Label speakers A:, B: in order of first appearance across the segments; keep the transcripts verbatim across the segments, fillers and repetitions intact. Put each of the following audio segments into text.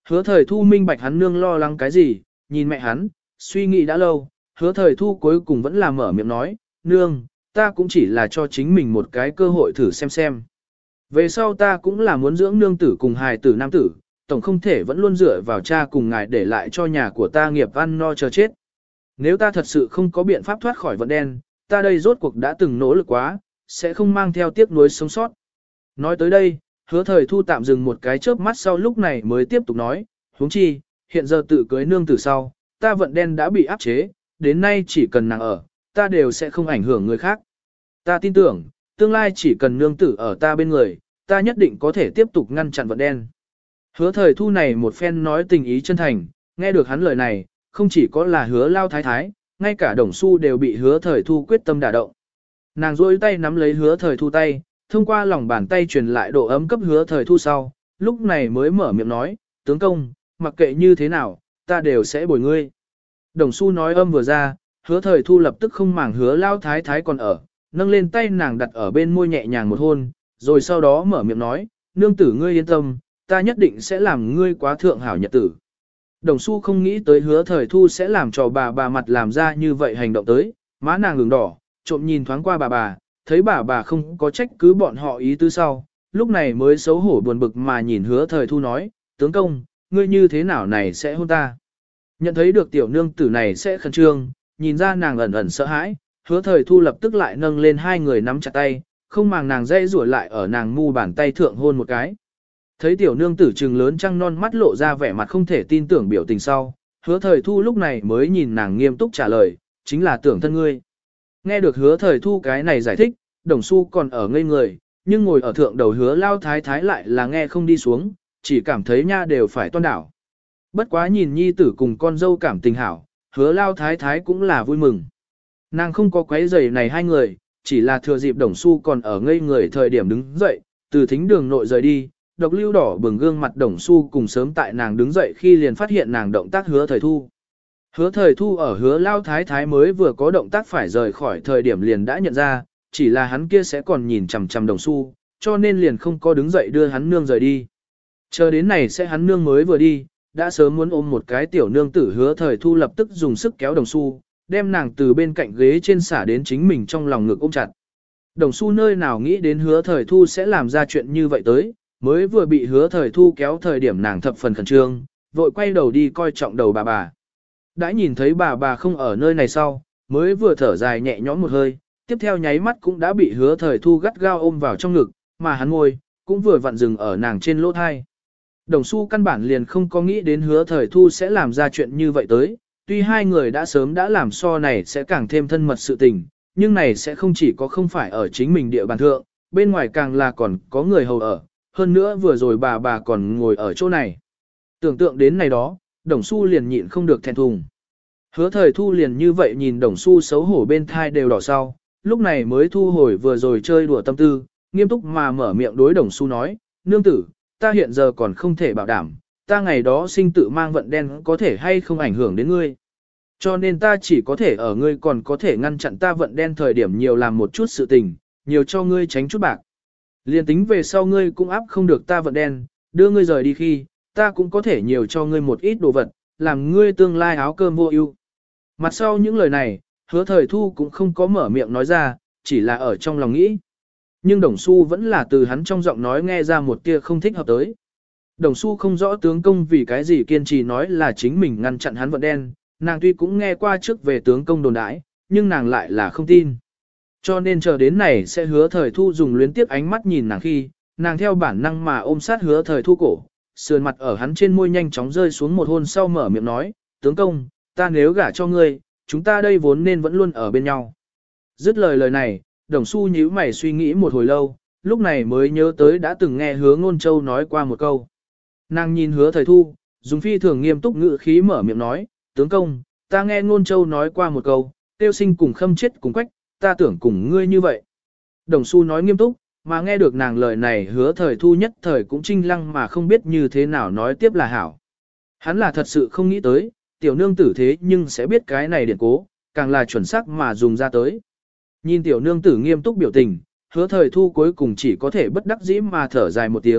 A: Hứa thời thu minh bạch hắn nương lo lắng cái gì, nhìn mẹ hắn, suy nghĩ đã lâu, hứa thời thu cuối cùng vẫn là mở miệng nói, nương, ta cũng chỉ là cho chính mình một cái cơ hội thử xem xem. Về sau ta cũng là muốn dưỡng nương tử cùng hài tử nam tử, tổng không thể vẫn luôn dựa vào cha cùng ngài để lại cho nhà của ta nghiệp ăn no chờ chết. Nếu ta thật sự không có biện pháp thoát khỏi vận đen, ta đây rốt cuộc đã từng nỗ lực quá, sẽ không mang theo tiếc nuối sống sót. Nói tới đây, hứa thời thu tạm dừng một cái chớp mắt sau lúc này mới tiếp tục nói, huống chi, hiện giờ tự cưới nương tử sau, ta vận đen đã bị áp chế, đến nay chỉ cần nàng ở, ta đều sẽ không ảnh hưởng người khác. Ta tin tưởng, tương lai chỉ cần nương tử ở ta bên người, ta nhất định có thể tiếp tục ngăn chặn vận đen. Hứa thời thu này một phen nói tình ý chân thành, nghe được hắn lời này, không chỉ có là hứa lao thái thái, ngay cả đồng su đều bị hứa thời thu quyết tâm đả động. Nàng duỗi tay nắm lấy hứa thời thu tay, thông qua lòng bàn tay truyền lại độ ấm cấp hứa thời thu sau, lúc này mới mở miệng nói, tướng công, mặc kệ như thế nào, ta đều sẽ bồi ngươi. Đồng su nói âm vừa ra, hứa thời thu lập tức không màng hứa lao thái thái còn ở, nâng lên tay nàng đặt ở bên môi nhẹ nhàng một hôn, rồi sau đó mở miệng nói, nương tử ngươi yên tâm, ta nhất định sẽ làm ngươi quá thượng hảo nhật tử. Đồng su không nghĩ tới hứa thời thu sẽ làm cho bà bà mặt làm ra như vậy hành động tới, má nàng ửng đỏ, trộm nhìn thoáng qua bà bà, thấy bà bà không có trách cứ bọn họ ý tứ sau, lúc này mới xấu hổ buồn bực mà nhìn hứa thời thu nói, tướng công, ngươi như thế nào này sẽ hôn ta. Nhận thấy được tiểu nương tử này sẽ khẩn trương, nhìn ra nàng ẩn ẩn sợ hãi, hứa thời thu lập tức lại nâng lên hai người nắm chặt tay, không màng nàng dây rủa lại ở nàng mu bàn tay thượng hôn một cái. Thấy tiểu nương tử trừng lớn trăng non mắt lộ ra vẻ mặt không thể tin tưởng biểu tình sau, hứa thời thu lúc này mới nhìn nàng nghiêm túc trả lời, chính là tưởng thân ngươi. Nghe được hứa thời thu cái này giải thích, đồng su còn ở ngây người, nhưng ngồi ở thượng đầu hứa lao thái thái lại là nghe không đi xuống, chỉ cảm thấy nha đều phải toan đảo. Bất quá nhìn nhi tử cùng con dâu cảm tình hảo, hứa lao thái thái cũng là vui mừng. Nàng không có quấy giày này hai người, chỉ là thừa dịp đồng su còn ở ngây người thời điểm đứng dậy, từ thính đường nội rời đi, độc lưu đỏ bừng gương mặt đồng su cùng sớm tại nàng đứng dậy khi liền phát hiện nàng động tác hứa thời thu. Hứa thời thu ở hứa lao thái thái mới vừa có động tác phải rời khỏi thời điểm liền đã nhận ra, chỉ là hắn kia sẽ còn nhìn chằm chằm đồng su, cho nên liền không có đứng dậy đưa hắn nương rời đi. Chờ đến này sẽ hắn nương mới vừa đi, đã sớm muốn ôm một cái tiểu nương tử hứa thời thu lập tức dùng sức kéo đồng su, đem nàng từ bên cạnh ghế trên xả đến chính mình trong lòng ngực ôm chặt. Đồng su nơi nào nghĩ đến hứa thời thu sẽ làm ra chuyện như vậy tới, mới vừa bị hứa thời thu kéo thời điểm nàng thập phần khẩn trương, vội quay đầu đi coi trọng đầu bà bà. Đã nhìn thấy bà bà không ở nơi này sau, mới vừa thở dài nhẹ nhõm một hơi, tiếp theo nháy mắt cũng đã bị hứa thời thu gắt gao ôm vào trong ngực, mà hắn ngồi, cũng vừa vặn dừng ở nàng trên lỗ thai. Đồng su căn bản liền không có nghĩ đến hứa thời thu sẽ làm ra chuyện như vậy tới, tuy hai người đã sớm đã làm so này sẽ càng thêm thân mật sự tình, nhưng này sẽ không chỉ có không phải ở chính mình địa bàn thượng, bên ngoài càng là còn có người hầu ở, hơn nữa vừa rồi bà bà còn ngồi ở chỗ này. Tưởng tượng đến này đó, đồng su liền nhịn không được thẹn thùng. Hứa thời thu liền như vậy nhìn đồng su xấu hổ bên thai đều đỏ sau, lúc này mới thu hồi vừa rồi chơi đùa tâm tư, nghiêm túc mà mở miệng đối đồng su nói, nương tử, ta hiện giờ còn không thể bảo đảm, ta ngày đó sinh tự mang vận đen có thể hay không ảnh hưởng đến ngươi. Cho nên ta chỉ có thể ở ngươi còn có thể ngăn chặn ta vận đen thời điểm nhiều làm một chút sự tình, nhiều cho ngươi tránh chút bạc. Liên tính về sau ngươi cũng áp không được ta vận đen, đưa ngươi rời đi khi, ta cũng có thể nhiều cho ngươi một ít đồ vật, làm ngươi tương lai áo cơm vô ưu. Mặt sau những lời này, hứa thời thu cũng không có mở miệng nói ra, chỉ là ở trong lòng nghĩ. Nhưng đồng su vẫn là từ hắn trong giọng nói nghe ra một tia không thích hợp tới. Đồng su không rõ tướng công vì cái gì kiên trì nói là chính mình ngăn chặn hắn vận đen, nàng tuy cũng nghe qua trước về tướng công đồn đãi, nhưng nàng lại là không tin. Cho nên chờ đến này sẽ hứa thời thu dùng luyến tiếp ánh mắt nhìn nàng khi, nàng theo bản năng mà ôm sát hứa thời thu cổ, sườn mặt ở hắn trên môi nhanh chóng rơi xuống một hôn sau mở miệng nói, tướng công, ta nếu gả cho ngươi, chúng ta đây vốn nên vẫn luôn ở bên nhau. Dứt lời lời này, đồng su nhíu mày suy nghĩ một hồi lâu, lúc này mới nhớ tới đã từng nghe hứa ngôn châu nói qua một câu. Nàng nhìn hứa thời thu, dùng phi thường nghiêm túc ngữ khí mở miệng nói, tướng công, ta nghe ngôn châu nói qua một câu, tiêu sinh cùng khâm chết cùng quách, ta tưởng cùng ngươi như vậy. Đồng su nói nghiêm túc, mà nghe được nàng lời này hứa thời thu nhất thời cũng trinh lăng mà không biết như thế nào nói tiếp là hảo. Hắn là thật sự không nghĩ tới, tiểu nương tử thế nhưng sẽ biết cái này điển cố, càng là chuẩn xác mà dùng ra tới. Nhìn tiểu nương tử nghiêm túc biểu tình, hứa thời thu cuối cùng chỉ có thể bất đắc dĩ mà thở dài một tiếng,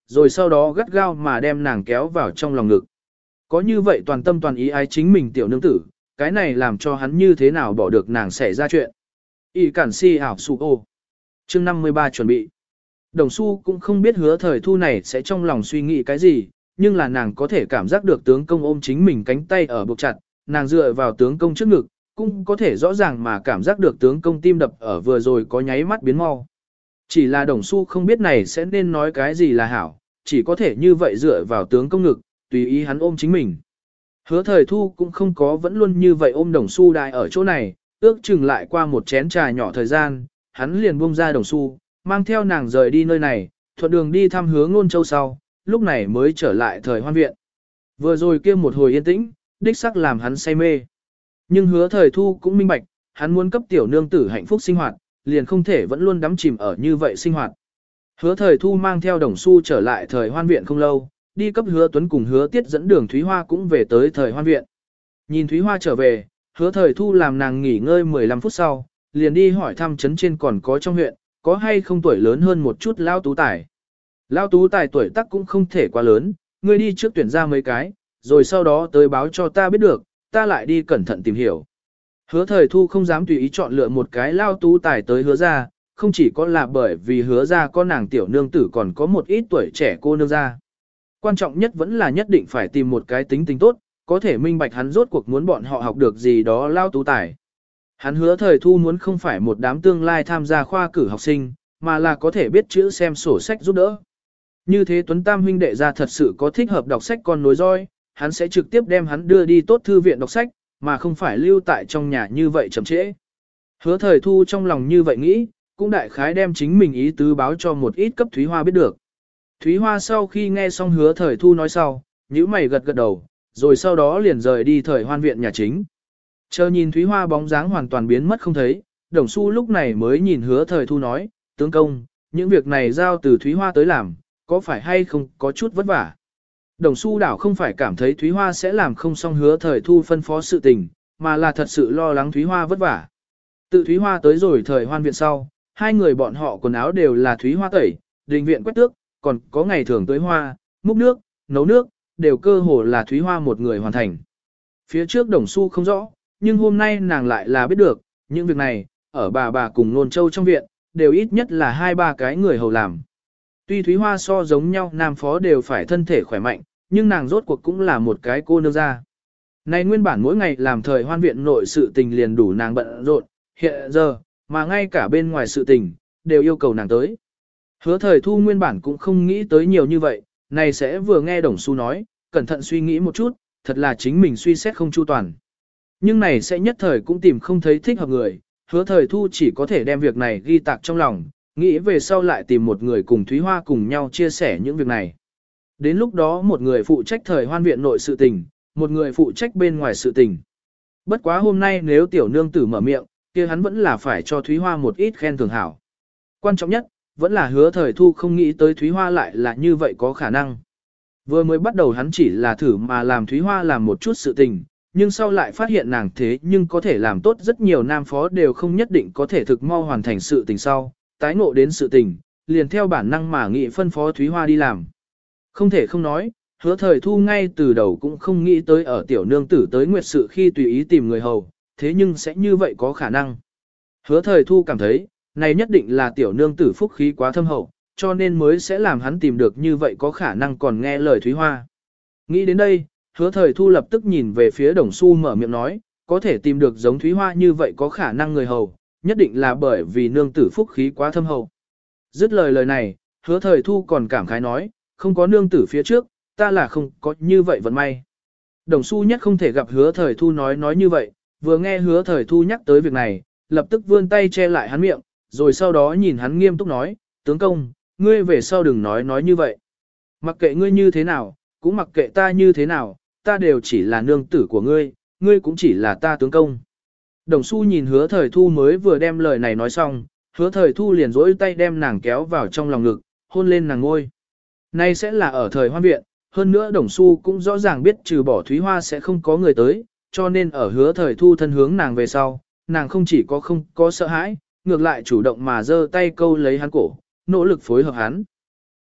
A: rồi sau đó gắt gao mà đem nàng kéo vào trong lòng ngực. Có như vậy toàn tâm toàn ý ái chính mình tiểu nương tử, cái này làm cho hắn như thế nào bỏ được nàng xảy ra chuyện. Y cản si ảo sụ ô. Chương năm mươi ba chuẩn bị. Đồng Xu cũng không biết hứa thời thu này sẽ trong lòng suy nghĩ cái gì, nhưng là nàng có thể cảm giác được tướng công ôm chính mình cánh tay ở buộc chặt, nàng dựa vào tướng công trước ngực, cũng có thể rõ ràng mà cảm giác được tướng công tim đập ở vừa rồi có nháy mắt biến mau. Chỉ là Đồng Xu không biết này sẽ nên nói cái gì là hảo, chỉ có thể như vậy dựa vào tướng công ngực, tùy ý hắn ôm chính mình. Hứa thời thu cũng không có vẫn luôn như vậy ôm Đồng Xu đại ở chỗ này, ước chừng lại qua một chén trà nhỏ thời gian, hắn liền buông ra Đồng Xu, mang theo nàng rời đi nơi này, thuận đường đi thăm hướng Nôn Châu sau, lúc này mới trở lại thời hoan viện. Vừa rồi kia một hồi yên tĩnh, đích sắc làm hắn say mê. Nhưng hứa thời thu cũng minh bạch, hắn muốn cấp tiểu nương tử hạnh phúc sinh hoạt, liền không thể vẫn luôn đắm chìm ở như vậy sinh hoạt. Hứa thời thu mang theo Đồng Xu trở lại thời hoan viện không lâu, đi cấp hứa Tuấn cùng hứa Tiết dẫn đường Thúy Hoa cũng về tới thời hoan viện. Nhìn Thúy Hoa trở về, hứa thời thu làm nàng nghỉ ngơi mười lăm phút sau, liền đi hỏi thăm trấn trên còn có trong huyện, có hay không tuổi lớn hơn một chút Lao Tú Tài. Lao Tú Tài tuổi tác cũng không thể quá lớn, ngươi đi trước tuyển ra mấy cái, rồi sau đó tới báo cho ta biết được, ta lại đi cẩn thận tìm hiểu. Hứa thời thu không dám tùy ý chọn lựa một cái Lao Tú Tài tới hứa ra, không chỉ có là bởi vì hứa ra có nàng tiểu nương tử còn có một ít tuổi trẻ cô nương ra. Quan trọng nhất vẫn là nhất định phải tìm một cái tính tình tốt, có thể minh bạch hắn rốt cuộc muốn bọn họ học được gì đó Lao Tú Tài. Hắn hứa thời thu muốn không phải một đám tương lai tham gia khoa cử học sinh, mà là có thể biết chữ xem sổ sách giúp đỡ. Như thế Tuấn Tam huynh đệ ra thật sự có thích hợp đọc sách con nối roi, hắn sẽ trực tiếp đem hắn đưa đi tốt thư viện đọc sách, mà không phải lưu tại trong nhà như vậy chậm trễ. Hứa thời thu trong lòng như vậy nghĩ, cũng đại khái đem chính mình ý tứ báo cho một ít cấp Thúy Hoa biết được. Thúy Hoa sau khi nghe xong hứa thời thu nói sau, nhíu mày gật gật đầu, rồi sau đó liền rời đi thời hoan viện nhà chính. Chờ nhìn Thúy Hoa bóng dáng hoàn toàn biến mất không thấy, Đồng Xu lúc này mới nhìn hứa thời thu nói, tướng công, những việc này giao từ Thúy Hoa tới làm, có phải hay không có chút vất vả. Đồng Xu đảo không phải cảm thấy Thúy Hoa sẽ làm không xong hứa thời thu phân phó sự tình, mà là thật sự lo lắng Thúy Hoa vất vả. Tự Thúy Hoa tới rồi thời hoan viện sau, hai người bọn họ quần áo đều là Thúy Hoa tẩy, đình viện quét tước, còn có ngày thường tới hoa, múc nước, nấu nước, đều cơ hồ là Thúy Hoa một người hoàn thành. Phía trước Đồng Xu không rõ, nhưng hôm nay nàng lại là biết được, những việc này, ở bà bà cùng Nôn Châu trong viện, đều ít nhất là hai ba cái người hầu làm. Tuy Thúy Hoa so giống nhau nam phó đều phải thân thể khỏe mạnh, nhưng nàng rốt cuộc cũng là một cái cô nương ra. Này nguyên bản mỗi ngày làm thời hoan viện nội sự tình liền đủ nàng bận rộn, hiện giờ, mà ngay cả bên ngoài sự tình, đều yêu cầu nàng tới. Hứa thời thu nguyên bản cũng không nghĩ tới nhiều như vậy, này sẽ vừa nghe Đồng Xu nói, cẩn thận suy nghĩ một chút, thật là chính mình suy xét không chu toàn. Nhưng này sẽ nhất thời cũng tìm không thấy thích hợp người, hứa thời thu chỉ có thể đem việc này ghi tạc trong lòng, nghĩ về sau lại tìm một người cùng Thúy Hoa cùng nhau chia sẻ những việc này. Đến lúc đó một người phụ trách thời hoan viện nội sự tình, một người phụ trách bên ngoài sự tình. Bất quá hôm nay nếu tiểu nương tử mở miệng, kia hắn vẫn là phải cho Thúy Hoa một ít khen thưởng hảo. Quan trọng nhất, vẫn là hứa thời thu không nghĩ tới Thúy Hoa lại là như vậy có khả năng. Vừa mới bắt đầu hắn chỉ là thử mà làm Thúy Hoa làm một chút sự tình, nhưng sau lại phát hiện nàng thế nhưng có thể làm tốt rất nhiều nam phó đều không nhất định có thể thực mau hoàn thành sự tình sau, tái ngộ đến sự tình, liền theo bản năng mà nghị phân phó Thúy Hoa đi làm. Không thể không nói, hứa thời thu ngay từ đầu cũng không nghĩ tới ở tiểu nương tử tới nguyệt sự khi tùy ý tìm người hầu, thế nhưng sẽ như vậy có khả năng. Hứa thời thu cảm thấy, này nhất định là tiểu nương tử phúc khí quá thâm hậu, cho nên mới sẽ làm hắn tìm được như vậy có khả năng còn nghe lời Thúy Hoa. Nghĩ đến đây, hứa thời thu lập tức nhìn về phía Đồng Xu mở miệng nói, có thể tìm được giống Thúy Hoa như vậy có khả năng người hầu, nhất định là bởi vì nương tử phúc khí quá thâm hậu. Dứt lời lời này, hứa thời thu còn cảm khái nói, không có nương tử phía trước, ta là không có như vậy vận may. Đồng Xu nhất không thể gặp hứa thời thu nói nói như vậy, vừa nghe hứa thời thu nhắc tới việc này, lập tức vươn tay che lại hắn miệng, rồi sau đó nhìn hắn nghiêm túc nói, tướng công, ngươi về sau đừng nói nói như vậy. Mặc kệ ngươi như thế nào, cũng mặc kệ ta như thế nào, ta đều chỉ là nương tử của ngươi, ngươi cũng chỉ là ta tướng công. Đồng Xu nhìn hứa thời thu mới vừa đem lời này nói xong, hứa thời thu liền rỗi tay đem nàng kéo vào trong lòng ngực, hôn lên nàng ngôi. Nay sẽ là ở thời hoan viện, hơn nữa Đồng Xu cũng rõ ràng biết trừ bỏ Thúy Hoa sẽ không có người tới, cho nên ở hứa thời thu thân hướng nàng về sau, nàng không chỉ có không có sợ hãi, ngược lại chủ động mà giơ tay câu lấy hắn cổ, nỗ lực phối hợp hắn.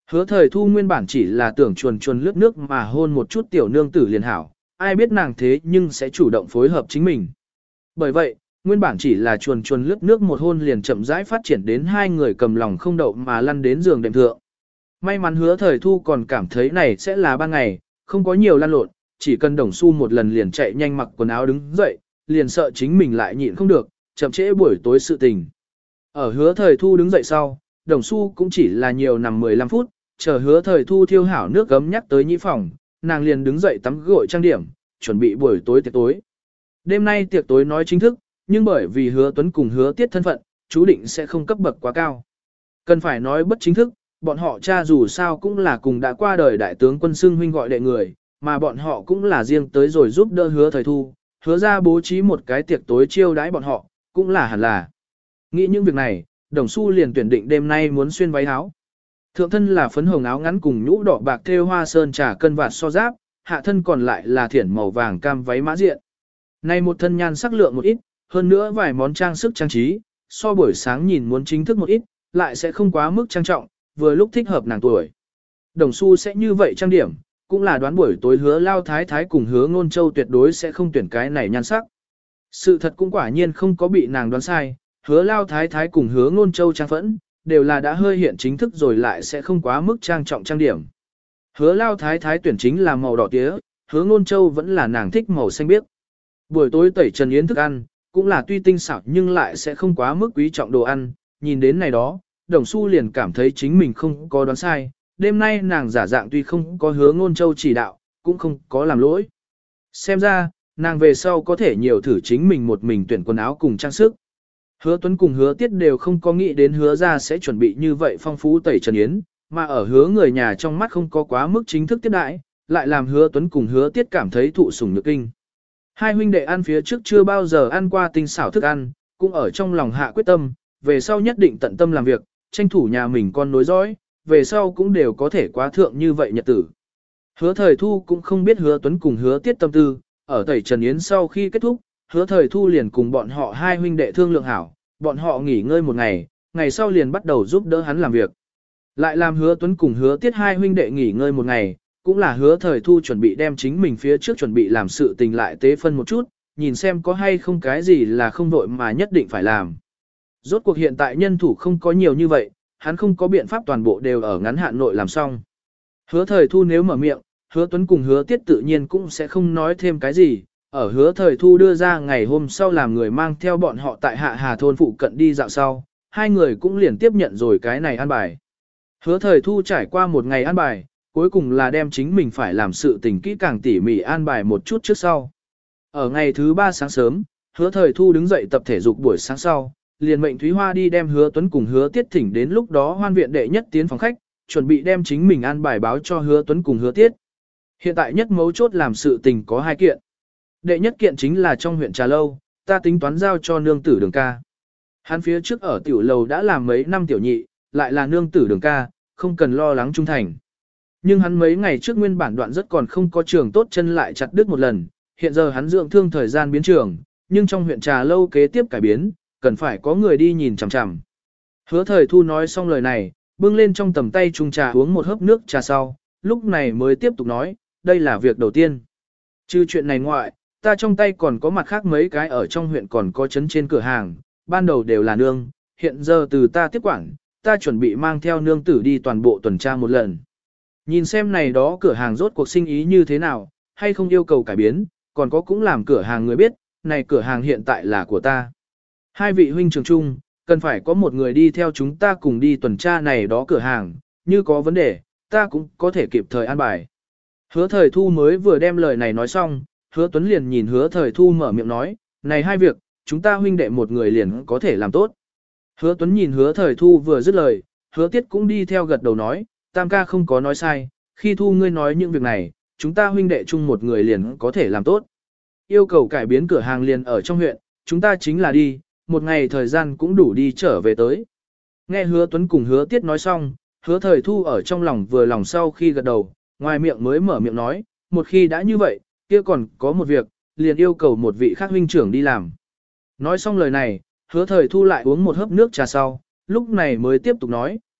A: Hứa thời thu nguyên bản chỉ là tưởng chuồn chuồn lướt nước mà hôn một chút tiểu nương tử liền hảo, ai biết nàng thế nhưng sẽ chủ động phối hợp chính mình. Bởi vậy, nguyên bản chỉ là chuồn chuồn lướt nước một hôn liền chậm rãi phát triển đến hai người cầm lòng không đậu mà lăn đến giường đệm thượng. May mắn hứa thời thu còn cảm thấy này sẽ là ban ngày, không có nhiều lăn lộn, chỉ cần đồng xu một lần liền chạy nhanh mặc quần áo đứng dậy, liền sợ chính mình lại nhịn không được, chậm trễ buổi tối sự tình. Ở hứa thời thu đứng dậy sau, đồng xu cũng chỉ là nhiều nằm mười lăm phút, chờ hứa thời thu thiêu hảo nước gấm nhắc tới nhĩ phòng, nàng liền đứng dậy tắm gội trang điểm, chuẩn bị buổi tối tiệc tối. Đêm nay tiệc tối nói chính thức, nhưng bởi vì hứa Tuấn cùng hứa Tiết thân phận, chú định sẽ không cấp bậc quá cao. Cần phải nói bất chính thức, bọn họ cha dù sao cũng là cùng đã qua đời đại tướng quân xưng huynh gọi đệ người, mà bọn họ cũng là riêng tới rồi giúp đỡ hứa thời thu, hứa ra bố trí một cái tiệc tối chiêu đãi bọn họ, cũng là hẳn là. Nghĩ những việc này, Đồng Xu liền tuyển định đêm nay muốn xuyên váy áo. Thượng thân là phấn hồng áo ngắn cùng nhũ đỏ bạc thêu hoa sơn trà cân vạt so giáp, hạ thân còn lại là thiển màu vàng cam váy mã diện. Này một thân nhan sắc lượng một ít, hơn nữa vài món trang sức trang trí, so buổi sáng nhìn muốn chính thức một ít, lại sẽ không quá mức trang trọng, vừa lúc thích hợp nàng tuổi. Đồng Xu sẽ như vậy trang điểm, cũng là đoán buổi tối hứa lao thái thái cùng hứa ngôn châu tuyệt đối sẽ không tuyển cái này nhan sắc. Sự thật cũng quả nhiên không có bị nàng đoán sai, hứa lao thái thái cùng hứa ngôn châu trang phẫn, đều là đã hơi hiện chính thức rồi lại sẽ không quá mức trang trọng trang điểm. Hứa lao thái thái tuyển chính là màu đỏ tía, hứa ngôn châu vẫn là nàng thích màu xanh biếc. Buổi tối tẩy trần yến thức ăn, cũng là tuy tinh xảo nhưng lại sẽ không quá mức quý trọng đồ ăn, nhìn đến này đó, Đồng Xu liền cảm thấy chính mình không có đoán sai, đêm nay nàng giả dạng tuy không có hứa ngôn châu chỉ đạo, cũng không có làm lỗi. Xem ra, nàng về sau có thể nhiều thử chính mình một mình tuyển quần áo cùng trang sức. Hứa Tuấn cùng hứa Tiết đều không có nghĩ đến hứa ra sẽ chuẩn bị như vậy phong phú tẩy trần yến, mà ở hứa người nhà trong mắt không có quá mức chính thức tiếp đãi, lại làm hứa Tuấn cùng hứa Tiết cảm thấy thụ sủng nhược kinh. Hai huynh đệ ăn phía trước chưa bao giờ ăn qua tinh xảo thức ăn, cũng ở trong lòng hạ quyết tâm, về sau nhất định tận tâm làm việc, tranh thủ nhà mình con nối dõi, về sau cũng đều có thể quá thượng như vậy nhật tử. Hứa thời thu cũng không biết hứa Tuấn cùng hứa Tiết tâm tư, ở tẩy trần yến sau khi kết thúc, hứa thời thu liền cùng bọn họ hai huynh đệ thương lượng hảo, bọn họ nghỉ ngơi một ngày, ngày sau liền bắt đầu giúp đỡ hắn làm việc. Lại làm hứa Tuấn cùng hứa Tiết hai huynh đệ nghỉ ngơi một ngày, cũng là hứa thời thu chuẩn bị đem chính mình phía trước chuẩn bị làm sự tình lại tế phân một chút, nhìn xem có hay không cái gì là không đội mà nhất định phải làm. Rốt cuộc hiện tại nhân thủ không có nhiều như vậy, hắn không có biện pháp toàn bộ đều ở ngắn hạn nội làm xong. Hứa thời thu nếu mở miệng, hứa Tuấn cùng hứa Tiết tự nhiên cũng sẽ không nói thêm cái gì, ở hứa thời thu đưa ra ngày hôm sau làm người mang theo bọn họ tại hạ hà thôn phụ cận đi dạo sau, hai người cũng liền tiếp nhận rồi cái này an bài. Hứa thời thu trải qua một ngày an bài, cuối cùng là đem chính mình phải làm sự tình kỹ càng tỉ mỉ an bài một chút trước sau. Ở ngày thứ ba sáng sớm, hứa thời thu đứng dậy tập thể dục buổi sáng sau, liền mệnh Thúy Hoa đi đem hứa Tuấn cùng hứa Tiết thỉnh đến lúc đó hoan viện đệ nhất tiến phòng khách, chuẩn bị đem chính mình an bài báo cho hứa Tuấn cùng hứa Tiết. Hiện tại nhất mấu chốt làm sự tình có hai kiện. Đệ nhất kiện chính là trong huyện Trà Lâu, ta tính toán giao cho nương tử Đường ca. Hắn phía trước ở tiểu lầu đã làm mấy năm tiểu nhị, lại là nương tử Đường ca, không cần lo lắng trung thành. Nhưng hắn mấy ngày trước nguyên bản đoạn rất còn không có trường tốt chân lại chặt đứt một lần, hiện giờ hắn dưỡng thương thời gian biến trường, nhưng trong huyện Trà Lâu kế tiếp cải biến, cần phải có người đi nhìn chằm chằm. Hứa thời thu nói xong lời này, bưng lên trong tầm tay chung trà uống một hớp nước trà sau, lúc này mới tiếp tục nói, đây là việc đầu tiên. Trừ chuyện này ngoại, ta trong tay còn có mặt khác mấy cái ở trong huyện còn có chấn trên cửa hàng, ban đầu đều là nương, hiện giờ từ ta tiếp quản, ta chuẩn bị mang theo nương tử đi toàn bộ tuần tra một lần. Nhìn xem này đó cửa hàng rốt cuộc sinh ý như thế nào, hay không yêu cầu cải biến, còn có cũng làm cửa hàng người biết, này cửa hàng hiện tại là của ta. Hai vị huynh trưởng chung, cần phải có một người đi theo chúng ta cùng đi tuần tra này đó cửa hàng, như có vấn đề, ta cũng có thể kịp thời an bài. Hứa thời thu mới vừa đem lời này nói xong, hứa Tuấn liền nhìn hứa thời thu mở miệng nói, này hai việc, chúng ta huynh đệ một người liền có thể làm tốt. Hứa Tuấn nhìn hứa thời thu vừa dứt lời, hứa Tiết cũng đi theo gật đầu nói, tam ca không có nói sai, khi thu ngươi nói những việc này, chúng ta huynh đệ chung một người liền có thể làm tốt. Yêu cầu cải biến cửa hàng liền ở trong huyện, chúng ta chính là đi, một ngày thời gian cũng đủ đi trở về tới. Nghe hứa Tuấn cùng hứa Tiết nói xong, hứa thời thu ở trong lòng vừa lòng sau khi gật đầu, ngoài miệng mới mở miệng nói, một khi đã như vậy, kia còn có một việc, liền yêu cầu một vị khác huynh trưởng đi làm. Nói xong lời này, hứa thời thu lại uống một hớp nước trà sau, lúc này mới tiếp tục nói,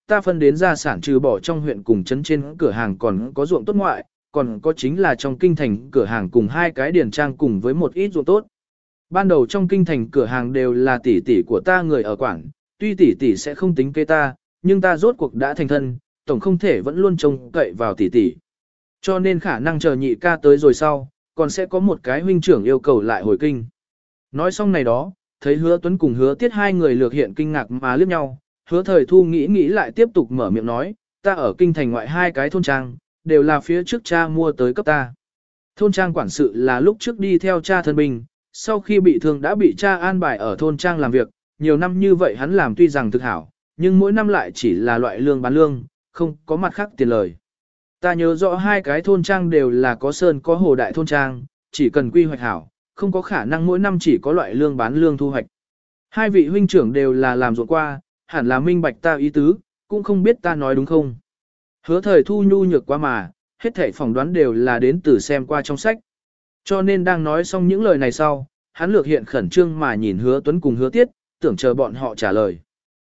A: ta phân đến gia sản trừ bỏ trong huyện cùng trấn trên cửa hàng còn có ruộng tốt ngoại, còn có chính là trong kinh thành cửa hàng cùng hai cái điển trang cùng với một ít ruộng tốt. Ban đầu trong kinh thành cửa hàng đều là tỷ tỷ của ta người ở quảng, tuy tỷ tỷ sẽ không tính kế ta, nhưng ta rốt cuộc đã thành thân, tổng không thể vẫn luôn trông cậy vào tỷ tỷ. Cho nên khả năng chờ nhị ca tới rồi sau, còn sẽ có một cái huynh trưởng yêu cầu lại hồi kinh. Nói xong này đó, thấy hứa Tuấn cùng hứa Tiết hai người lược hiện kinh ngạc mà liếc nhau, hứa thời thu nghĩ nghĩ lại tiếp tục mở miệng nói, ta ở kinh thành ngoại hai cái thôn trang, đều là phía trước cha mua tới cấp ta. Thôn trang quản sự là lúc trước đi theo cha thân binh, sau khi bị thương đã bị cha an bài ở thôn trang làm việc, nhiều năm như vậy hắn làm tuy rằng thực hảo, nhưng mỗi năm lại chỉ là loại lương bán lương, không có mặt khác tiền lời. Ta nhớ rõ hai cái thôn trang đều là có sơn có hồ đại thôn trang, chỉ cần quy hoạch hảo, không có khả năng mỗi năm chỉ có loại lương bán lương thu hoạch. Hai vị huynh trưởng đều là làm ruộng qua, hẳn là minh bạch ta ý tứ, cũng không biết ta nói đúng không. Hứa thời thu nhu nhược quá mà, hết thảy phỏng đoán đều là đến từ xem qua trong sách. Cho nên đang nói xong những lời này sau, hắn lược hiện khẩn trương mà nhìn hứa Tuấn cùng hứa Tiết, tưởng chờ bọn họ trả lời.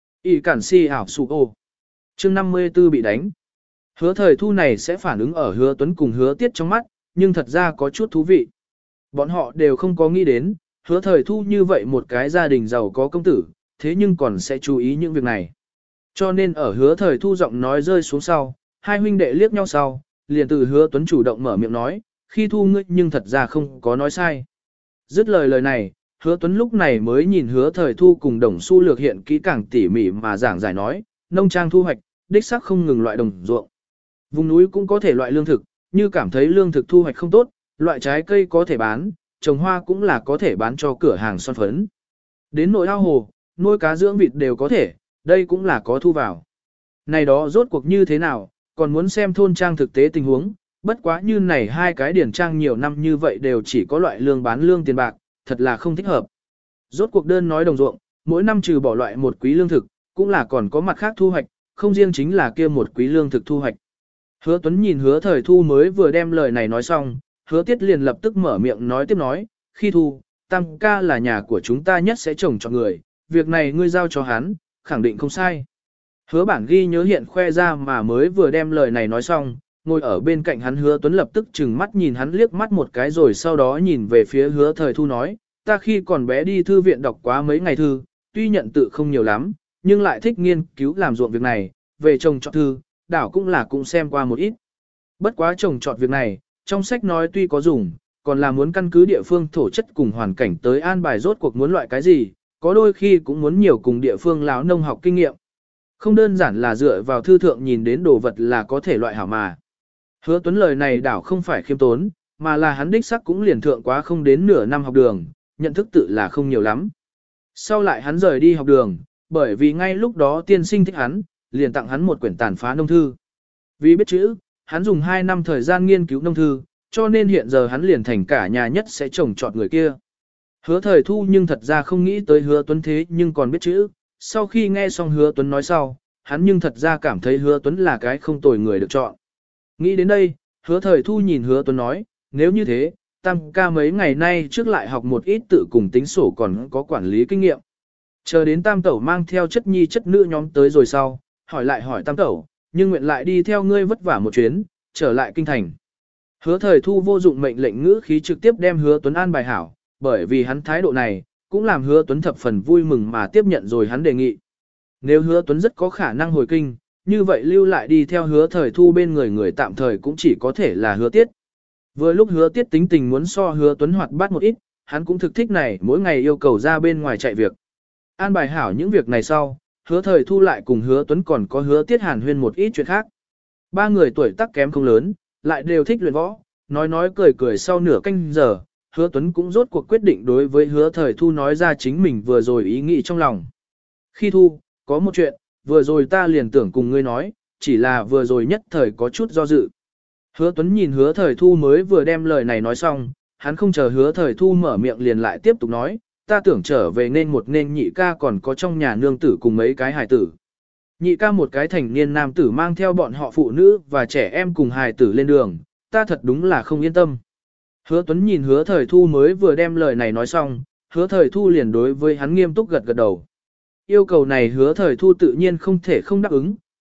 A: Y cản si ảo sụ ô. Chương năm mươi tư bị đánh. Hứa thời thu này sẽ phản ứng ở hứa Tuấn cùng hứa Tiết trong mắt, nhưng thật ra có chút thú vị. Bọn họ đều không có nghĩ đến, hứa thời thu như vậy một cái gia đình giàu có công tử, thế nhưng còn sẽ chú ý những việc này. Cho nên ở hứa thời thu giọng nói rơi xuống sau, hai huynh đệ liếc nhau sau, liền từ hứa Tuấn chủ động mở miệng nói, khi thu ngươi nhưng thật ra không có nói sai. Dứt lời lời này, hứa Tuấn lúc này mới nhìn hứa thời thu cùng đồng xu lược hiện kỹ càng tỉ mỉ mà giảng giải nói, nông trang thu hoạch, đích xác không ngừng loại đồng ruộng. Vùng núi cũng có thể loại lương thực, như cảm thấy lương thực thu hoạch không tốt, loại trái cây có thể bán, trồng hoa cũng là có thể bán cho cửa hàng son phấn. Đến nội ao hồ, nuôi cá dưỡng vịt đều có thể, đây cũng là có thu vào. Này đó rốt cuộc như thế nào, còn muốn xem thôn trang thực tế tình huống, bất quá như này hai cái điển trang nhiều năm như vậy đều chỉ có loại lương bán lương tiền bạc, thật là không thích hợp. Rốt cuộc đơn nói đồng ruộng, mỗi năm trừ bỏ loại một quý lương thực, cũng là còn có mặt khác thu hoạch, không riêng chính là kia một quý lương thực thu hoạch. Hứa Tuấn nhìn hứa thời thu mới vừa đem lời này nói xong, hứa Tiết liền lập tức mở miệng nói tiếp nói, khi thu, tam ca là nhà của chúng ta nhất sẽ trồng cho người, việc này ngươi giao cho hắn, khẳng định không sai. Hứa bản ghi nhớ hiện khoe ra mà mới vừa đem lời này nói xong, ngồi ở bên cạnh hắn hứa Tuấn lập tức chừng mắt nhìn hắn liếc mắt một cái rồi sau đó nhìn về phía hứa thời thu nói, ta khi còn bé đi thư viện đọc quá mấy ngày thư, tuy nhận tự không nhiều lắm, nhưng lại thích nghiên cứu làm ruộng việc này, về trồng trọt thư, đảo cũng là cũng xem qua một ít. Bất quá trồng trọt việc này, trong sách nói tuy có dùng, còn là muốn căn cứ địa phương thổ chất cùng hoàn cảnh tới an bài rốt cuộc muốn loại cái gì, có đôi khi cũng muốn nhiều cùng địa phương lão nông học kinh nghiệm. Không đơn giản là dựa vào thư thượng nhìn đến đồ vật là có thể loại hảo mà. Hứa Tuấn lời này đảo không phải khiêm tốn, mà là hắn đích sắc cũng liền thượng quá không đến nửa năm học đường, nhận thức tự là không nhiều lắm. Sau lại hắn rời đi học đường, bởi vì ngay lúc đó tiên sinh thích hắn, liền tặng hắn một quyển tàn phá nông thư. Vì biết chữ, hắn dùng hai năm thời gian nghiên cứu nông thư, cho nên hiện giờ hắn liền thành cả nhà nhất sẽ trồng trọt người kia. Hứa thời thu nhưng thật ra không nghĩ tới hứa Tuấn thế nhưng còn biết chữ, sau khi nghe xong hứa Tuấn nói sau, hắn nhưng thật ra cảm thấy hứa Tuấn là cái không tồi người được chọn. Nghĩ đến đây, hứa thời thu nhìn hứa Tuấn nói, nếu như thế, tam ca mấy ngày nay trước lại học một ít tự cùng tính sổ còn có quản lý kinh nghiệm. Chờ đến tam tẩu mang theo chất nhi chất nữ nhóm tới rồi sau, hỏi lại hỏi tam tẩu, nhưng nguyện lại đi theo ngươi vất vả một chuyến, trở lại kinh thành. Hứa thời thu vô dụng mệnh lệnh ngữ khí trực tiếp đem hứa Tuấn an bài hảo, bởi vì hắn thái độ này, cũng làm hứa Tuấn thập phần vui mừng mà tiếp nhận rồi hắn đề nghị. Nếu hứa Tuấn rất có khả năng hồi kinh, như vậy lưu lại đi theo hứa thời thu bên người người tạm thời cũng chỉ có thể là hứa Tiết. Vừa lúc hứa Tiết tính tình muốn so hứa Tuấn hoạt bát một ít, hắn cũng thực thích này mỗi ngày yêu cầu ra bên ngoài chạy việc. An bài hảo những việc này sau, hứa thời thu lại cùng hứa Tuấn còn có hứa Tiết hàn huyên một ít chuyện khác. Ba người tuổi tác kém không lớn, lại đều thích luyện võ, nói nói cười cười sau nửa canh giờ, hứa Tuấn cũng rốt cuộc quyết định đối với hứa thời thu nói ra chính mình vừa rồi ý nghĩ trong lòng. Khi thu, có một chuyện, vừa rồi ta liền tưởng cùng ngươi nói, chỉ là vừa rồi nhất thời có chút do dự. Hứa Tuấn nhìn hứa thời thu mới vừa đem lời này nói xong, hắn không chờ hứa thời thu mở miệng liền lại tiếp tục nói, ta tưởng trở về nên một nên nhị ca còn có trong nhà nương tử cùng mấy cái hài tử. Nhị ca một cái thành niên nam tử mang theo bọn họ phụ nữ và trẻ em cùng hài tử lên đường, ta thật đúng là không yên tâm. Hứa Tuấn nhìn hứa thời thu mới vừa đem lời này nói xong, hứa thời thu liền đối với hắn nghiêm túc gật gật đầu. Yêu cầu này hứa thời thu tự nhiên không thể không đáp ứng,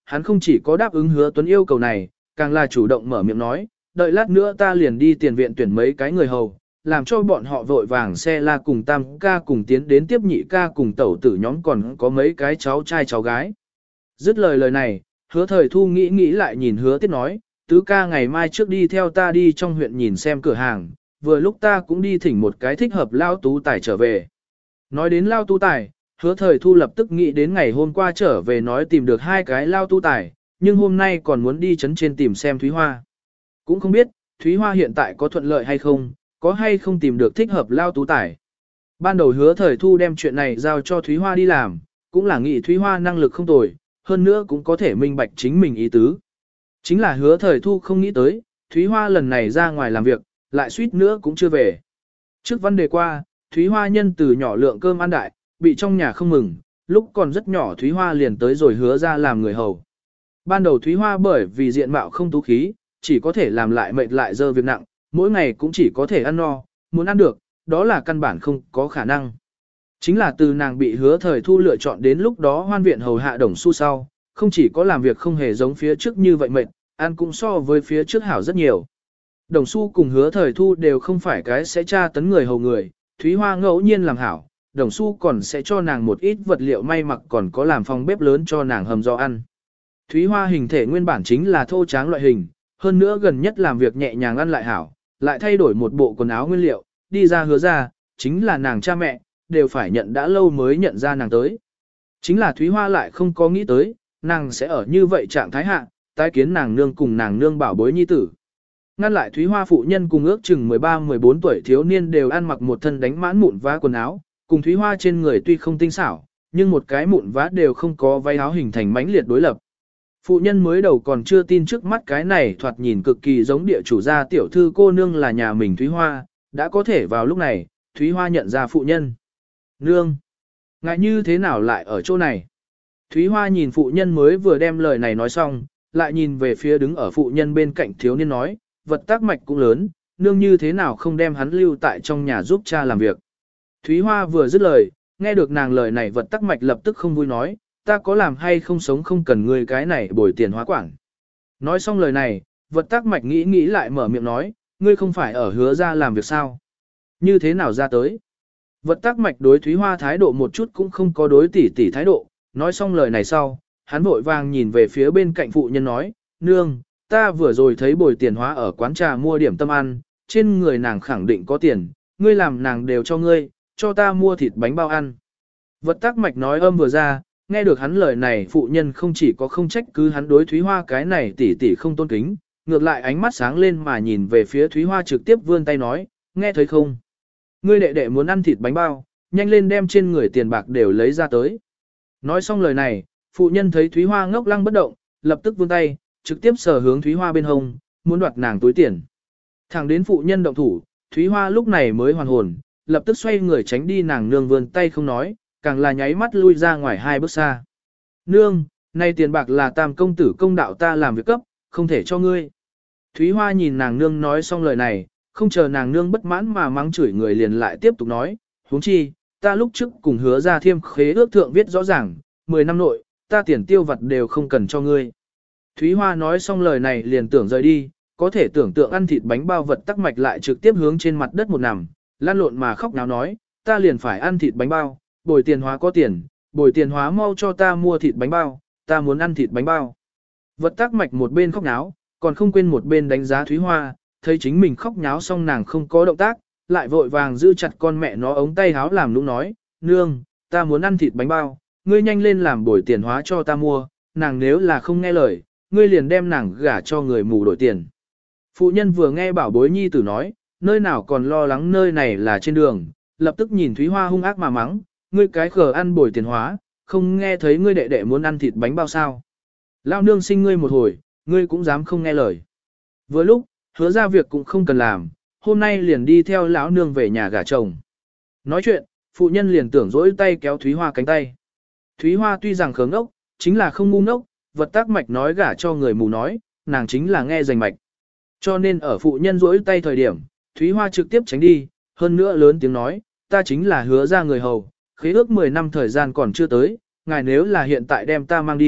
A: hắn không chỉ có đáp ứng Hứa Tuấn yêu cầu này, càng là chủ động mở miệng nói, đợi lát nữa ta liền đi tiền viện tuyển mấy cái người hầu, làm cho bọn họ vội vàng xe la cùng tam ca cùng tiến đến tiếp nhị ca cùng tẩu tử nhóm còn có mấy cái cháu trai cháu gái. Dứt lời lời này, Hứa Thời Thu nghĩ nghĩ lại nhìn Hứa Tiết nói, tứ ca ngày mai trước đi theo ta đi trong huyện nhìn xem cửa hàng, vừa lúc ta cũng đi thỉnh một cái thích hợp lao tú tài trở về. Nói đến lao tú tài, Hứa Thời Thu lập tức nghĩ đến ngày hôm qua trở về nói tìm được hai cái lao tú tài, nhưng hôm nay còn muốn đi chấn trên tìm xem Thúy Hoa. Cũng không biết, Thúy Hoa hiện tại có thuận lợi hay không, có hay không tìm được thích hợp lao tú tài. Ban đầu Hứa Thời Thu đem chuyện này giao cho Thúy Hoa đi làm, cũng là nghĩ Thúy Hoa năng lực không tồi, hơn nữa cũng có thể minh bạch chính mình ý tứ. Chính là Hứa Thời Thu không nghĩ tới, Thúy Hoa lần này ra ngoài làm việc, lại suýt nữa cũng chưa về. Trước vấn đề qua, Thúy Hoa nhân từ nhỏ lượng cơm ăn đại, bị trong nhà không mừng, lúc còn rất nhỏ Thúy Hoa liền tới rồi hứa ra làm người hầu. Ban đầu Thúy Hoa bởi vì diện mạo không tú khí, chỉ có thể làm lại mệt lại dơ việc nặng, mỗi ngày cũng chỉ có thể ăn no, muốn ăn được, đó là căn bản không có khả năng. Chính là từ nàng bị Hứa Thời Thu lựa chọn đến lúc đó hoan viện hầu hạ Đồng Xu sau, không chỉ có làm việc không hề giống phía trước như vậy mệt, ăn cũng so với phía trước hảo rất nhiều. Đồng Xu cùng Hứa Thời Thu đều không phải cái sẽ tra tấn người hầu người, Thúy Hoa ngẫu nhiên làm hảo, Đồng Xu còn sẽ cho nàng một ít vật liệu may mặc còn có làm phòng bếp lớn cho nàng hầm do ăn. Thúy Hoa hình thể nguyên bản chính là thô tráng loại hình, hơn nữa gần nhất làm việc nhẹ nhàng ăn lại hảo, lại thay đổi một bộ quần áo nguyên liệu, đi ra Hứa ra, chính là nàng cha mẹ, đều phải nhận đã lâu mới nhận ra nàng tới. Chính là Thúy Hoa lại không có nghĩ tới, nàng sẽ ở như vậy trạng thái hạ, tái kiến nàng nương cùng nàng nương bảo bối nhi tử. Ngăn lại Thúy Hoa phụ nhân cùng ước chừng mười ba mười bốn tuổi thiếu niên đều ăn mặc một thân đánh mãn mụn vá quần áo, cùng Thúy Hoa trên người tuy không tinh xảo, nhưng một cái mụn vá đều không có váy áo hình thành mãnh liệt đối lập. Phụ nhân mới đầu còn chưa tin trước mắt cái này thoạt nhìn cực kỳ giống địa chủ gia tiểu thư cô nương là nhà mình Thúy Hoa, đã có thể vào lúc này, Thúy Hoa nhận ra phụ nhân. Nương! Ngại như thế nào lại ở chỗ này? Thúy Hoa nhìn phụ nhân mới vừa đem lời này nói xong, lại nhìn về phía đứng ở phụ nhân bên cạnh thiếu niên nói, vật tác mạch cũng lớn, nương như thế nào không đem hắn lưu tại trong nhà giúp cha làm việc. Thúy Hoa vừa dứt lời, nghe được nàng lời này vật tắc mạch lập tức không vui nói, ta có làm hay không sống không cần ngươi cái này bồi tiền hóa quảng. Nói xong lời này, vật tắc mạch nghĩ nghĩ lại mở miệng nói, ngươi không phải ở Hứa ra làm việc sao? Như thế nào ra tới? Vật tắc mạch đối Thúy Hoa thái độ một chút cũng không có đối tỷ tỷ thái độ, nói xong lời này sau, hắn vội vàng nhìn về phía bên cạnh phụ nhân nói, nương, ta vừa rồi thấy bồi tiền hóa ở quán trà mua điểm tâm ăn, trên người nàng khẳng định có tiền, ngươi làm nàng đều cho ngươi, cho ta mua thịt bánh bao ăn. Vật tác mạch nói âm vừa ra, nghe được hắn lời này phụ nhân không chỉ có không trách cứ hắn đối Thúy Hoa cái này tỉ tỉ không tôn kính, ngược lại ánh mắt sáng lên mà nhìn về phía Thúy Hoa trực tiếp vươn tay nói, nghe thấy không? Ngươi đệ đệ muốn ăn thịt bánh bao, nhanh lên đem trên người tiền bạc đều lấy ra tới. Nói xong lời này, phụ nhân thấy Thúy Hoa ngốc lăng bất động, lập tức vươn tay, trực tiếp sờ hướng Thúy Hoa bên hông, muốn đoạt nàng túi tiền. Thẳng đến phụ nhân động thủ, Thúy Hoa lúc này mới hoàn hồn, lập tức xoay người tránh đi nàng nương vươn tay không nói, càng là nháy mắt lui ra ngoài hai bước xa. Nương, nay tiền bạc là tam công tử công đạo ta làm việc cấp, không thể cho ngươi. Thúy Hoa nhìn nàng nương nói xong lời này, không chờ nàng nương bất mãn mà mắng chửi người liền lại tiếp tục nói, huống chi, ta lúc trước cùng Hứa ra thiêm khế ước thượng viết rõ ràng, mười năm nội, ta tiền tiêu vặt đều không cần cho ngươi. Thúy Hoa nói xong lời này liền tưởng rời đi, có thể tưởng tượng ăn thịt bánh bao vật tắc mạch lại trực tiếp hướng trên mặt đất một nằm, lan lộn mà khóc náo nói, ta liền phải ăn thịt bánh bao, bồi tiền hóa có tiền, bồi tiền hóa mau cho ta mua thịt bánh bao, ta muốn ăn thịt bánh bao. Vật tắc mạch một bên khóc náo, còn không quên một bên đánh giá Thúy Hoa, thấy chính mình khóc nháo xong nàng không có động tác, lại vội vàng giữ chặt con mẹ nó ống tay háo làm nũng nói, nương, ta muốn ăn thịt bánh bao, ngươi nhanh lên làm bồi tiền hóa cho ta mua, nàng nếu là không nghe lời, ngươi liền đem nàng gả cho người mù đổi tiền. Phụ nhân vừa nghe bảo bối nhi tử nói, nơi nào còn lo lắng nơi này là trên đường, lập tức nhìn Thúy Hoa hung ác mà mắng, ngươi cái khờ ăn bồi tiền hóa, không nghe thấy ngươi đệ đệ muốn ăn thịt bánh bao sao. Lao nương sinh ngươi một hồi, ngươi cũng dám không nghe lời. Vừa lúc, Hứa ra việc cũng không cần làm, hôm nay liền đi theo lão nương về nhà gả chồng. Nói chuyện, phụ nhân liền tưởng dỗi tay kéo Thúy Hoa cánh tay. Thúy Hoa tuy rằng khờ ngốc, chính là không ngu ngốc, vật tác mạch nói gả cho người mù nói, nàng chính là nghe rành mạch. Cho nên ở phụ nhân rỗi tay thời điểm, Thúy Hoa trực tiếp tránh đi, hơn nữa lớn tiếng nói, ta chính là Hứa ra người hầu, khế ước mười năm thời gian còn chưa tới, ngài nếu là hiện tại đem ta mang đi,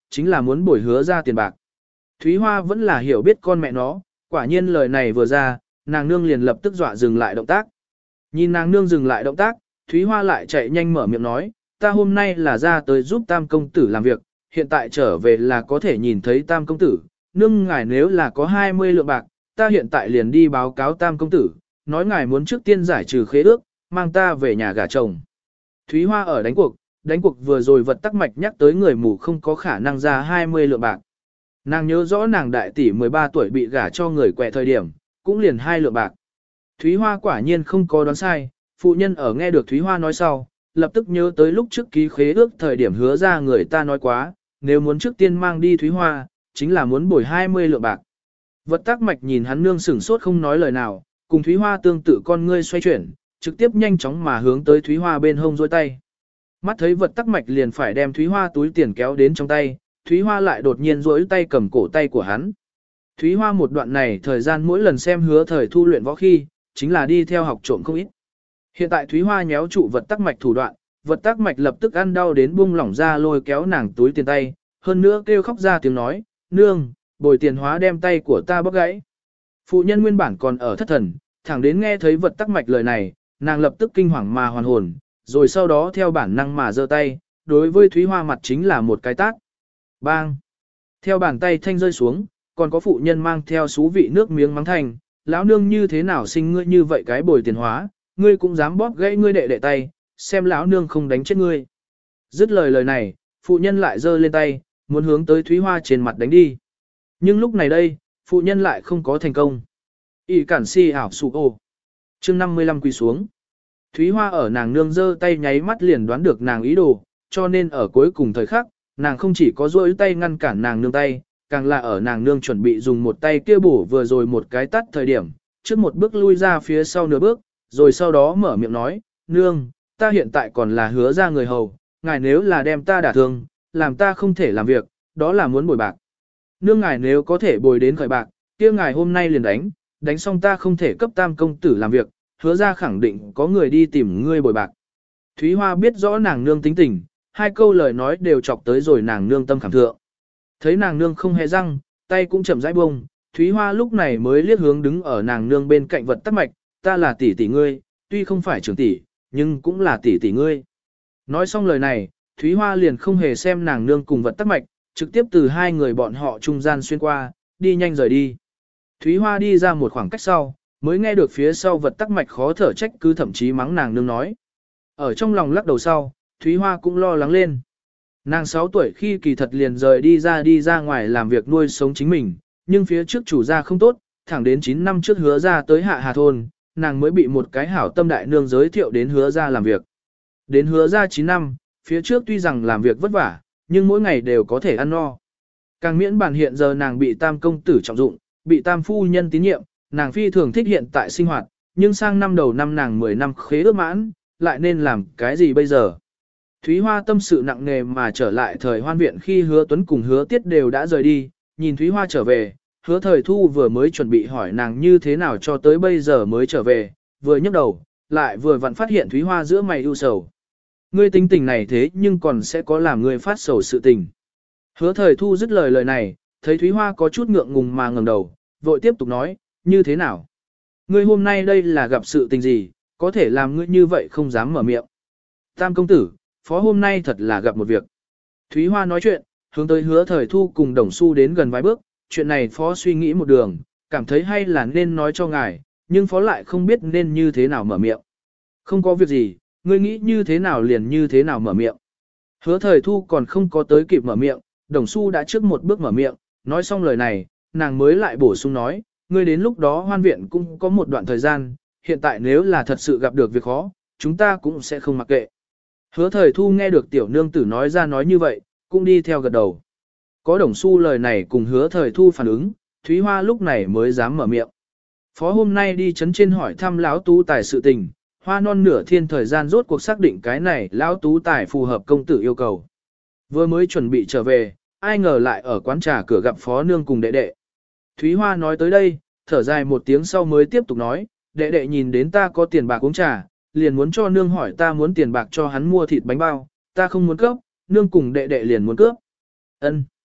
A: chính là muốn bồi hứa ra tiền bạc. Thúy Hoa vẫn là hiểu biết con mẹ nó, quả nhiên lời này vừa ra, nàng nương liền lập tức dọa dừng lại động tác. Nhìn nàng nương dừng lại động tác, Thúy Hoa lại chạy nhanh mở miệng nói, ta hôm nay là ra tới giúp tam công tử làm việc, hiện tại trở về là có thể nhìn thấy tam công tử, nương ngài nếu là có hai mươi lượng bạc, ta hiện tại liền đi báo cáo tam công tử, nói ngài muốn trước tiên giải trừ khế ước, mang ta về nhà gả chồng. Thúy Hoa ở đánh cuộc, đánh cuộc vừa rồi vật tắc mạch nhắc tới người mù không có khả năng ra hai mươi lượng bạc. Nàng nhớ rõ nàng đại tỷ mười ba tuổi bị gả cho người quẹ thời điểm, cũng liền hai lượng bạc. Thúy Hoa quả nhiên không có đoán sai, phụ nhân ở nghe được Thúy Hoa nói sau, lập tức nhớ tới lúc trước ký khế ước thời điểm hứa ra người ta nói quá, nếu muốn trước tiên mang đi Thúy Hoa, chính là muốn bồi hai mươi lượng bạc. Vật tác mạch nhìn hắn nương sửng sốt không nói lời nào, cùng Thúy Hoa tương tự con ngươi xoay chuyển, trực tiếp nhanh chóng mà hướng tới Thúy Hoa bên hông dôi tay. Mắt thấy vật tắc mạch liền phải đem Thúy Hoa túi tiền kéo đến trong tay, Thúy Hoa lại đột nhiên duỗi tay cầm cổ tay của hắn. Thúy Hoa một đoạn này thời gian mỗi lần xem hứa thời thu luyện võ khi, chính là đi theo học trộm không ít. Hiện tại Thúy Hoa nhéo trụ vật tắc mạch thủ đoạn, vật tắc mạch lập tức ăn đau đến buông lỏng ra lôi kéo nàng túi tiền tay, hơn nữa kêu khóc ra tiếng nói, nương, bồi tiền hóa đem tay của ta bóc gãy. Phụ nhân nguyên bản còn ở thất thần, thẳng đến nghe thấy vật tắc mạch lời này, nàng lập tức kinh hoàng mà hoàn hồn, rồi sau đó theo bản năng mà giơ tay, đối với Thúy Hoa mặt chính là một cái tát. Bang! Theo bàn tay thanh rơi xuống, còn có phụ nhân mang theo xú vị nước miếng mắng thành, lão nương như thế nào sinh ngươi như vậy cái bồi tiền hóa, ngươi cũng dám bóp gãy ngươi đệ đệ tay, xem lão nương không đánh chết ngươi. Dứt lời lời này, phụ nhân lại giơ lên tay, muốn hướng tới Thúy Hoa trên mặt đánh đi. Nhưng lúc này đây, phụ nhân lại không có thành công. ỷ cản si ảo sụ ô. chương năm mươi lăm quỳ xuống. Thúy Hoa ở nàng nương giơ tay nháy mắt liền đoán được nàng ý đồ, cho nên ở cuối cùng thời khắc, nàng không chỉ có duỗi tay ngăn cản nàng nương tay, càng là ở nàng nương chuẩn bị dùng một tay kia bổ vừa rồi một cái tắt thời điểm, trước một bước lui ra phía sau nửa bước, rồi sau đó mở miệng nói, nương, ta hiện tại còn là hứa ra người hầu, ngài nếu là đem ta đả thương, làm ta không thể làm việc, đó là muốn bồi bạc. Nương ngài nếu có thể bồi đến khởi bạc, kia ngài hôm nay liền đánh, đánh xong ta không thể cấp tam công tử làm việc, hứa ra khẳng định có người đi tìm ngươi bồi bạc. Thúy Hoa biết rõ nàng nương tính tình, hai câu lời nói đều chọc tới rồi nàng nương tâm khảm thượng. Thấy nàng nương không hề răng, tay cũng chậm rãi bông, Thúy Hoa lúc này mới liếc hướng đứng ở nàng nương bên cạnh vật tắc mạch, ta là tỷ tỷ ngươi, tuy không phải trưởng tỷ, nhưng cũng là tỷ tỷ ngươi. Nói xong lời này, Thúy Hoa liền không hề xem nàng nương cùng vật tắc mạch, trực tiếp từ hai người bọn họ trung gian xuyên qua, đi nhanh rời đi. Thúy Hoa đi ra một khoảng cách sau, mới nghe được phía sau vật tắc mạch khó thở trách cứ thậm chí mắng nàng nương nói. Ở trong lòng lắc đầu sau, Thúy Hoa cũng lo lắng lên. Nàng sáu tuổi khi kỳ thật liền rời đi ra đi ra ngoài làm việc nuôi sống chính mình, nhưng phía trước chủ gia không tốt, thẳng đến chín năm trước hứa ra tới hạ hà thôn, nàng mới bị một cái hảo tâm đại nương giới thiệu đến hứa ra làm việc. Đến hứa ra chín năm, phía trước tuy rằng làm việc vất vả, nhưng mỗi ngày đều có thể ăn no. Càng miễn bản hiện giờ nàng bị tam công tử trọng dụng, bị tam phu nhân tín nhiệm, nàng phi thường thích hiện tại sinh hoạt, nhưng sang năm đầu năm nàng mười năm khế ước mãn, lại nên làm cái gì bây giờ? Thúy Hoa tâm sự nặng nề mà trở lại thời hoan viện khi hứa Tuấn cùng hứa Tiết đều đã rời đi, nhìn Thúy Hoa trở về, hứa thời thu vừa mới chuẩn bị hỏi nàng như thế nào cho tới bây giờ mới trở về, vừa nhấc đầu, lại vừa vặn phát hiện Thúy Hoa giữa mày ưu sầu. Ngươi tính tình này thế nhưng còn sẽ có làm ngươi phát sầu sự tình. Hứa thời thu dứt lời lời này, thấy Thúy Hoa có chút ngượng ngùng mà ngẩng đầu, vội tiếp tục nói, như thế nào? Ngươi hôm nay đây là gặp sự tình gì, có thể làm ngươi như vậy không dám mở miệng. Tam công tử, phó hôm nay thật là gặp một việc. Thúy Hoa nói chuyện, hướng tới hứa thời thu cùng đồng xu đến gần vài bước, chuyện này phó suy nghĩ một đường, cảm thấy hay là nên nói cho ngài, nhưng phó lại không biết nên như thế nào mở miệng. Không có việc gì, ngươi nghĩ như thế nào liền như thế nào mở miệng. Hứa thời thu còn không có tới kịp mở miệng, đồng xu đã trước một bước mở miệng, nói xong lời này, nàng mới lại bổ sung nói, ngươi đến lúc đó hoan viện cũng có một đoạn thời gian, hiện tại nếu là thật sự gặp được việc khó, chúng ta cũng sẽ không mặc kệ. Hứa thời thu nghe được tiểu nương tử nói ra nói như vậy, cũng đi theo gật đầu. Có đồng xu lời này cùng hứa thời thu phản ứng, Thúy Hoa lúc này mới dám mở miệng. Phó hôm nay đi chấn trên hỏi thăm lão tú tài sự tình, Hoa non nửa thiên thời gian rốt cuộc xác định cái này lão tú tài phù hợp công tử yêu cầu. Vừa mới chuẩn bị trở về, ai ngờ lại ở quán trà cửa gặp phó nương cùng đệ đệ. Thúy Hoa nói tới đây, thở dài một tiếng sau mới tiếp tục nói, đệ đệ nhìn đến ta có tiền bạc uống trà, liền muốn cho nương hỏi ta muốn tiền bạc cho hắn mua thịt bánh bao, ta không muốn cướp, nương cùng đệ đệ liền muốn cướp. Ân.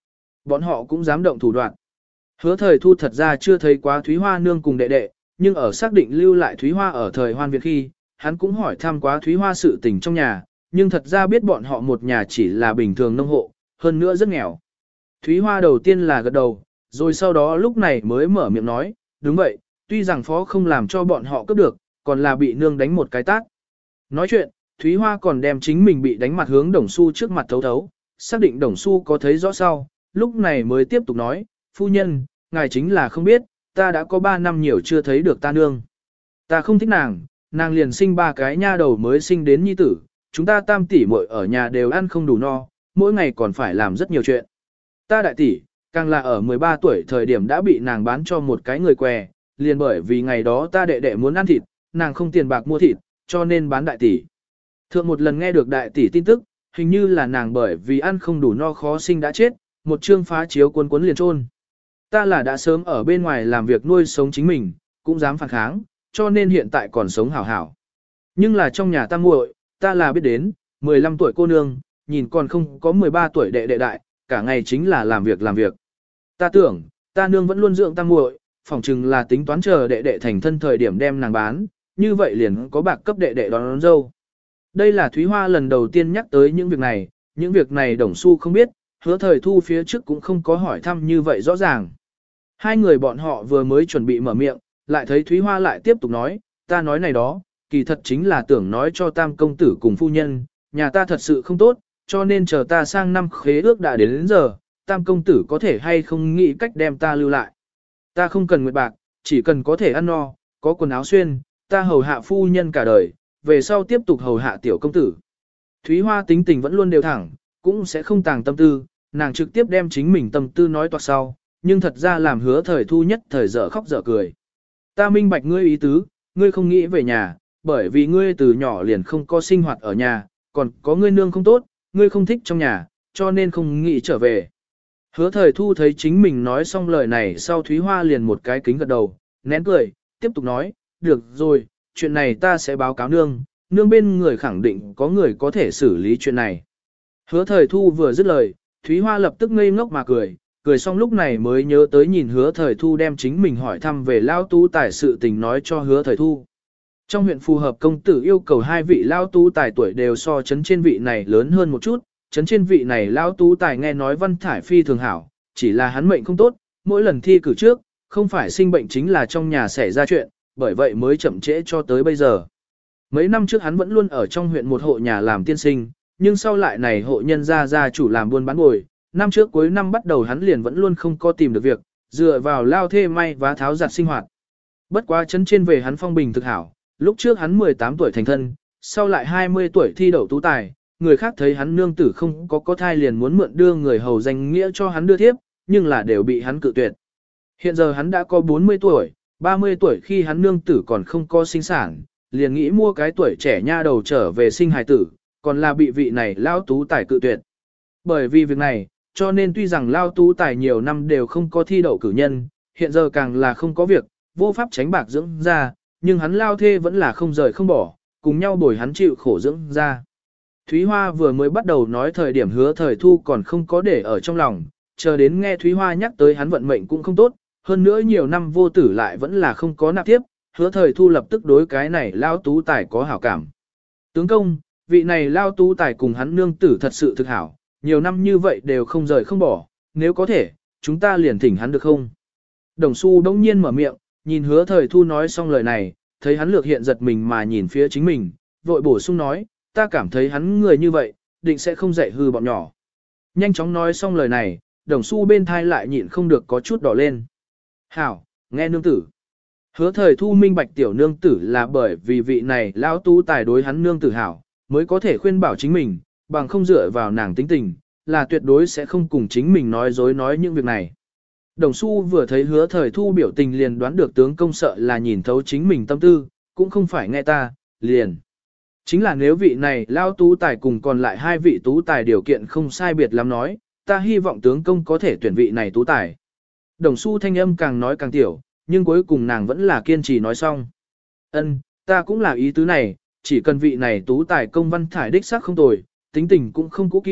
A: Bọn họ cũng dám động thủ đoạn. Hứa thời thu thật ra chưa thấy quá Thúy Hoa nương cùng đệ đệ, nhưng ở xác định lưu lại Thúy Hoa ở thời hoan Việt khi, hắn cũng hỏi thăm quá Thúy Hoa sự tình trong nhà, nhưng thật ra biết bọn họ một nhà chỉ là bình thường nông hộ, hơn nữa rất nghèo. Thúy Hoa đầu tiên là gật đầu, rồi sau đó lúc này mới mở miệng nói, đúng vậy, tuy rằng phó không làm cho bọn họ cướp được, còn là bị nương đánh một cái tát. Nói chuyện, Thúy Hoa còn đem chính mình bị đánh mặt hướng Đồng Xu trước mặt thấu thấu, xác định Đồng Xu có thấy rõ sau, lúc này mới tiếp tục nói, phu nhân, ngài chính là không biết, ta đã có ba năm nhiều chưa thấy được ta nương. Ta không thích nàng, nàng liền sinh ba cái nha đầu mới sinh đến nhi tử, chúng ta tam tỷ muội ở nhà đều ăn không đủ no, mỗi ngày còn phải làm rất nhiều chuyện. Ta đại tỷ, càng là ở mười ba tuổi thời điểm đã bị nàng bán cho một cái người què, liền bởi vì ngày đó ta đệ đệ muốn ăn thịt, nàng không tiền bạc mua thịt, cho nên bán đại tỷ. Thượng một lần nghe được đại tỷ tin tức, hình như là nàng bởi vì ăn không đủ no khó sinh đã chết, một chương phá chiếu cuốn cuốn liền trôn. Ta là đã sớm ở bên ngoài làm việc nuôi sống chính mình, cũng dám phản kháng, cho nên hiện tại còn sống hảo hảo. Nhưng là trong nhà ta muội, ta là biết đến, mười lăm tuổi cô nương, nhìn còn không có mười ba tuổi đệ đệ đại, cả ngày chính là làm việc làm việc. Ta tưởng, ta nương vẫn luôn dưỡng ta muội, phỏng chừng là tính toán chờ đệ đệ thành thân thời điểm đem nàng bán, như vậy liền có bạc cấp đệ đệ đón, đón dâu. Đây là Thúy Hoa lần đầu tiên nhắc tới những việc này, những việc này Đồng Xu không biết, Hứa Thời Thu phía trước cũng không có hỏi thăm như vậy rõ ràng. Hai người bọn họ vừa mới chuẩn bị mở miệng, lại thấy Thúy Hoa lại tiếp tục nói, ta nói này đó, kỳ thật chính là tưởng nói cho tam công tử cùng phu nhân, nhà ta thật sự không tốt, cho nên chờ ta sang năm khế ước đã đến, đến giờ, tam công tử có thể hay không nghĩ cách đem ta lưu lại. Ta không cần nguyệt bạc, chỉ cần có thể ăn no, có quần áo xuyên, ta hầu hạ phu nhân cả đời, về sau tiếp tục hầu hạ tiểu công tử. Thúy Hoa tính tình vẫn luôn đều thẳng, cũng sẽ không tàng tâm tư, nàng trực tiếp đem chính mình tâm tư nói toạc sau, nhưng thật ra làm Hứa Thời Thu nhất thời dở khóc dở cười. Ta minh bạch ngươi ý tứ, ngươi không nghĩ về nhà, bởi vì ngươi từ nhỏ liền không có sinh hoạt ở nhà, còn có ngươi nương không tốt, ngươi không thích trong nhà, cho nên không nghĩ trở về. Hứa Thời Thu thấy chính mình nói xong lời này sau Thúy Hoa liền một cái kính gật đầu, nén cười, tiếp tục nói, được rồi, chuyện này ta sẽ báo cáo nương, nương bên người khẳng định có người có thể xử lý chuyện này. Hứa Thời Thu vừa dứt lời, Thúy Hoa lập tức ngây ngốc mà cười, cười xong lúc này mới nhớ tới nhìn Hứa Thời Thu đem chính mình hỏi thăm về Lao Tú Tài sự tình nói cho Hứa Thời Thu. Trong huyện phù hợp công tử yêu cầu hai vị Lao Tú Tài tuổi đều so chấn trên vị này lớn hơn một chút, chấn trên vị này Lao Tú Tài nghe nói Văn Thải Phi thường hảo, chỉ là hắn mệnh không tốt, mỗi lần thi cử trước, không phải sinh bệnh chính là trong nhà xảy ra chuyện, bởi vậy mới chậm trễ cho tới bây giờ. Mấy năm trước hắn vẫn luôn ở trong huyện một hộ nhà làm tiên sinh, nhưng sau lại này hộ nhân gia gia chủ làm buôn bán bồi, năm trước cuối năm bắt đầu hắn liền vẫn luôn không có tìm được việc, dựa vào lao thê may và tháo giặt sinh hoạt. Bất quá chấn trên về hắn phong bình thực hảo, lúc trước hắn mười tám tuổi thành thân, sau lại hai mươi tuổi thi đậu tú tài, người khác thấy hắn nương tử không có có thai liền muốn mượn đưa người hầu danh nghĩa cho hắn đưa thiếp, nhưng là đều bị hắn cự tuyệt. Hiện giờ hắn đã có bốn mươi tuổi, ba mươi tuổi khi hắn nương tử còn không có sinh sản, liền nghĩ mua cái tuổi trẻ nha đầu trở về sinh hài tử, còn là bị vị này lao tú tài cự tuyệt. Bởi vì việc này, cho nên tuy rằng lao tú tài nhiều năm đều không có thi đậu cử nhân, hiện giờ càng là không có việc, vô pháp tránh bạc dưỡng ra, nhưng hắn lao thê vẫn là không rời không bỏ, cùng nhau bồi hắn chịu khổ dưỡng ra. Thúy Hoa vừa mới bắt đầu nói thời điểm Hứa Thời Thu còn không có để ở trong lòng, chờ đến nghe Thúy Hoa nhắc tới hắn vận mệnh cũng không tốt, hơn nữa nhiều năm vô tử lại vẫn là không có nạp tiếp, Hứa Thời Thu lập tức đối cái này lao tú tài có hảo cảm. Tướng công, vị này lao tú tài cùng hắn nương tử thật sự thực hảo, nhiều năm như vậy đều không rời không bỏ, nếu có thể, chúng ta liền thỉnh hắn được không? Đồng Xu đống nhiên mở miệng, nhìn Hứa Thời Thu nói xong lời này, thấy hắn lược hiện giật mình mà nhìn phía chính mình, vội bổ sung nói, ta cảm thấy hắn người như vậy, định sẽ không dạy hư bọn nhỏ. Nhanh chóng nói xong lời này, Đồng Xu bên thai lại nhịn không được có chút đỏ lên. Hảo, nghe nương tử. Hứa Thời Thu minh bạch tiểu nương tử là bởi vì vị này lão tú tài đối hắn nương tử hảo, mới có thể khuyên bảo chính mình, bằng không dựa vào nàng tính tình, là tuyệt đối sẽ không cùng chính mình nói dối nói những việc này. Đồng Xu vừa thấy Hứa Thời Thu biểu tình liền đoán được tướng công sợ là nhìn thấu chính mình tâm tư, cũng không phải nghe ta, liền. Chính là nếu vị này lao tú tài cùng còn lại hai vị tú tài điều kiện không sai biệt lắm nói, ta hy vọng tướng công có thể tuyển vị này tú tài. Đồng Xu thanh âm càng nói càng tiểu, nhưng cuối cùng nàng vẫn là kiên trì nói xong. Ân, ta cũng là ý tứ này, chỉ cần vị này tú tài công văn thải đích xác không tồi, tính tình cũng không cũ kỹ,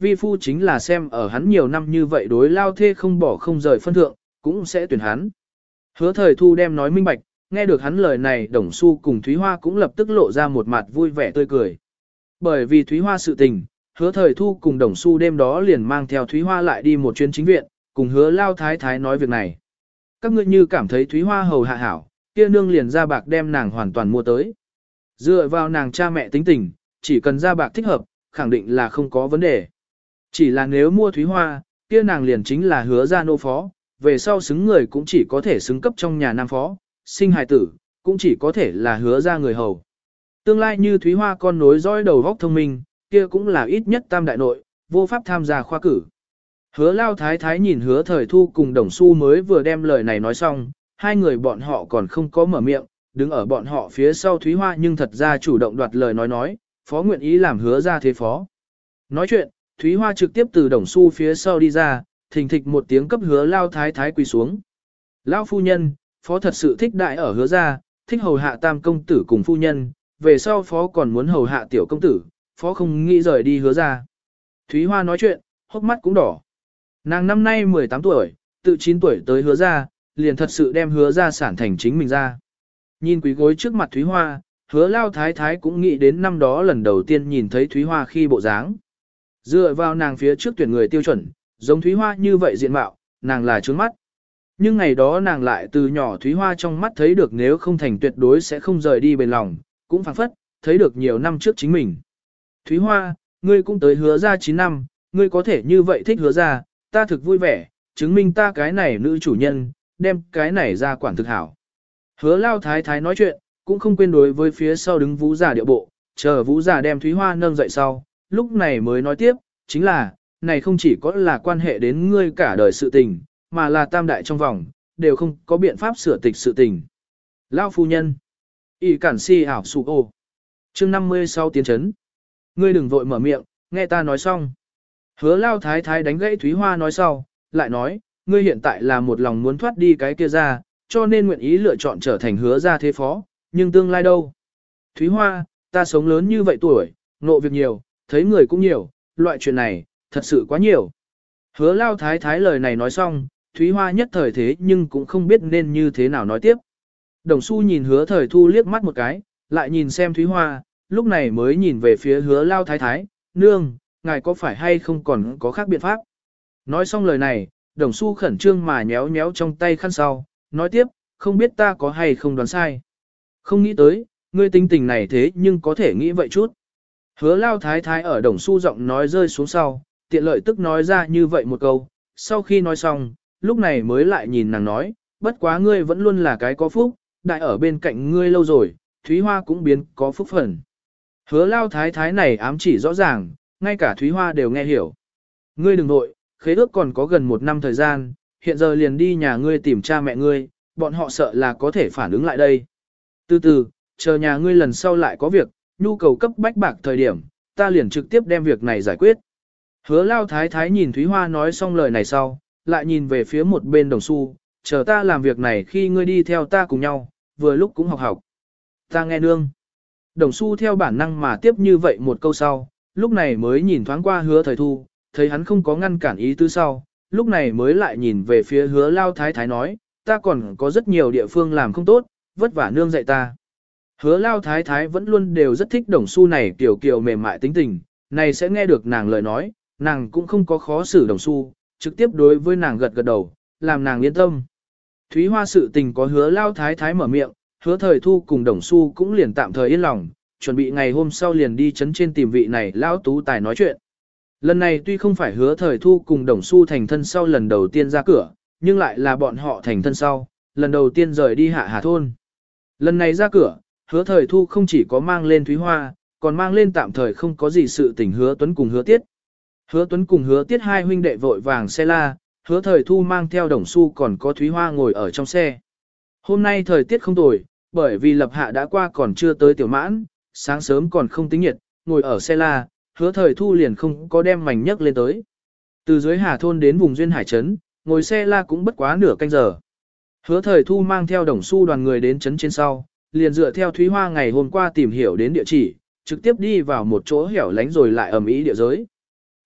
A: vi phu chính là xem ở hắn nhiều năm như vậy đối lao thê không bỏ không rời phân thượng, cũng sẽ tuyển hắn. Hứa thời thu đem nói minh bạch, nghe được hắn lời này Đồng Xu cùng Thúy Hoa cũng lập tức lộ ra một mặt vui vẻ tươi cười. Bởi vì Thúy Hoa sự tình, hứa thời thu cùng Đồng Xu đêm đó liền mang theo Thúy Hoa lại đi một chuyến chính viện, cùng hứa lao thái thái nói việc này. Các ngươi như cảm thấy Thúy Hoa hầu hạ hảo, kia nương liền ra bạc đem nàng hoàn toàn mua tới. Dựa vào nàng cha mẹ tính tình, chỉ cần ra bạc thích hợp, khẳng định là không có vấn đề. Chỉ là nếu mua Thúy Hoa, kia nàng liền chính là hứa ra nô phó, về sau xứng người cũng chỉ có thể xứng cấp trong nhà nam phó, sinh hài tử, cũng chỉ có thể là hứa ra người hầu. Tương lai như Thúy Hoa con nối dõi đầu vóc thông minh, kia cũng là ít nhất tam đại nội, vô pháp tham gia khoa cử. Hứa lao thái thái nhìn hứa thời thu cùng Đồng Xu mới vừa đem lời này nói xong, hai người bọn họ còn không có mở miệng, đứng ở bọn họ phía sau Thúy Hoa nhưng thật ra chủ động đoạt lời nói nói, phó nguyện ý làm hứa ra thế phó. Nói chuyện, Thúy Hoa trực tiếp từ Đồng Xu phía sau đi ra, thình thịch một tiếng cấp hứa lao thái thái quỳ xuống. Lao phu nhân, phó thật sự thích đại ở hứa ra, thích hầu hạ tam công tử cùng phu nhân, về sau phó còn muốn hầu hạ tiểu công tử, phó không nghĩ rời đi hứa ra. Thúy Hoa nói chuyện, hốc mắt cũng đỏ. Nàng năm nay mười tám tuổi, tự chín tuổi tới hứa ra, liền thật sự đem hứa ra sản thành chính mình ra. Nhìn quý gối trước mặt Thúy Hoa, hứa lao thái thái cũng nghĩ đến năm đó lần đầu tiên nhìn thấy Thúy Hoa khi bộ dáng. Dựa vào nàng phía trước tuyển người tiêu chuẩn, giống Thúy Hoa như vậy diện mạo, nàng là trướng mắt. Nhưng ngày đó nàng lại từ nhỏ Thúy Hoa trong mắt thấy được nếu không thành tuyệt đối sẽ không rời đi bền lòng, cũng phảng phất, thấy được nhiều năm trước chính mình. Thúy Hoa, ngươi cũng tới hứa ra chín năm, ngươi có thể như vậy thích hứa ra, ta thực vui vẻ, chứng minh ta cái này nữ chủ nhân, đem cái này ra quản thực hảo. Hứa lao thái thái nói chuyện, cũng không quên đối với phía sau đứng vũ giả điệu bộ, chờ vũ giả đem Thúy Hoa nâng dậy sau, lúc này mới nói tiếp, chính là, này không chỉ có là quan hệ đến ngươi cả đời sự tình, mà là tam đại trong vòng, đều không có biện pháp sửa tịch sự tình. Lao phu nhân, y cản si ảo sụ ô, chương năm mươi sau tiến chấn. Ngươi đừng vội mở miệng, nghe ta nói xong. Hứa lao thái thái đánh gãy Thúy Hoa nói sau, lại nói, ngươi hiện tại là một lòng muốn thoát đi cái kia ra, cho nên nguyện ý lựa chọn trở thành hứa ra thế phó, nhưng tương lai đâu? Thúy Hoa, ta sống lớn như vậy tuổi, nộ việc nhiều, thấy người cũng nhiều, loại chuyện này, thật sự quá nhiều. Hứa lao thái thái lời này nói xong, Thúy Hoa nhất thời thế nhưng cũng không biết nên như thế nào nói tiếp. Đồng Xu nhìn hứa thời thu liếc mắt một cái, lại nhìn xem Thúy Hoa, lúc này mới nhìn về phía hứa lao thái thái, nương, ngài có phải hay không còn có khác biện pháp? Nói xong lời này, Đồng Xu khẩn trương mà nhéo nhéo trong tay khăn sau, nói tiếp, không biết ta có hay không đoán sai. Không nghĩ tới, ngươi tinh tình này thế nhưng có thể nghĩ vậy chút. Hứa lao thái thái ở Đồng Xu giọng nói rơi xuống sau, tiện lợi tức nói ra như vậy một câu, sau khi nói xong, lúc này mới lại nhìn nàng nói, bất quá ngươi vẫn luôn là cái có phúc, đại ở bên cạnh ngươi lâu rồi, Thúy Hoa cũng biến có phúc phần. Hứa lao thái thái này ám chỉ rõ ràng, ngay cả Thúy Hoa đều nghe hiểu. Ngươi đừng nội, khế ước còn có gần một năm thời gian, hiện giờ liền đi nhà ngươi tìm cha mẹ ngươi, bọn họ sợ là có thể phản ứng lại đây. Từ từ, chờ nhà ngươi lần sau lại có việc, nhu cầu cấp bách bạc thời điểm, ta liền trực tiếp đem việc này giải quyết. Hứa lao thái thái nhìn Thúy Hoa nói xong lời này sau, lại nhìn về phía một bên Đồng Xu, chờ ta làm việc này khi ngươi đi theo ta cùng nhau, vừa lúc cũng học học. Ta nghe nương. Đồng Xu theo bản năng mà tiếp như vậy một câu sau, lúc này mới nhìn thoáng qua hứa thời thu, thấy hắn không có ngăn cản ý tứ sau, lúc này mới lại nhìn về phía hứa lao thái thái nói, ta còn có rất nhiều địa phương làm không tốt, vất vả nương dạy ta. Hứa lao thái thái vẫn luôn đều rất thích Đồng Xu này kiểu kiểu mềm mại tính tình, này sẽ nghe được nàng lời nói, nàng cũng không có khó xử Đồng Xu, trực tiếp đối với nàng gật gật đầu, làm nàng yên tâm. Thúy Hoa sự tình có hứa lao thái thái mở miệng, hứa thời thu cùng Đồng Xu cũng liền tạm thời yên lòng, chuẩn bị ngày hôm sau liền đi chấn trên tìm vị này lão tú tài nói chuyện. Lần này tuy không phải hứa thời thu cùng Đồng Xu thành thân sau lần đầu tiên ra cửa, nhưng lại là bọn họ thành thân sau, lần đầu tiên rời đi hạ hà thôn. Lần này ra cửa, hứa thời thu không chỉ có mang lên Thúy Hoa, còn mang lên tạm thời không có gì sự tình hứa Tuấn cùng hứa Tiết. Hứa Tuấn cùng hứa Tiết hai huynh đệ vội vàng xe la, hứa thời thu mang theo Đồng Xu còn có Thúy Hoa ngồi ở trong xe. Hôm nay thời tiết không tồi, bởi vì lập hạ đã qua còn chưa tới tiểu mãn, sáng sớm còn không tính nhiệt, ngồi ở xe la, hứa thời thu liền không có đem mảnh nhấc lên tới. Từ dưới Hà thôn đến vùng duyên hải trấn, ngồi xe la cũng bất quá nửa canh giờ. Hứa thời thu mang theo Đồng Xu đoàn người đến trấn trên sau, liền dựa theo Thúy Hoa ngày hôm qua tìm hiểu đến địa chỉ, trực tiếp đi vào một chỗ hẻo lánh rồi lại ầm ĩ địa giới.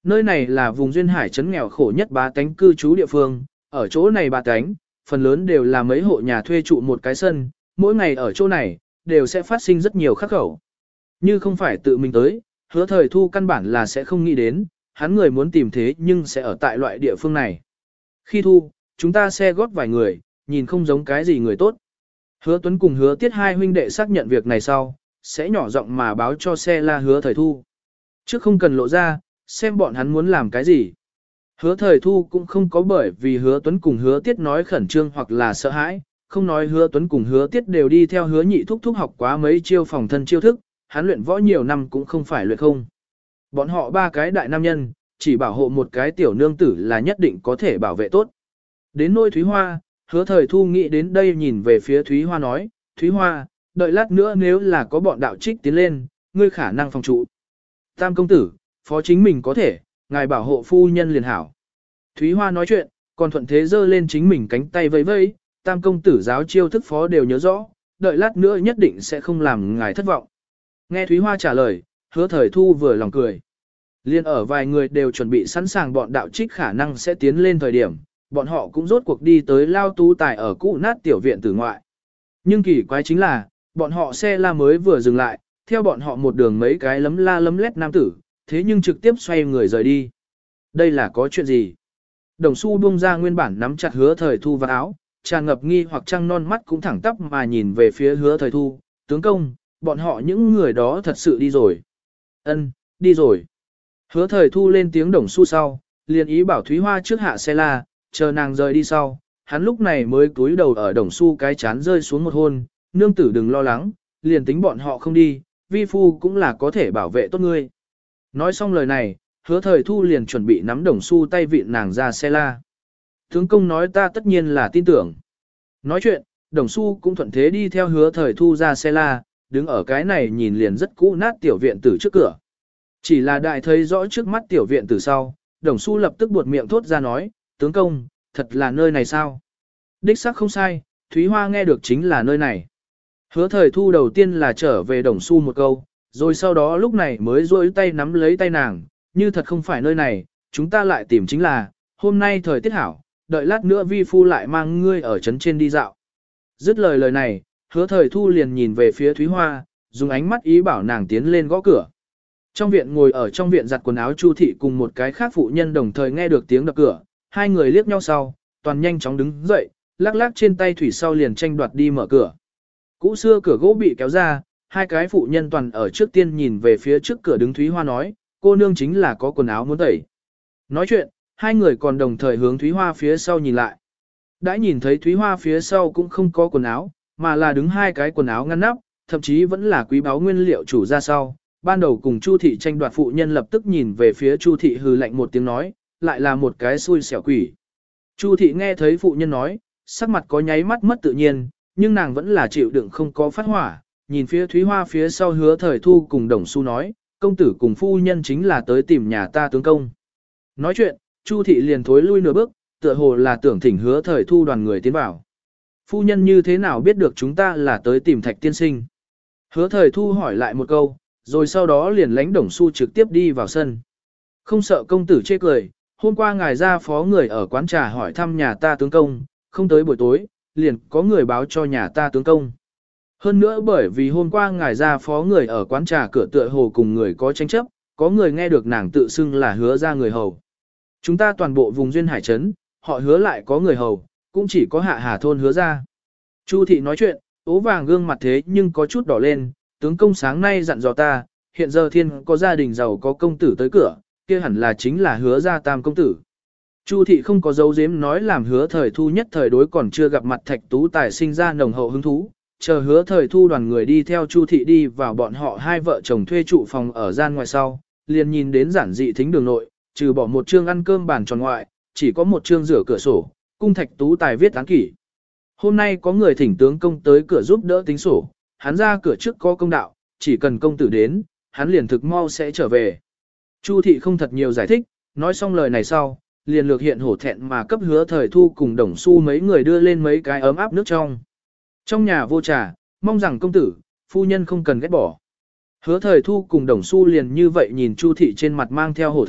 A: Nơi này là vùng duyên hải trấn nghèo khổ nhất bá tánh cư trú địa phương, ở chỗ này bá tánh, phần lớn đều là mấy hộ nhà thuê trụ một cái sân, mỗi ngày ở chỗ này, đều sẽ phát sinh rất nhiều khắc khẩu. Như không phải tự mình tới, hứa thời thu căn bản là sẽ không nghĩ đến, hắn người muốn tìm thế nhưng sẽ ở tại loại địa phương này. Khi thu, chúng ta xe gót vài người, nhìn không giống cái gì người tốt. Hứa Tuấn cùng hứa tiết hai huynh đệ xác nhận việc này sau, sẽ nhỏ giọng mà báo cho xe la hứa thời thu. Trước không cần lộ ra, xem bọn hắn muốn làm cái gì. Hứa thời thu cũng không có bởi vì hứa Tuấn cùng hứa tiết nói khẩn trương hoặc là sợ hãi, không nói hứa Tuấn cùng hứa tiết đều đi theo hứa nhị thúc thúc học quá mấy chiêu phòng thân chiêu thức, hắn luyện võ nhiều năm cũng không phải luyện không. Bọn họ ba cái đại nam nhân, chỉ bảo hộ một cái tiểu nương tử là nhất định có thể bảo vệ tốt. Đến nôi Thúy Hoa, hứa thời thu nghĩ đến đây nhìn về phía Thúy Hoa nói, Thúy Hoa, đợi lát nữa nếu là có bọn đạo trích tiến lên, ngươi khả năng phòng trụ. Tam công tử, phó chính mình có thể, ngài bảo hộ phu nhân liền hảo. Thúy Hoa nói chuyện, còn thuận thế giơ lên chính mình cánh tay vẫy vẫy, tam công tử giáo chiêu thức phó đều nhớ rõ, đợi lát nữa nhất định sẽ không làm ngài thất vọng. Nghe Thúy Hoa trả lời, hứa thời thu vừa lòng cười. Liên ở vài người đều chuẩn bị sẵn sàng bọn đạo trích khả năng sẽ tiến lên thời điểm, bọn họ cũng rốt cuộc đi tới lao tú tài ở cũ nát tiểu viện tử ngoại. Nhưng kỳ quái chính là, bọn họ xe la mới vừa dừng lại, theo bọn họ một đường mấy cái lấm la lấm lét nam tử, thế nhưng trực tiếp xoay người rời đi. Đây là có chuyện gì? Đồng Xu buông ra nguyên bản nắm chặt hứa thời thu vào áo, tràn ngập nghi hoặc trăng non mắt cũng thẳng tắp mà nhìn về phía hứa thời thu, tướng công, bọn họ những người đó thật sự đi rồi. Ân, đi rồi. Hứa thời thu lên tiếng Đồng Xu sau, liền ý bảo Thúy Hoa trước hạ xe la, chờ nàng rời đi sau, hắn lúc này mới cúi đầu ở Đồng Xu cái chán rơi xuống một hôn, nương tử đừng lo lắng, liền tính bọn họ không đi, vi phu cũng là có thể bảo vệ tốt ngươi. Nói xong lời này, hứa thời thu liền chuẩn bị nắm Đồng Xu tay vịn nàng ra xe la. Tướng công nói ta tất nhiên là tin tưởng. Nói chuyện, Đồng Xu cũng thuận thế đi theo hứa thời thu ra xe la, đứng ở cái này nhìn liền rất cũ nát tiểu viện tử trước cửa. Chỉ là đại thấy rõ trước mắt tiểu viện tử sau, Đồng Xu lập tức buột miệng thốt ra nói, tướng công, thật là nơi này sao? Đích xác không sai, Thúy Hoa nghe được chính là nơi này. Hứa thời thu đầu tiên là trở về Đồng Xu một câu, rồi sau đó lúc này mới rôi tay nắm lấy tay nàng, như thật không phải nơi này, chúng ta lại tìm chính là, hôm nay thời tiết hảo, đợi lát nữa vi phu lại mang ngươi ở trấn trên đi dạo. Dứt lời lời này, hứa thời thu liền nhìn về phía Thúy Hoa, dùng ánh mắt ý bảo nàng tiến lên gõ cửa. Trong viện ngồi ở trong viện giặt quần áo Chu thị cùng một cái khác phụ nhân đồng thời nghe được tiếng đập cửa, hai người liếc nhau sau, toàn nhanh chóng đứng dậy, lắc lắc trên tay thủy sau liền tranh đoạt đi mở cửa. Cũ xưa cửa gỗ bị kéo ra, hai cái phụ nhân toàn ở trước tiên nhìn về phía trước cửa đứng Thúy Hoa nói, cô nương chính là có quần áo muốn tẩy. Nói chuyện, hai người còn đồng thời hướng Thúy Hoa phía sau nhìn lại. Đã nhìn thấy Thúy Hoa phía sau cũng không có quần áo, mà là đứng hai cái quần áo ngăn nắp, thậm chí vẫn là quý báu nguyên liệu chủ ra sau. Ban đầu cùng Chu thị tranh đoạt phụ nhân lập tức nhìn về phía Chu thị hừ lạnh một tiếng nói, lại là một cái xui xẻo quỷ. Chu thị nghe thấy phụ nhân nói, sắc mặt có nháy mắt mất tự nhiên, nhưng nàng vẫn là chịu đựng không có phát hỏa, nhìn phía Thúy Hoa phía sau hứa thời thu cùng Đồng Xu nói, công tử cùng phu nhân chính là tới tìm nhà ta tướng công. Nói chuyện, Chu thị liền thối lui nửa bước, tựa hồ là tưởng thỉnh hứa thời thu đoàn người tiến vào. Phu nhân như thế nào biết được chúng ta là tới tìm Thạch tiên sinh? Hứa thời thu hỏi lại một câu, rồi sau đó liền lãnh Đồng Xu trực tiếp đi vào sân. Không sợ công tử chê cười, hôm qua ngài ra phó người ở quán trà hỏi thăm nhà ta tướng công, không tới buổi tối, liền có người báo cho nhà ta tướng công. Hơn nữa bởi vì hôm qua ngài ra phó người ở quán trà cửa tựa hồ cùng người có tranh chấp, có người nghe được nàng tự xưng là hứa ra người hầu. Chúng ta toàn bộ vùng duyên hải trấn, họ hứa lại có người hầu, cũng chỉ có hạ hà thôn hứa ra. Chu thị nói chuyện, ố vàng gương mặt thế nhưng có chút đỏ lên, tướng công sáng nay dặn dò ta, hiện giờ thiên có gia đình giàu có công tử tới cửa, kia hẳn là chính là hứa ra tam công tử. Chu thị không có dấu giếm nói làm hứa thời thu nhất thời đối còn chưa gặp mặt Thạch Tú Tài sinh ra nồng hậu hứng thú, chờ hứa thời thu đoàn người đi theo Chu thị đi vào bọn họ hai vợ chồng thuê trụ phòng ở gian ngoài sau, liền nhìn đến giản dị thính đường nội, trừ bỏ một chương ăn cơm bàn tròn ngoại, chỉ có một chương rửa cửa sổ, cung Thạch Tú Tài viết án kỷ. Hôm nay có người thỉnh tướng công tới cửa giúp đỡ tính sổ, hắn ra cửa trước có công đạo, chỉ cần công tử đến, hắn liền thực mau sẽ trở về. Chu thị không thật nhiều giải thích, nói xong lời này sau, liền lược hiện hổ thẹn mà cấp hứa thời thu cùng Đồng Xu mấy người đưa lên mấy cái ấm áp nước trong. Trong nhà vô trà, mong rằng công tử, phu nhân không cần ghét bỏ. Hứa thời thu cùng Đồng Xu liền như vậy nhìn Chu thị trên mặt mang theo hổ thẹn,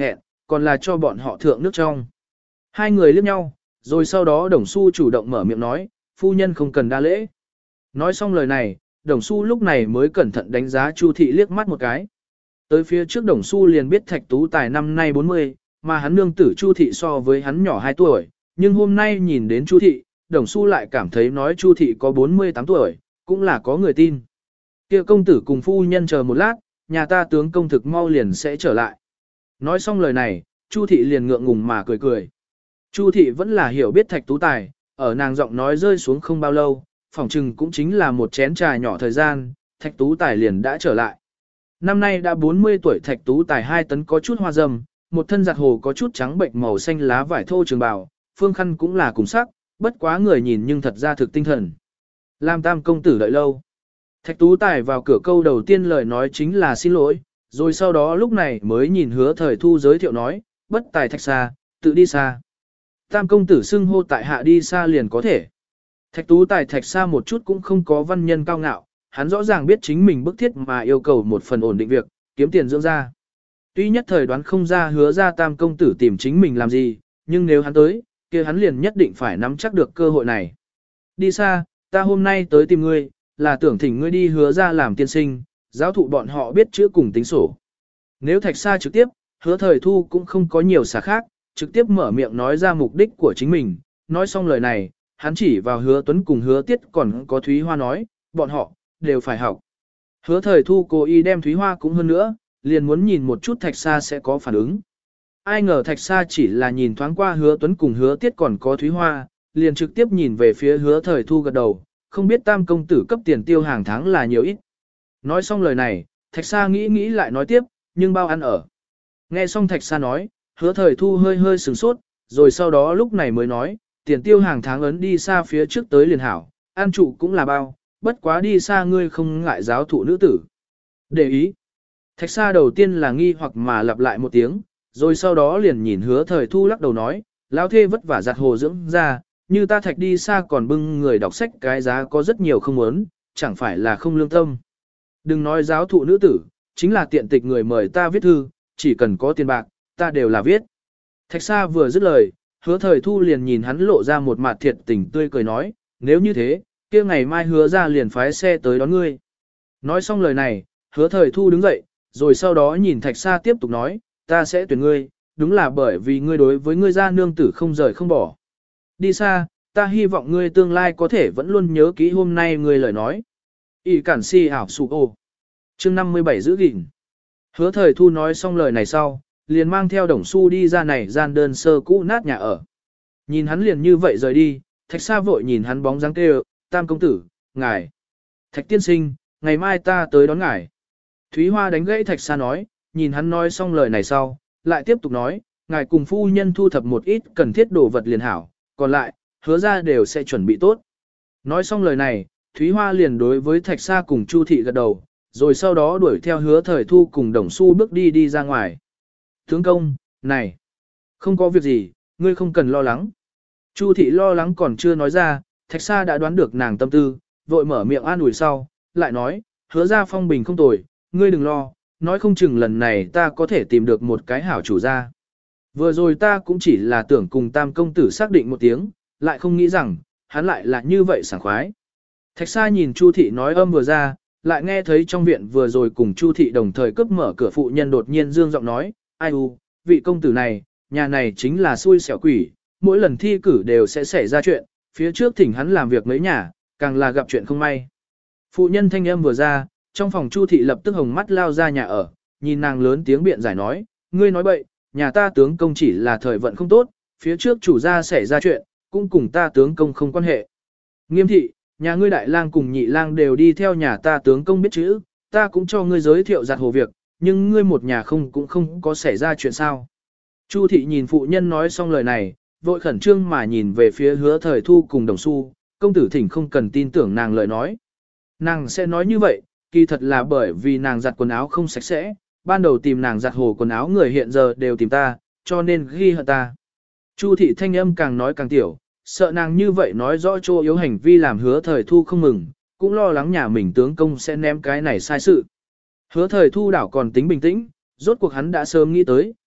A: còn là cho bọn họ thượng nước trong. Hai người liếc nhau, rồi sau đó Đồng Xu chủ động mở miệng nói, phu nhân không cần đa lễ. Nói xong lời này, Đồng Xu lúc này mới cẩn thận đánh giá Chu thị liếc mắt một cái. Tới phía trước Đồng Xu liền biết Thạch Tú Tài năm nay bốn mươi, mà hắn nương tử Chu thị so với hắn nhỏ hai tuổi, nhưng hôm nay nhìn đến Chu thị, Đồng Xu lại cảm thấy nói Chu thị có bốn mươi tám tuổi, cũng là có người tin. Kia công tử cùng phu nhân chờ một lát, nhà ta tướng công thực mau liền sẽ trở lại. Nói xong lời này, Chu thị liền ngượng ngùng mà cười cười. Chu thị vẫn là hiểu biết Thạch Tú Tài, ở nàng giọng nói rơi xuống không bao lâu, phỏng chừng cũng chính là một chén trà nhỏ thời gian, Thạch Tú Tài liền đã trở lại. Năm nay đã bốn mươi tuổi Thạch Tú Tài hai tấn có chút hoa râm, một thân giặt hồ có chút trắng bệnh màu xanh lá vải thô trường bào, phương khăn cũng là cùng sắc, bất quá người nhìn nhưng thật ra thực tinh thần. Lam Tam công tử đợi lâu. Thạch Tú Tài vào cửa câu đầu tiên lời nói chính là xin lỗi, rồi sau đó lúc này mới nhìn Hứa Thời Thu giới thiệu nói, bất tài Thạch xa, tự đi xa. Tam công tử xưng hô tại hạ đi xa liền có thể. Thạch Tú Tài Thạch xa một chút cũng không có văn nhân cao ngạo, hắn rõ ràng biết chính mình bức thiết mà yêu cầu một phần ổn định việc, kiếm tiền dưỡng ra. Tuy nhất thời đoán không ra Hứa ra Tam công tử tìm chính mình làm gì, nhưng nếu hắn tới, kia hắn liền nhất định phải nắm chắc được cơ hội này. Đi xa, ta hôm nay tới tìm ngươi, là tưởng thỉnh ngươi đi Hứa ra làm tiên sinh, giáo thụ bọn họ biết chữ cùng tính sổ. Nếu Thạch xa trực tiếp, Hứa Thời Thu cũng không có nhiều xả khác, trực tiếp mở miệng nói ra mục đích của chính mình. Nói xong lời này, hắn chỉ vào Hứa Tuấn cùng Hứa Tiết còn có Thúy Hoa nói, bọn họ, đều phải học. Hứa Thời Thu cố ý đem Thúy Hoa cũng hơn nữa, liền muốn nhìn một chút Thạch xa sẽ có phản ứng. Ai ngờ Thạch xa chỉ là nhìn thoáng qua Hứa Tuấn cùng Hứa Tiết còn có Thúy Hoa, liền trực tiếp nhìn về phía Hứa Thời Thu gật đầu, không biết Tam công tử cấp tiền tiêu hàng tháng là nhiều ít. Nói xong lời này, Thạch xa nghĩ nghĩ lại nói tiếp, nhưng bao ăn ở. Nghe xong Thạch xa nói, Hứa Thời Thu hơi hơi sửng sốt, rồi sau đó lúc này mới nói, tiền tiêu hàng tháng ấn đi xa phía trước tới liền hảo, an trụ cũng là bao, bất quá đi xa ngươi không ngại giáo thụ nữ tử. Để ý. Thạch xa đầu tiên là nghi hoặc mà lặp lại một tiếng, rồi sau đó liền nhìn Hứa Thời Thu lắc đầu nói, lão thê vất vả giặt hồ dưỡng ra, như ta Thạch đi xa còn bưng người đọc sách cái giá có rất nhiều không muốn, chẳng phải là không lương tâm. Đừng nói giáo thụ nữ tử, chính là tiện tịch người mời ta viết thư, chỉ cần có tiền bạc, ta đều là viết. Thạch xa vừa dứt lời, Hứa Thời Thu liền nhìn hắn lộ ra một mặt thiệt tình tươi cười nói, nếu như thế, kia ngày mai Hứa ra liền phái xe tới đón ngươi. Nói xong lời này, Hứa Thời Thu đứng dậy, rồi sau đó nhìn Thạch xa tiếp tục nói, ta sẽ tuyển ngươi, đúng là bởi vì ngươi đối với ngươi gia nương tử không rời không bỏ. Đi xa, ta hy vọng ngươi tương lai có thể vẫn luôn nhớ kỹ hôm nay ngươi lời nói. Y cản si ảo sụ ô. Chương năm mươi bảy giữ gìn. Hứa Thời Thu nói xong lời này sau, liền mang theo Đồng Xu đi ra này gian đơn sơ cũ nát nhà ở. Nhìn hắn liền như vậy rời đi, Thạch xa vội nhìn hắn bóng dáng kêu, Tam công tử, ngài. Thạch tiên sinh, ngày mai ta tới đón ngài. Thúy Hoa đánh gãy Thạch xa nói, nhìn hắn nói xong lời này sau, lại tiếp tục nói, ngài cùng phu nhân thu thập một ít cần thiết đồ vật liền hảo, còn lại, Hứa ra đều sẽ chuẩn bị tốt. Nói xong lời này, Thúy Hoa liền đối với Thạch xa cùng Chu thị gật đầu, rồi sau đó đuổi theo Hứa Thời Thu cùng Đồng Xu bước đi đi ra ngoài. Tướng công, này, không có việc gì, ngươi không cần lo lắng. Chu thị lo lắng còn chưa nói ra, Thạch xa đã đoán được nàng tâm tư, vội mở miệng an ủi sau, lại nói, Hứa ra phong bình không tồi, ngươi đừng lo, nói không chừng lần này ta có thể tìm được một cái hảo chủ gia. Vừa rồi ta cũng chỉ là tưởng cùng Tam công tử xác định một tiếng, lại không nghĩ rằng, hắn lại là như vậy sảng khoái. Thạch xa nhìn Chu thị nói âm vừa ra, lại nghe thấy trong viện vừa rồi cùng Chu thị đồng thời cướp mở cửa phụ nhân đột nhiên dương giọng nói, ai u, vị công tử này, nhà này chính là xui xẻo quỷ, mỗi lần thi cử đều sẽ xảy ra chuyện, phía trước thỉnh hắn làm việc mấy nhà, càng là gặp chuyện không may. Phụ nhân thanh âm vừa ra, trong phòng Chu thị lập tức hồng mắt lao ra nhà ở, nhìn nàng lớn tiếng biện giải nói, ngươi nói bậy, nhà ta tướng công chỉ là thời vận không tốt, phía trước chủ gia xảy ra chuyện, cũng cùng ta tướng công không quan hệ. Nghiêm thị, nhà ngươi đại lang cùng nhị lang đều đi theo nhà ta tướng công biết chữ, ta cũng cho ngươi giới thiệu giặt hồ việc, nhưng ngươi một nhà không cũng không có xảy ra chuyện sao. Chu thị nhìn phụ nhân nói xong lời này, vội khẩn trương mà nhìn về phía Hứa Thời Thu cùng Đồng Xu, công tử thỉnh không cần tin tưởng nàng lời nói. Nàng sẽ nói như vậy, kỳ thật là bởi vì nàng giặt quần áo không sạch sẽ, ban đầu tìm nàng giặt hồ quần áo người hiện giờ đều tìm ta, cho nên ghi hận ta. Chu thị thanh âm càng nói càng tiểu, sợ nàng như vậy nói rõ chỗ yếu hành vi làm Hứa Thời Thu không mừng, cũng lo lắng nhà mình tướng công sẽ ném cái này sai sự. Hứa Thời Thu đảo còn tính bình tĩnh, rốt cuộc hắn đã sớm nghĩ tới,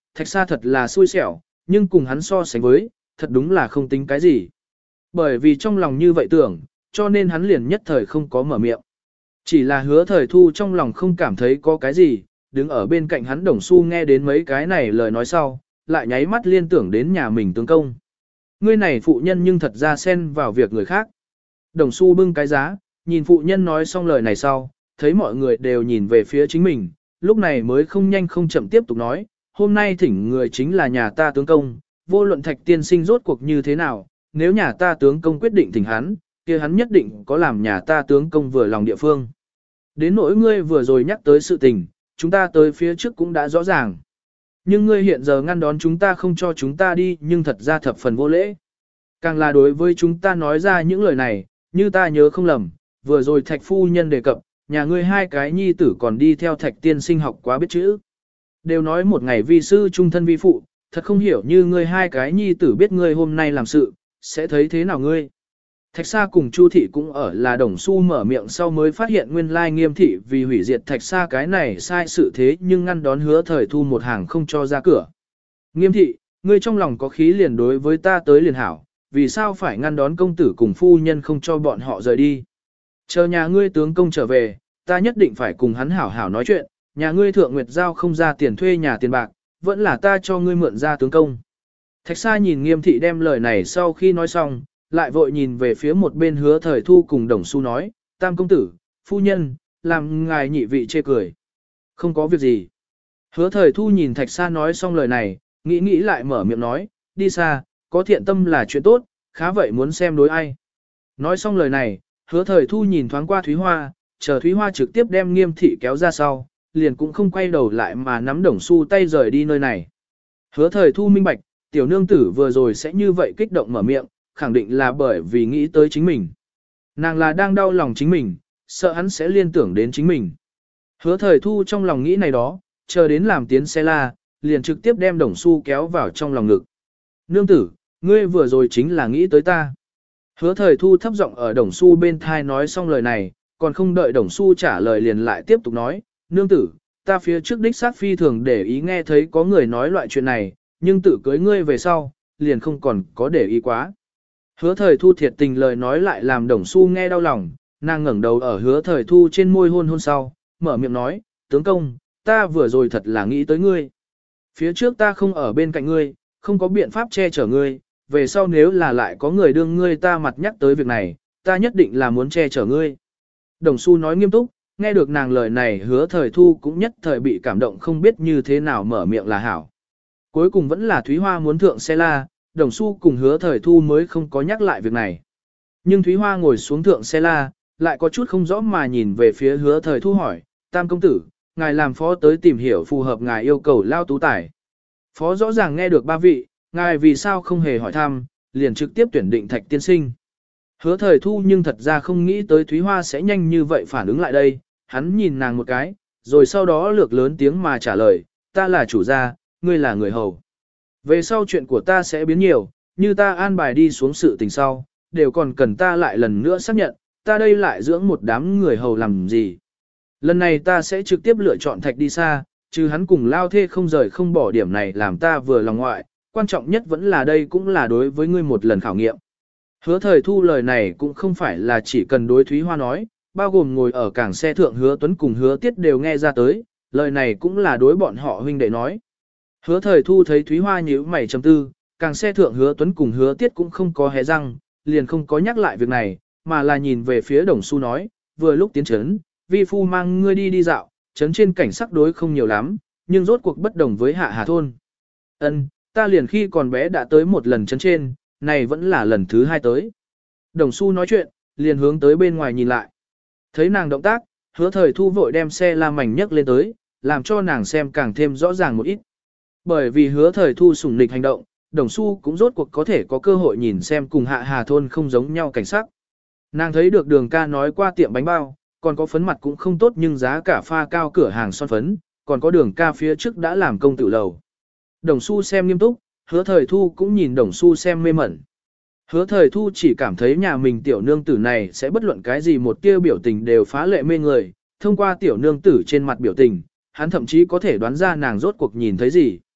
A: Thạch Sa thật là xui xẻo, nhưng cùng hắn so sánh với, thật đúng là không tính cái gì. Bởi vì trong lòng như vậy tưởng, cho nên hắn liền nhất thời không có mở miệng. Chỉ là hứa thời thu trong lòng không cảm thấy có cái gì, đứng ở bên cạnh hắn Đồng Xu nghe đến mấy cái này lời nói sau, lại nháy mắt liên tưởng đến nhà mình tướng công. Ngươi này phụ nhân nhưng thật ra xen vào việc người khác. Đồng Xu bưng cái giá, nhìn phụ nhân nói xong lời này sau, thấy mọi người đều nhìn về phía chính mình, lúc này mới không nhanh không chậm tiếp tục nói, hôm nay thỉnh người chính là nhà ta tướng công, vô luận Thạch tiên sinh rốt cuộc như thế nào, nếu nhà ta tướng công quyết định thỉnh hắn, kia hắn nhất định có làm nhà ta tướng công vừa lòng địa phương. Đến nỗi ngươi vừa rồi nhắc tới sự tình, chúng ta tới phía trước cũng đã rõ ràng. Nhưng ngươi hiện giờ ngăn đón chúng ta không cho chúng ta đi nhưng thật ra thập phần vô lễ. Càng là đối với chúng ta nói ra những lời này, như ta nhớ không lầm, vừa rồi Thạch phu nhân đề cập, nhà ngươi hai cái nhi tử còn đi theo Thạch tiên sinh học quá biết chữ. Đều nói một ngày vi sư trung thân vi phụ, thật không hiểu như ngươi hai cái nhi tử biết ngươi hôm nay làm sự, sẽ thấy thế nào ngươi. Thạch Sa cùng Chu thị cũng ở là Đồng Xu mở miệng sau mới phát hiện nguyên lai Nghiêm thị vì hủy diệt Thạch Sa cái này sai sự thế nhưng ngăn đón hứa thời thu một hàng không cho ra cửa. Nghiêm thị, ngươi trong lòng có khí liền đối với ta tới liền hảo, vì sao phải ngăn đón công tử cùng phu nhân không cho bọn họ rời đi. Chờ nhà ngươi tướng công trở về, ta nhất định phải cùng hắn hảo hảo nói chuyện, nhà ngươi thượng nguyệt giao không ra tiền thuê nhà tiền bạc, vẫn là ta cho ngươi mượn ra tướng công. Thạch Sa nhìn Nghiêm thị đem lời này sau khi nói xong, lại vội nhìn về phía một bên hứa thời thu cùng Đồng Xu nói, tam công tử, phu nhân, làm ngài nhị vị chê cười. Không có việc gì. Hứa thời thu nhìn Thạch Sa nói xong lời này, nghĩ nghĩ lại mở miệng nói, đi xa, có thiện tâm là chuyện tốt, khá vậy muốn xem đối ai. Nói xong lời này, hứa thời thu nhìn thoáng qua Thúy Hoa, chờ Thúy Hoa trực tiếp đem Nghiêm thị kéo ra sau, liền cũng không quay đầu lại mà nắm Đồng Xu tay rời đi nơi này. Hứa thời thu minh bạch, tiểu nương tử vừa rồi sẽ như vậy kích động mở miệng, khẳng định là bởi vì nghĩ tới chính mình. Nàng là đang đau lòng chính mình, sợ hắn sẽ liên tưởng đến chính mình. Hứa thời thu trong lòng nghĩ này đó, chờ đến làm tiến xe la, liền trực tiếp đem Đồng Xu kéo vào trong lòng ngực. Nương tử, ngươi vừa rồi chính là nghĩ tới ta. Hứa thời thu thấp giọng ở Đồng Xu bên thai nói xong lời này, còn không đợi Đồng Xu trả lời liền lại tiếp tục nói, nương tử, ta phía trước đích xác phi thường để ý nghe thấy có người nói loại chuyện này, nhưng tự cưới ngươi về sau, liền không còn có để ý quá. Hứa thời thu thiệt tình lời nói lại làm Đồng Xu nghe đau lòng, nàng ngẩng đầu ở hứa thời thu trên môi hôn hôn sau, mở miệng nói, tướng công, ta vừa rồi thật là nghĩ tới ngươi. Phía trước ta không ở bên cạnh ngươi, không có biện pháp che chở ngươi, về sau nếu là lại có người đương ngươi ta mặt nhắc tới việc này, ta nhất định là muốn che chở ngươi. Đồng Xu nói nghiêm túc, nghe được nàng lời này hứa thời thu cũng nhất thời bị cảm động không biết như thế nào mở miệng là hảo. Cuối cùng vẫn là Thúy Hoa muốn thượng xe la, Đồng Xu cùng hứa thời thu mới không có nhắc lại việc này. Nhưng Thúy Hoa ngồi xuống thượng xe la, lại có chút không rõ mà nhìn về phía hứa thời thu hỏi, tam công tử, ngài làm phó tới tìm hiểu phù hợp ngài yêu cầu lao tú tài. Phó rõ ràng nghe được ba vị, ngài vì sao không hề hỏi thăm, liền trực tiếp tuyển định Thạch tiên sinh. Hứa thời thu nhưng thật ra không nghĩ tới Thúy Hoa sẽ nhanh như vậy phản ứng lại đây, hắn nhìn nàng một cái, rồi sau đó lược lớn tiếng mà trả lời, ta là chủ gia, ngươi là người hầu. Về sau chuyện của ta sẽ biến nhiều, như ta an bài đi xuống sự tình sau, đều còn cần ta lại lần nữa xác nhận, ta đây lại dưỡng một đám người hầu làm gì. Lần này ta sẽ trực tiếp lựa chọn Thạch đi xa, chứ hắn cùng lao thê không rời không bỏ điểm này làm ta vừa lòng ngoại, quan trọng nhất vẫn là đây cũng là đối với ngươi một lần khảo nghiệm. Hứa thời thu lời này cũng không phải là chỉ cần đối Thúy Hoa nói, bao gồm ngồi ở cảng xe thượng hứa Tuấn cùng hứa Tiết đều nghe ra tới, lời này cũng là đối bọn họ huynh đệ nói. Hứa thời thu thấy Thúy Hoa nhíu mày trầm tư, càng xe thượng hứa Tuấn cùng hứa Tiết cũng không có hé răng, liền không có nhắc lại việc này, mà là nhìn về phía Đồng Xu nói, vừa lúc tiến trấn, vi phu mang ngươi đi đi dạo, trấn trên cảnh sắc đối không nhiều lắm, nhưng rốt cuộc bất đồng với Hạ Hà thôn. Ân, ta liền khi còn bé đã tới một lần trấn trên, này vẫn là lần thứ hai tới. Đồng Xu nói chuyện, liền hướng tới bên ngoài nhìn lại. Thấy nàng động tác, hứa thời thu vội đem xe la mảnh nhấc lên tới, làm cho nàng xem càng thêm rõ ràng một ít. Bởi vì hứa thời thu sủng nịch hành động, Đồng Xu cũng rốt cuộc có thể có cơ hội nhìn xem cùng Hạ Hà thôn không giống nhau cảnh sắc. Nàng thấy được Đường ca nói qua tiệm bánh bao, còn có phấn mặt cũng không tốt nhưng giá cả pha cao cửa hàng son phấn, còn có Đường ca phía trước đã làm công tử lầu. Đồng Xu xem nghiêm túc, hứa thời thu cũng nhìn Đồng Xu xem mê mẩn. Hứa thời thu chỉ cảm thấy nhà mình tiểu nương tử này sẽ bất luận cái gì một tia biểu tình đều phá lệ mê người, thông qua tiểu nương tử trên mặt biểu tình, hắn thậm chí có thể đoán ra nàng rốt cuộc nhìn thấy gì.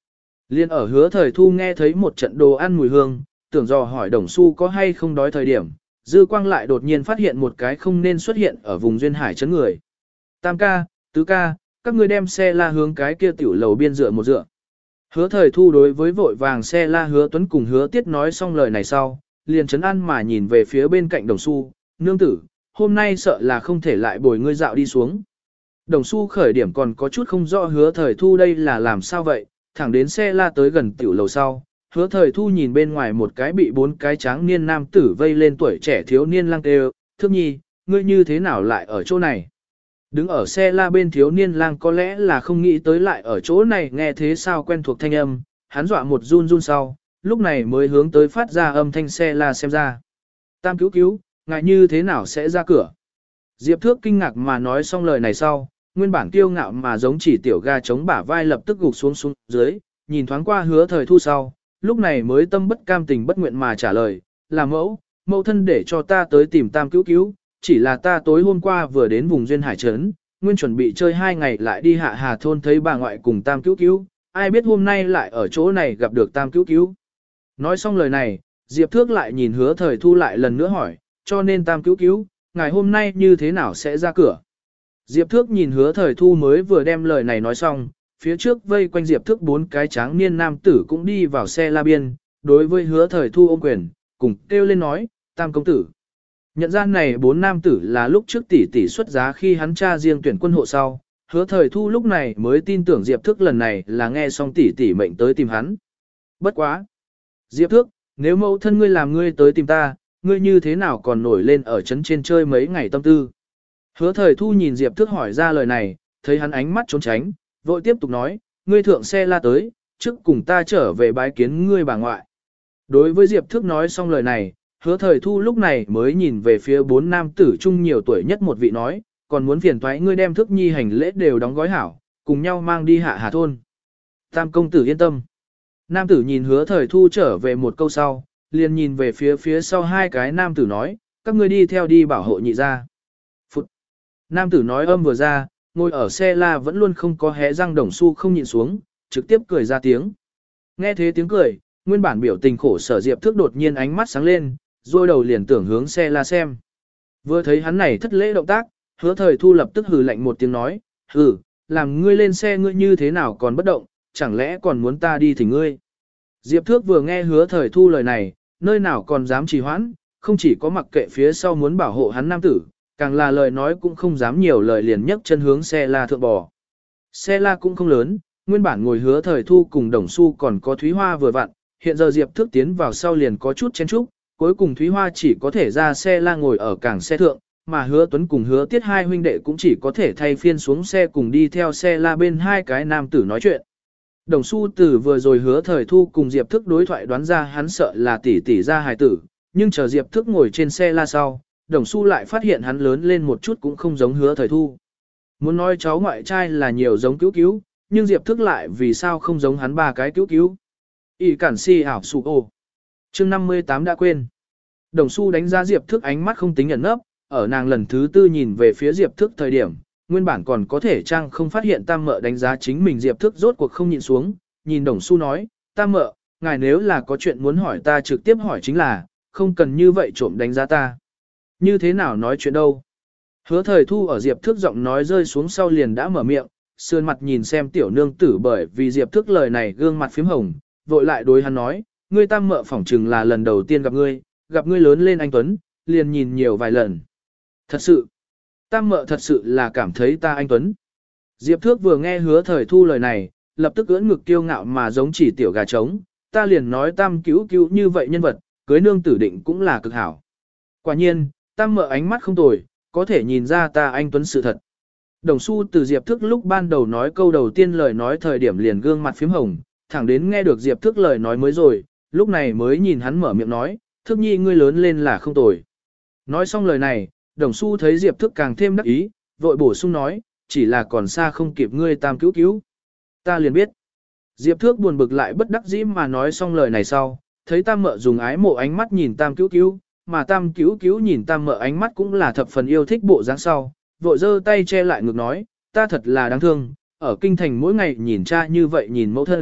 A: Liên ở hứa thời thu nghe thấy một trận đồ ăn mùi hương, tưởng dò hỏi đồng xu có hay không đói thời điểm, dư quang lại đột nhiên phát hiện một cái không nên xuất hiện ở vùng duyên hải chấn người. Tam ca, tứ ca, các ngươi đem xe la hướng cái kia tiểu lầu biên dựa một dựa. Hứa thời thu đối với vội vàng xe la hứa tuấn cùng hứa tiết nói xong lời này sau, liền chấn an mà nhìn về phía bên cạnh đồng xu, nương tử, hôm nay sợ là không thể lại bồi ngươi dạo đi xuống. Đồng xu khởi điểm còn có chút không rõ hứa thời thu đây là làm sao vậy, thẳng đến xe la tới gần tiểu lầu sau, hứa thời thu nhìn bên ngoài một cái bị bốn cái tráng niên nam tử vây lên tuổi trẻ thiếu niên lang tê, thước nhi, ngươi như thế nào lại ở chỗ này? Đứng ở xe la bên thiếu niên lang có lẽ là không nghĩ tới lại ở chỗ này nghe thế sao quen thuộc thanh âm, hắn dọa một run run sau, lúc này mới hướng tới phát ra âm thanh xe la xem ra. Tam cứu cứu, ngại như thế nào sẽ ra cửa? Diệp Thước kinh ngạc mà nói xong lời này sau, nguyên bản kiêu ngạo mà giống chỉ tiểu ga chống bả vai lập tức gục xuống xuống dưới, nhìn thoáng qua hứa thời thu sau, lúc này mới tâm bất cam tình bất nguyện mà trả lời, là mẫu, mẫu thân để cho ta tới tìm tam cứu cứu, chỉ là ta tối hôm qua vừa đến vùng duyên hải trấn, nguyên chuẩn bị chơi hai ngày lại đi hạ hà thôn thấy bà ngoại cùng tam cứu cứu, ai biết hôm nay lại ở chỗ này gặp được tam cứu cứu. Nói xong lời này, Diệp Thước lại nhìn hứa thời thu lại lần nữa hỏi, cho nên tam cứu cứu, ngày hôm nay như thế nào sẽ ra cửa? Diệp Thước nhìn hứa thời thu mới vừa đem lời này nói xong, phía trước vây quanh Diệp Thước bốn cái tráng niên nam tử cũng đi vào xe la biên, đối với hứa thời thu ôm quyền, cùng kêu lên nói, tam công tử. Nhận ra này bốn nam tử là lúc trước tỷ tỷ xuất giá khi hắn cha riêng tuyển quân hộ sau, hứa thời thu lúc này mới tin tưởng Diệp Thước lần này là nghe xong tỷ tỷ mệnh tới tìm hắn. Bất quá! Diệp Thước, nếu mẫu thân ngươi làm ngươi tới tìm ta, ngươi như thế nào còn nổi lên ở trấn trên chơi mấy ngày tâm tư? Hứa thời thu nhìn Diệp Thước hỏi ra lời này, thấy hắn ánh mắt trốn tránh, vội tiếp tục nói, ngươi thượng xe la tới, trước cùng ta trở về bái kiến ngươi bà ngoại. Đối với Diệp Thước nói xong lời này, hứa thời thu lúc này mới nhìn về phía bốn nam tử trung nhiều tuổi nhất một vị nói, còn muốn phiền toái ngươi đem Thước nhi hành lễ đều đóng gói hảo, cùng nhau mang đi hạ hà thôn. Tam công tử yên tâm. Nam tử nhìn hứa thời thu trở về một câu sau, liền nhìn về phía phía sau hai cái nam tử nói, các ngươi đi theo đi bảo hộ nhị ra. Phụt. Nam tử nói âm vừa ra, ngồi ở xe la vẫn luôn không có hé răng đồng xu không nhịn xuống, trực tiếp cười ra tiếng. Nghe thế tiếng cười, nguyên bản biểu tình khổ sở Diệp Thước đột nhiên ánh mắt sáng lên, rồi đầu liền tưởng hướng xe la xem. Vừa thấy hắn này thất lễ động tác, hứa thời thu lập tức hừ lạnh một tiếng nói, hừ, làm ngươi lên xe ngươi như thế nào còn bất động, chẳng lẽ còn muốn ta đi thì ngươi. Diệp Thước vừa nghe hứa thời thu lời này, nơi nào còn dám trì hoãn, không chỉ có mặc kệ phía sau muốn bảo hộ hắn nam tử, càng là lời nói cũng không dám nhiều lời liền nhấc chân hướng xe la thượng bò. Xe la cũng không lớn, nguyên bản ngồi hứa thời thu cùng đồng xu còn có Thúy Hoa vừa vặn, hiện giờ Diệp Thước tiến vào sau liền có chút chen chúc, cuối cùng Thúy Hoa chỉ có thể ra xe la ngồi ở cảng xe thượng, mà hứa Tuấn cùng hứa Tiết hai huynh đệ cũng chỉ có thể thay phiên xuống xe cùng đi theo xe la bên hai cái nam tử nói chuyện. Đồng Xu Tử vừa rồi hứa thời thu cùng Diệp Thức đối thoại đoán ra hắn sợ là tỷ tỷ ra hài tử, nhưng chờ Diệp Thức ngồi trên xe la sau, Đồng Xu lại phát hiện hắn lớn lên một chút cũng không giống hứa thời thu. Muốn nói cháu ngoại trai là nhiều giống cứu cứu, nhưng Diệp Thức lại vì sao không giống hắn ba cái cứu cứu. Ý cản si ảo sụ ô. Chương năm mươi tám đã quên. Đồng Xu đánh giá Diệp Thức ánh mắt không tính ẩn nấp, ở nàng lần thứ tư nhìn về phía Diệp Thức thời điểm, nguyên bản còn có thể trang không phát hiện Tam Mợ đánh giá chính mình Diệp Thức rốt cuộc không nhịn xuống, nhìn Đồng Xu nói, Tam Mợ, ngài nếu là có chuyện muốn hỏi ta trực tiếp hỏi chính là, không cần như vậy trộm đánh giá ta. Như thế nào nói chuyện đâu? Hứa thời thu ở Diệp Thức giọng nói rơi xuống sau liền đã mở miệng, sườn mặt nhìn xem tiểu nương tử bởi vì Diệp Thức lời này gương mặt phím hồng, vội lại đối hắn nói, ngươi Tam Mợ phỏng chừng là lần đầu tiên gặp ngươi, gặp ngươi lớn lên anh Tuấn, liền nhìn nhiều vài lần. Thật sự, Tam Mợ thật sự là cảm thấy ta anh Tuấn. Diệp Thước vừa nghe hứa thời thu lời này, lập tức ưỡn ngực kiêu ngạo mà giống chỉ tiểu gà trống, ta liền nói Tam cứu cứu như vậy nhân vật, cưới nương tử định cũng là cực hảo. Quả nhiên, Tam Mợ ánh mắt không tồi, có thể nhìn ra ta anh Tuấn sự thật. Đồng Xu từ Diệp Thước lúc ban đầu nói câu đầu tiên lời nói thời điểm liền gương mặt phím hồng, thẳng đến nghe được Diệp Thước lời nói mới rồi, lúc này mới nhìn hắn mở miệng nói, Thước nhi ngươi lớn lên là không tồi. Nói xong lời này, Đồng Xu thấy Diệp Thức càng thêm đắc ý, vội bổ sung nói, chỉ là còn xa không kịp ngươi Tam cứu cứu. Ta liền biết. Diệp Thước buồn bực lại bất đắc dĩ mà nói xong lời này sau, thấy Tam Mợ dùng ái mộ ánh mắt nhìn Tam cứu cứu, mà Tam cứu cứu nhìn Tam Mợ ánh mắt cũng là thập phần yêu thích bộ dáng sau, vội giơ tay che lại ngực nói, ta thật là đáng thương, ở kinh thành mỗi ngày nhìn cha như vậy nhìn mẫu thân,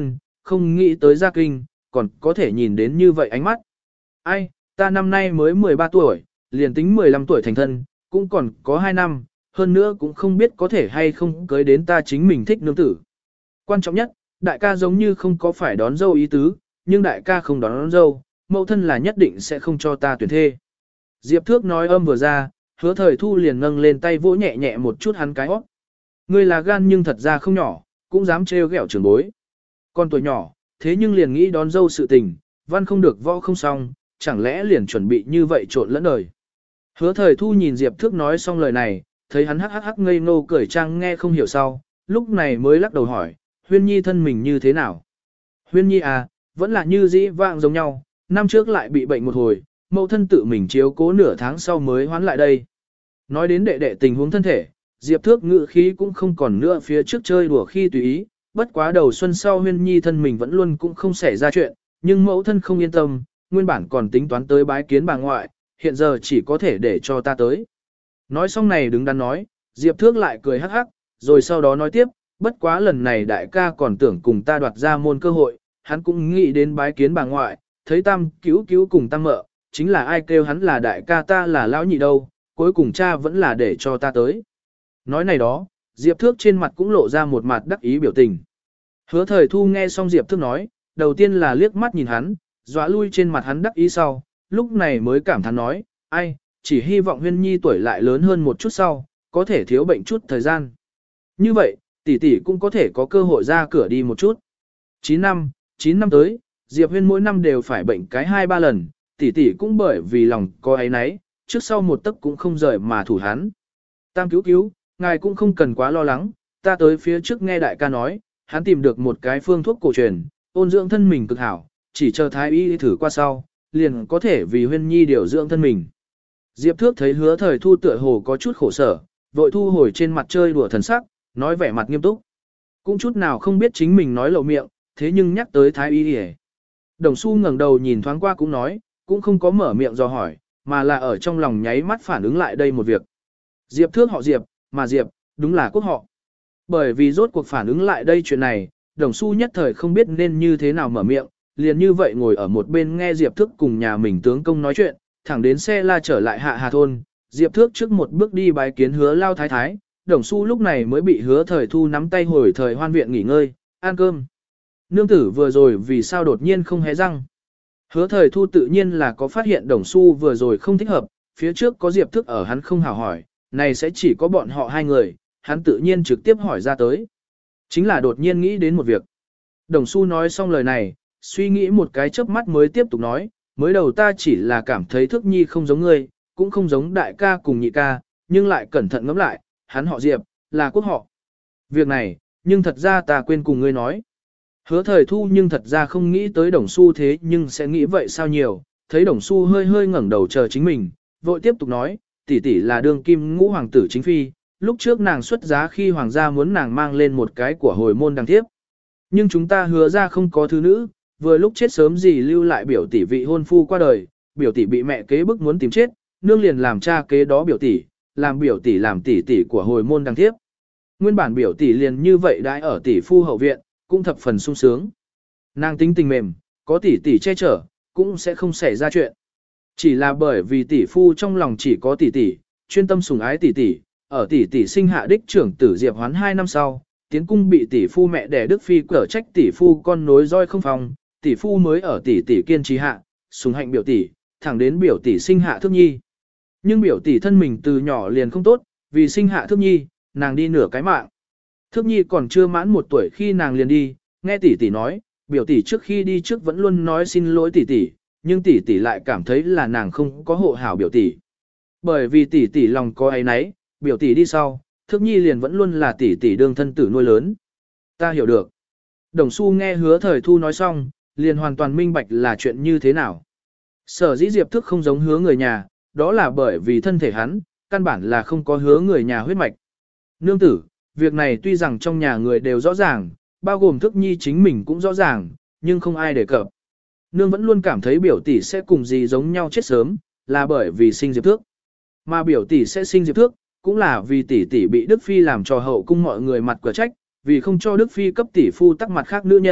A: không nghĩ tới gia kinh, còn có thể nhìn đến như vậy ánh mắt. Ai, ta năm nay mới mười ba tuổi, liền tính mười lăm tuổi thành thân, cũng còn có hai năm, hơn nữa cũng không biết có thể hay không cưới đến ta chính mình thích nương tử. Quan trọng nhất, đại ca giống như không có phải đón dâu ý tứ, nhưng đại ca không đón, đón dâu, mẫu thân là nhất định sẽ không cho ta tuyển thê. Diệp Thước nói âm vừa ra, Hứa Thời Thu liền nâng lên tay vỗ nhẹ nhẹ một chút hắn cái hót. Ngươi là gan nhưng thật ra không nhỏ, cũng dám trêu ghẹo trưởng bối. Con tuổi nhỏ, thế nhưng liền nghĩ đón dâu sự tình, văn không được võ không xong, chẳng lẽ liền chuẩn bị như vậy trộn lẫn đời. Hứa Thời Thu nhìn Diệp Thước nói xong lời này, thấy hắn hắc hắc hắc ngây ngô cười trang nghe không hiểu sau, lúc này mới lắc đầu hỏi, Huyên Nhi thân mình như thế nào? Huyên Nhi à, vẫn là như dĩ vãng giống nhau, năm trước lại bị bệnh một hồi, mẫu thân tự mình chiếu cố nửa tháng sau mới hoán lại đây. Nói đến đệ đệ tình huống thân thể, Diệp Thước ngự khí cũng không còn nữa phía trước chơi đùa khi tùy ý, bất quá đầu xuân sau Huyên Nhi thân mình vẫn luôn cũng không xảy ra chuyện, nhưng mẫu thân không yên tâm, nguyên bản còn tính toán tới bái kiến bà ngoại, hiện giờ chỉ có thể để cho ta tới. Nói xong này đứng đắn nói, Diệp Thước lại cười hắc hắc, rồi sau đó nói tiếp, bất quá lần này đại ca còn tưởng cùng ta đoạt ra môn cơ hội, hắn cũng nghĩ đến bái kiến bà ngoại, thấy tam cứu cứu cùng tam mợ, chính là ai kêu hắn là đại ca ta là lão nhị đâu, cuối cùng cha vẫn là để cho ta tới. Nói này đó, Diệp Thước trên mặt cũng lộ ra một mặt đắc ý biểu tình. Hứa Thời Thu nghe xong Diệp Thước nói, đầu tiên là liếc mắt nhìn hắn, dọa lui trên mặt hắn đắc ý sau, lúc này mới cảm thán nói, ai, chỉ hy vọng Huyên Nhi tuổi lại lớn hơn một chút sau, có thể thiếu bệnh chút thời gian. Như vậy, tỷ tỷ cũng có thể có cơ hội ra cửa đi một chút. chín năm, chín năm tới, Diệp Huyên mỗi năm đều phải bệnh cái hai ba lần, tỷ tỷ cũng bởi vì lòng có ấy nấy, trước sau một tấc cũng không rời mà thủ hắn. Tam cứu cứu, ngài cũng không cần quá lo lắng, ta tới phía trước nghe đại ca nói, hắn tìm được một cái phương thuốc cổ truyền, ôn dưỡng thân mình cực hảo, chỉ chờ thái y thử qua sau, liền có thể vì Huyên Nhi điều dưỡng thân mình. Diệp Thước thấy Hứa Thời Thu tựa hồ có chút khổ sở, vội thu hồi trên mặt chơi đùa thần sắc, nói vẻ mặt nghiêm túc. Cũng chút nào không biết chính mình nói lộ miệng, thế nhưng nhắc tới thái y đi. Đồng Xu ngẩng đầu nhìn thoáng qua cũng nói, cũng không có mở miệng dò hỏi, mà là ở trong lòng nháy mắt phản ứng lại đây một việc. Diệp Thước họ Diệp, mà Diệp, đúng là quốc họ. Bởi vì rốt cuộc phản ứng lại đây chuyện này, Đồng Xu nhất thời không biết nên như thế nào mở miệng, liền như vậy ngồi ở một bên nghe Diệp Thước cùng nhà mình tướng công nói chuyện, thẳng đến xe la trở lại Hạ Hà thôn, Diệp Thước trước một bước đi bái kiến Hứa Lao Thái Thái, Đồng Xu lúc này mới bị Hứa Thời Thu nắm tay hồi thời hoan viện nghỉ ngơi, ăn cơm. Nương tử vừa rồi vì sao đột nhiên không hé răng? Hứa Thời Thu tự nhiên là có phát hiện Đồng Xu vừa rồi không thích hợp, phía trước có Diệp Thước ở hắn không hào hỏi, này sẽ chỉ có bọn họ hai người, hắn tự nhiên trực tiếp hỏi ra tới. Chính là đột nhiên nghĩ đến một việc. Đồng Xu nói xong lời này, suy nghĩ một cái chớp mắt mới tiếp tục nói, mới đầu ta chỉ là cảm thấy Thước Nhi không giống ngươi, cũng không giống đại ca cùng nhị ca, nhưng lại cẩn thận ngẫm lại, hắn họ Diệp, là quốc họ. Việc này, nhưng thật ra ta quên cùng ngươi nói. Hứa Thời Thu nhưng thật ra không nghĩ tới Đồng Xu thế nhưng sẽ nghĩ vậy sao nhiều, thấy Đồng Xu hơi hơi ngẩng đầu chờ chính mình, vội tiếp tục nói, tỷ tỷ là đương kim ngũ hoàng tử chính phi, lúc trước nàng xuất giá khi hoàng gia muốn nàng mang lên một cái của hồi môn đăng tiếp. Nhưng chúng ta hứa ra không có thứ nữ, vừa lúc chết sớm gì lưu lại biểu tỷ vị hôn phu qua đời, biểu tỷ bị mẹ kế bức muốn tìm chết, nương liền làm cha kế đó biểu tỷ, làm biểu tỷ làm tỷ tỷ của hồi môn đăng tiếp. Nguyên bản biểu tỷ liền như vậy đãi ở tỷ phu hậu viện, cũng thập phần sung sướng. Nàng tính tình mềm, có tỷ tỷ che chở, cũng sẽ không xảy ra chuyện. Chỉ là bởi vì tỷ phu trong lòng chỉ có tỷ tỷ, chuyên tâm sủng ái tỷ tỷ, ở tỷ tỷ sinh hạ đích trưởng tử Diệp Hoán hai năm sau, tiến cung bị tỷ phu mẹ đẻ Đức Phi cở trách tỷ phu con nối roi không phòng, tỷ phu mới ở tỷ tỷ kiên trì hạ, sủng hạnh biểu tỷ, thẳng đến biểu tỷ sinh hạ Thước Nhi. Nhưng biểu tỷ thân mình từ nhỏ liền không tốt, vì sinh hạ Thước Nhi, nàng đi nửa cái mạng. Thước Nhi còn chưa mãn một tuổi khi nàng liền đi, nghe tỷ tỷ nói, biểu tỷ trước khi đi trước vẫn luôn nói xin lỗi tỷ tỷ, nhưng tỷ tỷ lại cảm thấy là nàng không có hộ hảo biểu tỷ. Bởi vì tỷ tỷ lòng có ấy nấy, biểu tỷ đi sau, Thước Nhi liền vẫn luôn là tỷ tỷ đương thân tử nuôi lớn. Ta hiểu được. Đồng Xu nghe Hứa Thời Thu nói xong, liền hoàn toàn minh bạch là chuyện như thế nào. Sở dĩ Diệp Thước không giống hứa người nhà, đó là bởi vì thân thể hắn, căn bản là không có hứa người nhà huyết mạch. Nương tử, việc này tuy rằng trong nhà người đều rõ ràng, bao gồm Thước Nhi chính mình cũng rõ ràng, nhưng không ai đề cập. Nương vẫn luôn cảm thấy biểu tỷ sẽ cùng gì giống nhau chết sớm, là bởi vì sinh Diệp Thước. Mà biểu tỷ sẽ sinh Diệp Thước, cũng là vì tỷ tỷ bị Đức Phi làm cho hậu cung mọi người mặt quả trách, vì không cho Đức Phi cấp tỷ phu tắc mặt khác nữ nhân,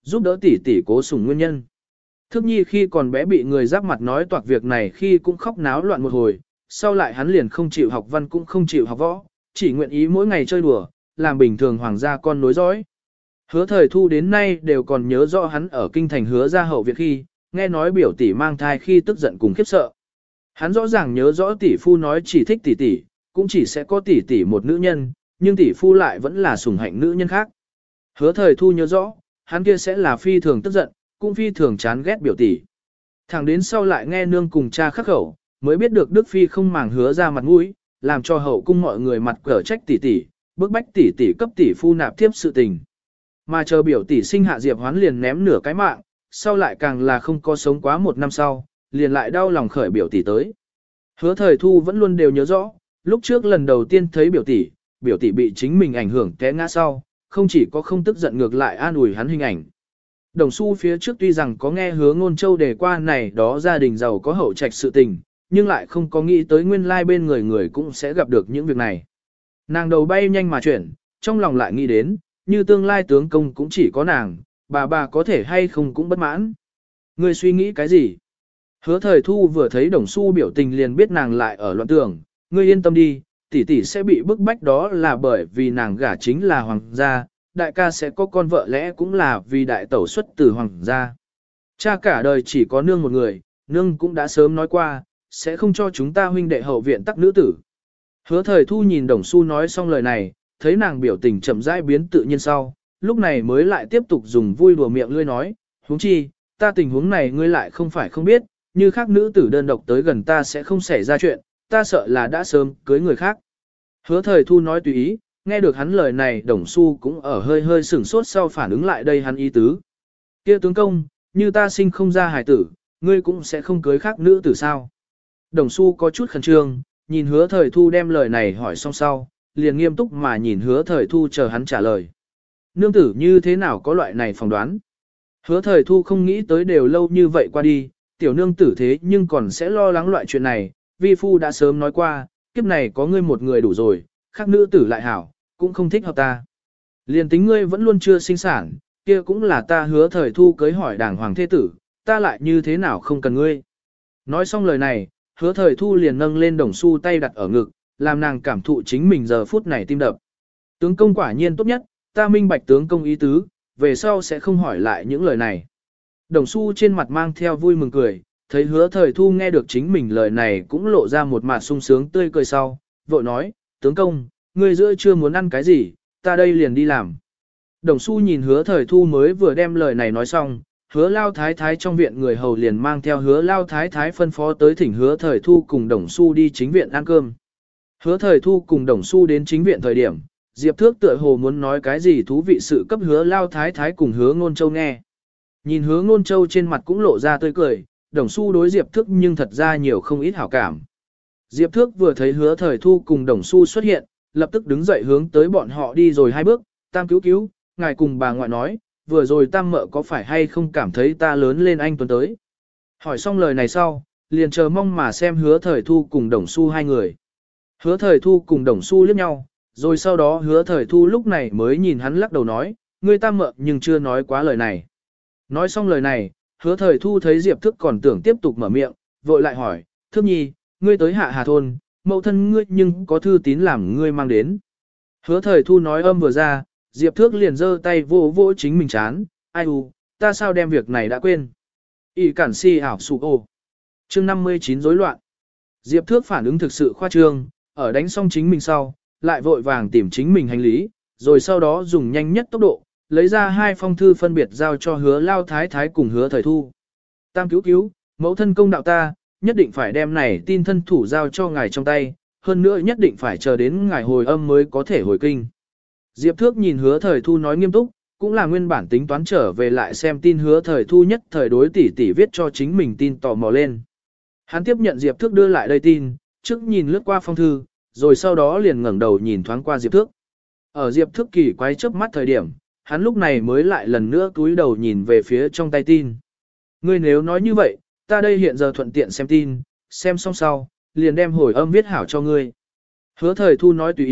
A: giúp đỡ tỷ tỷ cố sủng nguyên nhân. Thức nhi khi còn bé bị người giáp mặt nói toạc việc này khi cũng khóc náo loạn một hồi, sau lại hắn liền không chịu học văn cũng không chịu học võ, chỉ nguyện ý mỗi ngày chơi đùa, làm bình thường hoàng gia con nối dõi. Hứa thời thu đến nay đều còn nhớ rõ hắn ở kinh thành hứa ra hậu viện khi, nghe nói biểu tỷ mang thai khi tức giận cùng khiếp sợ. Hắn rõ ràng nhớ rõ tỷ phu nói chỉ thích tỷ tỷ, cũng chỉ sẽ có tỷ tỷ một nữ nhân, nhưng tỷ phu lại vẫn là sủng hạnh nữ nhân khác. Hứa thời thu nhớ rõ, hắn kia sẽ là phi thường tức giận, cũng phi thường chán ghét biểu tỷ. Thẳng đến sau lại nghe nương cùng cha khắc khẩu, mới biết được Đức Phi không màng hứa ra mặt mũi, làm cho hậu cung mọi người mặt cở trách tỷ tỷ, bức bách tỷ tỷ cấp tỷ phu nạp tiếp sự tình. Mà chờ biểu tỷ sinh hạ Diệp Hoán liền ném nửa cái mạng, sau lại càng là không có sống quá một năm sau, liền lại đau lòng khởi biểu tỷ tới. Hứa thời thu vẫn luôn đều nhớ rõ, lúc trước lần đầu tiên thấy biểu tỷ, biểu tỷ bị chính mình ảnh hưởng té ngã sau, không chỉ có không tức giận ngược lại an ủi hắn hình ảnh. Đồng Xu phía trước tuy rằng có nghe hứa ngôn châu đề qua này đó gia đình giàu có hậu trạch sự tình, nhưng lại không có nghĩ tới nguyên lai bên người người cũng sẽ gặp được những việc này. Nàng đầu bay nhanh mà chuyển, trong lòng lại nghĩ đến, như tương lai tướng công cũng chỉ có nàng, bà bà có thể hay không cũng bất mãn. Người suy nghĩ cái gì? Hứa thời thu vừa thấy Đồng Xu biểu tình liền biết nàng lại ở loạn tưởng, ngươi yên tâm đi, tỷ tỷ sẽ bị bức bách đó là bởi vì nàng gả chính là hoàng gia, đại ca sẽ có con vợ lẽ cũng là vì đại tẩu xuất từ hoàng gia. Cha cả đời chỉ có nương một người, nương cũng đã sớm nói qua, sẽ không cho chúng ta huynh đệ hậu viện tắc nữ tử. Hứa thời thu nhìn Đồng Xu nói xong lời này, thấy nàng biểu tình chậm rãi biến tự nhiên sau, lúc này mới lại tiếp tục dùng vui đùa miệng lươi nói, huống chi, ta tình huống này ngươi lại không phải không biết, như khác nữ tử đơn độc tới gần ta sẽ không xảy ra chuyện, ta sợ là đã sớm cưới người khác. Hứa thời thu nói tùy ý, nghe được hắn lời này Đồng Xu cũng ở hơi hơi sửng sốt sau phản ứng lại đây hắn ý tứ. Kia tướng công, như ta sinh không ra hài tử, ngươi cũng sẽ không cưới khác nữ tử sao? Đồng Xu có chút khẩn trương, nhìn hứa thời thu đem lời này hỏi xong sau, liền nghiêm túc mà nhìn hứa thời thu chờ hắn trả lời. Nương tử như thế nào có loại này phỏng đoán? Hứa thời thu không nghĩ tới đều lâu như vậy qua đi, tiểu nương tử thế nhưng còn sẽ lo lắng loại chuyện này, vi phu đã sớm nói qua, kiếp này có ngươi một người đủ rồi, khác nữ tử lại hảo, cũng không thích hợp ta. Liền tính ngươi vẫn luôn chưa sinh sản, kia cũng là ta hứa thời thu cưới hỏi đảng hoàng thế tử, ta lại như thế nào không cần ngươi. Nói xong lời này, hứa thời thu liền nâng lên Đồng Xu tay đặt ở ngực, làm nàng cảm thụ chính mình giờ phút này tim đập. Tướng công quả nhiên tốt nhất, ta minh bạch tướng công ý tứ, về sau sẽ không hỏi lại những lời này. Đồng Xu trên mặt mang theo vui mừng cười, thấy hứa thời thu nghe được chính mình lời này cũng lộ ra một mặt sung sướng tươi cười sau, vội nói, tướng công, ngươi giữa chưa muốn ăn cái gì, ta đây liền đi làm. Đồng Xu nhìn hứa thời thu mới vừa đem lời này nói xong, hứa lao thái thái trong viện người hầu liền mang theo hứa lao thái thái phân phó tới thỉnh hứa thời thu cùng Đồng Xu đi chính viện ăn cơm. Hứa thời thu cùng Đồng Xu đến chính viện thời điểm, Diệp Thước tựa hồ muốn nói cái gì thú vị sự cấp hứa lao thái thái cùng hứa ngôn châu nghe. Nhìn hứa ngôn châu trên mặt cũng lộ ra tươi cười, Đồng Xu đối Diệp Thước nhưng thật ra nhiều không ít hảo cảm. Diệp Thước vừa thấy hứa thời thu cùng Đồng Xu xuất hiện, lập tức đứng dậy hướng tới bọn họ đi rồi hai bước, tam cứu cứu, ngài cùng bà ngoại nói, vừa rồi tam mợ có phải hay không cảm thấy ta lớn lên anh tuấn tới. Hỏi xong lời này sau, liền chờ mong mà xem hứa thời thu cùng Đồng Xu hai người. Hứa thời thu cùng Đồng Xu liếc nhau, rồi sau đó hứa thời thu lúc này mới nhìn hắn lắc đầu nói, ngươi tam mợ nhưng chưa nói quá lời này. Nói xong lời này, hứa thời thu thấy Diệp Thức còn tưởng tiếp tục mở miệng, vội lại hỏi, Thức nhi, ngươi tới hạ hà thôn, mẫu thân ngươi nhưng có thư tín làm ngươi mang đến. Hứa thời thu nói âm vừa ra, Diệp Thước liền giơ tay vô vỗ chính mình chán, ai u, ta sao đem việc này đã quên. ỷ cản si ảo sụ ô. Chương năm mươi chín rối loạn. Diệp Thước phản ứng thực sự khoa trương, ở đánh xong chính mình sau, lại vội vàng tìm chính mình hành lý, rồi sau đó dùng nhanh nhất tốc độ, lấy ra hai phong thư phân biệt giao cho hứa lao thái thái cùng hứa thời thu. Tam cứu cứu, mẫu thân công đạo ta, nhất định phải đem này tin thân thủ giao cho ngài trong tay, hơn nữa nhất định phải chờ đến ngài hồi âm mới có thể hồi kinh. Diệp Thước nhìn hứa thời thu nói nghiêm túc, cũng là nguyên bản tính toán trở về lại xem tin hứa thời thu nhất thời đối tỷ tỷ viết cho chính mình tin tò mò lên. Hắn tiếp nhận Diệp Thước đưa lại đây tin, trước nhìn lướt qua phong thư, rồi sau đó liền ngẩng đầu nhìn thoáng qua Diệp Thước. Ở Diệp Thước kỳ quái chớp mắt thời điểm, hắn lúc này mới lại lần nữa cúi đầu nhìn về phía trong tay tin. Ngươi nếu nói như vậy, ta đây hiện giờ thuận tiện xem tin, xem xong sau, liền đem hồi âm viết hảo cho ngươi. Hứa thời thu nói tùy ý,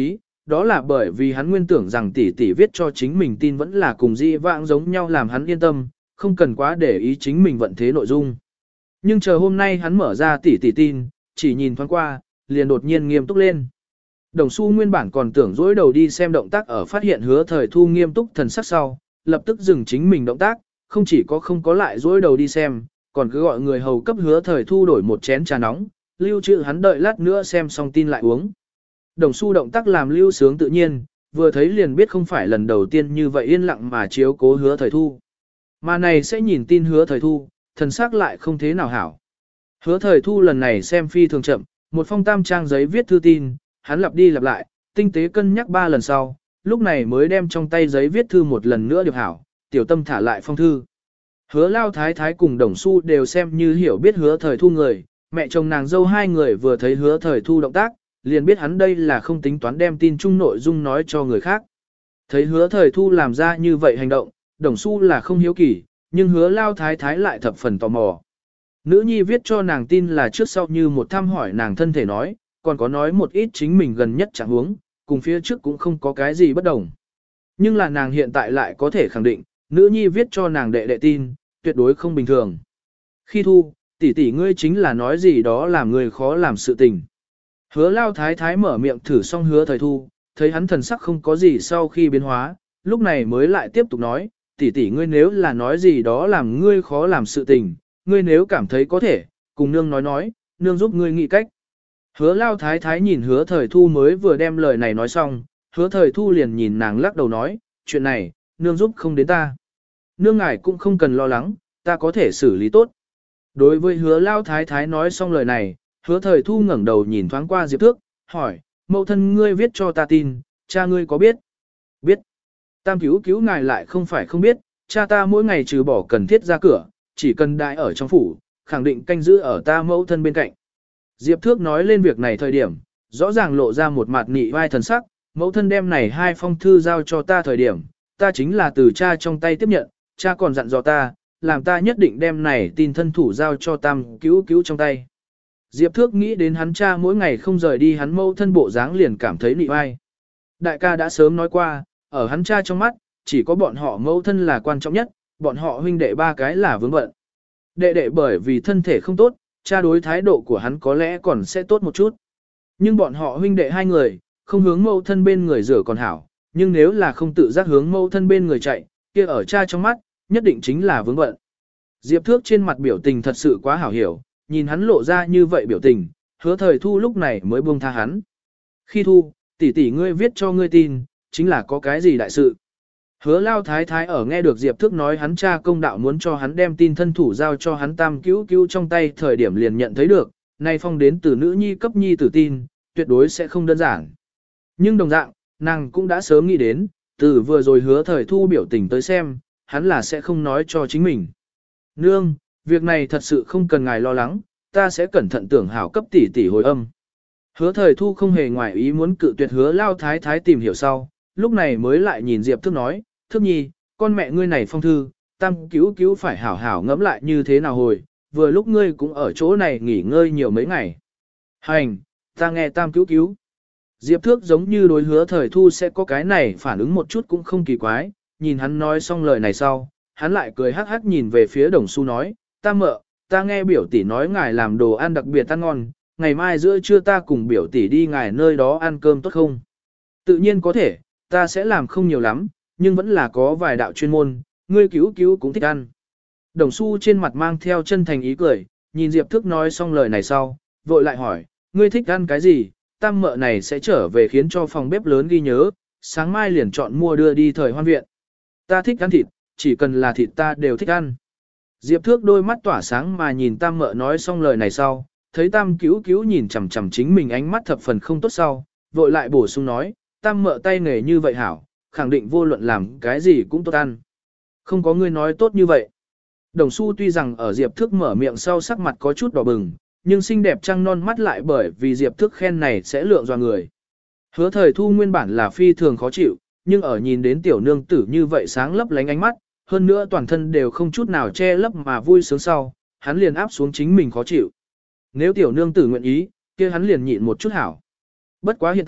A: đó là bởi vì hắn nguyên tưởng rằng tỷ tỷ viết cho chính mình tin vẫn là cùng di vãng giống nhau làm hắn yên tâm, không cần quá để ý chính mình vận thế nội dung. Nhưng chờ hôm nay hắn mở ra tỷ tỷ tin, chỉ nhìn thoáng qua, liền đột nhiên nghiêm túc lên. Đồng Xu nguyên bản còn tưởng dỗi đầu đi xem động tác ở phát hiện Hứa Thời Thu nghiêm túc thần sắc sau, lập tức dừng chính mình động tác, không chỉ có không có lại dỗi đầu đi xem, còn cứ gọi người hầu cấp Hứa Thời Thu đổi một chén trà nóng, lưu trữ hắn đợi lát nữa xem xong tin lại uống. Đồng Xu động tác làm lưu sướng tự nhiên, vừa thấy liền biết không phải lần đầu tiên như vậy yên lặng mà chiếu cố Hứa Thời Thu. Mà này sẽ nhìn tin Hứa Thời Thu, thần sắc lại không thế nào hảo. Hứa Thời Thu lần này xem phi thường chậm, một phong tam trang giấy viết thư tin, hắn lặp đi lặp lại, tinh tế cân nhắc ba lần sau, lúc này mới đem trong tay giấy viết thư một lần nữa điệp hảo, tiểu tâm thả lại phong thư. Hứa Lao Thái Thái cùng Đồng Xu đều xem như hiểu biết Hứa Thời Thu người, mẹ chồng nàng dâu hai người vừa thấy Hứa Thời Thu động tác, liền biết hắn đây là không tính toán đem tin chung nội dung nói cho người khác. Thấy Hứa Thời Thu làm ra như vậy hành động, Đồng Xu là không hiếu kỳ, nhưng Hứa Lao Thái Thái lại thập phần tò mò. Nữ nhi viết cho nàng tin là trước sau như một thăm hỏi nàng thân thể nói, còn có nói một ít chính mình gần nhất chẳng huống, cùng phía trước cũng không có cái gì bất đồng. Nhưng là nàng hiện tại lại có thể khẳng định, nữ nhi viết cho nàng đệ đệ tin, tuyệt đối không bình thường. Khi Thu, tỷ tỷ ngươi chính là nói gì đó làm người khó làm sự tình. Hứa Lao Thái Thái mở miệng thử xong Hứa Thời Thu, thấy hắn thần sắc không có gì sau khi biến hóa, lúc này mới lại tiếp tục nói, tỷ tỷ ngươi nếu là nói gì đó làm ngươi khó làm sự tình, ngươi nếu cảm thấy có thể, cùng nương nói nói, nương giúp ngươi nghĩ cách. Hứa Lao Thái Thái nhìn Hứa Thời Thu mới vừa đem lời này nói xong, Hứa Thời Thu liền nhìn nàng lắc đầu nói, chuyện này, nương giúp không đến ta. Nương ngài cũng không cần lo lắng, ta có thể xử lý tốt. Đối với Hứa Lao Thái Thái nói xong lời này, Hứa Thời Thu ngẩng đầu nhìn thoáng qua Diệp Thước, hỏi, mẫu thân ngươi viết cho ta tin, cha ngươi có biết? Biết. Tam cứu cứu ngài lại không phải không biết, cha ta mỗi ngày trừ bỏ cần thiết ra cửa, chỉ cần đại ở trong phủ, khẳng định canh giữ ở ta mẫu thân bên cạnh. Diệp Thước nói lên việc này thời điểm, rõ ràng lộ ra một mặt nị vai thần sắc, mẫu thân đem này hai phong thư giao cho ta thời điểm, ta chính là từ cha trong tay tiếp nhận, cha còn dặn dò ta, làm ta nhất định đem này tin thân thủ giao cho tam cứu cứu trong tay. Diệp Thước nghĩ đến hắn cha mỗi ngày không rời đi hắn mẫu thân bộ dáng liền cảm thấy nị vai. Đại ca đã sớm nói qua, ở hắn cha trong mắt, chỉ có bọn họ mẫu thân là quan trọng nhất, bọn họ huynh đệ ba cái là vướng bận. Đệ đệ bởi vì thân thể không tốt, cha đối thái độ của hắn có lẽ còn sẽ tốt một chút. Nhưng bọn họ huynh đệ hai người, không hướng mẫu thân bên người rửa còn hảo, nhưng nếu là không tự giác hướng mẫu thân bên người chạy, kia ở cha trong mắt, nhất định chính là vướng bận. Diệp Thước trên mặt biểu tình thật sự quá hảo hiểu, nhìn hắn lộ ra như vậy biểu tình, Hứa Thời Thu lúc này mới buông tha hắn. Khi Thu, tỷ tỷ ngươi viết cho ngươi tin, chính là có cái gì đại sự. Hứa Lao Thái Thái ở nghe được Diệp Thước nói hắn cha công đạo muốn cho hắn đem tin thân thủ giao cho hắn tam cứu cứu trong tay thời điểm liền nhận thấy được, nay phong đến từ nữ nhi cấp nhi tử tin, tuyệt đối sẽ không đơn giản. Nhưng đồng dạng, nàng cũng đã sớm nghĩ đến, từ vừa rồi Hứa Thời Thu biểu tình tới xem, hắn là sẽ không nói cho chính mình. Nương, việc này thật sự không cần ngài lo lắng, ta sẽ cẩn thận tưởng hảo cấp tỷ tỷ hồi âm. Hứa Thời Thu không hề ngoài ý muốn cự tuyệt Hứa Lao Thái Thái tìm hiểu sau, lúc này mới lại nhìn Diệp Thước nói, Thước nhi, con mẹ ngươi này phong thư, tam cứu cứu phải hảo hảo ngẫm lại như thế nào hồi, vừa lúc ngươi cũng ở chỗ này nghỉ ngơi nhiều mấy ngày. Hành, ta nghe tam cứu cứu. Diệp Thước giống như đối Hứa Thời Thu sẽ có cái này phản ứng một chút cũng không kỳ quái, nhìn hắn nói xong lời này sau, hắn lại cười hắc hắc nhìn về phía Đồng Xu nói, ta mợ, ta nghe biểu tỷ nói ngài làm đồ ăn đặc biệt ăn ngon, ngày mai giữa trưa ta cùng biểu tỷ đi ngài nơi đó ăn cơm tốt không? Tự nhiên có thể, ta sẽ làm không nhiều lắm, nhưng vẫn là có vài đạo chuyên môn, ngươi cứu cứu cũng thích ăn. Đồng Xu trên mặt mang theo chân thành ý cười, nhìn Diệp Thước nói xong lời này sau, vội lại hỏi, ngươi thích ăn cái gì, tam mợ này sẽ trở về khiến cho phòng bếp lớn ghi nhớ, sáng mai liền chọn mua đưa đi thời hoan viện. Ta thích ăn thịt, chỉ cần là thịt ta đều thích ăn. Diệp Thước đôi mắt tỏa sáng mà nhìn tam mợ nói xong lời này sau, thấy tam cứu cứu nhìn chằm chằm chính mình ánh mắt thập phần không tốt sau, vội lại bổ sung nói, tam mợ tay nghề như vậy hảo, khẳng định vô luận làm cái gì cũng tốt ăn. Không có ngươi nói tốt như vậy. Đồng Xu tuy rằng ở Diệp Thước mở miệng sau sắc mặt có chút đỏ bừng, nhưng xinh đẹp trăng non mắt lại bởi vì Diệp Thước khen này sẽ lượng dò người. Hứa Thời Thu nguyên bản là phi thường khó chịu, nhưng ở nhìn đến tiểu nương tử như vậy sáng lấp lánh ánh mắt, hơn nữa toàn thân đều không chút nào che lấp mà vui sướng sau, hắn liền áp xuống chính mình khó chịu. Nếu tiểu nương tử nguyện ý, kia hắn liền nhịn một chút hảo. Bất quá hiện tại,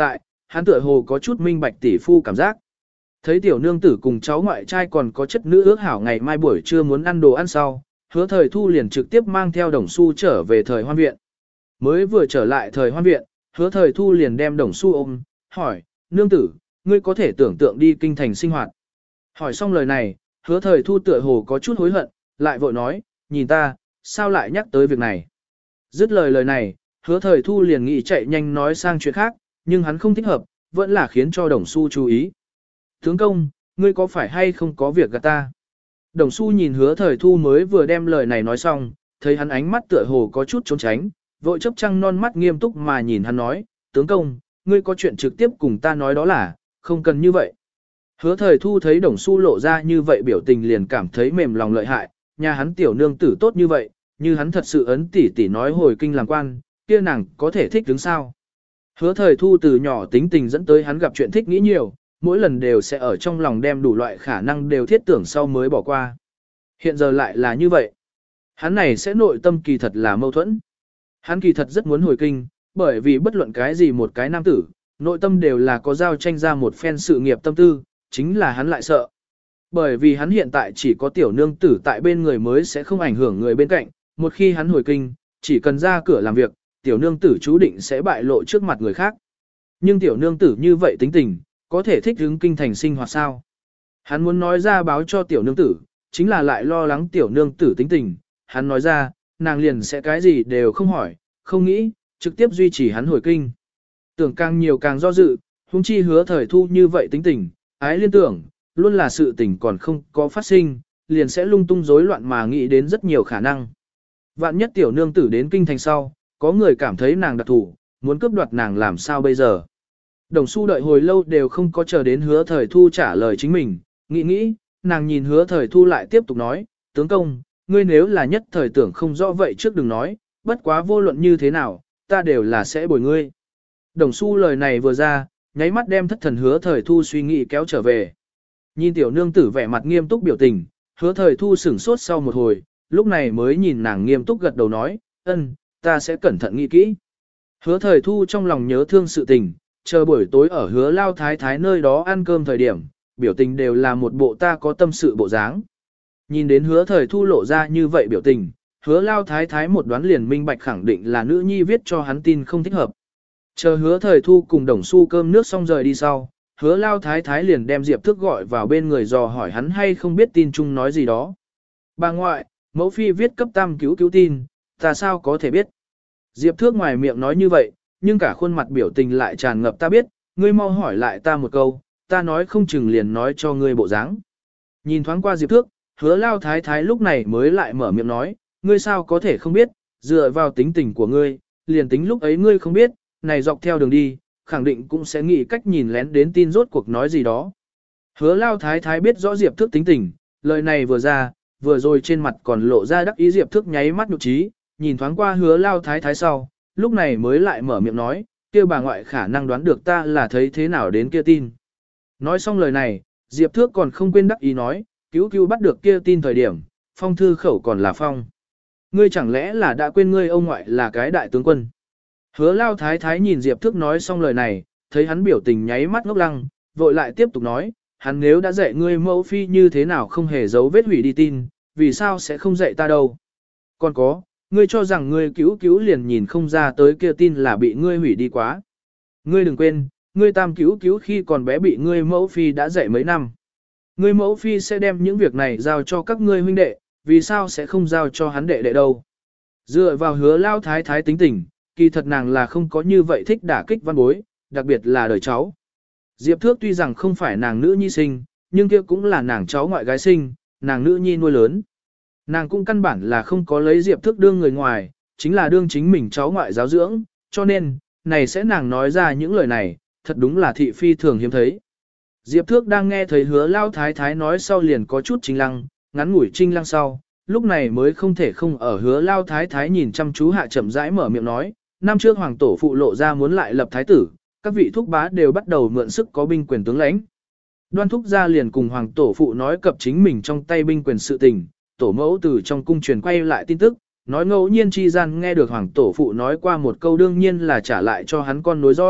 A: hắn tựa hồ có chút minh bạch tỷ phu cảm giác. Thấy tiểu nương tử cùng cháu ngoại trai còn có chất nữ ước hảo ngày mai buổi trưa muốn ăn đồ ăn sau, hứa thời thu liền trực tiếp mang theo đồng xu trở về thời hoan viện. Mới vừa trở lại thời hoan viện, hứa thời thu liền đem đồng xu ôm, hỏi, nương tử, ngươi có thể tưởng tượng đi kinh thành sinh hoạt. Hỏi xong lời này, hứa thời thu tựa hồ có chút hối hận, lại vội nói, nhìn ta, sao lại nhắc tới việc này. Dứt lời lời này, hứa thời thu liền nghĩ chạy nhanh nói sang chuyện khác, nhưng hắn không thích hợp, vẫn là khiến cho đồng xu chú ý. Tướng công, ngươi có phải hay không có việc gạt ta? Đồng xu nhìn hứa thời thu mới vừa đem lời này nói xong, thấy hắn ánh mắt tựa hồ có chút trốn tránh, vội chấp trăng non mắt nghiêm túc mà nhìn hắn nói, tướng công, ngươi có chuyện trực tiếp cùng ta nói đó là, không cần như vậy. Hứa thời thu thấy đồng xu lộ ra như vậy biểu tình liền cảm thấy mềm lòng lợi hại, nhà hắn tiểu nương tử tốt như vậy, như hắn thật sự ấn tỉ tỉ nói hồi kinh làm quan, kia nàng có thể thích đứng sao. Hứa thời thu từ nhỏ tính tình dẫn tới hắn gặp chuyện thích nghĩ nhiều, mỗi lần đều sẽ ở trong lòng đem đủ loại khả năng đều thiết tưởng sau mới bỏ qua. Hiện giờ lại là như vậy. Hắn này sẽ nội tâm kỳ thật là mâu thuẫn. Hắn kỳ thật rất muốn hồi kinh, bởi vì bất luận cái gì một cái nam tử, nội tâm đều là có giao tranh ra một phen sự nghiệp tâm tư, chính là hắn lại sợ. Bởi vì hắn hiện tại chỉ có tiểu nương tử tại bên người mới sẽ không ảnh hưởng người bên cạnh, một khi hắn hồi kinh, chỉ cần ra cửa làm việc, tiểu nương tử chú định sẽ bại lộ trước mặt người khác. Nhưng tiểu nương tử như vậy tính tình, có thể thích ứng kinh thành sinh hoạt sao? Hắn muốn nói ra báo cho tiểu nương tử, chính là lại lo lắng tiểu nương tử tính tình, hắn nói ra, nàng liền sẽ cái gì đều không hỏi, không nghĩ, trực tiếp duy trì hắn hồi kinh. Tưởng càng nhiều càng do dự, huống chi hứa thời thu như vậy tính tình, ái liên tưởng, luôn là sự tình còn không có phát sinh, liền sẽ lung tung rối loạn mà nghĩ đến rất nhiều khả năng. Vạn nhất tiểu nương tử đến kinh thành sau, có người cảm thấy nàng đặc thủ, muốn cướp đoạt nàng làm sao bây giờ. Đồng Xu đợi hồi lâu đều không có chờ đến hứa thời thu trả lời chính mình, nghĩ nghĩ, nàng nhìn hứa thời thu lại tiếp tục nói, tướng công, ngươi nếu là nhất thời tưởng không rõ vậy trước đừng nói, bất quá vô luận như thế nào, ta đều là sẽ bồi ngươi. Đồng Xu lời này vừa ra, nháy mắt đem thất thần hứa thời thu suy nghĩ kéo trở về. Nhìn tiểu nương tử vẻ mặt nghiêm túc biểu tình, hứa thời thu sửng sốt sau một hồi, lúc này mới nhìn nàng nghiêm túc gật đầu nói, ân, ta sẽ cẩn thận nghĩ kỹ. Hứa thời thu trong lòng nhớ thương sự tình, chờ buổi tối ở hứa lao thái thái nơi đó ăn cơm thời điểm, biểu tình đều là một bộ ta có tâm sự bộ dáng. Nhìn đến hứa thời thu lộ ra như vậy biểu tình, hứa lao thái thái một đoán liền minh bạch khẳng định là nữ nhi viết cho hắn tin không thích hợp. Chờ hứa thời thu cùng đồng xu cơm nước xong rời đi sau, hứa lao thái thái liền đem Diệp Thước gọi vào bên người dò hỏi hắn hay không biết tin chung nói gì đó. Bà ngoại, mẫu phi viết cấp tam cứu cứu tin, ta sao có thể biết. Diệp Thước ngoài miệng nói như vậy, nhưng cả khuôn mặt biểu tình lại tràn ngập ta biết, ngươi mau hỏi lại ta một câu, ta nói không chừng liền nói cho ngươi bộ dáng. Nhìn thoáng qua Diệp Thước, hứa lao thái thái lúc này mới lại mở miệng nói, ngươi sao có thể không biết, dựa vào tính tình của ngươi, liền tính lúc ấy ngươi không biết, này dọc theo đường đi, khẳng định cũng sẽ nghĩ cách nhìn lén đến tin rốt cuộc nói gì đó. Hứa lao thái thái biết rõ Diệp Thước tính tình, lời này vừa ra, vừa rồi trên mặt còn lộ ra đắc ý Diệp Thước nháy mắt nhục trí, nhìn thoáng qua hứa lao thái thái sau, lúc này mới lại mở miệng nói, kia bà ngoại khả năng đoán được ta là thấy thế nào đến kia tin. Nói xong lời này, Diệp Thước còn không quên đắc ý nói, cứu cứu bắt được kia tin thời điểm, phong thư khẩu còn là phong. Ngươi chẳng lẽ là đã quên ngươi ông ngoại là cái đại tướng quân. Hứa lao thái thái nhìn Diệp Thước nói xong lời này, thấy hắn biểu tình nháy mắt ngốc lăng, vội lại tiếp tục nói, hắn nếu đã dạy ngươi mẫu phi như thế nào không hề giấu vết hủy đi tin, vì sao sẽ không dạy ta đâu. Còn có, ngươi cho rằng ngươi cứu cứu liền nhìn không ra tới kia tin là bị ngươi hủy đi quá. Ngươi đừng quên, ngươi tam cứu cứu khi còn bé bị ngươi mẫu phi đã dạy mấy năm. Ngươi mẫu phi sẽ đem những việc này giao cho các ngươi huynh đệ, vì sao sẽ không giao cho hắn đệ đệ đâu. Dựa vào hứa lao thái thái tính tình, kỳ thật nàng là không có như vậy thích đả kích văn bối, đặc biệt là đời cháu. Diệp Thước tuy rằng không phải nàng nữ nhi sinh, nhưng kia cũng là nàng cháu ngoại gái sinh, nàng nữ nhi nuôi lớn. Nàng cũng căn bản là không có lấy Diệp Thước đương người ngoài, chính là đương chính mình cháu ngoại giáo dưỡng, cho nên, này sẽ nàng nói ra những lời này, thật đúng là thị phi thường hiếm thấy. Diệp Thước đang nghe thấy hứa lao thái thái nói sau liền có chút trinh lăng, ngắn ngủi trinh lăng sau, lúc này mới không thể không ở hứa lao thái thái nhìn chăm chú hạ chậm rãi mở miệng nói, năm trước hoàng tổ phụ lộ ra muốn lại lập thái tử, các vị thúc bá đều bắt đầu mượn sức có binh quyền tướng lãnh. Đoan thúc gia liền cùng hoàng tổ phụ nói cập chính mình trong tay binh quyền sự tình, tổ mẫu từ trong cung truyền quay lại tin tức, nói ngẫu nhiên chi gian nghe được hoàng tổ phụ nói qua một câu đương nhiên là trả lại cho hắn con nối roi,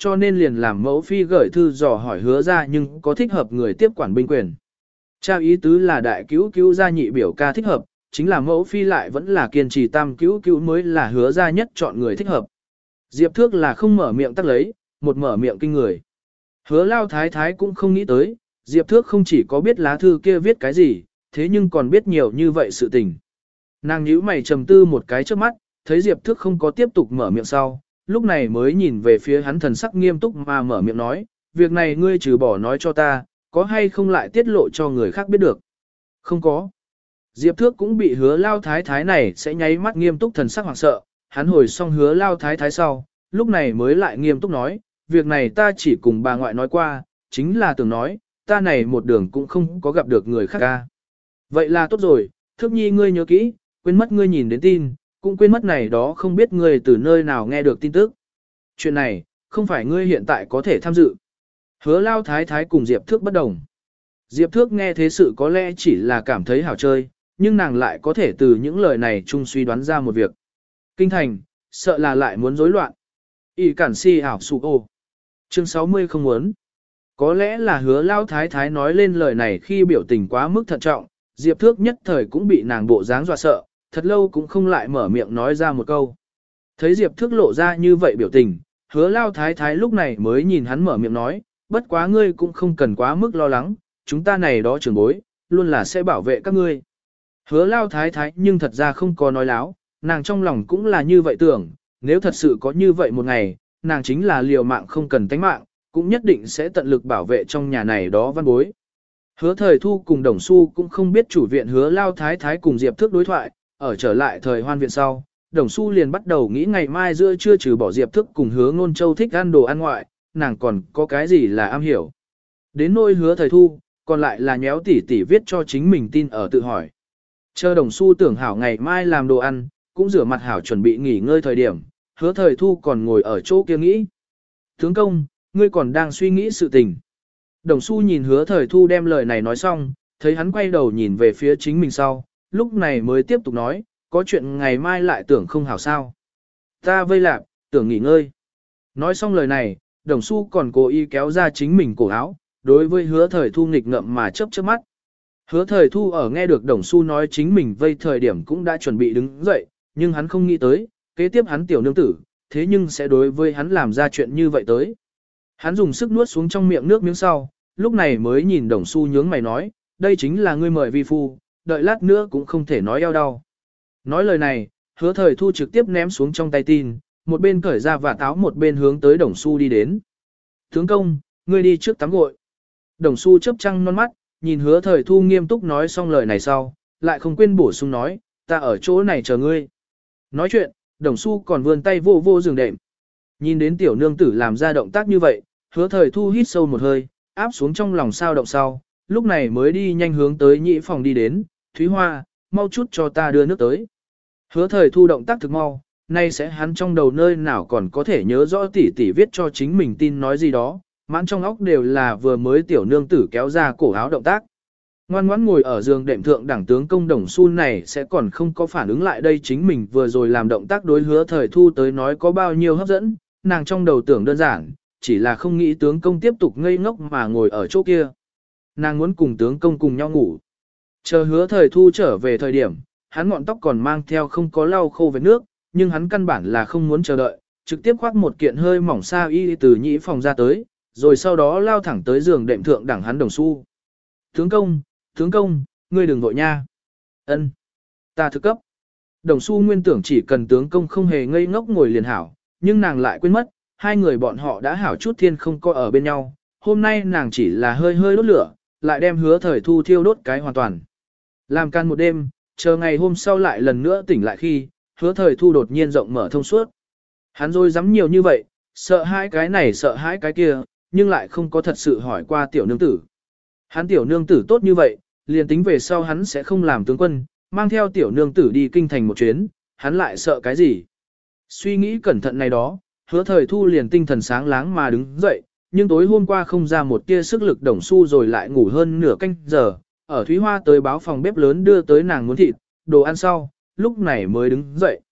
A: cho nên liền làm mẫu phi gửi thư dò hỏi hứa ra nhưng có thích hợp người tiếp quản binh quyền. Cha ý tứ là đại cứu cứu gia nhị biểu ca thích hợp, chính là mẫu phi lại vẫn là kiên trì tam cứu cứu mới là hứa ra nhất chọn người thích hợp. Diệp Thước là không mở miệng tắc lấy, một mở miệng kinh người. Hứa lao thái thái cũng không nghĩ tới, Diệp Thước không chỉ có biết lá thư kia viết cái gì, thế nhưng còn biết nhiều như vậy sự tình. Nàng nhíu mày trầm tư một cái trước mắt, thấy Diệp Thước không có tiếp tục mở miệng sau, lúc này mới nhìn về phía hắn thần sắc nghiêm túc mà mở miệng nói, việc này ngươi trừ bỏ nói cho ta, có hay không lại tiết lộ cho người khác biết được. Không có. Diệp Thước cũng bị hứa lao thái thái này sẽ nháy mắt nghiêm túc thần sắc hoảng sợ, hắn hồi xong hứa lao thái thái sau, lúc này mới lại nghiêm túc nói, việc này ta chỉ cùng bà ngoại nói qua, chính là tưởng nói, ta này một đường cũng không có gặp được người khác ca. Vậy là tốt rồi, Thước nhi ngươi nhớ kỹ, quên mất ngươi nhìn đến tin, cũng quên mất này đó không biết ngươi từ nơi nào nghe được tin tức. Chuyện này, không phải ngươi hiện tại có thể tham dự. Hứa lao thái thái cùng Diệp Thước bất đồng. Diệp Thước nghe thế sự có lẽ chỉ là cảm thấy hảo chơi, nhưng nàng lại có thể từ những lời này chung suy đoán ra một việc. Kinh thành, sợ là lại muốn rối loạn. Y cản si ảo sụ ô. Chương sáu mươi không muốn. Có lẽ là hứa lao thái thái nói lên lời này khi biểu tình quá mức thận trọng, Diệp Thước nhất thời cũng bị nàng bộ dáng dọa sợ, thật lâu cũng không lại mở miệng nói ra một câu. Thấy Diệp Thước lộ ra như vậy biểu tình, hứa lao thái thái lúc này mới nhìn hắn mở miệng nói, bất quá ngươi cũng không cần quá mức lo lắng, chúng ta này đó trưởng bối, luôn là sẽ bảo vệ các ngươi. Hứa lao thái thái nhưng thật ra không có nói láo, nàng trong lòng cũng là như vậy tưởng, nếu thật sự có như vậy một ngày, nàng chính là liều mạng không cần tánh mạng, cũng nhất định sẽ tận lực bảo vệ trong nhà này đó văn bối. Hứa thời thu cùng đồng xu cũng không biết chủ viện hứa lao thái thái cùng Diệp Thước đối thoại, ở trở lại thời hoan viện sau, đồng xu liền bắt đầu nghĩ ngày mai giữa trưa trừ bỏ Diệp Thước cùng hứa ngôn châu thích ăn đồ ăn ngoại, nàng còn có cái gì là am hiểu. Đến nôi hứa thời thu, còn lại là nhéo tỉ tỉ viết cho chính mình tin ở tự hỏi. Chờ đồng xu tưởng hảo ngày mai làm đồ ăn, cũng rửa mặt hảo chuẩn bị nghỉ ngơi thời điểm, hứa thời thu còn ngồi ở chỗ kia nghĩ. Tướng công, ngươi còn đang suy nghĩ sự tình. Đồng xu nhìn hứa thời thu đem lời này nói xong, thấy hắn quay đầu nhìn về phía chính mình sau, lúc này mới tiếp tục nói, có chuyện ngày mai lại tưởng không hảo sao. Ta vây lạp, tưởng nghỉ ngơi. Nói xong lời này, đồng xu còn cố ý kéo ra chính mình cổ áo, đối với hứa thời thu nghịch ngợm mà chớp chớp mắt. Hứa thời thu ở nghe được đồng xu nói chính mình vây thời điểm cũng đã chuẩn bị đứng dậy, nhưng hắn không nghĩ tới, kế tiếp hắn tiểu nương tử, thế nhưng sẽ đối với hắn làm ra chuyện như vậy tới. Hắn dùng sức nuốt xuống trong miệng nước miếng sau, lúc này mới nhìn đồng xu nhướng mày nói, đây chính là ngươi mời vi phu, đợi lát nữa cũng không thể nói eo đau. Nói lời này, hứa thời thu trực tiếp ném xuống trong tay tin, một bên cởi ra và táo một bên hướng tới đồng xu đi đến. Tướng công, ngươi đi trước tắm gội. Đồng xu chớp trăng non mắt, nhìn hứa thời thu nghiêm túc nói xong lời này sau, lại không quên bổ sung nói, ta ở chỗ này chờ ngươi. Nói chuyện, đồng xu còn vươn tay vô vô giường đệm. Nhìn đến tiểu nương tử làm ra động tác như vậy, hứa thời thu hít sâu một hơi, áp xuống trong lòng sao động sau, lúc này mới đi nhanh hướng tới nhị phòng đi đến, Thúy Hoa, mau chút cho ta đưa nước tới. Hứa thời thu động tác thực mau, nay sẽ hắn trong đầu nơi nào còn có thể nhớ rõ tỉ tỉ viết cho chính mình tin nói gì đó, mãn trong óc đều là vừa mới tiểu nương tử kéo ra cổ áo động tác. Ngoan ngoãn ngồi ở giường đệm thượng đẳng tướng công đồng xu này sẽ còn không có phản ứng lại đây chính mình vừa rồi làm động tác đối hứa thời thu tới nói có bao nhiêu hấp dẫn, nàng trong đầu tưởng đơn giản, chỉ là không nghĩ tướng công tiếp tục ngây ngốc mà ngồi ở chỗ kia. Nàng muốn cùng tướng công cùng nhau ngủ. Chờ hứa thời thu trở về thời điểm, hắn ngọn tóc còn mang theo không có lau khô vết nước, nhưng hắn căn bản là không muốn chờ đợi, trực tiếp khoác một kiện hơi mỏng sa y từ nhĩ phòng ra tới, rồi sau đó lao thẳng tới giường đệm thượng đẳng hắn đồng xu. Tướng công, tướng công, ngươi đừng vội nha. Ân, ta thực cấp. Đồng xu nguyên tưởng chỉ cần tướng công không hề ngây ngốc ngồi liền hảo, nhưng nàng lại quên mất, hai người bọn họ đã hảo chút thiên không có ở bên nhau, hôm nay nàng chỉ là hơi hơi đốt lửa, lại đem hứa thời thu thiêu đốt cái hoàn toàn. Làm can một đêm, chờ ngày hôm sau lại lần nữa tỉnh lại khi, hứa thời thu đột nhiên rộng mở thông suốt. Hắn rồi dám nhiều như vậy, sợ hãi cái này sợ hãi cái kia, nhưng lại không có thật sự hỏi qua tiểu nương tử. Hắn tiểu nương tử tốt như vậy, liền tính về sau hắn sẽ không làm tướng quân, mang theo tiểu nương tử đi kinh thành một chuyến, hắn lại sợ cái gì. Suy nghĩ cẩn thận này đó, hứa thời thu liền tinh thần sáng láng mà đứng dậy, nhưng tối hôm qua không ra một tia sức lực đồng xu rồi lại ngủ hơn nửa canh giờ, ở Thúy Hoa tới báo phòng bếp lớn đưa tới nàng muốn thịt, đồ ăn sau, lúc này mới đứng dậy.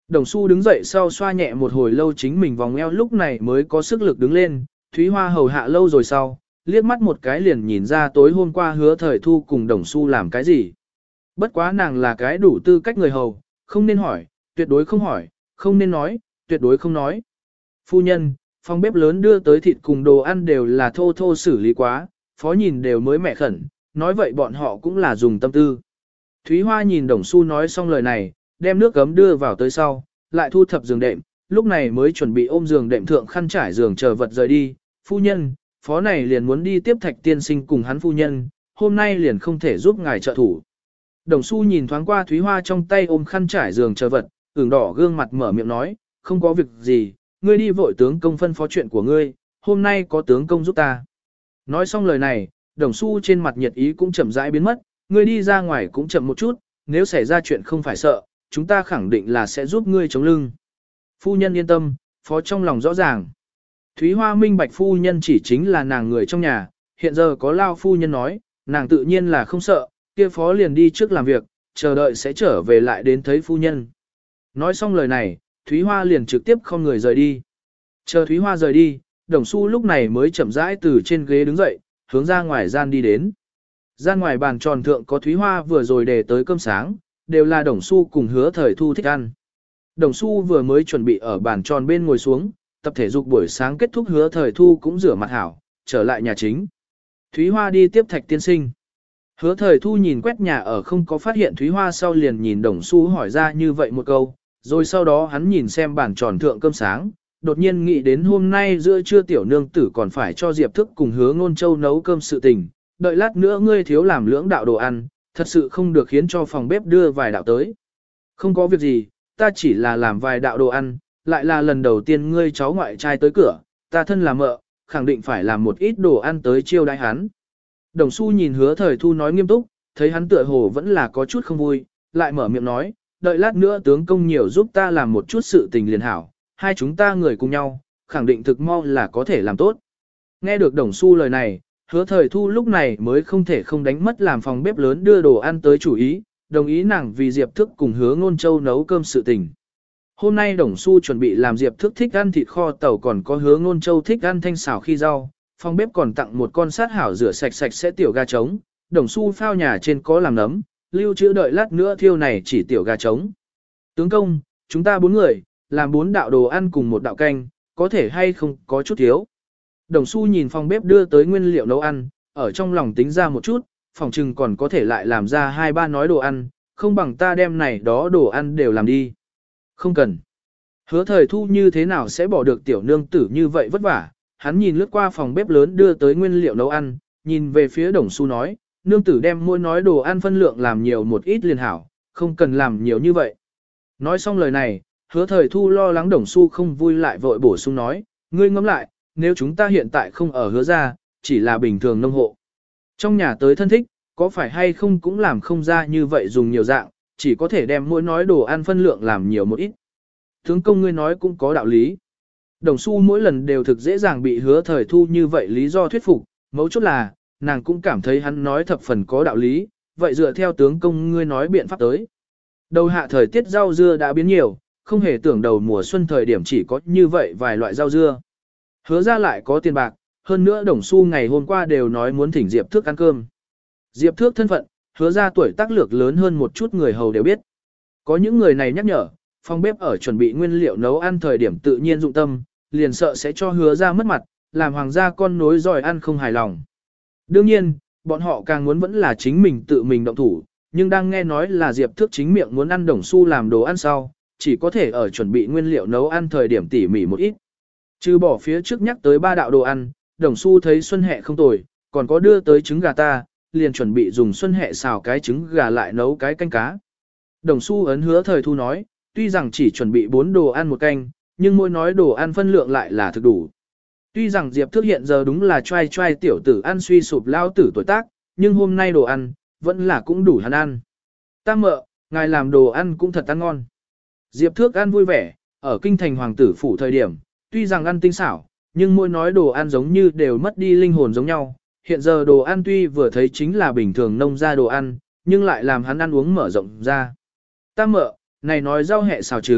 A: Đồng Xu đứng dậy sau xoa nhẹ một hồi lâu chính mình vòng eo lúc này mới có sức lực đứng lên, Thúy Hoa hầu hạ lâu rồi sau, liếc mắt một cái liền nhìn ra tối hôm qua Hứa Thời Thu cùng Đồng Xu làm cái gì. Bất quá nàng là cái đủ tư cách người hầu, không nên hỏi, tuyệt đối không hỏi, không nên nói, tuyệt đối không nói. Phu nhân, phòng bếp lớn đưa tới thịt cùng đồ ăn đều là thô thô xử lý quá, phó nhìn đều mới mẻ khẩn, nói vậy bọn họ cũng là dùng tâm tư. Thúy Hoa nhìn Đồng Xu nói xong lời này, đem nước gấm đưa vào tới sau, lại thu thập giường đệm, lúc này mới chuẩn bị ôm giường đệm thượng khăn trải giường chờ vật rời đi. Phu nhân, phó này liền muốn đi tiếp Thạch tiên sinh cùng hắn phu nhân, hôm nay liền không thể giúp ngài trợ thủ. Đồng Xu nhìn thoáng qua Thúy Hoa trong tay ôm khăn trải giường chờ vật, ửng đỏ gương mặt mở miệng nói, không có việc gì, ngươi đi vội tướng công phân phó chuyện của ngươi, hôm nay có tướng công giúp ta. Nói xong lời này, Đồng Xu trên mặt nhiệt ý cũng chậm rãi biến mất, ngươi đi ra ngoài cũng chậm một chút, nếu xảy ra chuyện không phải sợ, chúng ta khẳng định là sẽ giúp ngươi chống lưng. Phu nhân yên tâm, phó trong lòng rõ ràng. Thúy Hoa minh bạch phu nhân chỉ chính là nàng người trong nhà, hiện giờ có lao phu nhân nói, nàng tự nhiên là không sợ, kia phó liền đi trước làm việc, chờ đợi sẽ trở về lại đến thấy phu nhân. Nói xong lời này, Thúy Hoa liền trực tiếp không người rời đi. Chờ Thúy Hoa rời đi, Đồng Xu lúc này mới chậm rãi từ trên ghế đứng dậy, hướng ra ngoài gian đi đến. Gian ngoài bàn tròn thượng có Thúy Hoa vừa rồi để tới cơm sáng, đều là Đồng Xu cùng Hứa Thời Thu thích ăn. Đồng Xu vừa mới chuẩn bị ở bàn tròn bên ngồi xuống, tập thể dục buổi sáng kết thúc Hứa Thời Thu cũng rửa mặt hảo, trở lại nhà chính. Thúy Hoa đi tiếp Thạch tiên sinh. Hứa Thời Thu nhìn quét nhà ở không có phát hiện Thúy Hoa sau liền nhìn Đồng Xu hỏi ra như vậy một câu, rồi sau đó hắn nhìn xem bàn tròn thượng cơm sáng, đột nhiên nghĩ đến hôm nay giữa trưa tiểu nương tử còn phải cho Diệp Thức cùng Hứa Ngôn Châu nấu cơm sự tình, đợi lát nữa ngươi thiếu làm lưỡng đạo đồ ăn, thật sự không được khiến cho phòng bếp đưa vài đạo tới. Không có việc gì, ta chỉ là làm vài đạo đồ ăn, lại là lần đầu tiên ngươi cháu ngoại trai tới cửa, ta thân là mợ, khẳng định phải làm một ít đồ ăn tới chiêu đãi hắn. Đồng Xu nhìn Hứa Thời Thu nói nghiêm túc, thấy hắn tựa hồ vẫn là có chút không vui, lại mở miệng nói, đợi lát nữa tướng công nhiều giúp ta làm một chút sự tình liền hảo, hai chúng ta người cùng nhau, khẳng định thực mau là có thể làm tốt. Nghe được Đồng Xu lời này, Hứa Thời Thu lúc này mới không thể không đánh mất làm phòng bếp lớn đưa đồ ăn tới chủ ý, đồng ý nàng vì Diệp Thức cùng Hứa Ngôn Châu nấu cơm sự tình. Hôm nay Đồng Xu chuẩn bị làm Diệp Thức thích ăn thịt kho tàu còn có Hứa Ngôn Châu thích ăn thanh xào khi rau, phòng bếp còn tặng một con sát hảo rửa sạch sạch sẽ tiểu gà trống, Đồng Xu phao nhà trên có làm nấm, lưu trữ đợi lát nữa thiêu này chỉ tiểu gà trống. Tướng công, chúng ta bốn người, làm bốn đạo đồ ăn cùng một đạo canh, có thể hay không có chút thiếu. Đồng Xu nhìn phòng bếp đưa tới nguyên liệu nấu ăn, ở trong lòng tính ra một chút, phòng trừng còn có thể lại làm ra hai ba nói đồ ăn, không bằng ta đem này đó đồ ăn đều làm đi. Không cần. Hứa Thời Thu như thế nào sẽ bỏ được tiểu nương tử như vậy vất vả, hắn nhìn lướt qua phòng bếp lớn đưa tới nguyên liệu nấu ăn, nhìn về phía Đồng Xu nói, nương tử đem mỗi nói đồ ăn phân lượng làm nhiều một ít liền hảo, không cần làm nhiều như vậy. Nói xong lời này, Hứa Thời Thu lo lắng Đồng Xu không vui lại vội bổ sung nói, ngươi ngẫm lại, nếu chúng ta hiện tại không ở Hứa gia, chỉ là bình thường nông hộ. Trong nhà tới thân thích, có phải hay không cũng làm không ra như vậy dùng nhiều dạng, chỉ có thể đem mỗi nói đồ ăn phân lượng làm nhiều một ít. Tướng công ngươi nói cũng có đạo lý. Đồng Xu mỗi lần đều thực dễ dàng bị Hứa Thời Thu như vậy lý do thuyết phục, mấu chốt là, nàng cũng cảm thấy hắn nói thập phần có đạo lý, vậy dựa theo tướng công ngươi nói biện pháp tới. Đầu hạ thời tiết rau dưa đã biến nhiều, không hề tưởng đầu mùa xuân thời điểm chỉ có như vậy vài loại rau dưa. Hứa ra lại có tiền bạc, hơn nữa Đồng Xu ngày hôm qua đều nói muốn thỉnh Diệp Thước ăn cơm. Diệp Thước thân phận, Hứa ra tuổi tác lược lớn hơn một chút người hầu đều biết. Có những người này nhắc nhở, phòng bếp ở chuẩn bị nguyên liệu nấu ăn thời điểm tự nhiên dụng tâm, liền sợ sẽ cho Hứa ra mất mặt, làm hoàng gia con nối giỏi ăn không hài lòng. Đương nhiên, bọn họ càng muốn vẫn là chính mình tự mình động thủ, nhưng đang nghe nói là Diệp Thước chính miệng muốn ăn Đồng Xu làm đồ ăn sau, chỉ có thể ở chuẩn bị nguyên liệu nấu ăn thời điểm tỉ mỉ một ít. Trừ bỏ phía trước nhắc tới ba đạo đồ ăn, Đồng Xu thấy Xuân Hẹ không tồi, còn có đưa tới trứng gà ta, liền chuẩn bị dùng Xuân Hẹ xào cái trứng gà lại nấu cái canh cá. Đồng Xu ấn Hứa Thời Thu nói, tuy rằng chỉ chuẩn bị bốn đồ ăn một canh, nhưng mỗi nói đồ ăn phân lượng lại là thực đủ. Tuy rằng Diệp Thước hiện giờ đúng là trai trai tiểu tử ăn suy sụp lao tử tuổi tác, nhưng hôm nay đồ ăn, vẫn là cũng đủ hắn ăn. Ta mợ, ngài làm đồ ăn cũng thật ăn ngon. Diệp Thước ăn vui vẻ, ở kinh thành hoàng tử phủ thời điểm, tuy rằng ăn tinh xảo, nhưng mỗi nói đồ ăn giống như đều mất đi linh hồn giống nhau. Hiện giờ đồ ăn tuy vừa thấy chính là bình thường nông ra đồ ăn, nhưng lại làm hắn ăn uống mở rộng ra. Ta mợ, này nói rau hẹ xào trứng,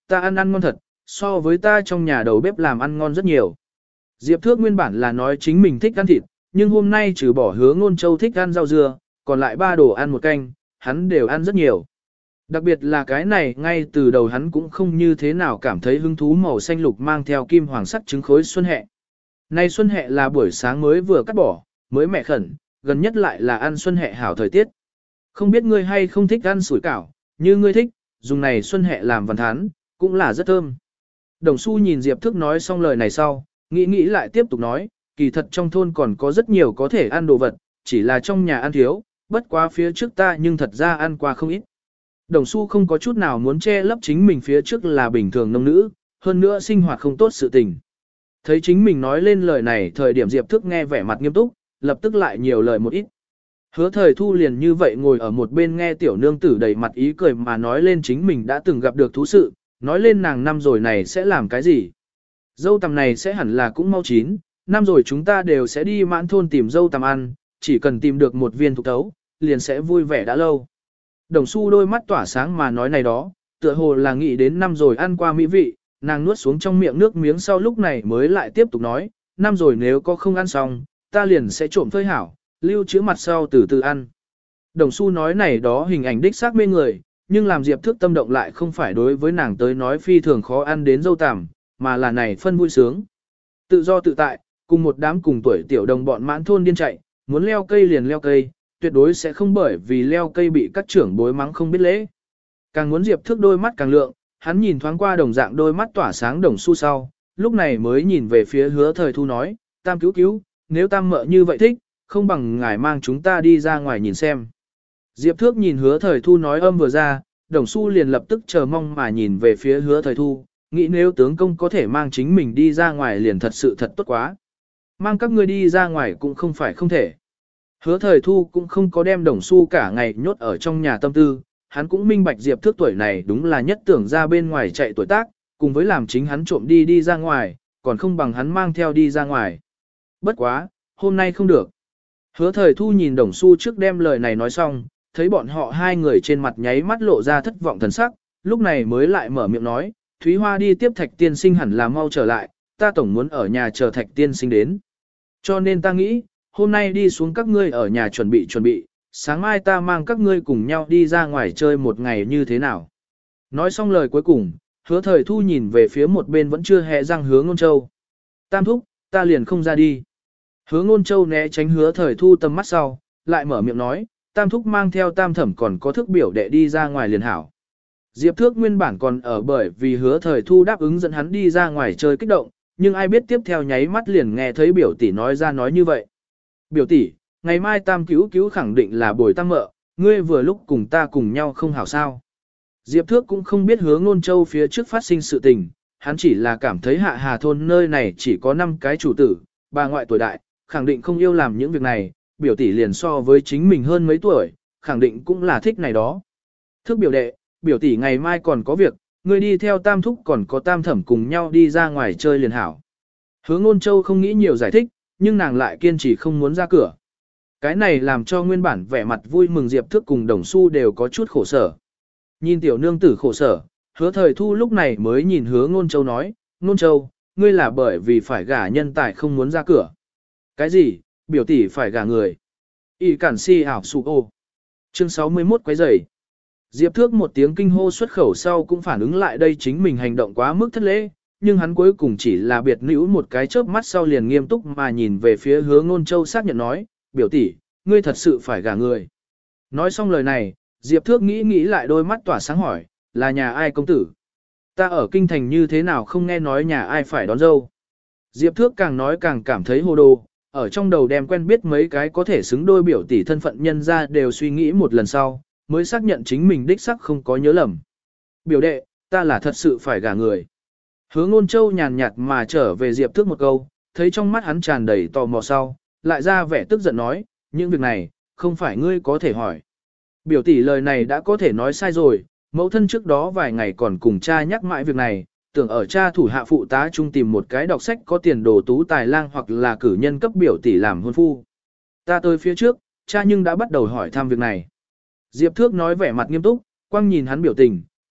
A: ta ăn ăn ngon thật, so với ta trong nhà đầu bếp làm ăn ngon rất nhiều. Diệp Thước nguyên bản là nói chính mình thích ăn thịt, nhưng hôm nay trừ bỏ Hứa Ngôn Châu thích ăn rau dưa, còn lại ba đồ ăn một canh, hắn đều ăn rất nhiều. Đặc biệt là cái này ngay từ đầu hắn cũng không như thế nào cảm thấy hứng thú màu xanh lục mang theo kim hoàng sắc trứng khối xuân hẹ. Nay xuân hẹ là buổi sáng mới vừa cắt bỏ, mới mẹ khẩn, gần nhất lại là ăn xuân hẹ hảo thời tiết. Không biết ngươi hay không thích ăn sủi cảo, như ngươi thích, dùng này xuân hẹ làm văn thán, cũng là rất thơm. Đồng Xu nhìn Diệp Thức nói xong lời này sau, nghĩ nghĩ lại tiếp tục nói, kỳ thật trong thôn còn có rất nhiều có thể ăn đồ vật, chỉ là trong nhà ăn thiếu, bất quá phía trước ta nhưng thật ra ăn qua không ít. Đồng Xu không có chút nào muốn che lấp chính mình phía trước là bình thường nông nữ, hơn nữa sinh hoạt không tốt sự tình. Thấy chính mình nói lên lời này thời điểm Diệp Thức nghe vẻ mặt nghiêm túc, lập tức lại nhiều lời một ít. Hứa Thời Thu liền như vậy ngồi ở một bên nghe tiểu nương tử đầy mặt ý cười mà nói lên chính mình đã từng gặp được thú sự, nói lên nàng năm rồi này sẽ làm cái gì. Dâu tằm này sẽ hẳn là cũng mau chín, năm rồi chúng ta đều sẽ đi mãn thôn tìm dâu tằm ăn, chỉ cần tìm được một viên thục tấu, liền sẽ vui vẻ đã lâu. Đồng Xu đôi mắt tỏa sáng mà nói này đó, tựa hồ là nghĩ đến năm rồi ăn qua mỹ vị, nàng nuốt xuống trong miệng nước miếng sau lúc này mới lại tiếp tục nói, năm rồi nếu có không ăn xong, ta liền sẽ trộm phơi hảo, lưu trữ mặt sau từ từ ăn. Đồng Xu nói này đó hình ảnh đích xác mê người, nhưng làm Diệp Thước tâm động lại không phải đối với nàng tới nói phi thường khó ăn đến dâu tằm, mà là này phân vui sướng. Tự do tự tại, cùng một đám cùng tuổi tiểu đồng bọn mãn thôn điên chạy, muốn leo cây liền leo cây, tuyệt đối sẽ không bởi vì leo cây bị các trưởng bối mắng không biết lễ. Càng muốn Diệp Thước đôi mắt càng lượng, hắn nhìn thoáng qua đồng dạng đôi mắt tỏa sáng Đồng Xu sau, lúc này mới nhìn về phía Hứa Thời Thu nói, Tam cứu cứu, nếu Tam mợ như vậy thích, không bằng ngài mang chúng ta đi ra ngoài nhìn xem. Diệp Thước nhìn Hứa Thời Thu nói âm vừa ra, Đồng Xu liền lập tức chờ mong mà nhìn về phía Hứa Thời Thu, nghĩ nếu tướng công có thể mang chính mình đi ra ngoài liền thật sự thật tốt quá. Mang các ngươi đi ra ngoài cũng không phải không thể. Hứa Thời Thu cũng không có đem Đồng Xu cả ngày nhốt ở trong nhà tâm tư, hắn cũng minh bạch Diệp Thước tuổi này đúng là nhất tưởng ra bên ngoài chạy tuổi tác, cùng với làm chính hắn trộm đi đi ra ngoài, còn không bằng hắn mang theo đi ra ngoài. Bất quá, hôm nay không được. Hứa Thời Thu nhìn Đồng Xu trước đem lời này nói xong, thấy bọn họ hai người trên mặt nháy mắt lộ ra thất vọng thần sắc, lúc này mới lại mở miệng nói, Thúy Hoa đi tiếp Thạch tiên sinh hẳn là mau trở lại, ta tổng muốn ở nhà chờ Thạch tiên sinh đến. Cho nên ta nghĩ, hôm nay đi xuống các ngươi ở nhà chuẩn bị chuẩn bị, sáng mai ta mang các ngươi cùng nhau đi ra ngoài chơi một ngày như thế nào. Nói xong lời cuối cùng, Hứa Thời Thu nhìn về phía một bên vẫn chưa hề răng Hứa Ngôn Châu. Tam thúc, ta liền không ra đi. Hứa Ngôn Châu né tránh Hứa Thời Thu tầm mắt sau, lại mở miệng nói, Tam thúc mang theo Tam thẩm còn có thức biểu đệ đi ra ngoài liền hảo. Diệp Thước nguyên bản còn ở bởi vì Hứa Thời Thu đáp ứng dẫn hắn đi ra ngoài chơi kích động, nhưng ai biết tiếp theo nháy mắt liền nghe thấy biểu tỷ nói ra nói như vậy. Biểu tỷ, ngày mai Tam cứu cứu khẳng định là bồi Tam mợ, ngươi vừa lúc cùng ta cùng nhau không hảo sao. Diệp Thước cũng không biết Hứa Ngôn Châu phía trước phát sinh sự tình, hắn chỉ là cảm thấy Hạ Hà thôn nơi này chỉ có năm cái chủ tử, bà ngoại tuổi đại, khẳng định không yêu làm những việc này, biểu tỷ liền so với chính mình hơn mấy tuổi, khẳng định cũng là thích này đó. Thước biểu đệ, biểu tỷ ngày mai còn có việc, ngươi đi theo Tam thúc còn có Tam thẩm cùng nhau đi ra ngoài chơi liền hảo. Hứa Ngôn Châu không nghĩ nhiều giải thích, nhưng nàng lại kiên trì không muốn ra cửa. Cái này làm cho nguyên bản vẻ mặt vui mừng Diệp Thước cùng Đồng Xu đều có chút khổ sở. Nhìn tiểu nương tử khổ sở, Hứa Thời Thu lúc này mới nhìn Hứa Ngôn Châu nói, Ngôn Châu, ngươi là bởi vì phải gả nhân tài không muốn ra cửa. Cái gì, biểu tỷ phải gả người. Y cản si ảo sụ ô. Chương sáu mươi mốt quấy rầy. Diệp Thước một tiếng kinh hô xuất khẩu sau cũng phản ứng lại đây chính mình hành động quá mức thất lễ, nhưng hắn cuối cùng chỉ là biệt nữ một cái chớp mắt sau liền nghiêm túc mà nhìn về phía Hứa Ngôn Châu xác nhận nói, biểu tỷ, ngươi thật sự phải gả người. Nói xong lời này, Diệp Thước nghĩ nghĩ lại đôi mắt tỏa sáng hỏi, là nhà ai công tử? Ta ở kinh thành như thế nào không nghe nói nhà ai phải đón dâu? Diệp Thước càng nói càng cảm thấy hồ đồ, ở trong đầu đem quen biết mấy cái có thể xứng đôi biểu tỷ thân phận nhân ra đều suy nghĩ một lần sau, mới xác nhận chính mình đích sắc không có nhớ lầm. Biểu đệ, ta là thật sự phải gả người. Hứa Ngôn Châu nhàn nhạt mà trở về Diệp Thước một câu, thấy trong mắt hắn tràn đầy tò mò sau, lại ra vẻ tức giận nói, những việc này, không phải ngươi có thể hỏi. Biểu tỷ lời này đã có thể nói sai rồi, mẫu thân trước đó vài ngày còn cùng cha nhắc mãi việc này, tưởng ở cha thủ hạ phụ tá chung tìm một cái đọc sách có tiền đồ tú tài lang hoặc là cử nhân cấp biểu tỷ làm hôn phu. Ta tới phía trước, cha nhưng đã bắt đầu hỏi thăm việc này. Diệp Thước nói vẻ mặt nghiêm túc, quang nhìn hắn biểu tình,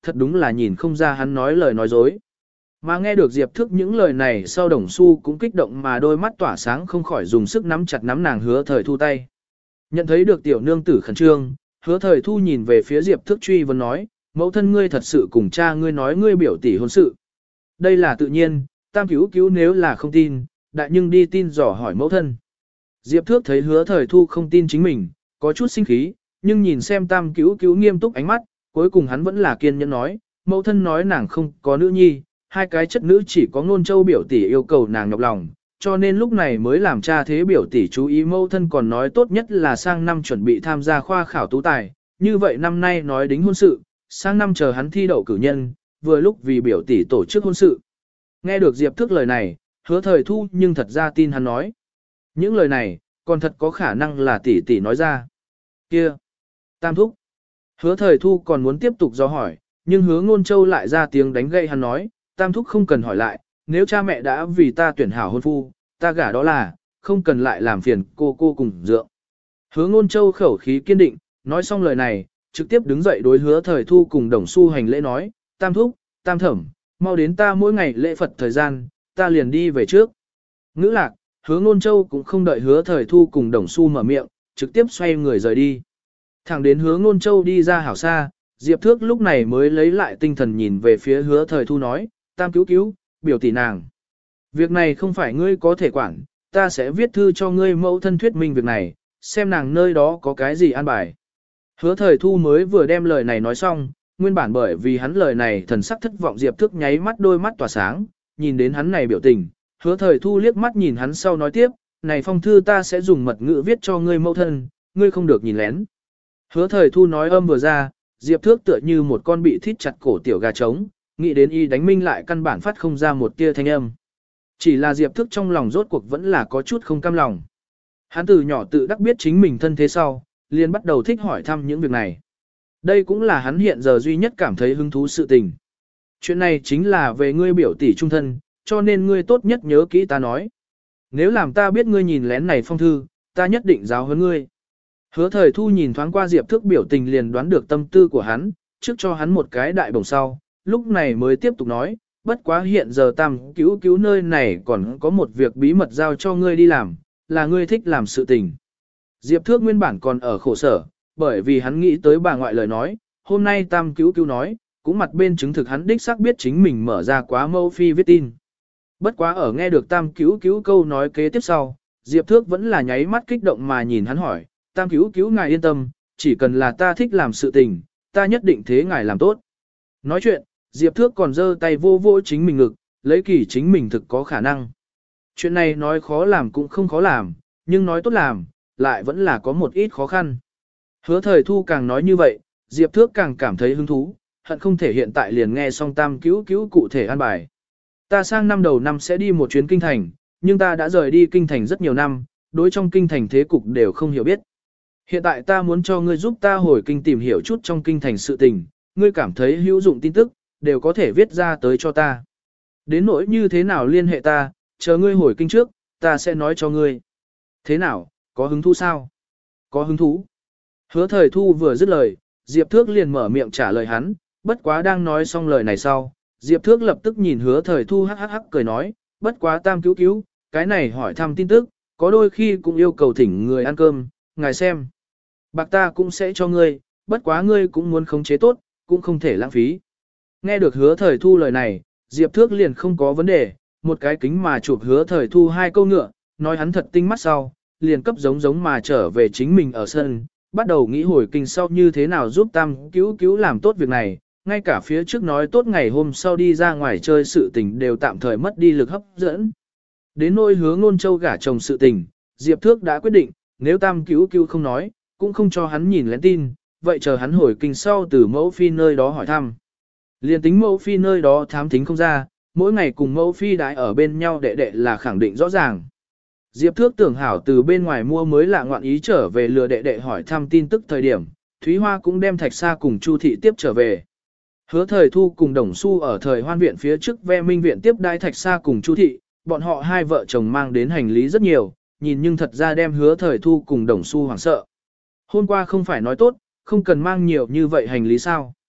A: thật đúng là nhìn không ra hắn nói lời nói dối. Mà nghe được Diệp Thức những lời này sau Đồng Xu cũng kích động mà đôi mắt tỏa sáng không khỏi dùng sức nắm chặt nắm nàng Hứa Thời Thu tay. Nhận thấy được tiểu nương tử khẩn trương, Hứa Thời Thu nhìn về phía Diệp Thức truy vấn nói, mẫu thân ngươi thật sự cùng cha ngươi nói ngươi biểu tỷ hôn sự. Đây là tự nhiên, tam cứu cứu nếu là không tin, đại nhưng đi tin dò hỏi mẫu thân. Diệp Thước thấy Hứa Thời Thu không tin chính mình, có chút sinh khí, nhưng nhìn xem tam cứu cứu nghiêm túc ánh mắt, cuối cùng hắn vẫn là kiên nhẫn nói, mẫu thân nói nàng không có nữ nhi, hai cái chất nữ chỉ có Ngôn Châu biểu tỷ yêu cầu nàng nhọc lòng, cho nên lúc này mới làm cha thế biểu tỷ chú ý mẫu thân còn nói tốt nhất là sang năm chuẩn bị tham gia khoa khảo tú tài, như vậy năm nay nói đính hôn sự, sang năm chờ hắn thi đậu cử nhân, vừa lúc vì biểu tỷ tổ chức hôn sự. Nghe được Diệp Thức lời này, Hứa Thời Thu nhưng thật ra tin hắn nói. Những lời này, còn thật có khả năng là tỷ tỷ nói ra. Kia! Tam thúc! Hứa Thời Thu còn muốn tiếp tục do hỏi, nhưng Hứa Ngôn Châu lại ra tiếng đánh gậy hắn nói, Tam thúc không cần hỏi lại, nếu cha mẹ đã vì ta tuyển hảo hôn phu, ta gả đó là, không cần lại làm phiền cô cô cùng dượng. Hứa Ngôn Châu khẩu khí kiên định, nói xong lời này, trực tiếp đứng dậy đối Hứa Thời Thu cùng Đồng Xu hành lễ nói, Tam thúc, Tam thẩm, mau đến ta mỗi ngày lễ Phật thời gian, ta liền đi về trước. Ngữ lạc, Hứa Ngôn Châu cũng không đợi Hứa Thời Thu cùng Đồng Xu mở miệng, trực tiếp xoay người rời đi. Thẳng đến Hứa Ngôn Châu đi ra hảo xa, Diệp Thước lúc này mới lấy lại tinh thần nhìn về phía Hứa Thời Thu nói, Tam cứu cứu, biểu tỷ nàng. Việc này không phải ngươi có thể quản, ta sẽ viết thư cho ngươi mẫu thân thuyết minh việc này, xem nàng nơi đó có cái gì an bài. Hứa Thời Thu mới vừa đem lời này nói xong, nguyên bản bởi vì hắn lời này thần sắc thất vọng Diệp Thước nháy mắt đôi mắt tỏa sáng, nhìn đến hắn này biểu tình, Hứa Thời Thu liếc mắt nhìn hắn sau nói tiếp, này phong thư ta sẽ dùng mật ngữ viết cho ngươi mẫu thân, ngươi không được nhìn lén. Hứa Thời Thu nói âm vừa ra, Diệp Thước tựa như một con bị thít chặt cổ tiểu gà trống, nghĩ đến y đánh minh lại căn bản phát không ra một tia thanh âm. Chỉ là Diệp Thước trong lòng rốt cuộc vẫn là có chút không cam lòng. Hắn từ nhỏ tự đắc biết chính mình thân thế sau, liền bắt đầu thích hỏi thăm những việc này. Đây cũng là hắn hiện giờ duy nhất cảm thấy hứng thú sự tình. Chuyện này chính là về ngươi biểu tỷ trung thân, cho nên ngươi tốt nhất nhớ kỹ ta nói. Nếu làm ta biết ngươi nhìn lén này phong thư, ta nhất định giáo huấn ngươi. Hứa Thời Thu nhìn thoáng qua Diệp Thước biểu tình liền đoán được tâm tư của hắn, trước cho hắn một cái đại bổng sau, lúc này mới tiếp tục nói, bất quá hiện giờ tam cứu cứu nơi này còn có một việc bí mật giao cho ngươi đi làm, là ngươi thích làm sự tình. Diệp Thước nguyên bản còn ở khổ sở, bởi vì hắn nghĩ tới bà ngoại lời nói, hôm nay tam cứu cứu nói, cũng mặt bên chứng thực hắn đích xác biết chính mình mở ra quá mâu phi viết tin. Bất quá ở nghe được tam cứu cứu câu nói kế tiếp sau, Diệp Thước vẫn là nháy mắt kích động mà nhìn hắn hỏi, tam cứu cứu ngài yên tâm, chỉ cần là ta thích làm sự tình, ta nhất định thế ngài làm tốt. Nói chuyện, Diệp Thước còn giơ tay vô vô chính mình ngực, lấy kỳ chính mình thực có khả năng. Chuyện này nói khó làm cũng không khó làm, nhưng nói tốt làm, lại vẫn là có một ít khó khăn. Hứa Thời Thu càng nói như vậy, Diệp Thước càng cảm thấy hứng thú, hận không thể hiện tại liền nghe xong tam cứu cứu cụ thể an bài. Ta sang năm đầu năm sẽ đi một chuyến kinh thành, nhưng ta đã rời đi kinh thành rất nhiều năm, đối trong kinh thành thế cục đều không hiểu biết. Hiện tại ta muốn cho ngươi giúp ta hồi kinh tìm hiểu chút trong kinh thành sự tình, ngươi cảm thấy hữu dụng tin tức, đều có thể viết ra tới cho ta. Đến nỗi như thế nào liên hệ ta, chờ ngươi hồi kinh trước, ta sẽ nói cho ngươi. Thế nào, có hứng thú sao? Có hứng thú. Hứa Thời Thu vừa dứt lời, Diệp Thước liền mở miệng trả lời hắn, bất quá đang nói xong lời này sau, Diệp Thước lập tức nhìn Hứa Thời Thu hắc hắc hắc cười nói, bất quá tam cứu cứu, cái này hỏi thăm tin tức, có đôi khi cũng yêu cầu thỉnh người ăn cơm, ngài xem. Bạc ta cũng sẽ cho ngươi, bất quá ngươi cũng muốn khống chế tốt, cũng không thể lãng phí. Nghe được Hứa Thời Thu lời này, Diệp Thước liền không có vấn đề, một cái kính mà chụp Hứa Thời Thu hai câu ngựa, nói hắn thật tinh mắt sau, liền cấp giống giống mà trở về chính mình ở sân, bắt đầu nghĩ hồi kinh sau như thế nào giúp tam cứu cứu làm tốt việc này, ngay cả phía trước nói tốt ngày hôm sau đi ra ngoài chơi sự tình đều tạm thời mất đi lực hấp dẫn. Đến nỗi Hứa Ngôn Châu gả chồng sự tình, Diệp Thước đã quyết định, nếu tam cứu cứu không nói, cũng không cho hắn nhìn lén tin, vậy chờ hắn hồi kinh sau từ mẫu phi nơi đó hỏi thăm. Liên tính mẫu phi nơi đó thám thính không ra, mỗi ngày cùng mẫu phi đãi ở bên nhau đệ đệ là khẳng định rõ ràng. Diệp Thước tưởng hảo từ bên ngoài mua mới lạ ngoạn ý trở về lừa đệ đệ hỏi thăm tin tức thời điểm, Thúy Hoa cũng đem Thạch Sa cùng Chu thị tiếp trở về. Hứa Thời Thu cùng Đồng Xu ở thời Hoan viện phía trước ve minh viện tiếp đai Thạch Sa cùng Chu thị, bọn họ hai vợ chồng mang đến hành lý rất nhiều, nhìn nhưng thật ra đem Hứa Thời Thu cùng Đồng Xu hoảng sợ. Hôm qua không phải nói tốt, không cần mang nhiều như vậy hành lý sao?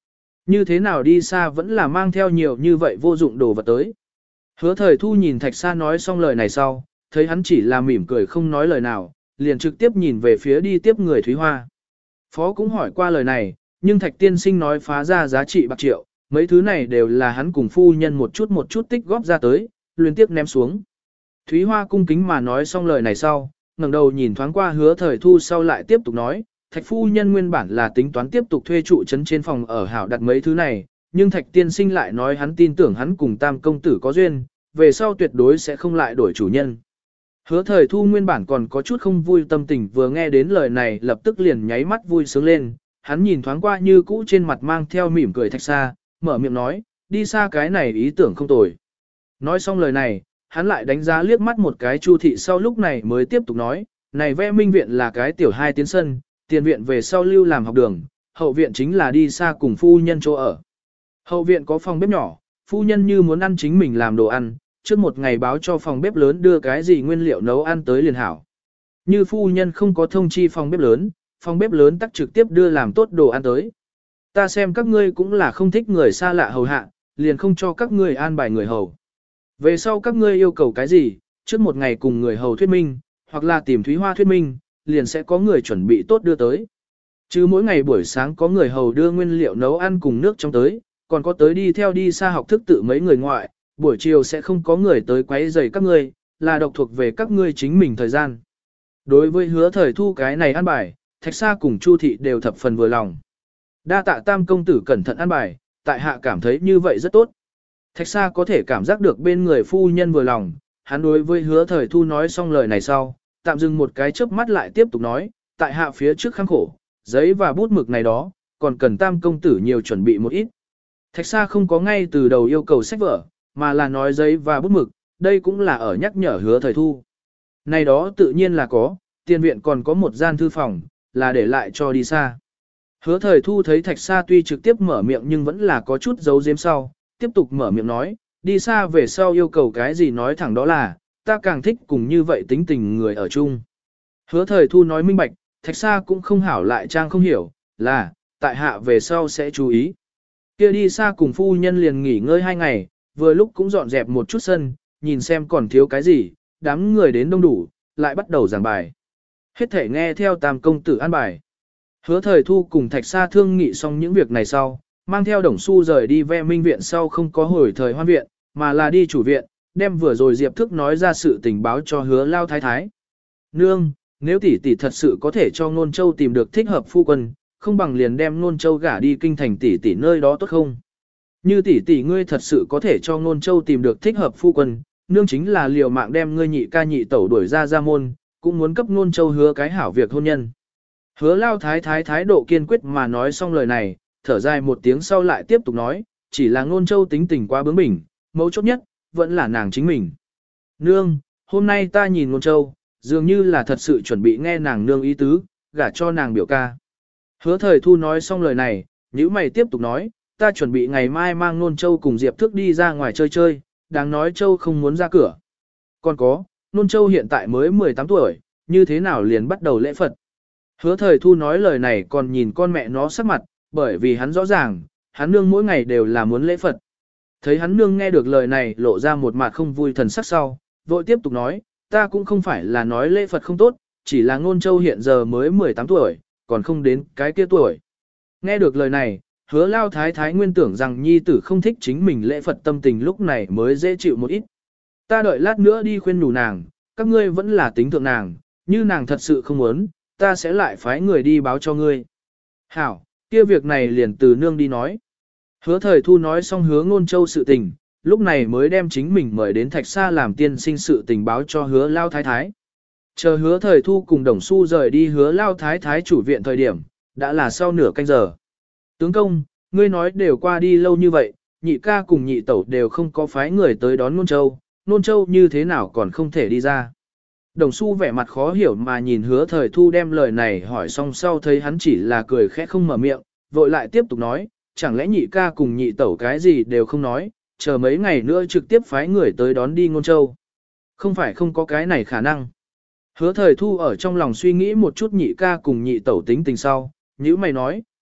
A: Như thế nào đi xa vẫn là mang theo nhiều như vậy vô dụng đồ vật tới. Hứa thời thu nhìn Thạch Sa nói xong lời này sau, thấy hắn chỉ là mỉm cười không nói lời nào, liền trực tiếp nhìn về phía đi tiếp người Thúy Hoa. Phó cũng hỏi qua lời này, nhưng Thạch tiên sinh nói phá ra giá trị bạc triệu, mấy thứ này đều là hắn cùng phu nhân một chút một chút tích góp ra tới, liên tiếp ném xuống. Thúy Hoa cung kính mà nói xong lời này sau, ngẩng đầu nhìn thoáng qua hứa thời thu sau lại tiếp tục nói, Thạch phu nhân nguyên bản là tính toán tiếp tục thuê trụ trấn trên phòng ở hảo đặt mấy thứ này, nhưng Thạch tiên sinh lại nói hắn tin tưởng hắn cùng tam công tử có duyên, về sau tuyệt đối sẽ không lại đổi chủ nhân. Hứa thời thu nguyên bản còn có chút không vui tâm tình vừa nghe đến lời này lập tức liền nháy mắt vui sướng lên, hắn nhìn thoáng qua như cũ trên mặt mang theo mỉm cười Thạch Sa, mở miệng nói, đi xa cái này ý tưởng không tồi. Nói xong lời này, hắn lại đánh giá liếc mắt một cái Chu thị sau lúc này mới tiếp tục nói, này vẽ minh viện là cái tiểu hai tiến sân, tiền viện về sau lưu làm học đường, hậu viện chính là đi xa cùng phu nhân chỗ ở. Hậu viện có phòng bếp nhỏ, phu nhân như muốn ăn chính mình làm đồ ăn, trước một ngày báo cho phòng bếp lớn đưa cái gì nguyên liệu nấu ăn tới liền hảo. Như phu nhân không có thông chi phòng bếp lớn, phòng bếp lớn tắc trực tiếp đưa làm tốt đồ ăn tới. Ta xem các ngươi cũng là không thích người xa lạ hầu hạ, liền không cho các ngươi an bài người hầu. Về sau các ngươi yêu cầu cái gì, trước một ngày cùng người hầu thuyết minh, hoặc là tìm Thúy Hoa thuyết minh, liền sẽ có người chuẩn bị tốt đưa tới. Chứ mỗi ngày buổi sáng có người hầu đưa nguyên liệu nấu ăn cùng nước trong tới, còn có tới đi theo đi xa học thức tự mấy người ngoại, buổi chiều sẽ không có người tới quấy rầy các ngươi, là độc thuộc về các ngươi chính mình thời gian. Đối với hứa thời thu cái này ăn bài, Thạch Sa cùng Chu thị đều thập phần vừa lòng. Đa tạ tam công tử cẩn thận ăn bài, tại hạ cảm thấy như vậy rất tốt. Thạch Sa có thể cảm giác được bên người phu nhân vừa lòng, hắn đối với hứa thời thu nói xong lời này sau, tạm dừng một cái chớp mắt lại tiếp tục nói, tại hạ phía trước khăng khổ, giấy và bút mực này đó, còn cần tam công tử nhiều chuẩn bị một ít. Thạch Sa không có ngay từ đầu yêu cầu sách vở, mà là nói giấy và bút mực, đây cũng là ở nhắc nhở hứa thời thu. Này đó tự nhiên là có, tiền viện còn có một gian thư phòng, là để lại cho đi xa. Hứa thời thu thấy Thạch Sa tuy trực tiếp mở miệng nhưng vẫn là có chút giấu giếm sau, tiếp tục mở miệng nói, đi xa về sau yêu cầu cái gì nói thẳng đó là, ta càng thích cùng như vậy tính tình người ở chung. Hứa thời thu nói minh bạch, Thạch Sa cũng không hảo lại trang không hiểu, là, tại hạ về sau sẽ chú ý. Kia đi xa cùng phu nhân liền nghỉ ngơi hai ngày, vừa lúc cũng dọn dẹp một chút sân, nhìn xem còn thiếu cái gì, đám người đến đông đủ, lại bắt đầu giảng bài. Hết thể nghe theo tam công tử an bài. Hứa thời thu cùng Thạch Sa thương nghị xong những việc này sau, mang theo đồng xu rời đi ve minh viện sau không có hồi thời hoan viện, mà là đi chủ viện, đem vừa rồi Diệp Thức nói ra sự tình báo cho hứa lao thái thái. Nương, nếu tỷ tỷ thật sự có thể cho Nôn Châu tìm được thích hợp phu quân, không bằng liền đem Nôn Châu gả đi kinh thành tỷ tỷ nơi đó tốt không? Như tỷ tỷ ngươi thật sự có thể cho Nôn Châu tìm được thích hợp phu quân, nương chính là liều mạng đem ngươi nhị ca nhị tẩu đuổi ra ra môn, cũng muốn cấp Nôn Châu hứa cái hảo việc hôn nhân. Hứa lao thái thái thái độ kiên quyết mà nói xong lời này, thở dài một tiếng sau lại tiếp tục nói, chỉ là Nôn Châu tính tình quá bướng bỉnh, mấu chốt nhất, vẫn là nàng chính mình. Nương, hôm nay ta nhìn Nôn Châu, dường như là thật sự chuẩn bị nghe nàng nương ý tứ, gả cho nàng biểu ca. Hứa thời thu nói xong lời này, nhữ mày tiếp tục nói, ta chuẩn bị ngày mai mang Nôn Châu cùng Diệp Thức đi ra ngoài chơi chơi, đáng nói Châu không muốn ra cửa. Còn có, Nôn Châu hiện tại mới mười tám tuổi, như thế nào liền bắt đầu lễ Phật. Hứa thời thu nói lời này còn nhìn con mẹ nó sắc mặt, bởi vì hắn rõ ràng, hắn nương mỗi ngày đều là muốn lễ Phật. Thấy hắn nương nghe được lời này lộ ra một mặt không vui thần sắc sau, vội tiếp tục nói, ta cũng không phải là nói lễ Phật không tốt, chỉ là Nôn Châu hiện giờ mới mười tám tuổi, còn không đến cái kia tuổi. Nghe được lời này, hứa lao thái thái nguyên tưởng rằng nhi tử không thích chính mình lễ Phật tâm tình lúc này mới dễ chịu một ít. Ta đợi lát nữa đi khuyên nhủ nàng, các ngươi vẫn là tính thượng nàng, như nàng thật sự không muốn, ta sẽ lại phái người đi báo cho ngươi. Hảo, kia việc này liền từ nương đi nói. Hứa thời thu nói xong hứa Nôn Châu sự tình, lúc này mới đem chính mình mời đến Thạch Sa làm tiên sinh sự tình báo cho hứa lao thái thái. Chờ hứa thời thu cùng đồng xu rời đi hứa lao thái thái chủ viện thời điểm, đã là sau nửa canh giờ. Tướng công, ngươi nói đều qua đi lâu như vậy, nhị ca cùng nhị tẩu đều không có phái người tới đón Nôn Châu, Nôn Châu như thế nào còn không thể đi ra. Đồng xu vẻ mặt khó hiểu mà nhìn hứa thời thu đem lời này hỏi xong sau thấy hắn chỉ là cười khẽ không mở miệng, vội lại tiếp tục nói, chẳng lẽ nhị ca cùng nhị tẩu cái gì đều không nói, chờ mấy ngày nữa trực tiếp phái người tới đón đi Nôn Châu. Không phải không có cái này khả năng. Hứa thời thu ở trong lòng suy nghĩ một chút nhị ca cùng nhị tẩu tính tình sau, nhữ mày nói,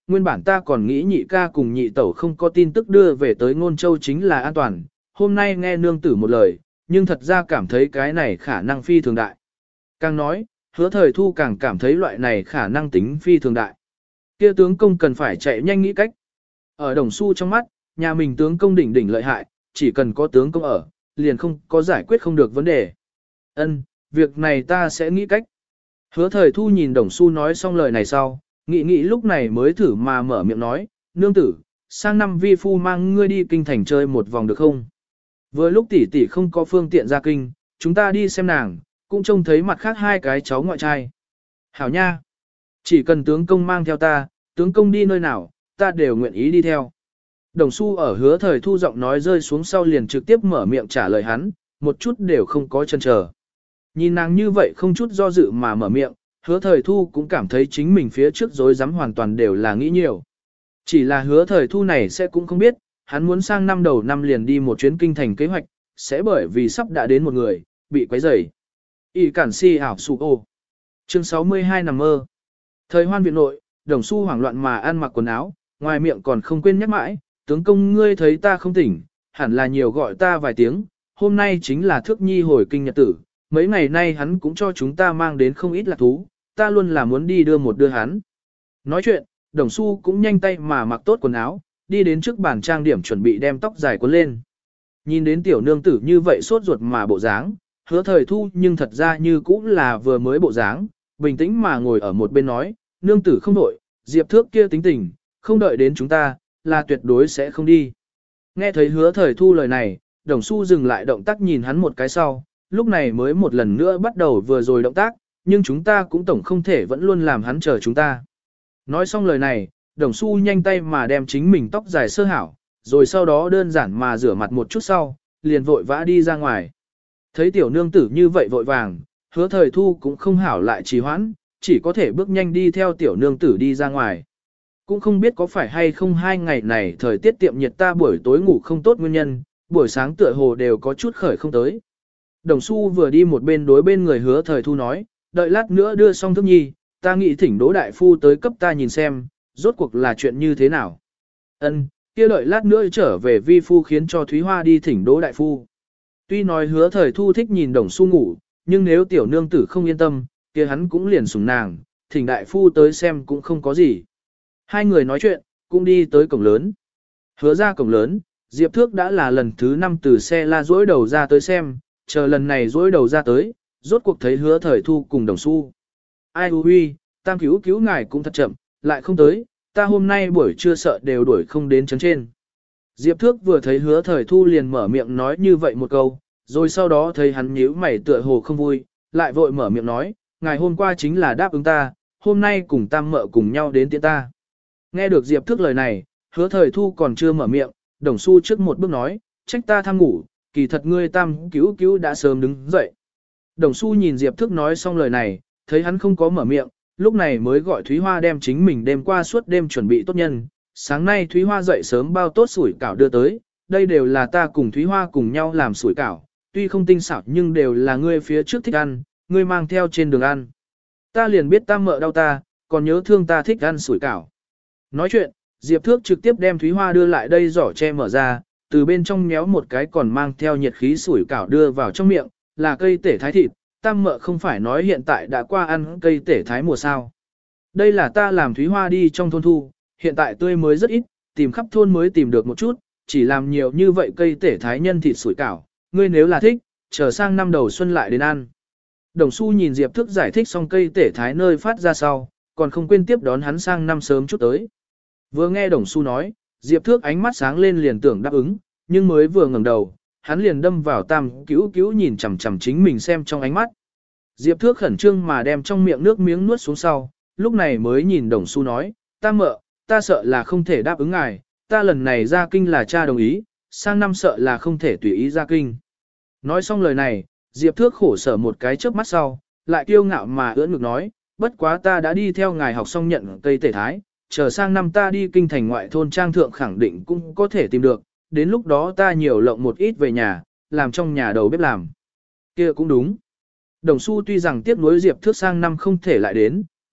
A: nguyên bản ta còn nghĩ nhị ca cùng nhị tẩu không có tin tức đưa về tới Ngôn Châu chính là an toàn, hôm nay nghe nương tử một lời, nhưng thật ra cảm thấy cái này khả năng phi thường đại. Càng nói, Hứa Thời Thu càng cảm thấy loại này khả năng tính phi thường đại. Kia tướng công cần phải chạy nhanh nghĩ cách. Ở Đồng Xu trong mắt, nhà mình tướng công đỉnh đỉnh lợi hại, chỉ cần có tướng công ở, liền không có giải quyết không được vấn đề. Ân, việc này ta sẽ nghĩ cách. Hứa Thời Thu nhìn Đồng Xu nói xong lời này sau, nghĩ nghĩ lúc này mới thử mà mở miệng nói, nương tử, sang năm vi phu mang ngươi đi kinh thành chơi một vòng được không? Vừa lúc tỷ tỷ không có phương tiện ra kinh, chúng ta đi xem nàng, cũng trông thấy mặt khác hai cái cháu ngoại trai. Hảo nha! Chỉ cần tướng công mang theo ta, tướng công đi nơi nào, ta đều nguyện ý đi theo. Đồng Xu ở Hứa Thời Thu giọng nói rơi xuống sau liền trực tiếp mở miệng trả lời hắn, một chút đều không có chần chờ. Nhìn nàng như vậy không chút do dự mà mở miệng, Hứa Thời Thu cũng cảm thấy chính mình phía trước dối rắm hoàn toàn đều là nghĩ nhiều. Chỉ là Hứa Thời Thu này sẽ cũng không biết, hắn muốn sang năm đầu năm liền đi một chuyến kinh thành kế hoạch, sẽ bởi vì sắp đã đến một người, bị quấy rầy. Y cản si ảo sụ ô. Chương sáu mươi hai nằm mơ. Thời hoan viện nội, Đồng Xu hoảng loạn mà ăn mặc quần áo, ngoài miệng còn không quên nhắc mãi, tướng công ngươi thấy ta không tỉnh, hẳn là nhiều gọi ta vài tiếng, hôm nay chính là thước nhi hồi kinh nhật tử, mấy ngày nay hắn cũng cho chúng ta mang đến không ít lạc thú, ta luôn là muốn đi đưa một đưa hắn. Nói chuyện, Đồng Xu cũng nhanh tay mà mặc tốt quần áo, đi đến trước bàn trang điểm chuẩn bị đem tóc dài cuốn lên. Nhìn đến tiểu nương tử như vậy sốt ruột mà bộ dáng, Hứa Thời Thu nhưng thật ra như cũng là vừa mới bộ dáng, bình tĩnh mà ngồi ở một bên nói, nương tử không đổi, Diệp Thước kia tính tình, không đợi đến chúng ta, là tuyệt đối sẽ không đi. Nghe thấy Hứa Thời Thu lời này, Đồng Xu dừng lại động tác nhìn hắn một cái sau, lúc này mới một lần nữa bắt đầu vừa rồi động tác, nhưng chúng ta cũng tổng không thể vẫn luôn làm hắn chờ chúng ta. Nói xong lời này, Đồng Xu nhanh tay mà đem chính mình tóc dài sơ hảo, rồi sau đó đơn giản mà rửa mặt một chút sau, liền vội vã đi ra ngoài. Thấy tiểu nương tử như vậy vội vàng, Hứa Thời Thu cũng không hảo lại trì hoãn, chỉ có thể bước nhanh đi theo tiểu nương tử đi ra ngoài. Cũng không biết có phải hay không hai ngày này thời tiết tiệm nhiệt ta buổi tối ngủ không tốt nguyên nhân, buổi sáng tựa hồ đều có chút khởi không tới. Đồng Xu vừa đi một bên đối bên người Hứa Thời Thu nói, đợi lát nữa đưa xong thức nhi, ta nghĩ thỉnh Đỗ đại phu tới cấp ta nhìn xem, rốt cuộc là chuyện như thế nào. Ân, kia đợi lát nữa trở về vi phu khiến cho Thúy Hoa đi thỉnh Đỗ đại phu. Tuy nói Hứa Thời Thu thích nhìn Đồng Xu ngủ, nhưng nếu tiểu nương tử không yên tâm, kia hắn cũng liền sủng nàng, thỉnh đại phu tới xem cũng không có gì. Hai người nói chuyện, cũng đi tới cổng lớn. Hứa ra cổng lớn, Diệp Thước đã là lần thứ năm từ xe la dỗi đầu ra tới xem, chờ lần này dỗi đầu ra tới, rốt cuộc thấy Hứa Thời Thu cùng Đồng Xu. Ai hư huy, tam cứu cứu ngài cũng thật chậm, lại không tới, ta hôm nay buổi trưa sợ đều đuổi không đến chấn trên. Diệp Thước vừa thấy Hứa Thời Thu liền mở miệng nói như vậy một câu, rồi sau đó thấy hắn nhíu mày tựa hồ không vui, lại vội mở miệng nói, ngài hôm qua chính là đáp ứng ta, hôm nay cùng tam mợ cùng nhau đến tiễn ta. Nghe được Diệp Thước lời này, Hứa Thời Thu còn chưa mở miệng, Đồng Xu trước một bước nói, trách ta tham ngủ, kỳ thật ngươi tam cứu cứu đã sớm đứng dậy. Đồng Xu nhìn Diệp Thước nói xong lời này, thấy hắn không có mở miệng, lúc này mới gọi Thúy Hoa đem chính mình đêm qua suốt đêm chuẩn bị tốt nhân. Sáng nay Thúy Hoa dậy sớm bao tốt sủi cảo đưa tới, đây đều là ta cùng Thúy Hoa cùng nhau làm sủi cảo, tuy không tinh xảo nhưng đều là ngươi phía trước thích ăn, ngươi mang theo trên đường ăn. Ta liền biết tam mợ đau ta, còn nhớ thương ta thích ăn sủi cảo. Nói chuyện, Diệp Thước trực tiếp đem Thúy Hoa đưa lại đây giỏ che mở ra, từ bên trong nhéo một cái còn mang theo nhiệt khí sủi cảo đưa vào trong miệng, là cây tể thái thịt, tam mợ không phải nói hiện tại đã qua ăn cây tể thái mùa sao. Đây là ta làm Thúy Hoa đi trong thôn thu, hiện tại tươi mới rất ít, tìm khắp thôn mới tìm được một chút, chỉ làm nhiều như vậy cây tể thái nhân thịt sủi cảo, ngươi nếu là thích, chờ sang năm đầu xuân lại đến ăn. Đồng Xu nhìn Diệp Thước giải thích xong cây tể thái nơi phát ra sau, còn không quên tiếp đón hắn sang năm sớm chút tới. Vừa nghe Đồng Xu nói, Diệp Thước ánh mắt sáng lên liền tưởng đáp ứng, nhưng mới vừa ngẩng đầu, hắn liền đâm vào tam cứu cứu nhìn chằm chằm chính mình xem trong ánh mắt. Diệp Thước khẩn trương mà đem trong miệng nước miếng nuốt xuống sau, lúc này mới nhìn Đồng Xu nói, tam mợ, ta sợ là không thể đáp ứng ngài, ta lần này ra kinh là cha đồng ý, sang năm sợ là không thể tùy ý ra kinh. Nói xong lời này, Diệp Thước khổ sở một cái trước mắt sau, lại kiêu ngạo mà ưỡn ngực nói, bất quá ta đã đi theo ngài học xong nhận cây tể thái, chờ sang năm ta đi kinh thành ngoại thôn trang thượng khẳng định cũng có thể tìm được, đến lúc đó ta nhiều lộng một ít về nhà, làm trong nhà đầu bếp làm. Kia cũng đúng. Đồng Xu tuy rằng tiếc nuối Diệp Thước sang năm không thể lại đến,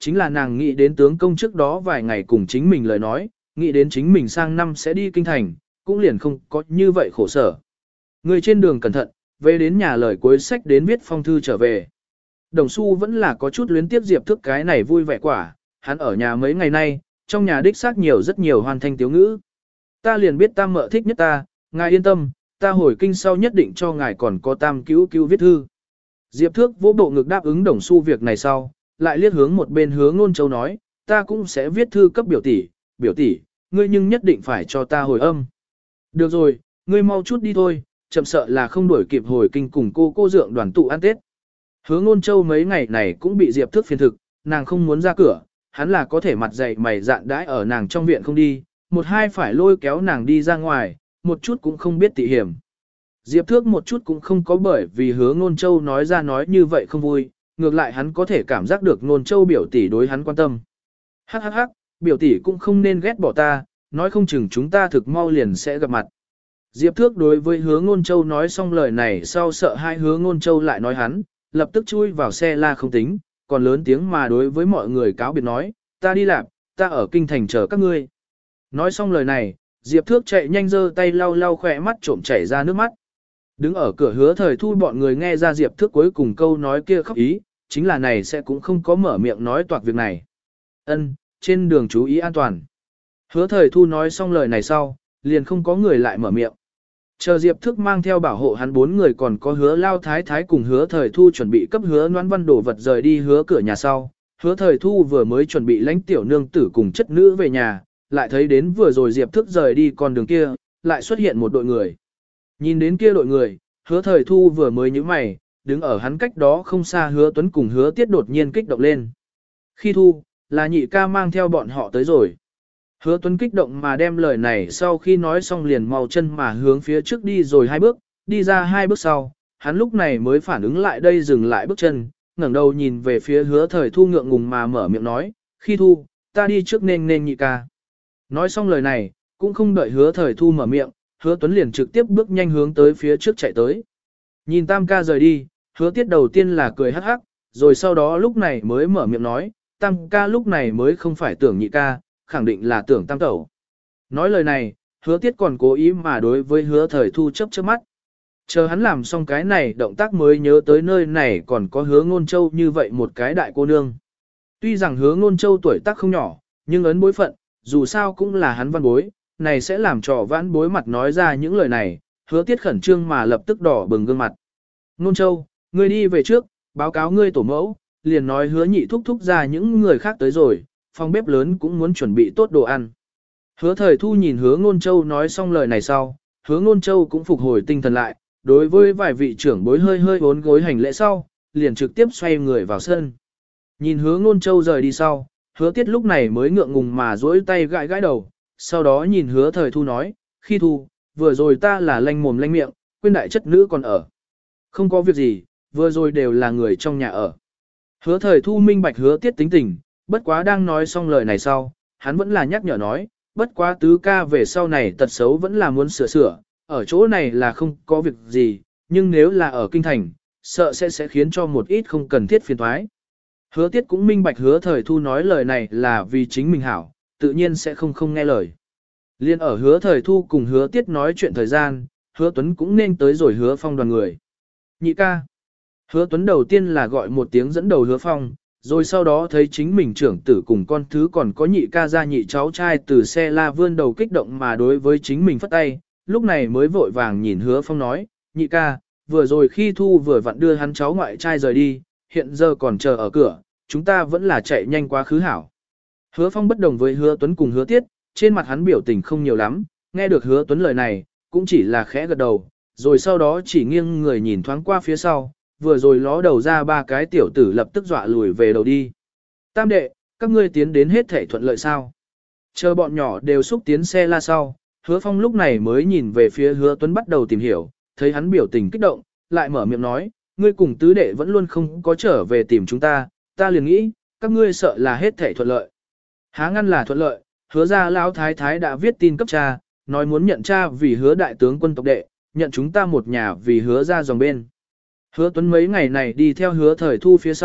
A: chính là nàng nghĩ đến tướng công trước đó vài ngày cùng chính mình lời nói, nghĩ đến chính mình sang năm sẽ đi kinh thành, cũng liền không có như vậy khổ sở. Người trên đường cẩn thận, về đến nhà lời cuối sách đến viết phong thư trở về. Đồng Xu vẫn là có chút luyến tiếp Diệp Thức cái này vui vẻ quả, hắn ở nhà mấy ngày nay, trong nhà đích xác nhiều rất nhiều hoàn thanh tiếu ngữ. Ta liền biết tam mợ thích nhất ta, ngài yên tâm, ta hồi kinh sau nhất định cho ngài còn có tam cứu cứu viết thư. Diệp Thước vỗ bộ ngực đáp ứng Đồng Xu việc này sau, lại liếc hướng một bên Hứa Ngôn Châu nói, ta cũng sẽ viết thư cấp biểu tỷ, biểu tỷ, ngươi nhưng nhất định phải cho ta hồi âm. Được rồi, ngươi mau chút đi thôi, chậm sợ là không đuổi kịp hồi kinh cùng cô cô dượng đoàn tụ ăn Tết. Hứa Ngôn Châu mấy ngày này cũng bị Diệp Thước phiền thực, nàng không muốn ra cửa, hắn là có thể mặt dày mày dạn đãi ở nàng trong viện không đi, một hai phải lôi kéo nàng đi ra ngoài, một chút cũng không biết tỉ hiểm. Diệp Thước một chút cũng không có bởi vì Hứa Ngôn Châu nói ra nói như vậy không vui, ngược lại hắn có thể cảm giác được Ngôn Châu biểu tỷ đối hắn quan tâm. Hắc hắc hắc, biểu tỷ cũng không nên ghét bỏ ta, nói không chừng chúng ta thực mau liền sẽ gặp mặt. Diệp Thước đối với Hứa Ngôn Châu nói xong lời này sau sợ hai Hứa Ngôn Châu lại nói hắn, lập tức chui vào xe la không tính, còn lớn tiếng mà đối với mọi người cáo biệt nói, ta đi làm, ta ở kinh thành chờ các ngươi. Nói xong lời này, Diệp Thước chạy nhanh giơ tay lau lau khỏe mắt trộm chảy ra nước mắt. Đứng ở cửa Hứa Thời Thu bọn người nghe ra Diệp Thước cuối cùng câu nói kia khóc ý, chính là này sẽ cũng không có mở miệng nói toạc việc này. Ân, trên đường chú ý an toàn. Hứa Thời Thu nói xong lời này sau, liền không có người lại mở miệng. Chờ Diệp Thức mang theo bảo hộ hắn bốn người còn có Hứa Lao Thái Thái cùng Hứa Thời Thu chuẩn bị cấp Hứa Noãn Văn đổ vật rời đi Hứa cửa nhà sau. Hứa Thời Thu vừa mới chuẩn bị lãnh tiểu nương tử cùng chất nữ về nhà, lại thấy đến vừa rồi Diệp Thức rời đi con đường kia, lại xuất hiện một đội người. Nhìn đến kia đội người, Hứa Thời Thu vừa mới nhíu mày, đứng ở hắn cách đó không xa Hứa Tuấn cùng Hứa Tiết đột nhiên kích động lên. Khi thu, là nhị ca mang theo bọn họ tới rồi. Hứa Tuấn kích động mà đem lời này sau khi nói xong liền mau chân mà hướng phía trước đi rồi hai bước, đi ra hai bước sau, hắn lúc này mới phản ứng lại đây dừng lại bước chân, ngẩng đầu nhìn về phía Hứa Thời Thu ngượng ngùng mà mở miệng nói, khi thu, ta đi trước nên nên nhị ca. Nói xong lời này, cũng không đợi Hứa Thời Thu mở miệng, Hứa Tuấn liền trực tiếp bước nhanh hướng tới phía trước chạy tới. Nhìn Tam ca rời đi, Hứa Tiết đầu tiên là cười hắc hắc, rồi sau đó lúc này mới mở miệng nói, Tam ca lúc này mới không phải tưởng nhị ca, khẳng định là tưởng Tam tẩu. Nói lời này, Hứa Tiết còn cố ý mà đối với Hứa Thời Thu chớp chớp mắt. Chờ hắn làm xong cái này động tác mới nhớ tới nơi này còn có Hứa Ngôn Châu như vậy một cái đại cô nương. Tuy rằng Hứa Ngôn Châu tuổi tác không nhỏ, nhưng ấn bối phận, dù sao cũng là hắn văn bối, này sẽ làm trò vãn bối mặt nói ra những lời này, Hứa Tiết khẩn trương mà lập tức đỏ bừng gương mặt. Ngôn Châu, ngươi đi về trước, báo cáo ngươi tổ mẫu, liền nói Hứa nhị thúc thúc ra những người khác tới rồi, phòng bếp lớn cũng muốn chuẩn bị tốt đồ ăn. Hứa Thời Thu nhìn Hứa Ngôn Châu nói xong lời này sau, Hứa Ngôn Châu cũng phục hồi tinh thần lại, đối với vài vị trưởng bối hơi hơi bốn gối hành lễ sau, liền trực tiếp xoay người vào sân. Nhìn Hứa Ngôn Châu rời đi sau, Hứa Tiết lúc này mới ngượng ngùng mà duỗi tay gãi gãi đầu, sau đó nhìn Hứa Thời Thu nói, khi thu, vừa rồi ta là lanh mồm lanh miệng, quên đại chất nữ còn ở. Không có việc gì, vừa rồi đều là người trong nhà ở. Hứa Thời Thu minh bạch Hứa Tiết tính tình, bất quá đang nói xong lời này sau, hắn vẫn là nhắc nhở nói, bất quá tứ ca về sau này tật xấu vẫn là muốn sửa sửa, ở chỗ này là không có việc gì, nhưng nếu là ở kinh thành, sợ sẽ sẽ khiến cho một ít không cần thiết phiền toái. Hứa Tiết cũng minh bạch Hứa Thời Thu nói lời này là vì chính mình hảo, tự nhiên sẽ không không nghe lời. Liên ở Hứa Thời Thu cùng Hứa Tiết nói chuyện thời gian, Hứa Tuấn cũng nên tới rồi Hứa Phong đoàn người. Nhị ca. Hứa Tuấn đầu tiên là gọi một tiếng dẫn đầu Hứa Phong, rồi sau đó thấy chính mình trưởng tử cùng con thứ còn có nhị ca gia nhị cháu trai từ xe la vươn đầu kích động mà đối với chính mình phất tay, lúc này mới vội vàng nhìn Hứa Phong nói, nhị ca, vừa rồi khi Thu vừa vặn đưa hắn cháu ngoại trai rời đi, hiện giờ còn chờ ở cửa, chúng ta vẫn là chạy nhanh quá khứ hảo. Hứa Phong bất đồng với Hứa Tuấn cùng Hứa Tiết, trên mặt hắn biểu tình không nhiều lắm, nghe được Hứa Tuấn lời này, cũng chỉ là khẽ gật đầu, rồi sau đó chỉ nghiêng người nhìn thoáng qua phía sau, vừa rồi ló đầu ra ba cái tiểu tử lập tức dọa lùi về đầu đi. Tam đệ, các ngươi tiến đến hết thể thuận lợi sao? Chờ bọn nhỏ đều xúc tiến xe la sau, Hứa Phong lúc này mới nhìn về phía Hứa Tuấn bắt đầu tìm hiểu, thấy hắn biểu tình kích động, lại mở miệng nói, ngươi cùng tứ đệ vẫn luôn không có trở về tìm chúng ta, ta liền nghĩ, các ngươi sợ là hết thể thuận lợi. Há ngăn là thuận lợi, Hứa ra lão thái thái đã viết tin cấp cha, nói muốn nhận cha vì Hứa đại tướng quân tộc đệ, nhận chúng ta một nhà vì Hứa ra dòng bên. Hứa Tuấn mấy ngày này đi theo Hứa Thời Thu phía sau,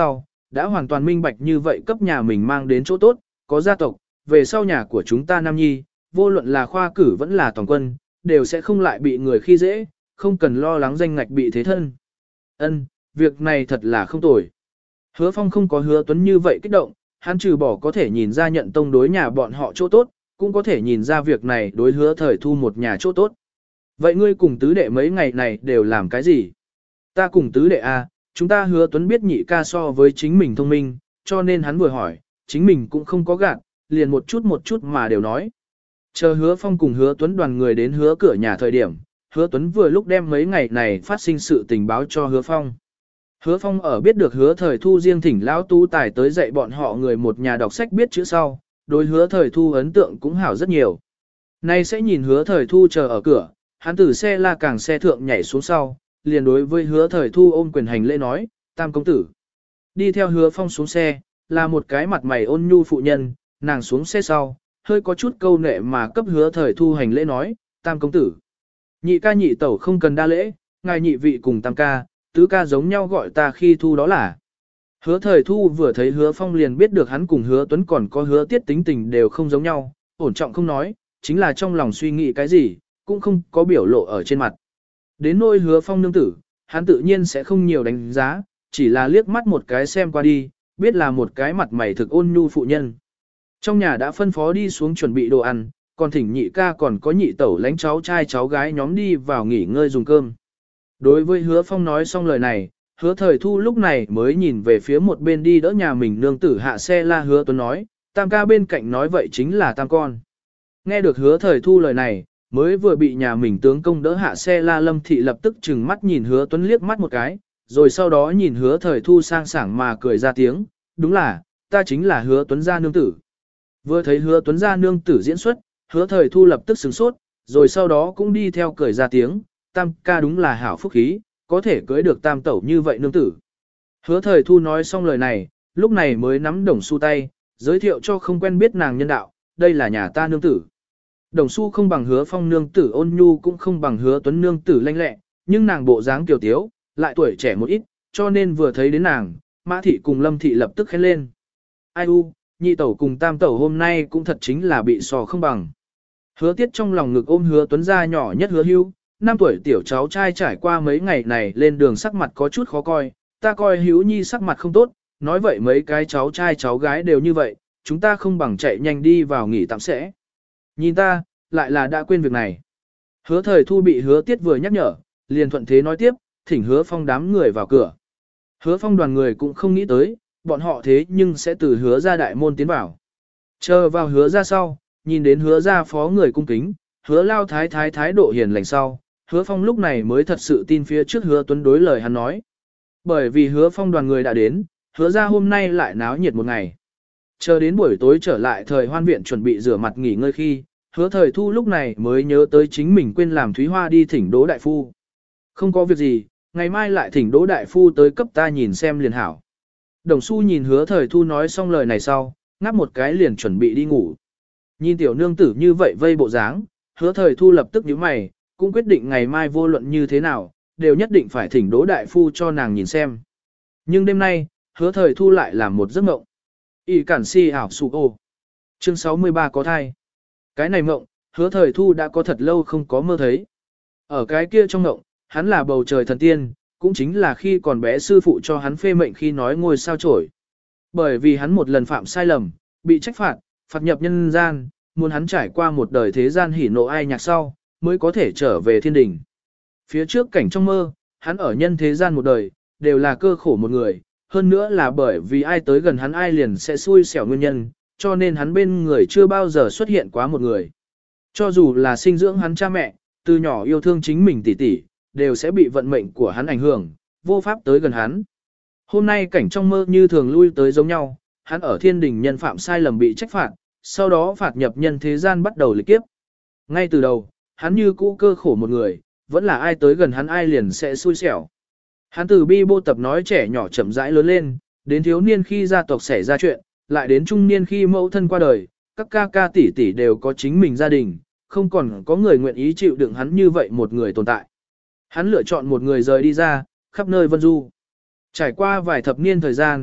A: đã hoàn toàn minh bạch như vậy cấp nhà mình mang đến chỗ tốt, có gia tộc, về sau nhà của chúng ta Nam Nhi, vô luận là khoa cử vẫn là toàn quân, đều sẽ không lại bị người khi dễ, không cần lo lắng danh ngạch bị thế thân. Ân, việc này thật là không tồi. Hứa Phong không có Hứa Tuấn như vậy kích động, hắn trừ bỏ có thể nhìn ra nhận tông đối nhà bọn họ chỗ tốt, cũng có thể nhìn ra việc này đối Hứa Thời Thu một nhà chỗ tốt. Vậy ngươi cùng tứ đệ mấy ngày này đều làm cái gì? Ta cùng tứ đệ à, chúng ta Hứa Tuấn biết nhị ca so với chính mình thông minh, cho nên hắn vừa hỏi, chính mình cũng không có gạt, liền một chút một chút mà đều nói. Chờ Hứa Phong cùng Hứa Tuấn đoàn người đến Hứa cửa nhà thời điểm, Hứa Tuấn vừa lúc đem mấy ngày này phát sinh sự tình báo cho Hứa Phong. Hứa Phong ở biết được Hứa Thời Thu riêng thỉnh lão tú tài tới dạy bọn họ người một nhà đọc sách biết chữ sau, đối Hứa Thời Thu ấn tượng cũng hảo rất nhiều. Nay sẽ nhìn Hứa Thời Thu chờ ở cửa, hắn từ xe la càng xe thượng nhảy xuống sau, liền đối với Hứa Thời Thu ôm quyền hành lễ nói, tam công tử. Đi theo Hứa Phong xuống xe, là một cái mặt mày ôn nhu phụ nhân, nàng xuống xe sau, hơi có chút câu nệ mà cấp Hứa Thời Thu hành lễ nói, tam công tử. Nhị ca nhị tẩu không cần đa lễ, ngài nhị vị cùng tam ca, tứ ca giống nhau gọi ta khi thu đó là. Hứa Thời Thu vừa thấy Hứa Phong liền biết được hắn cùng Hứa Tuấn còn có Hứa Tiết tính tình đều không giống nhau, ổn trọng không nói, chính là trong lòng suy nghĩ cái gì, cũng không có biểu lộ ở trên mặt. Đến nỗi Hứa Phong nương tử, hắn tự nhiên sẽ không nhiều đánh giá, chỉ là liếc mắt một cái xem qua đi, biết là một cái mặt mày thực ôn nhu phụ nhân. Trong nhà đã phân phó đi xuống chuẩn bị đồ ăn, còn thỉnh nhị ca còn có nhị tẩu lánh cháu trai cháu gái nhóm đi vào nghỉ ngơi dùng cơm. Đối với Hứa Phong nói xong lời này, Hứa Thời Thu lúc này mới nhìn về phía một bên đi đỡ nhà mình nương tử hạ xe la Hứa Tuấn nói, tam ca bên cạnh nói vậy chính là tam con. Nghe được Hứa Thời Thu lời này, mới vừa bị nhà mình tướng công đỡ hạ xe la Lâm Thị lập tức chừng mắt nhìn Hứa Tuấn liếc mắt một cái, rồi sau đó nhìn Hứa Thời Thu sang sảng mà cười ra tiếng, đúng là, ta chính là Hứa Tuấn gia nương tử. Vừa thấy Hứa Tuấn gia nương tử diễn xuất, Hứa Thời Thu lập tức sửng sốt, rồi sau đó cũng đi theo cười ra tiếng, tam ca đúng là hảo phúc khí, có thể cưới được tam tẩu như vậy nương tử. Hứa Thời Thu nói xong lời này, lúc này mới nắm Đồng Xu tay, giới thiệu cho không quen biết nàng nhân đạo, đây là nhà ta nương tử. Đồng Xu không bằng Hứa Phong nương tử ôn nhu cũng không bằng Hứa Tuấn nương tử lanh lẹ, nhưng nàng bộ dáng kiều tiếu, lại tuổi trẻ một ít, cho nên vừa thấy đến nàng, Mã Thị cùng Lâm Thị lập tức khen lên. Ai u, nhị tẩu cùng tam tẩu hôm nay cũng thật chính là bị sò không bằng. Hứa Tiết trong lòng ngực ôm Hứa Tuấn ra nhỏ nhất Hứa Hưu, năm tuổi tiểu cháu trai trải qua mấy ngày này lên đường sắc mặt có chút khó coi, ta coi Hữu Nhi sắc mặt không tốt, nói vậy mấy cái cháu trai cháu gái đều như vậy, chúng ta không bằng chạy nhanh đi vào nghỉ tạm sẽ. Nhìn ta, lại là đã quên việc này. Hứa Thời Thu bị Hứa Tiết vừa nhắc nhở, liền thuận thế nói tiếp, thỉnh Hứa Phong đám người vào cửa. Hứa Phong đoàn người cũng không nghĩ tới, bọn họ thế nhưng sẽ từ Hứa ra đại môn tiến vào. Chờ vào Hứa ra sau, nhìn đến Hứa ra phó người cung kính, Hứa lao thái thái thái độ hiền lành sau, Hứa Phong lúc này mới thật sự tin phía trước Hứa Tuấn đối lời hắn nói. Bởi vì Hứa Phong đoàn người đã đến, Hứa ra hôm nay lại náo nhiệt một ngày. Chờ đến buổi tối trở lại thời hoan viện chuẩn bị rửa mặt nghỉ ngơi khi, Hứa Thời Thu lúc này mới nhớ tới chính mình quên làm Thúy Hoa đi thỉnh Đỗ Đại Phu. Không có việc gì, ngày mai lại thỉnh Đỗ Đại Phu tới cấp ta nhìn xem liền hảo. Đồng Xu nhìn Hứa Thời Thu nói xong lời này sau, ngáp một cái liền chuẩn bị đi ngủ. Nhìn tiểu nương tử như vậy vây bộ dáng, Hứa Thời Thu lập tức nhíu mày, cũng quyết định ngày mai vô luận như thế nào, đều nhất định phải thỉnh Đỗ Đại Phu cho nàng nhìn xem. Nhưng đêm nay, Hứa Thời Thu lại làm một giấc mộng. Y cản si ảo sụ ô. Chương sáu mươi ba có thai. Cái này mộng, Hứa Thời Thu đã có thật lâu không có mơ thấy. Ở cái kia trong mộng, hắn là bầu trời thần tiên, cũng chính là khi còn bé sư phụ cho hắn phê mệnh khi nói ngôi sao chổi. Bởi vì hắn một lần phạm sai lầm, bị trách phạt, phạt nhập nhân gian, muốn hắn trải qua một đời thế gian hỉ nộ ai nhạc sau, mới có thể trở về thiên đình. Phía trước cảnh trong mơ, hắn ở nhân thế gian một đời, đều là cơ khổ một người, hơn nữa là bởi vì ai tới gần hắn ai liền sẽ xui xẻo nguyên nhân, cho nên hắn bên người chưa bao giờ xuất hiện quá một người. Cho dù là sinh dưỡng hắn cha mẹ, từ nhỏ yêu thương chính mình tỉ tỉ, đều sẽ bị vận mệnh của hắn ảnh hưởng, vô pháp tới gần hắn. Hôm nay cảnh trong mơ như thường lui tới giống nhau, hắn ở thiên đình nhân phạm sai lầm bị trách phạt, sau đó phạt nhập nhân thế gian bắt đầu lịch kiếp. Ngay từ đầu, hắn như cũ cơ khổ một người, vẫn là ai tới gần hắn ai liền sẽ xui xẻo. Hắn từ bi bô tập nói trẻ nhỏ chậm rãi lớn lên, đến thiếu niên khi gia tộc xảy ra chuyện, lại đến trung niên khi mẫu thân qua đời, các ca ca tỷ tỷ đều có chính mình gia đình, không còn có người nguyện ý chịu đựng hắn như vậy một người tồn tại. Hắn lựa chọn một người rời đi ra, khắp nơi vân du. Trải qua vài thập niên thời gian,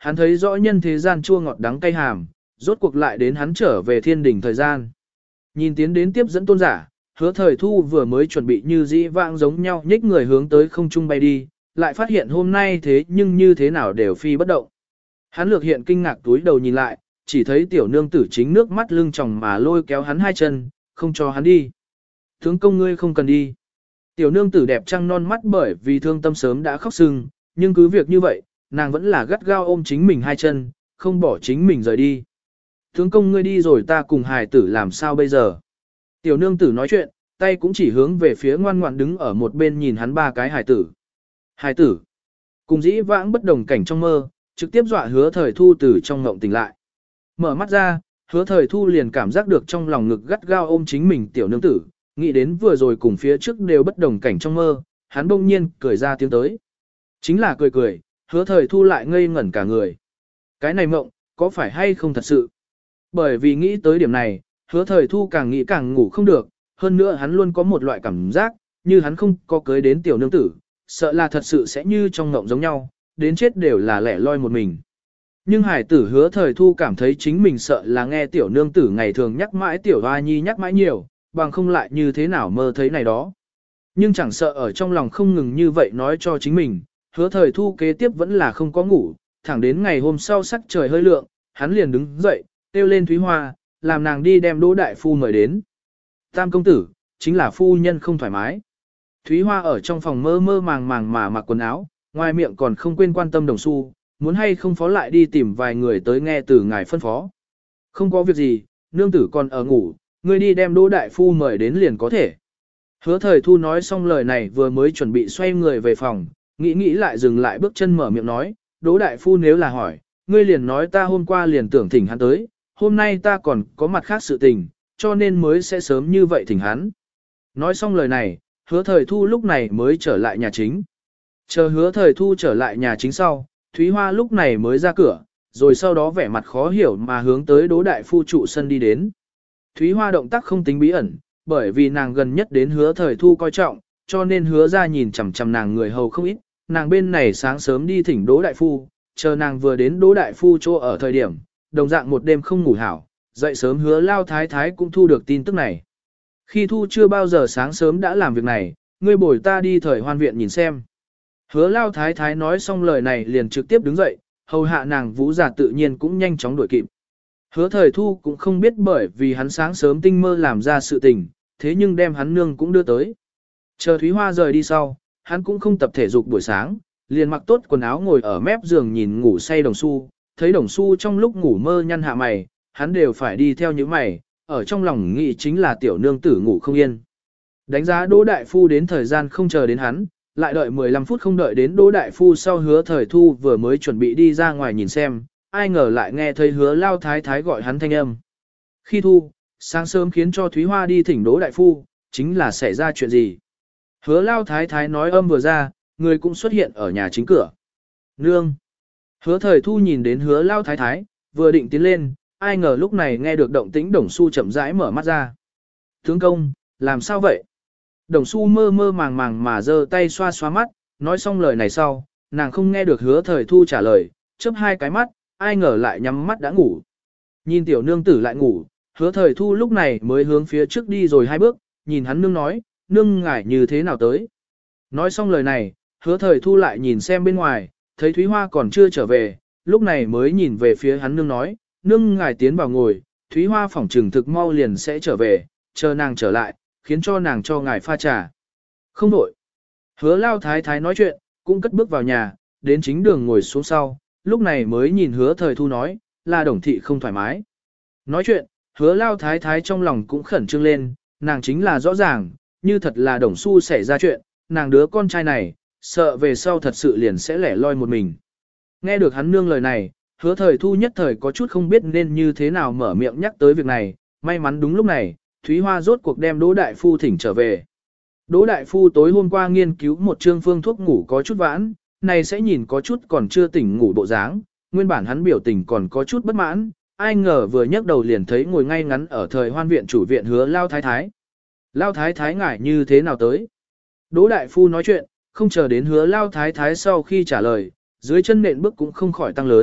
A: Hắn thấy rõ nhân thế gian chua ngọt đắng cay hàm, rốt cuộc lại đến hắn trở về thiên đỉnh thời gian. Nhìn tiến đến tiếp dẫn tôn giả, hứa thời thu vừa mới chuẩn bị như dĩ vãng giống nhau nhích người hướng tới không trung bay đi, lại phát hiện hôm nay thế nhưng như thế nào đều phi bất động. Hắn lược hiện kinh ngạc túi đầu nhìn lại, chỉ thấy tiểu nương tử chính nước mắt lưng tròng mà lôi kéo hắn hai chân, không cho hắn đi. Tướng công ngươi không cần đi. Tiểu nương tử đẹp trăng non mắt bởi vì thương tâm sớm đã khóc sưng, nhưng cứ việc như vậy, nàng vẫn là gắt gao ôm chính mình hai chân, không bỏ chính mình rời đi. Tướng công ngươi đi rồi ta cùng hài tử làm sao bây giờ? Tiểu nương tử nói chuyện, tay cũng chỉ hướng về phía ngoan ngoạn đứng ở một bên nhìn hắn ba cái hài tử. Hài tử, cùng dĩ vãng bất đồng cảnh trong mơ, trực tiếp dọa hứa thời thu từ trong ngộng tỉnh lại. Mở mắt ra, hứa thời thu liền cảm giác được trong lòng ngực gắt gao ôm chính mình tiểu nương tử, nghĩ đến vừa rồi cùng phía trước đều bất đồng cảnh trong mơ, hắn bỗng nhiên cười ra tiếng tới. Chính là cười cười, hứa thời thu lại ngây ngẩn cả người. Cái này mộng, có phải hay không thật sự? Bởi vì nghĩ tới điểm này, hứa thời thu càng nghĩ càng ngủ không được, hơn nữa hắn luôn có một loại cảm giác, như hắn không có cưới đến tiểu nương tử, sợ là thật sự sẽ như trong mộng giống nhau, đến chết đều là lẻ loi một mình. Nhưng hải tử hứa thời thu cảm thấy chính mình sợ là nghe tiểu nương tử ngày thường nhắc mãi tiểu hoa nhi nhắc mãi nhiều, bằng không lại như thế nào mơ thấy này đó. Nhưng chẳng sợ ở trong lòng không ngừng như vậy nói cho chính mình, hứa thời thu kế tiếp vẫn là không có ngủ, thẳng đến ngày hôm sau sắc trời hơi lượng, hắn liền đứng dậy, kêu lên Thúy Hoa, làm nàng đi đem Đỗ Đại Phu mời đến. Tam công tử, chính là phu nhân không thoải mái. Thúy Hoa ở trong phòng mơ mơ màng màng mà mặc quần áo, ngoài miệng còn không quên quan tâm Đồng Xu, muốn hay không phó lại đi tìm vài người tới nghe từ ngài phân phó. Không có việc gì, nương tử còn ở ngủ, ngươi đi đem Đỗ Đại Phu mời đến liền có thể. Hứa thời thu nói xong lời này vừa mới chuẩn bị xoay người về phòng, nghĩ nghĩ lại dừng lại bước chân mở miệng nói, Đỗ Đại Phu nếu là hỏi, ngươi liền nói ta hôm qua liền tưởng thỉnh hắn tới, hôm nay ta còn có mặt khác sự tình, cho nên mới sẽ sớm như vậy thỉnh hắn. Nói xong lời này, hứa thời thu lúc này mới trở lại nhà chính. Chờ hứa thời thu trở lại nhà chính sau, Thúy Hoa lúc này mới ra cửa, rồi sau đó vẻ mặt khó hiểu mà hướng tới Đỗ Đại Phu trụ sân đi đến. Thúy Hoa động tác không tính bí ẩn, bởi vì nàng gần nhất đến hứa thời thu coi trọng, cho nên hứa ra nhìn chằm chằm nàng người hầu không ít, nàng bên này sáng sớm đi thỉnh Đỗ Đại Phu, chờ nàng vừa đến Đỗ Đại Phu chỗ ở thời điểm, đồng dạng một đêm không ngủ hảo, dậy sớm hứa lao thái thái cũng thu được tin tức này. Khi thu chưa bao giờ sáng sớm đã làm việc này, ngươi bồi ta đi thời hoan viện nhìn xem. Hứa lao thái thái nói xong lời này liền trực tiếp đứng dậy, hầu hạ nàng vũ giả tự nhiên cũng nhanh chóng đuổi kịp. Hứa thời thu cũng không biết bởi vì hắn sáng sớm tinh mơ làm ra sự tình, thế nhưng đem hắn nương cũng đưa tới. Chờ Thúy Hoa rời đi sau, hắn cũng không tập thể dục buổi sáng, liền mặc tốt quần áo ngồi ở mép giường nhìn ngủ say Đồng Xu, thấy Đồng Xu trong lúc ngủ mơ nhăn hạ mày, hắn đều phải đi theo những mày, ở trong lòng nghĩ chính là tiểu nương tử ngủ không yên. Đánh giá Đỗ Đại Phu đến thời gian không chờ đến hắn, lại đợi mười lăm phút không đợi đến Đỗ Đại Phu sau hứa thời thu vừa mới chuẩn bị đi ra ngoài nhìn xem, ai ngờ lại nghe thấy hứa lao thái thái gọi hắn thanh âm. Khi thu, sáng sớm khiến cho Thúy Hoa đi thỉnh Đỗ Đại Phu, chính là xảy ra chuyện gì? Hứa lao thái thái nói âm vừa ra, người cũng xuất hiện ở nhà chính cửa. Nương! Hứa thời thu nhìn đến hứa lao thái thái, vừa định tiến lên, ai ngờ lúc này nghe được động tĩnh Đồng Xu chậm rãi mở mắt ra. Tướng công, làm sao vậy? Đồng Xu mơ mơ màng màng mà giơ tay xoa xoa mắt, nói xong lời này sau, nàng không nghe được hứa thời thu trả lời, chớp hai cái mắt, ai ngờ lại nhắm mắt đã ngủ. Nhìn tiểu nương tử lại ngủ, hứa thời thu lúc này mới hướng phía trước đi rồi hai bước, nhìn hắn nương nói, nương ngải như thế nào tới. Nói xong lời này, hứa thời thu lại nhìn xem bên ngoài, thấy Thúy Hoa còn chưa trở về, lúc này mới nhìn về phía hắn nương nói, nương ngài tiến vào ngồi, Thúy Hoa phỏng trừng thực mau liền sẽ trở về, chờ nàng trở lại, khiến cho nàng cho ngài pha trà. Không đổi. Hứa lao thái thái nói chuyện, cũng cất bước vào nhà, đến chính đường ngồi xuống sau, lúc này mới nhìn hứa thời thu nói, là Đồng thị không thoải mái. Nói chuyện, hứa lao thái thái trong lòng cũng khẩn trương lên, nàng chính là rõ ràng, như thật là Đồng Xu xảy ra chuyện, nàng đứa con trai này, sợ về sau thật sự liền sẽ lẻ loi một mình. Nghe được hắn nương lời này, hứa thời thu nhất thời có chút không biết nên như thế nào mở miệng nhắc tới việc này, may mắn đúng lúc này, Thúy Hoa rốt cuộc đem Đỗ Đại Phu thỉnh trở về. Đỗ Đại Phu tối hôm qua nghiên cứu một chương phương thuốc ngủ có chút vãn, này sẽ nhìn có chút còn chưa tỉnh ngủ bộ dáng, nguyên bản hắn biểu tình còn có chút bất mãn, ai ngờ vừa nhấc đầu liền thấy ngồi ngay ngắn ở thời hoan viện chủ viện hứa Lao Thái Thái. Lao Thái Thái ngại như thế nào tới? Đỗ Đại Phu nói chuyện, không chờ đến hứa Lao Thái Thái sau khi trả lời, dưới chân nện bước cũng không khỏi tăng lớn,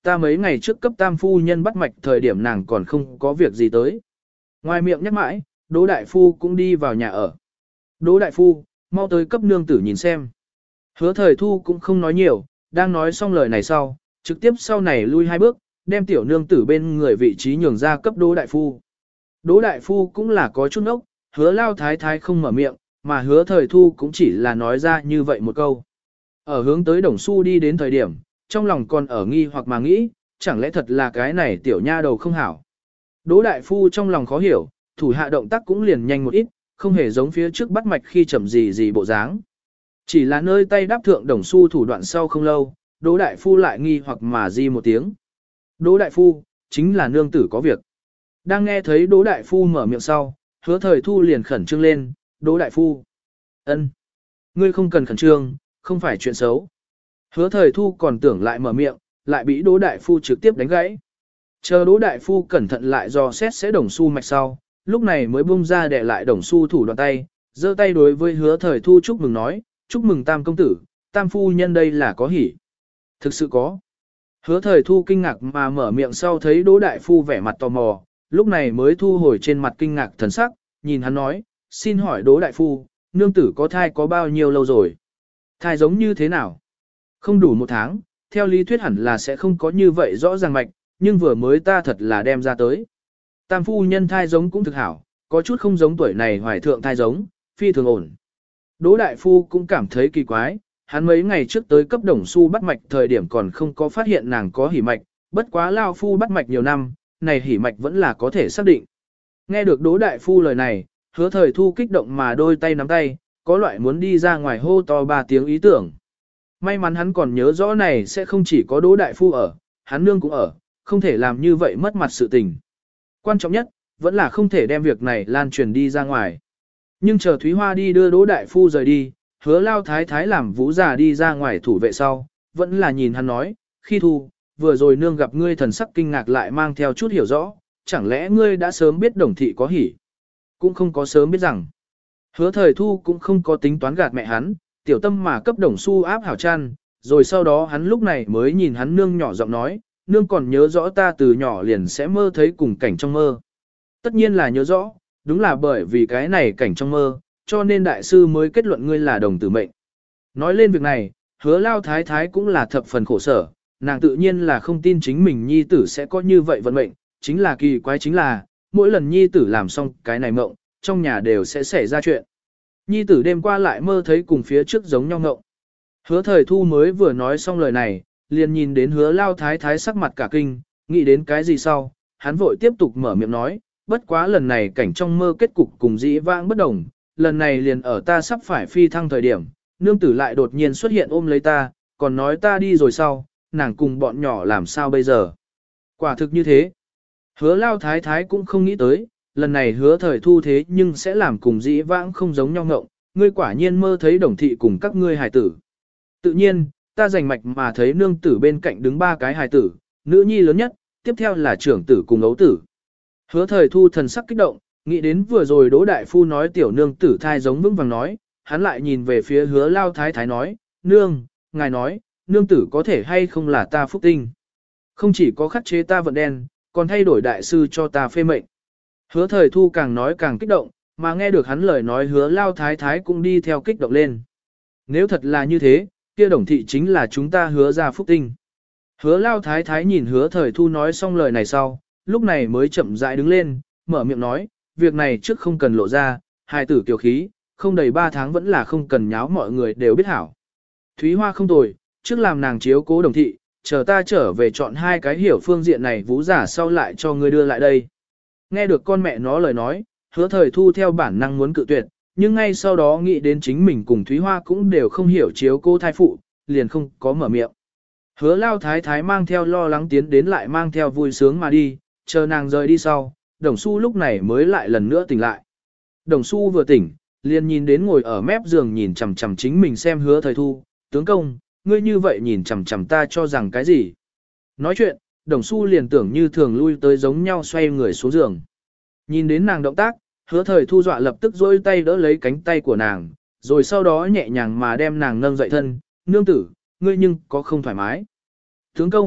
A: ta mấy ngày trước cấp tam phu nhân bắt mạch thời điểm nàng còn không có việc gì tới. Ngoài miệng nhắc mãi, Đỗ đại phu cũng đi vào nhà ở. Đỗ đại phu, mau tới cấp nương tử nhìn xem. Hứa thời thu cũng không nói nhiều, đang nói xong lời này sau, trực tiếp sau này lui hai bước, đem tiểu nương tử bên người vị trí nhường ra cấp Đỗ đại phu. Đỗ đại phu cũng là có chút ốc, hứa lao thái thái không mở miệng, mà hứa thời thu cũng chỉ là nói ra như vậy một câu. Ở hướng tới Đồng Xu đi đến thời điểm, trong lòng còn ở nghi hoặc mà nghĩ, chẳng lẽ thật là cái này tiểu nha đầu không hảo. Đỗ đại phu trong lòng khó hiểu, thủ hạ động tác cũng liền nhanh một ít, không hề giống phía trước bắt mạch khi chậm gì gì bộ dáng. Chỉ là nơi tay đáp thượng Đồng Xu thủ đoạn sau không lâu, Đỗ đại phu lại nghi hoặc mà di một tiếng. Đỗ đại phu, chính là nương tử có việc. Đang nghe thấy Đỗ đại phu mở miệng sau, hứa thời thu liền khẩn trương lên, Đỗ đại phu. Ân, ngươi không cần khẩn trương, không phải chuyện xấu. Hứa thời thu còn tưởng lại mở miệng, lại bị Đỗ đại phu trực tiếp đánh gãy. Chờ Đỗ đại phu cẩn thận lại dò xét sẽ Đồng Xu mạch sau, lúc này mới bung ra để lại Đồng Xu thủ đoạn tay, giơ tay đối với hứa thời thu chúc mừng nói, chúc mừng tam công tử, tam phu nhân đây là có hỉ. Thực sự có. Hứa thời thu kinh ngạc mà mở miệng sau thấy Đỗ đại phu vẻ mặt tò mò, lúc này mới thu hồi trên mặt kinh ngạc thần sắc, nhìn hắn nói, xin hỏi Đỗ đại phu, nương tử có thai có bao nhiêu lâu rồi? Thai giống như thế nào? Không đủ một tháng, theo lý thuyết hẳn là sẽ không có như vậy rõ ràng mạch, nhưng vừa mới ta thật là đem ra tới. Tam phu nhân thai giống cũng thực hảo, có chút không giống tuổi này hoài thượng thai giống, phi thường ổn. Đỗ đại phu cũng cảm thấy kỳ quái, hắn mấy ngày trước tới cấp Đồng Xu bắt mạch thời điểm còn không có phát hiện nàng có hỉ mạch, bất quá lao phu bắt mạch nhiều năm, này hỉ mạch vẫn là có thể xác định. Nghe được Đỗ đại phu lời này, hứa thời thu kích động mà đôi tay nắm tay, có loại muốn đi ra ngoài hô to ba tiếng ý tưởng. May mắn hắn còn nhớ rõ này sẽ không chỉ có Đỗ đại phu ở, hắn nương cũng ở, không thể làm như vậy mất mặt sự tình. Quan trọng nhất, vẫn là không thể đem việc này lan truyền đi ra ngoài. Nhưng chờ Thúy Hoa đi đưa Đỗ đại phu rời đi, hứa lao thái thái làm vũ già đi ra ngoài thủ vệ sau, vẫn là nhìn hắn nói, khi thu, vừa rồi nương gặp ngươi thần sắc kinh ngạc lại mang theo chút hiểu rõ, chẳng lẽ ngươi đã sớm biết Đồng thị có hỉ? Cũng không có sớm biết rằng. Hứa thời thu cũng không có tính toán gạt mẹ hắn, tiểu tâm mà cấp Đồng Xu áp hảo chăn, rồi sau đó hắn lúc này mới nhìn hắn nương nhỏ giọng nói, nương còn nhớ rõ ta từ nhỏ liền sẽ mơ thấy cùng cảnh trong mơ. Tất nhiên là nhớ rõ, đúng là bởi vì cái này cảnh trong mơ, cho nên đại sư mới kết luận ngươi là đồng tử mệnh. Nói lên việc này, hứa lao thái thái cũng là thập phần khổ sở, nàng tự nhiên là không tin chính mình nhi tử sẽ có như vậy vận mệnh, chính là kỳ quái chính là, mỗi lần nhi tử làm xong cái này mộng, trong nhà đều sẽ xảy ra chuyện. Nhi tử đêm qua lại mơ thấy cùng phía trước giống nhau ngộng. Hứa thời thu mới vừa nói xong lời này, liền nhìn đến hứa lao thái thái sắc mặt cả kinh, nghĩ đến cái gì sau, hắn vội tiếp tục mở miệng nói, bất quá lần này cảnh trong mơ kết cục cùng dĩ vãng bất đồng, lần này liền ở ta sắp phải phi thăng thời điểm, nương tử lại đột nhiên xuất hiện ôm lấy ta, còn nói ta đi rồi sau, nàng cùng bọn nhỏ làm sao bây giờ. Quả thực như thế. Hứa lao thái thái cũng không nghĩ tới, lần này hứa thời thu thế nhưng sẽ làm cùng dĩ vãng không giống nhau ngộng, ngươi quả nhiên mơ thấy đồng thị cùng các ngươi hài tử. Tự nhiên, ta rành mạch mà thấy nương tử bên cạnh đứng ba cái hài tử, nữ nhi lớn nhất, tiếp theo là trưởng tử cùng ấu tử. Hứa thời thu thần sắc kích động, nghĩ đến vừa rồi Đỗ đại phu nói tiểu nương tử thai giống vững vàng nói, hắn lại nhìn về phía hứa lao thái thái nói, nương, ngài nói, nương tử có thể hay không là ta phúc tinh. Không chỉ có khắc chế ta vận đen, còn thay đổi đại sư cho ta phê mệnh. Hứa thời thu càng nói càng kích động, mà nghe được hắn lời nói hứa lao thái thái cũng đi theo kích động lên. Nếu thật là như thế, kia đồng thị chính là chúng ta hứa ra phúc tinh. Hứa lao thái thái nhìn hứa thời thu nói xong lời này sau, lúc này mới chậm rãi đứng lên, mở miệng nói, việc này trước không cần lộ ra, hài tử kiều khí, không đầy ba tháng vẫn là không cần nháo mọi người đều biết hảo. Thúy Hoa không tồi, trước làm nàng chiếu cố đồng thị, chờ ta trở về chọn hai cái hiểu phương diện này vũ giả sau lại cho ngươi đưa lại đây. Nghe được con mẹ nó lời nói, hứa thời thu theo bản năng muốn cự tuyệt, nhưng ngay sau đó nghĩ đến chính mình cùng Thúy Hoa cũng đều không hiểu chiếu cô thai phụ, liền không có mở miệng. Hứa lao thái thái mang theo lo lắng tiến đến lại mang theo vui sướng mà đi, chờ nàng rời đi sau, Đồng Xu lúc này mới lại lần nữa tỉnh lại. Đồng Xu vừa tỉnh, liền nhìn đến ngồi ở mép giường nhìn chằm chằm chính mình xem hứa thời thu, tướng công, ngươi như vậy nhìn chằm chằm ta cho rằng cái gì. Nói chuyện, Đồng Xu liền tưởng như thường lui tới giống nhau xoay người xuống giường. Nhìn đến nàng động tác, hứa thời thu dọa lập tức dôi tay đỡ lấy cánh tay của nàng, rồi sau đó nhẹ nhàng mà đem nàng nâng dậy thân, nương tử, ngươi nhưng có không thoải mái. Tướng công,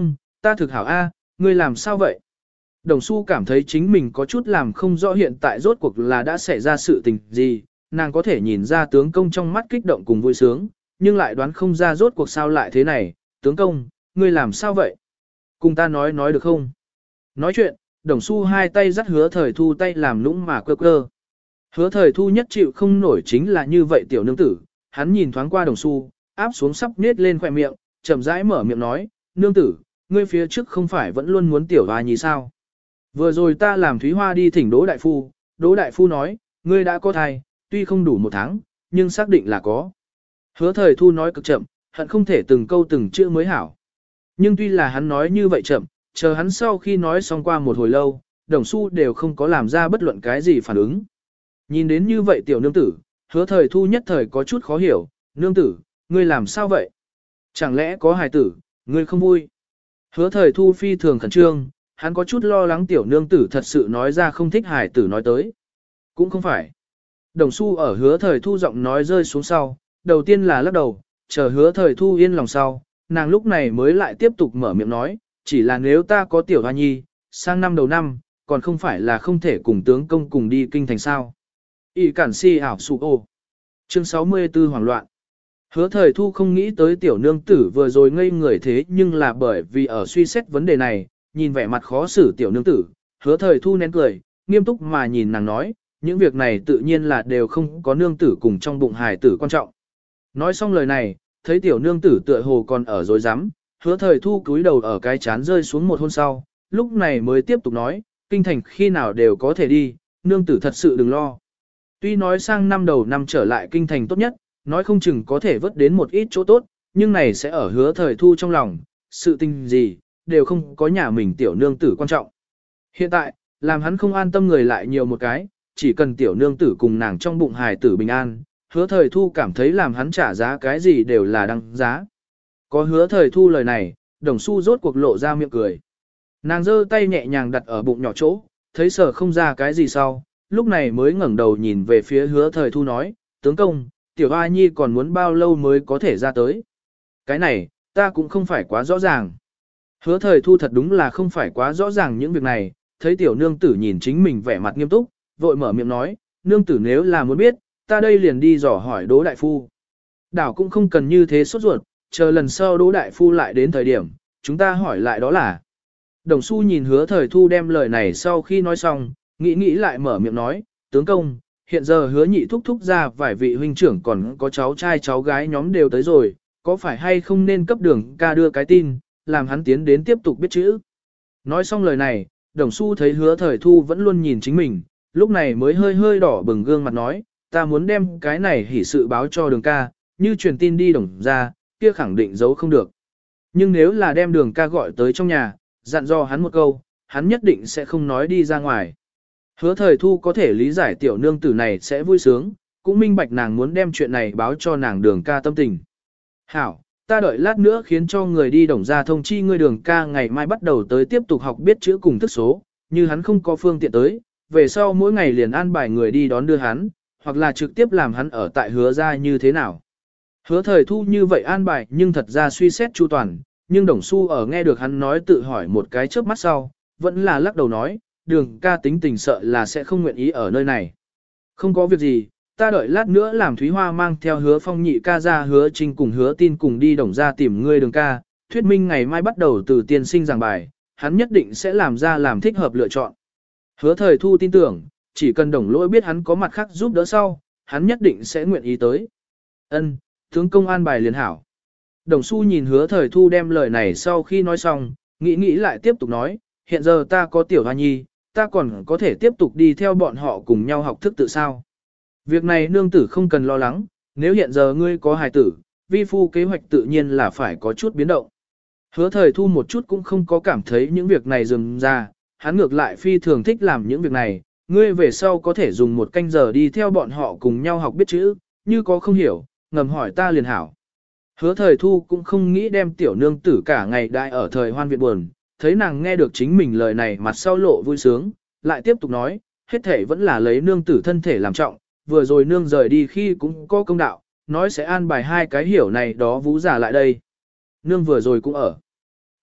A: Ta thực hảo A, ngươi làm sao vậy? Đồng Xu cảm thấy chính mình có chút làm không rõ hiện tại rốt cuộc là đã xảy ra sự tình gì, nàng có thể nhìn ra tướng công trong mắt kích động cùng vui sướng, nhưng lại đoán không ra rốt cuộc sao lại thế này. Tướng công, ngươi làm sao vậy? Cùng ta nói nói được không? Nói chuyện, Đồng Xu hai tay dắt Hứa Thời Thu tay làm nũng mà quơ quơ. Hứa Thời Thu nhất chịu không nổi chính là như vậy tiểu nương tử, hắn nhìn thoáng qua Đồng Xu, áp xuống sắp nết lên khỏe miệng, chậm rãi mở miệng nói, nương tử, ngươi phía trước không phải vẫn luôn muốn tiểu hoa nhi sao? Vừa rồi ta làm Thúy Hoa đi thỉnh Đỗ Đại Phu, Đỗ Đại Phu nói, ngươi đã có thai, tuy không đủ một tháng, nhưng xác định là có. Hứa Thời Thu nói cực chậm, hận không thể từng câu từng chữ mới hảo. Nhưng tuy là hắn nói như vậy chậm, chờ hắn sau khi nói xong qua một hồi lâu, Đồng Xu đều không có làm ra bất luận cái gì phản ứng. Nhìn đến như vậy tiểu nương tử, Hứa Thời Thu nhất thời có chút khó hiểu, nương tử, ngươi làm sao vậy? Chẳng lẽ có hài tử, ngươi không vui? Hứa Thời Thu phi thường khẩn trương, hắn có chút lo lắng tiểu nương tử thật sự nói ra không thích hài tử nói tới. Cũng không phải. Đồng Xu ở Hứa Thời Thu giọng nói rơi xuống sau, đầu tiên là lắc đầu, chờ Hứa Thời Thu yên lòng sau, nàng lúc này mới lại tiếp tục mở miệng nói, chỉ là nếu ta có tiểu hoa nhi, sang năm đầu năm, còn không phải là không thể cùng tướng công cùng đi kinh thành sao. Y cản si ảo sụ ô. Chương sáu mươi tư hoảng loạn. Hứa Thời Thu không nghĩ tới tiểu nương tử vừa rồi ngây người thế nhưng là bởi vì ở suy xét vấn đề này, nhìn vẻ mặt khó xử tiểu nương tử, Hứa Thời Thu nén cười, nghiêm túc mà nhìn nàng nói, những việc này tự nhiên là đều không có nương tử cùng trong bụng hài tử quan trọng. Nói xong lời này, thấy tiểu nương tử tựa hồ còn ở dối rắm, Hứa Thời Thu cúi đầu ở cái chán rơi xuống một hôn sau, lúc này mới tiếp tục nói, kinh thành khi nào đều có thể đi, nương tử thật sự đừng lo. Tuy nói sang năm đầu năm trở lại kinh thành tốt nhất, nói không chừng có thể vớt đến một ít chỗ tốt, nhưng này sẽ ở Hứa Thời Thu trong lòng, sự tình gì, đều không có nhà mình tiểu nương tử quan trọng. Hiện tại, làm hắn không an tâm người lại nhiều một cái, chỉ cần tiểu nương tử cùng nàng trong bụng hài tử bình an, Hứa Thời Thu cảm thấy làm hắn trả giá cái gì đều là đăng giá. Có Hứa Thời Thu lời này, Đồng Xu rốt cuộc lộ ra miệng cười. Nàng giơ tay nhẹ nhàng đặt ở bụng nhỏ chỗ, thấy sở không ra cái gì sau, lúc này mới ngẩng đầu nhìn về phía Hứa Thời Thu nói, tướng công, tiểu hoa nhi còn muốn bao lâu mới có thể ra tới. Cái này, ta cũng không phải quá rõ ràng. Hứa Thời Thu thật đúng là không phải quá rõ ràng những việc này, thấy tiểu nương tử nhìn chính mình vẻ mặt nghiêm túc, vội mở miệng nói, nương tử nếu là muốn biết, ta đây liền đi dò hỏi Đỗ Đại Phu. Đảo cũng không cần như thế sốt ruột, chờ lần sau Đỗ Đại Phu lại đến thời điểm, chúng ta hỏi lại đó là. Đồng Xu nhìn Hứa Thời Thu đem lời này sau khi nói xong, nghĩ nghĩ lại mở miệng nói, tướng công, hiện giờ Hứa nhị thúc thúc ra vài vị huynh trưởng còn có cháu trai cháu gái nhóm đều tới rồi, có phải hay không nên cấp đường ca đưa cái tin, làm hắn tiến đến tiếp tục biết chữ. Nói xong lời này, Đồng Xu thấy Hứa Thời Thu vẫn luôn nhìn chính mình, lúc này mới hơi hơi đỏ bừng gương mặt nói, ta muốn đem cái này hỉ sự báo cho đường ca, như truyền tin đi Đồng ra, kia khẳng định giấu không được. Nhưng nếu là đem đường ca gọi tới trong nhà, dặn dò hắn một câu, hắn nhất định sẽ không nói đi ra ngoài. Hứa Thời Thu có thể lý giải tiểu nương tử này sẽ vui sướng, cũng minh bạch nàng muốn đem chuyện này báo cho nàng đường ca tâm tình. Hảo, ta đợi lát nữa khiến cho người đi Đồng ra thông chi ngươi đường ca ngày mai bắt đầu tới tiếp tục học biết chữ cùng thức số, như hắn không có phương tiện tới, về sau mỗi ngày liền an bài người đi đón đưa hắn, hoặc là trực tiếp làm hắn ở tại Hứa ra như thế nào. Hứa Thời Thu như vậy an bài nhưng thật ra suy xét chu toàn, nhưng Đồng Xu ở nghe được hắn nói tự hỏi một cái chớp mắt sau, vẫn là lắc đầu nói, đường ca tính tình sợ là sẽ không nguyện ý ở nơi này. Không có việc gì, ta đợi lát nữa làm Thúy Hoa mang theo Hứa Phong nhị ca ra Hứa Trinh cùng Hứa Tin cùng đi Đồng ra tìm ngươi đường ca, thuyết minh ngày mai bắt đầu từ tiên sinh giảng bài, hắn nhất định sẽ làm ra làm thích hợp lựa chọn. Hứa Thời Thu tin tưởng, chỉ cần Đồng Lỗi biết hắn có mặt khác giúp đỡ sau, hắn nhất định sẽ nguyện ý tới. Ân, tướng công an bài liền hảo. Đồng Xu nhìn Hứa Thời Thu đem lời này sau khi nói xong, nghĩ nghĩ lại tiếp tục nói, hiện giờ ta có tiểu hoa nhi, ta còn có thể tiếp tục đi theo bọn họ cùng nhau học thức tự sao. Việc này nương tử không cần lo lắng, nếu hiện giờ ngươi có hài tử, vi phu kế hoạch tự nhiên là phải có chút biến động. Hứa Thời Thu một chút cũng không có cảm thấy những việc này dừng ra, hắn ngược lại phi thường thích làm những việc này, ngươi về sau có thể dùng một canh giờ đi theo bọn họ cùng nhau học biết chữ, như có không hiểu, ngầm hỏi ta liền hảo. Hứa Thời Thu cũng không nghĩ đem tiểu nương tử cả ngày đại ở thời hoan viện buồn, thấy nàng nghe được chính mình lời này mặt sau lộ vui sướng, lại tiếp tục nói, hết thể vẫn là lấy nương tử thân thể làm trọng, vừa rồi nương rời đi khi cũng có công đạo, nói sẽ an bài hai cái hiểu này đó vũ giả lại đây. Nương vừa rồi cũng ở.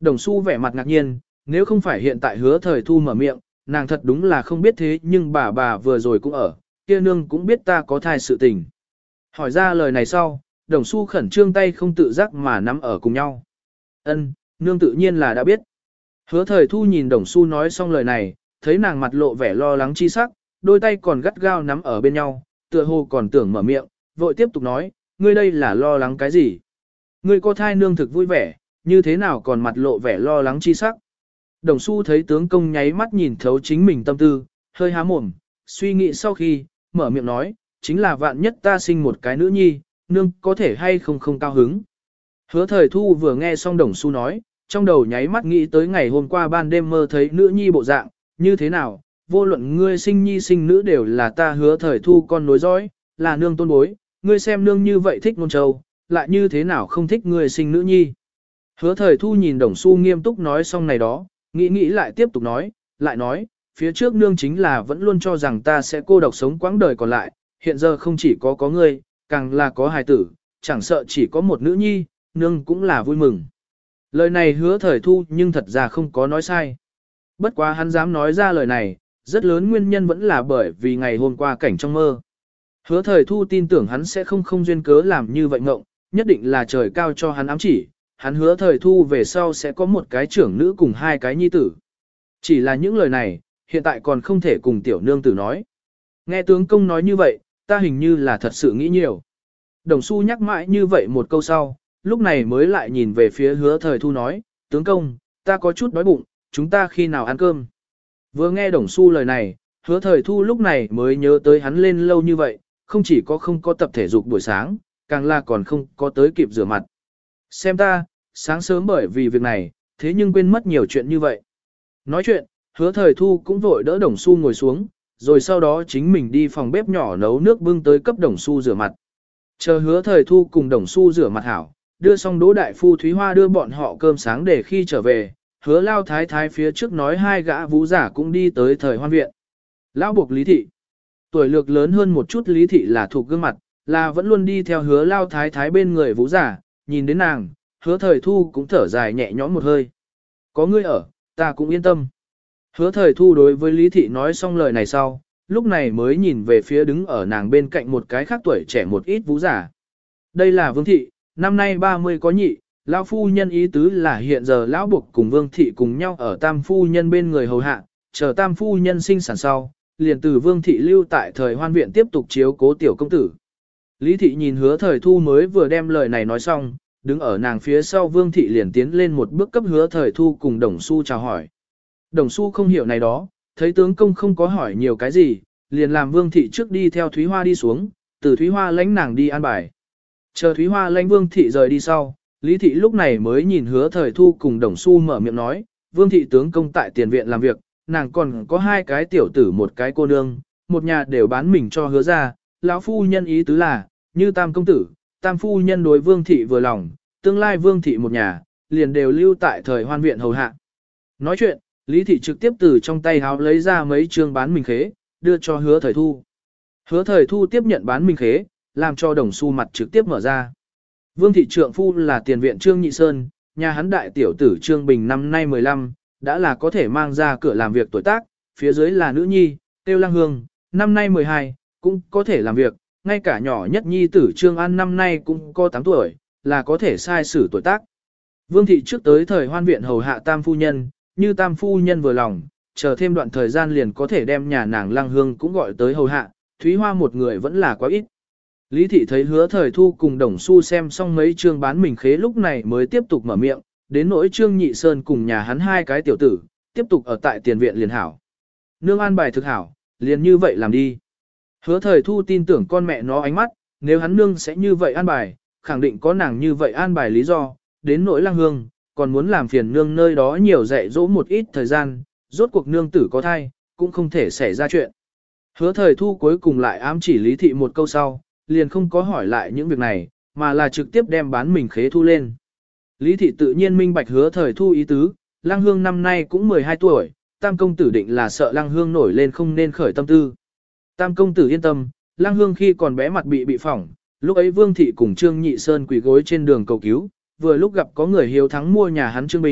A: Đồng Xu vẻ mặt ngạc nhiên, nếu không phải hiện tại Hứa Thời Thu mở miệng, nàng thật đúng là không biết thế nhưng bà bà vừa rồi cũng ở, kia nương cũng biết ta có thai sự tình. Hỏi ra lời này sau, Đồng Xu khẩn trương tay không tự giác mà nắm ở cùng nhau. Ân, nương tự nhiên là đã biết. Hứa Thời Thu nhìn Đồng Xu nói xong lời này, thấy nàng mặt lộ vẻ lo lắng chi sắc, đôi tay còn gắt gao nắm ở bên nhau, tựa hồ còn tưởng mở miệng, vội tiếp tục nói, ngươi đây là lo lắng cái gì? Ngươi có thai nương thực vui vẻ, như thế nào còn mặt lộ vẻ lo lắng chi sắc? Đồng Xu thấy tướng công nháy mắt nhìn thấu chính mình tâm tư, hơi há mồm, suy nghĩ sau khi, mở miệng nói, chính là vạn nhất ta sinh một cái nữ nhi, nương có thể hay không không cao hứng. Hứa Thời Thu vừa nghe xong Đồng Xu nói, trong đầu nháy mắt nghĩ tới ngày hôm qua ban đêm mơ thấy nữ nhi bộ dạng, như thế nào, vô luận ngươi sinh nhi sinh nữ đều là ta Hứa Thời Thu con nối dõi, là nương tôn bối, ngươi xem nương như vậy thích nôn châu, lại như thế nào không thích ngươi sinh nữ nhi. Hứa Thời Thu nhìn Đồng Xu nghiêm túc nói xong này đó, nghĩ nghĩ lại tiếp tục nói, lại nói, phía trước nương chính là vẫn luôn cho rằng ta sẽ cô độc sống quãng đời còn lại, hiện giờ không chỉ có có ngươi, càng là có hài tử, chẳng sợ chỉ có một nữ nhi, nương cũng là vui mừng. Lời này Hứa Thời Thu nhưng thật ra không có nói sai. Bất quá hắn dám nói ra lời này, rất lớn nguyên nhân vẫn là bởi vì ngày hôm qua cảnh trong mơ. Hứa Thời Thu tin tưởng hắn sẽ không không duyên cớ làm như vậy ngộng, nhất định là trời cao cho hắn ám chỉ, hắn Hứa Thời Thu về sau sẽ có một cái trưởng nữ cùng hai cái nhi tử. Chỉ là những lời này, hiện tại còn không thể cùng tiểu nương tử nói. Nghe tướng công nói như vậy, ta hình như là thật sự nghĩ nhiều. Đồng Xu nhắc mãi như vậy một câu sau, lúc này mới lại nhìn về phía Hứa Thời Thu nói, tướng công, ta có chút đói bụng, chúng ta khi nào ăn cơm. Vừa nghe Đồng Xu lời này, Hứa Thời Thu lúc này mới nhớ tới hắn lên lâu như vậy, không chỉ có không có tập thể dục buổi sáng, càng là còn không có tới kịp rửa mặt. Xem ta, sáng sớm bởi vì việc này, thế nhưng quên mất nhiều chuyện như vậy. Nói chuyện, Hứa Thời Thu cũng vội đỡ Đồng Xu ngồi xuống, rồi sau đó chính mình đi phòng bếp nhỏ nấu nước bưng tới cấp Đồng Xu rửa mặt. Chờ Hứa Thời Thu cùng Đồng Xu rửa mặt hảo, đưa xong Đỗ Đại Phu Thúy Hoa đưa bọn họ cơm sáng để khi trở về, Hứa Lao Thái Thái phía trước nói hai gã vũ giả cũng đi tới thời hoan viện. Lão buộc Lý Thị. Tuổi lược lớn hơn một chút Lý Thị là thuộc gương mặt, là vẫn luôn đi theo Hứa Lao Thái Thái bên người vũ giả, nhìn đến nàng, Hứa Thời Thu cũng thở dài nhẹ nhõm một hơi. Có ngươi ở, ta cũng yên tâm. Hứa Thời Thu đối với Lý Thị nói xong lời này sau, lúc này mới nhìn về phía đứng ở nàng bên cạnh một cái khác tuổi trẻ một ít vũ giả. Đây là Vương Thị, năm nay ba mươi có nhị, lão phu nhân ý tứ là hiện giờ lão buộc cùng Vương Thị cùng nhau ở Tam phu nhân bên người hầu hạ, chờ Tam phu nhân sinh sản sau, liền từ Vương Thị lưu tại thời hoan viện tiếp tục chiếu cố tiểu công tử. Lý Thị nhìn Hứa Thời Thu mới vừa đem lời này nói xong, đứng ở nàng phía sau Vương Thị liền tiến lên một bước cấp Hứa Thời Thu cùng Đồng Xu chào hỏi. Đồng Xu không hiểu này đó, thấy tướng công không có hỏi nhiều cái gì, liền làm Vương Thị trước đi theo Thúy Hoa đi xuống, từ Thúy Hoa lãnh nàng đi an bài. Chờ Thúy Hoa lãnh Vương Thị rời đi sau, Lý Thị lúc này mới nhìn Hứa Thời Thu cùng Đồng Xu mở miệng nói, Vương Thị tướng công tại tiền viện làm việc, nàng còn có hai cái tiểu tử một cái cô nương, một nhà đều bán mình cho Hứa ra, lão phu nhân ý tứ là, như Tam công tử, Tam phu nhân đối Vương Thị vừa lòng, tương lai Vương Thị một nhà, liền đều lưu tại thời hoan viện hầu hạ. Nói chuyện, Lý Thị trực tiếp từ trong tay háo lấy ra mấy trương bán mình khế, đưa cho Hứa Thời Thu. Hứa Thời Thu tiếp nhận bán mình khế, làm cho Đồng Xu mặt trực tiếp mở ra. Vương Thị trượng phu là tiền viện Trương Nhị Sơn, nhà hắn đại tiểu tử Trương Bình năm nay mười lăm, đã là có thể mang ra cửa làm việc tuổi tác, phía dưới là nữ nhi, Tiêu Lăng Hương, năm nay mười hai, cũng có thể làm việc, ngay cả nhỏ nhất nhi tử Trương An năm nay cũng có tám tuổi, là có thể sai sử tuổi tác. Vương Thị trước tới thời hoan viện hầu hạ Tam phu nhân, như Tam phu nhân vừa lòng, chờ thêm đoạn thời gian liền có thể đem nhà nàng Lăng Hương cũng gọi tới hầu hạ, Thúy Hoa một người vẫn là quá ít. Lý Thị thấy Hứa Thời Thu cùng Đồng Xu xem xong mấy chương bán mình khế lúc này mới tiếp tục mở miệng, đến nỗi Trương Nhị Sơn cùng nhà hắn hai cái tiểu tử, tiếp tục ở tại tiền viện liền hảo. Nương an bài thực hảo, liền như vậy làm đi. Hứa Thời Thu tin tưởng con mẹ nó ánh mắt, nếu hắn nương sẽ như vậy an bài, khẳng định có nàng như vậy an bài lý do, đến nỗi Lăng Hương, còn muốn làm phiền nương nơi đó nhiều dạy dỗ một ít thời gian, rốt cuộc nương tử có thai, cũng không thể xảy ra chuyện. Hứa Thời Thu cuối cùng lại ám chỉ Lý Thị một câu sau, liền không có hỏi lại những việc này, mà là trực tiếp đem bán mình khế thu lên. Lý Thị tự nhiên minh bạch Hứa Thời Thu ý tứ, Lăng Hương năm nay cũng mười hai tuổi, Tam công tử định là sợ Lăng Hương nổi lên không nên khởi tâm tư. Tam công tử yên tâm, Lăng Hương khi còn bé mặt bị bị phỏng, lúc ấy Vương Thị cùng Trương Nhị Sơn quỳ gối trên đường cầu cứu, vừa lúc gặp có người hiếu thắng mua nhà hắn Trương Bình,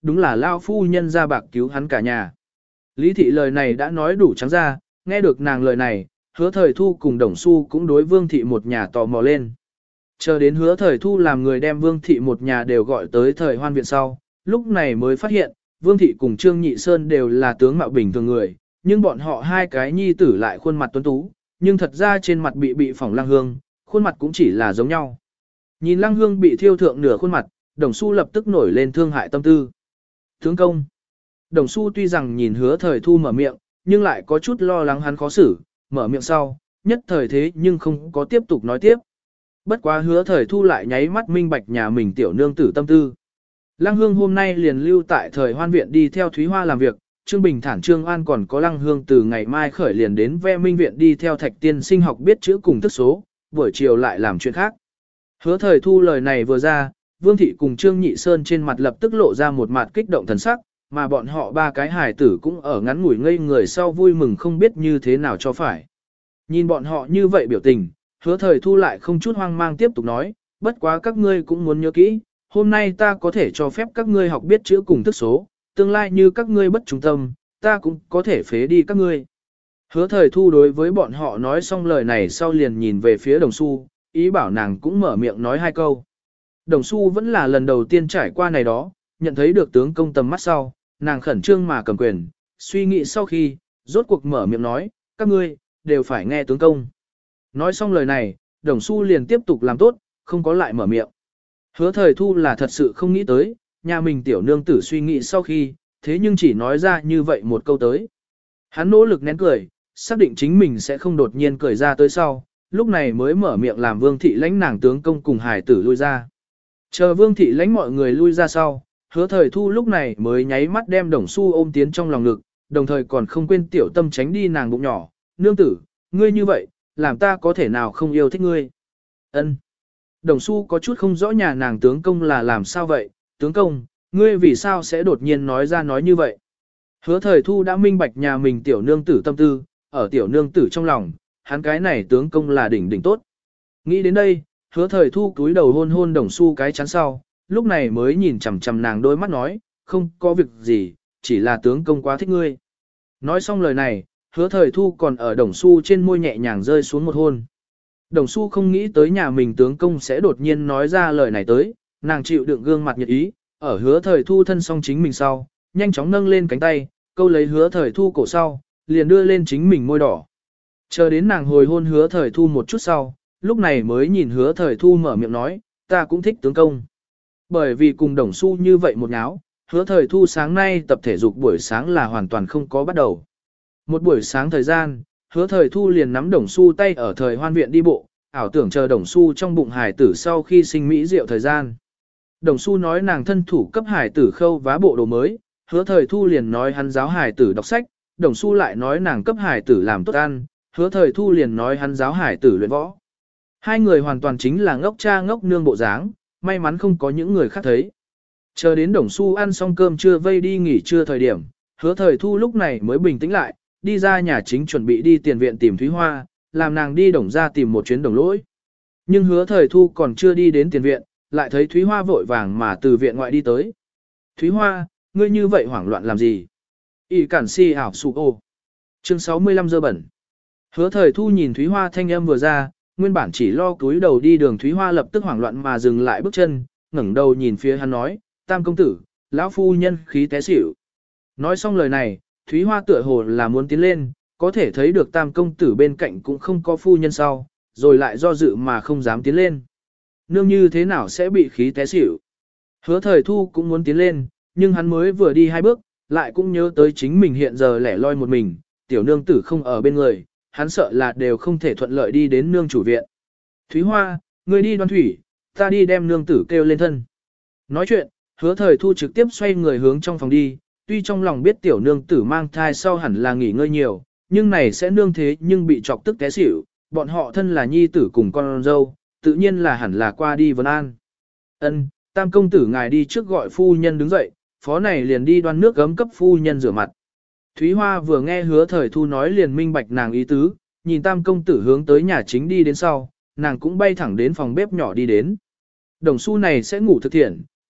A: đúng là lao phu nhân ra bạc cứu hắn cả nhà. Lý thị lời này đã nói đủ trắng ra, nghe được nàng lời này, hứa thời thu cùng đồng su cũng đối vương thị một nhà tò mò lên. Chờ đến hứa thời thu làm người đem vương thị một nhà đều gọi tới thời hoan viện sau, lúc này mới phát hiện, vương thị cùng Trương Nhị Sơn đều là tướng mạo bình thường người, nhưng bọn họ hai cái nhi tử lại khuôn mặt tuấn tú, nhưng thật ra trên mặt bị bị phỏng lăng hương, khuôn mặt cũng chỉ là giống nhau. Nhìn lăng hương bị thiêu thượng nửa khuôn mặt, đồng su lập tức nổi lên thương hại tâm tư. Tướng công. Đồng su tuy rằng nhìn hứa thời thu mở miệng, nhưng lại có chút lo lắng hắn khó xử, mở miệng sau, nhất thời thế nhưng không có tiếp tục nói tiếp. Bất quá hứa thời thu lại nháy mắt minh bạch nhà mình tiểu nương tử tâm tư. Lăng Hương hôm nay liền lưu tại thời hoan viện đi theo Thúy Hoa làm việc, Trương Bình Thản Trương An còn có Lăng Hương từ ngày mai khởi liền đến ve minh viện đi theo Thạch Tiên sinh học biết chữ cùng thức số, buổi chiều lại làm chuyện khác. Hứa thời thu lời này vừa ra, Vương Thị cùng Trương Nhị Sơn trên mặt lập tức lộ ra một mặt kích động thần sắc, mà bọn họ ba cái hài tử cũng ở ngắn ngủi ngây người sau vui mừng không biết như thế nào cho phải. Nhìn bọn họ như vậy biểu tình, hứa thời thu lại không chút hoang mang tiếp tục nói, bất quá các ngươi cũng muốn nhớ kỹ, hôm nay ta có thể cho phép các ngươi học biết chữ cùng thức số, tương lai như các ngươi bất trung tâm, ta cũng có thể phế đi các ngươi. Hứa thời thu đối với bọn họ nói xong lời này sau liền nhìn về phía đồng su, ý bảo nàng cũng mở miệng nói hai câu. Đồng su vẫn là lần đầu tiên trải qua này đó, nhận thấy được tướng công tầm mắt sau, nàng khẩn trương mà cầm quyền, suy nghĩ sau khi, rốt cuộc mở miệng nói, các ngươi, đều phải nghe tướng công. Nói xong lời này, đồng su liền tiếp tục làm tốt, không có lại mở miệng. Hứa thời thu là thật sự không nghĩ tới, nhà mình tiểu nương tử suy nghĩ sau khi, thế nhưng chỉ nói ra như vậy một câu tới. Hắn nỗ lực nén cười, xác định chính mình sẽ không đột nhiên cười ra tới sau, lúc này mới mở miệng làm vương thị lãnh nàng tướng công cùng hải tử lui ra. Chờ vương thị lãnh mọi người lui ra sau, hứa thời thu lúc này mới nháy mắt đem đồng su ôm tiến trong lòng ngực, đồng thời còn không quên tiểu tâm tránh đi nàng bụng nhỏ, nương tử, ngươi như vậy, làm ta có thể nào không yêu thích ngươi. Ân. Đồng su có chút không rõ nhà nàng tướng công là làm sao vậy, tướng công, ngươi vì sao sẽ đột nhiên nói ra nói như vậy. Hứa thời thu đã minh bạch nhà mình tiểu nương tử tâm tư, ở tiểu nương tử trong lòng, hắn cái này tướng công là đỉnh đỉnh tốt. Nghĩ đến đây, hứa thời thu cúi đầu hôn hôn đồng su cái chắn sau, lúc này mới nhìn chằm chằm nàng đôi mắt nói, không có việc gì, chỉ là tướng công quá thích ngươi. Nói xong lời này, hứa thời thu còn ở đồng su trên môi nhẹ nhàng rơi xuống một hôn. Đồng su không nghĩ tới nhà mình tướng công sẽ đột nhiên nói ra lời này tới, nàng chịu đựng gương mặt nhiệt ý, ở hứa thời thu thân xong chính mình sau, nhanh chóng nâng lên cánh tay, câu lấy hứa thời thu cổ sau, liền đưa lên chính mình môi đỏ. Chờ đến nàng hồi hôn hứa thời thu một chút sau, lúc này mới nhìn hứa thời thu mở miệng nói, ta cũng thích tướng công. Bởi vì cùng đồng su như vậy một náo, hứa thời thu sáng nay tập thể dục buổi sáng là hoàn toàn không có bắt đầu. Một buổi sáng thời gian, hứa thời thu liền nắm đồng su tay ở thời hoan viện đi bộ, ảo tưởng chờ đồng su trong bụng hải tử sau khi sinh mỹ diệu thời gian. Đồng su nói nàng thân thủ cấp hải tử khâu vá bộ đồ mới, hứa thời thu liền nói hắn giáo hải tử đọc sách, đồng su lại nói nàng cấp hải tử làm tốt ăn, hứa thời thu liền nói hắn giáo hải tử luyện võ. Hai người hoàn toàn chính là ngốc cha ngốc nương bộ dáng, may mắn không có những người khác thấy. Chờ đến đồng su ăn xong cơm trưa vây đi nghỉ trưa thời điểm, hứa thời thu lúc này mới bình tĩnh lại, đi ra nhà chính chuẩn bị đi tiền viện tìm Thúy Hoa, làm nàng đi đồng ra tìm một chuyến đồng lỗi. Nhưng hứa thời thu còn chưa đi đến tiền viện, lại thấy Thúy Hoa vội vàng mà từ viện ngoại đi tới. Thúy Hoa, ngươi như vậy hoảng loạn làm gì? Y cản si ảo sụ ô. Chương sáu mươi lăm dơ bẩn. Hứa thời thu nhìn Thúy Hoa thanh âm vừa ra, nguyên bản chỉ lo cúi đầu đi đường Thúy Hoa lập tức hoảng loạn mà dừng lại bước chân, ngẩng đầu nhìn phía hắn nói, tam công tử, lão phu nhân khí té xỉu. Nói xong lời này, Thúy Hoa tựa hồ là muốn tiến lên, có thể thấy được tam công tử bên cạnh cũng không có phu nhân sau, rồi lại do dự mà không dám tiến lên. Nương như thế nào sẽ bị khí té xỉu? Hứa thời thu cũng muốn tiến lên, nhưng hắn mới vừa đi hai bước, lại cũng nhớ tới chính mình hiện giờ lẻ loi một mình, tiểu nương tử không ở bên người, hắn sợ là đều không thể thuận lợi đi đến nương chủ viện. Thúy Hoa, ngươi đi đoan thủy, ta đi đem nương tử kêu lên thân. Nói chuyện, hứa thời thu trực tiếp xoay người hướng trong phòng đi, tuy trong lòng biết tiểu nương tử mang thai sau hẳn là nghỉ ngơi nhiều, nhưng này sẽ nương thế nhưng bị chọc tức té xỉu, bọn họ thân là nhi tử cùng con dâu, tự nhiên là hẳn là qua đi vấn an. Ân, tam công tử ngài đi trước gọi phu nhân đứng dậy, phó này liền đi đoan nước gấm cấp phu nhân rửa mặt. Thúy Hoa vừa nghe hứa thời thu nói liền minh bạch nàng ý tứ, nhìn tam công tử hướng tới nhà chính đi đến sau, nàng cũng bay thẳng đến phòng bếp nhỏ đi đến. Đồng su này sẽ ngủ thực thiện,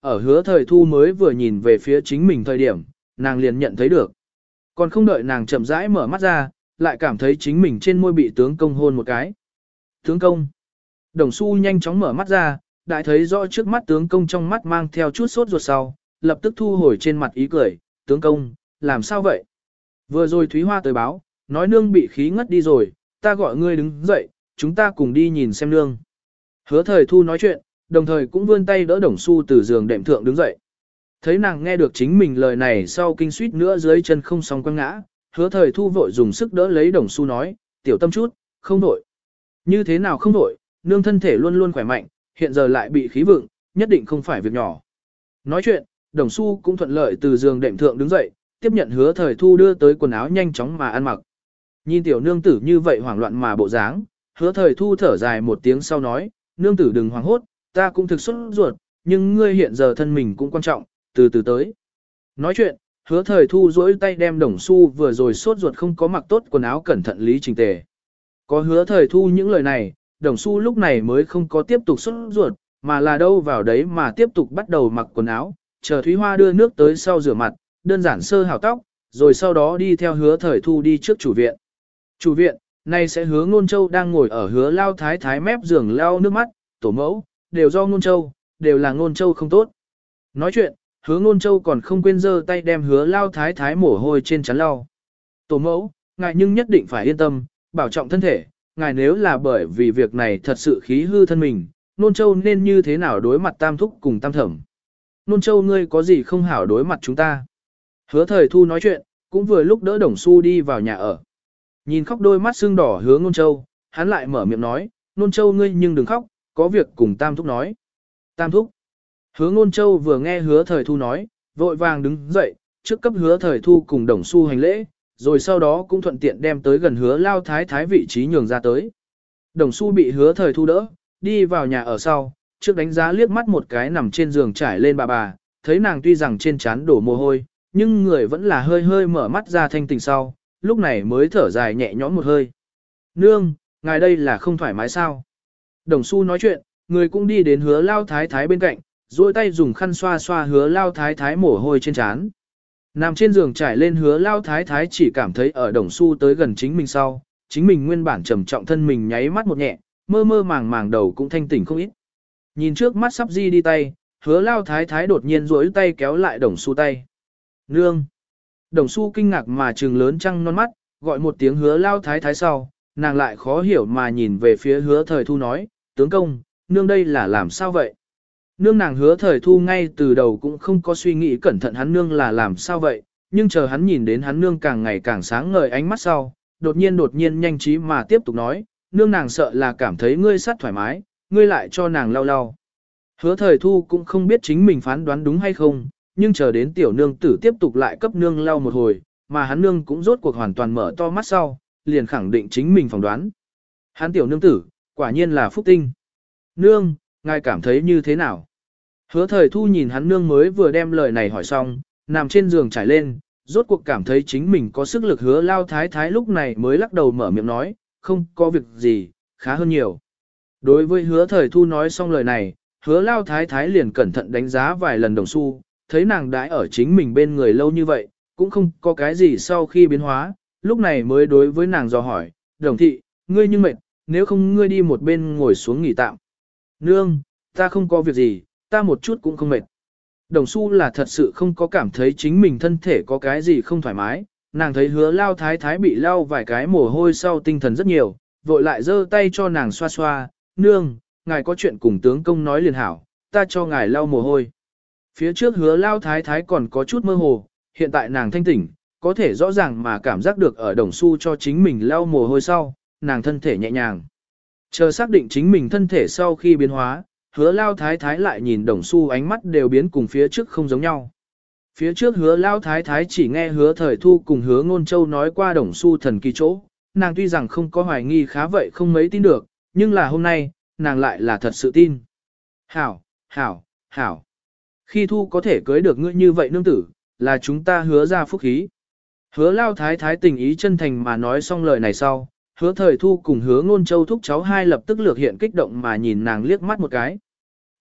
A: ở hứa thời thu mới vừa nhìn về phía chính mình thời điểm, nàng liền nhận thấy được. Còn không đợi nàng chậm rãi mở mắt ra, lại cảm thấy chính mình trên môi bị tướng công hôn một cái. Tướng công. Đồng Xu nhanh chóng mở mắt ra, đại thấy rõ trước mắt tướng công trong mắt mang theo chút sốt ruột sau, lập tức thu hồi trên mặt ý cười, tướng công, làm sao vậy? Vừa rồi Thúy Hoa tới báo, nói nương bị khí ngất đi rồi, ta gọi ngươi đứng dậy, chúng ta cùng đi nhìn xem nương. Hứa thời thu nói chuyện, đồng thời cũng vươn tay đỡ Đồng Xu từ giường đệm thượng đứng dậy. Thấy nàng nghe được chính mình lời này sau kinh suýt nữa dưới chân không sóng quăng ngã, hứa thời thu vội dùng sức đỡ lấy Đồng Xu nói, tiểu tâm chút, không nổi. Như thế nào không nổi, nương thân thể luôn luôn khỏe mạnh, hiện giờ lại bị khí vượng, nhất định không phải việc nhỏ. Nói chuyện, Đồng Xu cũng thuận lợi từ giường đệm thượng đứng dậy, tiếp nhận hứa thời thu đưa tới quần áo nhanh chóng mà ăn mặc. Nhìn tiểu nương tử như vậy hoảng loạn mà bộ dáng, hứa thời thu thở dài một tiếng sau nói, nương tử đừng hoảng hốt, ta cũng thực xuất ruột, nhưng ngươi hiện giờ thân mình cũng quan trọng, từ từ tới. Nói chuyện, hứa thời thu duỗi tay đem Đồng Xu vừa rồi sốt ruột không có mặc tốt quần áo cẩn thận lý trình tề. Có hứa thời thu những lời này, Đồng Xu lúc này mới không có tiếp tục sốt ruột, mà là đâu vào đấy mà tiếp tục bắt đầu mặc quần áo, chờ Thúy Hoa đưa nước tới sau rửa mặt, đơn giản sơ hào tóc, rồi sau đó đi theo hứa thời thu đi trước chủ viện. Chủ viện, nay sẽ hứa Ngôn Châu đang ngồi ở hứa lao thái thái mép giường lau nước mắt, tổ mẫu, đều do Ngôn Châu, đều là Ngôn Châu không tốt. Nói chuyện, hứa Ngôn Châu còn không quên giơ tay đem hứa lao thái thái mồ hôi trên chắn lau. Tổ mẫu, ngài nhưng nhất định phải yên tâm, bảo trọng thân thể, ngài nếu là bởi vì việc này thật sự khí hư thân mình, Ngôn Châu nên như thế nào đối mặt tam thúc cùng tam thẩm. Ngôn Châu ngươi có gì không hảo đối mặt chúng ta. Hứa thời thu nói chuyện, cũng vừa lúc đỡ Đồng Xu đi vào nhà ở. Nhìn khóc đôi mắt sưng đỏ hứa Ngôn Châu, hắn lại mở miệng nói, Ngôn Châu ngươi nhưng đừng khóc, có việc cùng tam thúc nói. Tam thúc. Hứa Ngôn Châu vừa nghe hứa thời thu nói, vội vàng đứng dậy, trước cấp hứa thời thu cùng Đồng Xu hành lễ, rồi sau đó cũng thuận tiện đem tới gần hứa lao thái thái vị trí nhường ra tới. Đồng Xu bị hứa thời thu đỡ, đi vào nhà ở sau, trước đánh giá liếc mắt một cái nằm trên giường trải lên bà bà, thấy nàng tuy rằng trên trán đổ mồ hôi, nhưng người vẫn là hơi hơi mở mắt ra thanh tỉnh sau, lúc này mới thở dài nhẹ nhõm một hơi. Nương, ngài đây là không thoải mái sao? Đồng Xu nói chuyện, người cũng đi đến hứa lao thái thái bên cạnh, duỗi tay dùng khăn xoa xoa hứa lao thái thái mồ hôi trên trán. Nằm trên giường trải lên hứa lao thái thái chỉ cảm thấy ở Đồng Xu tới gần chính mình sau, chính mình nguyên bản trầm trọng thân mình nháy mắt một nhẹ, mơ mơ màng màng đầu cũng thanh tỉnh không ít. Nhìn trước mắt sắp di đi tay, hứa lao thái thái đột nhiên duỗi tay kéo lại Đồng Xu tay. Nương! Đồng Xu kinh ngạc mà trừng lớn trăng non mắt, gọi một tiếng hứa lao thái thái sau, nàng lại khó hiểu mà nhìn về phía hứa thời thu nói, tướng công, nương đây là làm sao vậy? Nương nàng hứa thời thu ngay từ đầu cũng không có suy nghĩ cẩn thận hắn nương là làm sao vậy, nhưng chờ hắn nhìn đến hắn nương càng ngày càng sáng ngời ánh mắt sau, đột nhiên đột nhiên nhanh trí mà tiếp tục nói, nương nàng sợ là cảm thấy ngươi sát thoải mái, ngươi lại cho nàng lau lau. Hứa thời thu cũng không biết chính mình phán đoán đúng hay không, nhưng chờ đến tiểu nương tử tiếp tục lại cấp nương lau một hồi, mà hắn nương cũng rốt cuộc hoàn toàn mở to mắt sau, liền khẳng định chính mình phỏng đoán. Hắn tiểu nương tử, quả nhiên là phúc tinh. Nương, ngài cảm thấy như thế nào? Hứa thời thu nhìn hắn nương mới vừa đem lời này hỏi xong, nằm trên giường trải lên, rốt cuộc cảm thấy chính mình có sức lực hứa lao thái thái lúc này mới lắc đầu mở miệng nói, không có việc gì, khá hơn nhiều. Đối với hứa thời thu nói xong lời này, hứa lao thái thái liền cẩn thận đánh giá vài lần Đồng Xu, thấy nàng đãi ở chính mình bên người lâu như vậy, cũng không có cái gì sau khi biến hóa, lúc này mới đối với nàng dò hỏi, Đồng thị, ngươi nhưng mệt, nếu không ngươi đi một bên ngồi xuống nghỉ tạm. Nương, ta không có việc gì, ta một chút cũng không mệt. Đồng Xu là thật sự không có cảm thấy chính mình thân thể có cái gì không thoải mái, nàng thấy hứa lao thái thái bị lau vài cái mồ hôi sau tinh thần rất nhiều, vội lại giơ tay cho nàng xoa xoa, nương, ngài có chuyện cùng tướng công nói liền hảo, ta cho ngài lau mồ hôi. Phía trước hứa lao thái thái còn có chút mơ hồ, hiện tại nàng thanh tỉnh, có thể rõ ràng mà cảm giác được ở Đồng Xu cho chính mình lau mồ hôi sau, nàng thân thể nhẹ nhàng. Chờ xác định chính mình thân thể sau khi biến hóa, hứa lao thái thái lại nhìn Đồng Xu ánh mắt đều biến cùng phía trước không giống nhau. Phía trước hứa lao thái thái chỉ nghe hứa thời thu cùng hứa Ngôn Châu nói qua Đồng Xu thần kỳ chỗ, nàng tuy rằng không có hoài nghi khá vậy không mấy tin được, nhưng là hôm nay, nàng lại là thật sự tin. Hảo, hảo, hảo. Khi thu có thể cưới được ngươi như vậy nương tử, là chúng ta hứa ra phúc khí. Hứa lao thái thái tình ý chân thành mà nói xong lời này sau, hứa thời thu cùng hứa Ngôn Châu thúc cháu hai lập tức lược hiện kích động mà nhìn nàng liếc mắt một cái.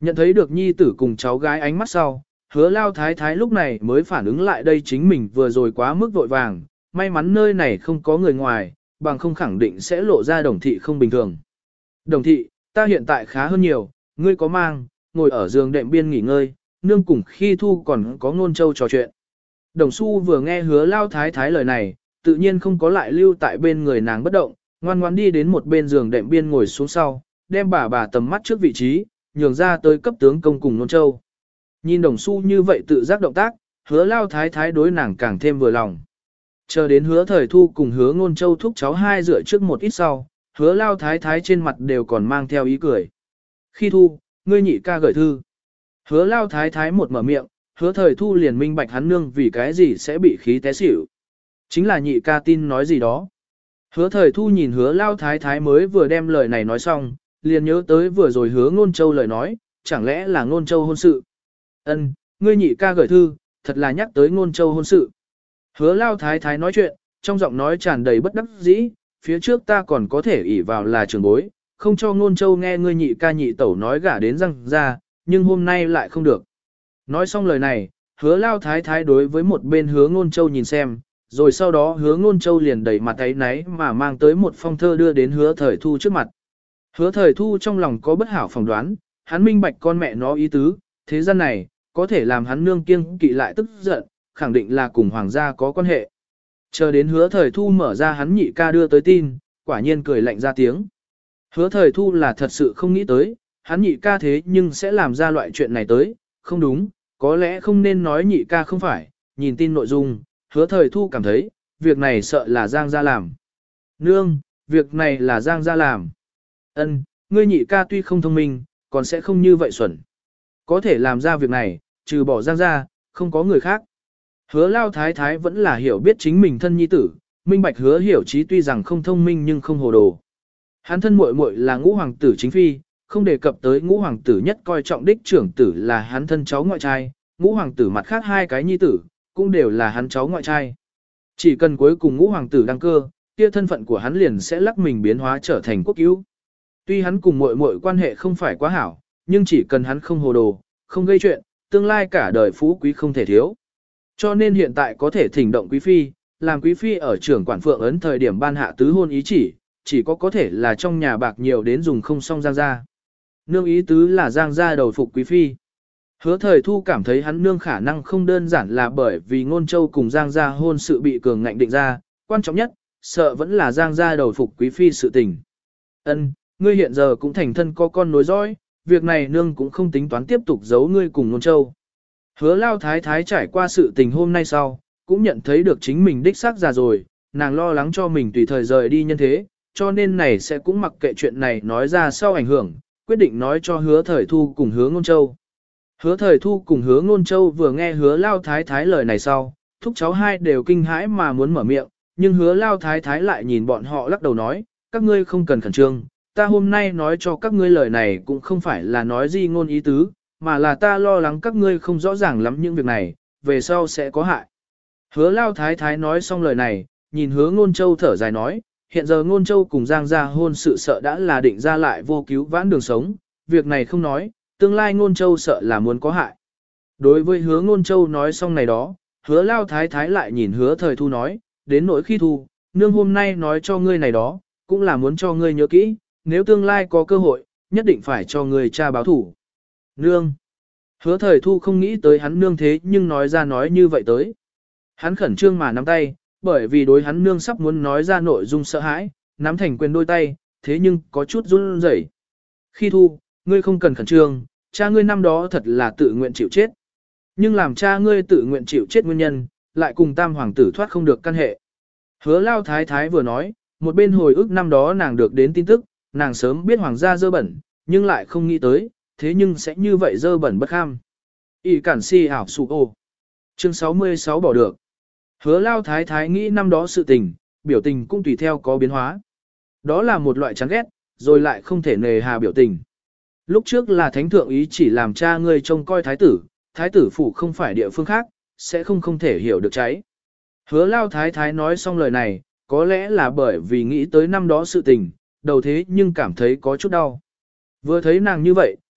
A: Nhận thấy được nhi tử cùng cháu gái ánh mắt sau, hứa lao thái thái lúc này mới phản ứng lại đây chính mình vừa rồi quá mức vội vàng, may mắn nơi này không có người ngoài, bằng không khẳng định sẽ lộ ra đồng thị không bình thường. Đồng thị, ta hiện tại khá hơn nhiều, ngươi có mang, ngồi ở giường đệm biên nghỉ ngơi, nương cùng khi thu còn có ngôn châu trò chuyện. Đồng Xu vừa nghe hứa lao thái thái lời này, tự nhiên không có lại lưu tại bên người nàng bất động, ngoan ngoan đi đến một bên giường đệm biên ngồi xuống sau, đem bà bà tầm mắt trước vị trí, nhường ra tới cấp tướng công cùng ngôn châu. Nhìn Đồng Xu như vậy tự giác động tác, hứa lao thái thái đối nàng càng thêm vừa lòng. Chờ đến hứa thời thu cùng hứa ngôn châu thúc cháu hai dựa trước một ít sau, hứa lao thái thái trên mặt đều còn mang theo ý cười. Khi thu, ngươi nhị ca gửi thư. Hứa lao thái thái một mở miệng, hứa thời thu liền minh bạch hắn nương vì cái gì sẽ bị khí té xỉu. Chính là nhị ca tin nói gì đó. Hứa thời thu nhìn hứa lao thái thái mới vừa đem lời này nói xong, liền nhớ tới vừa rồi hứa ngôn châu lời nói, chẳng lẽ là ngôn châu hôn sự. Ân, ngươi nhị ca gửi thư, thật là nhắc tới ngôn châu hôn sự. Hứa lao thái thái nói chuyện, trong giọng nói tràn đầy bất đắc dĩ, phía trước ta còn có thể ỷ vào là trường bối, không cho ngôn châu nghe ngươi nhị ca nhị tẩu nói gả đến răng ra, nhưng hôm nay lại không được. Nói xong lời này, hứa lao thái thái đối với một bên hứa ngôn châu nhìn xem, rồi sau đó hứa ngôn châu liền đẩy mặt ấy náy mà mang tới một phong thơ đưa đến hứa thời thu trước mặt. Hứa thời thu trong lòng có bất hảo phỏng đoán, hắn minh bạch con mẹ nó ý tứ, thế gian này, có thể làm hắn nương kiêng kỵ lại tức giận, khẳng định là cùng hoàng gia có quan hệ. Chờ đến hứa thời thu mở ra hắn nhị ca đưa tới tin, quả nhiên cười lạnh ra tiếng. Hứa thời thu là thật sự không nghĩ tới, hắn nhị ca thế nhưng sẽ làm ra loại chuyện này tới, không đúng, có lẽ không nên nói nhị ca không phải, nhìn tin nội dung, hứa thời thu cảm thấy, việc này sợ là Giang gia làm. Nương, việc này là Giang gia làm. Ân, ngươi nhị ca tuy không thông minh, còn sẽ không như vậy xuẩn. Có thể làm ra việc này, trừ bỏ Giang gia, không có người khác. Hứa lao thái thái vẫn là hiểu biết chính mình thân nhi tử, minh bạch hứa hiểu trí tuy rằng không thông minh nhưng không hồ đồ. Hắn thân muội muội là ngũ hoàng tử chính phi, không đề cập tới ngũ hoàng tử nhất coi trọng đích trưởng tử là hắn thân cháu ngoại trai, ngũ hoàng tử mặt khác hai cái nhi tử, cũng đều là hắn cháu ngoại trai. Chỉ cần cuối cùng ngũ hoàng tử đăng cơ, kia thân phận của hắn liền sẽ lắc mình biến hóa trở thành quốc cứu. Tuy hắn cùng muội muội quan hệ không phải quá hảo, nhưng chỉ cần hắn không hồ đồ, không gây chuyện, tương lai cả đời phú quý không thể thiếu. Cho nên hiện tại có thể thỉnh động quý phi, làm quý phi ở trưởng quản phượng ấn thời điểm ban hạ tứ hôn ý chỉ, chỉ có có thể là trong nhà bạc nhiều đến dùng không xong Giang gia. Nương ý tứ là Giang gia đầu phục quý phi. Hứa thời thu cảm thấy hắn nương khả năng không đơn giản là bởi vì ngôn châu cùng Giang gia hôn sự bị cường ngạnh định ra, quan trọng nhất, sợ vẫn là Giang gia đầu phục quý phi sự tình. Ân, ngươi hiện giờ cũng thành thân có con nối dõi, việc này nương cũng không tính toán tiếp tục giấu ngươi cùng ngôn châu. Hứa lao thái thái trải qua sự tình hôm nay sau, cũng nhận thấy được chính mình đích xác già rồi, nàng lo lắng cho mình tùy thời rời đi nhân thế, cho nên này sẽ cũng mặc kệ chuyện này nói ra sau ảnh hưởng, quyết định nói cho hứa thời thu cùng hứa ngôn châu. Hứa thời thu cùng hứa ngôn châu vừa nghe hứa lao thái thái lời này sau, thúc cháu hai đều kinh hãi mà muốn mở miệng, nhưng hứa lao thái thái lại nhìn bọn họ lắc đầu nói, các ngươi không cần khẩn trương, ta hôm nay nói cho các ngươi lời này cũng không phải là nói gì ngôn ý tứ, mà là ta lo lắng các ngươi không rõ ràng lắm những việc này, về sau sẽ có hại. Hứa lao thái thái nói xong lời này, nhìn hứa ngôn châu thở dài nói, hiện giờ ngôn châu cùng Giang gia hôn sự sợ đã là định ra lại vô cứu vãn đường sống, việc này không nói, tương lai ngôn châu sợ là muốn có hại. Đối với hứa ngôn châu nói xong này đó, hứa lao thái thái lại nhìn hứa thời thu nói, đến nỗi khi thu, nương hôm nay nói cho ngươi này đó, cũng là muốn cho ngươi nhớ kỹ, nếu tương lai có cơ hội, nhất định phải cho ngươi cha báo thủ. Nương. Hứa thời thu không nghĩ tới hắn nương thế nhưng nói ra nói như vậy tới. Hắn khẩn trương mà nắm tay, bởi vì đối hắn nương sắp muốn nói ra nội dung sợ hãi, nắm thành quyền đôi tay, thế nhưng có chút run rẩy. Khi thu, ngươi không cần khẩn trương, cha ngươi năm đó thật là tự nguyện chịu chết. Nhưng làm cha ngươi tự nguyện chịu chết nguyên nhân, lại cùng tam hoàng tử thoát không được căn hệ. Hứa lao thái thái vừa nói, một bên hồi ức năm đó nàng được đến tin tức, nàng sớm biết hoàng gia dơ bẩn, nhưng lại không nghĩ tới, thế nhưng sẽ như vậy dơ bẩn bất kham. Ý cản si ảo sụ ô. Chương sáu mươi sáu bỏ được. Hứa lao thái thái nghĩ năm đó sự tình, biểu tình cũng tùy theo có biến hóa. Đó là một loại chán ghét, rồi lại không thể nề hà biểu tình. Lúc trước là thánh thượng ý chỉ làm cha ngươi trông coi thái tử, thái tử phủ không phải địa phương khác, sẽ không không thể hiểu được cháy. Hứa lao thái thái nói xong lời này, có lẽ là bởi vì nghĩ tới năm đó sự tình, đầu thế nhưng cảm thấy có chút đau. Vừa thấy nàng như vậy,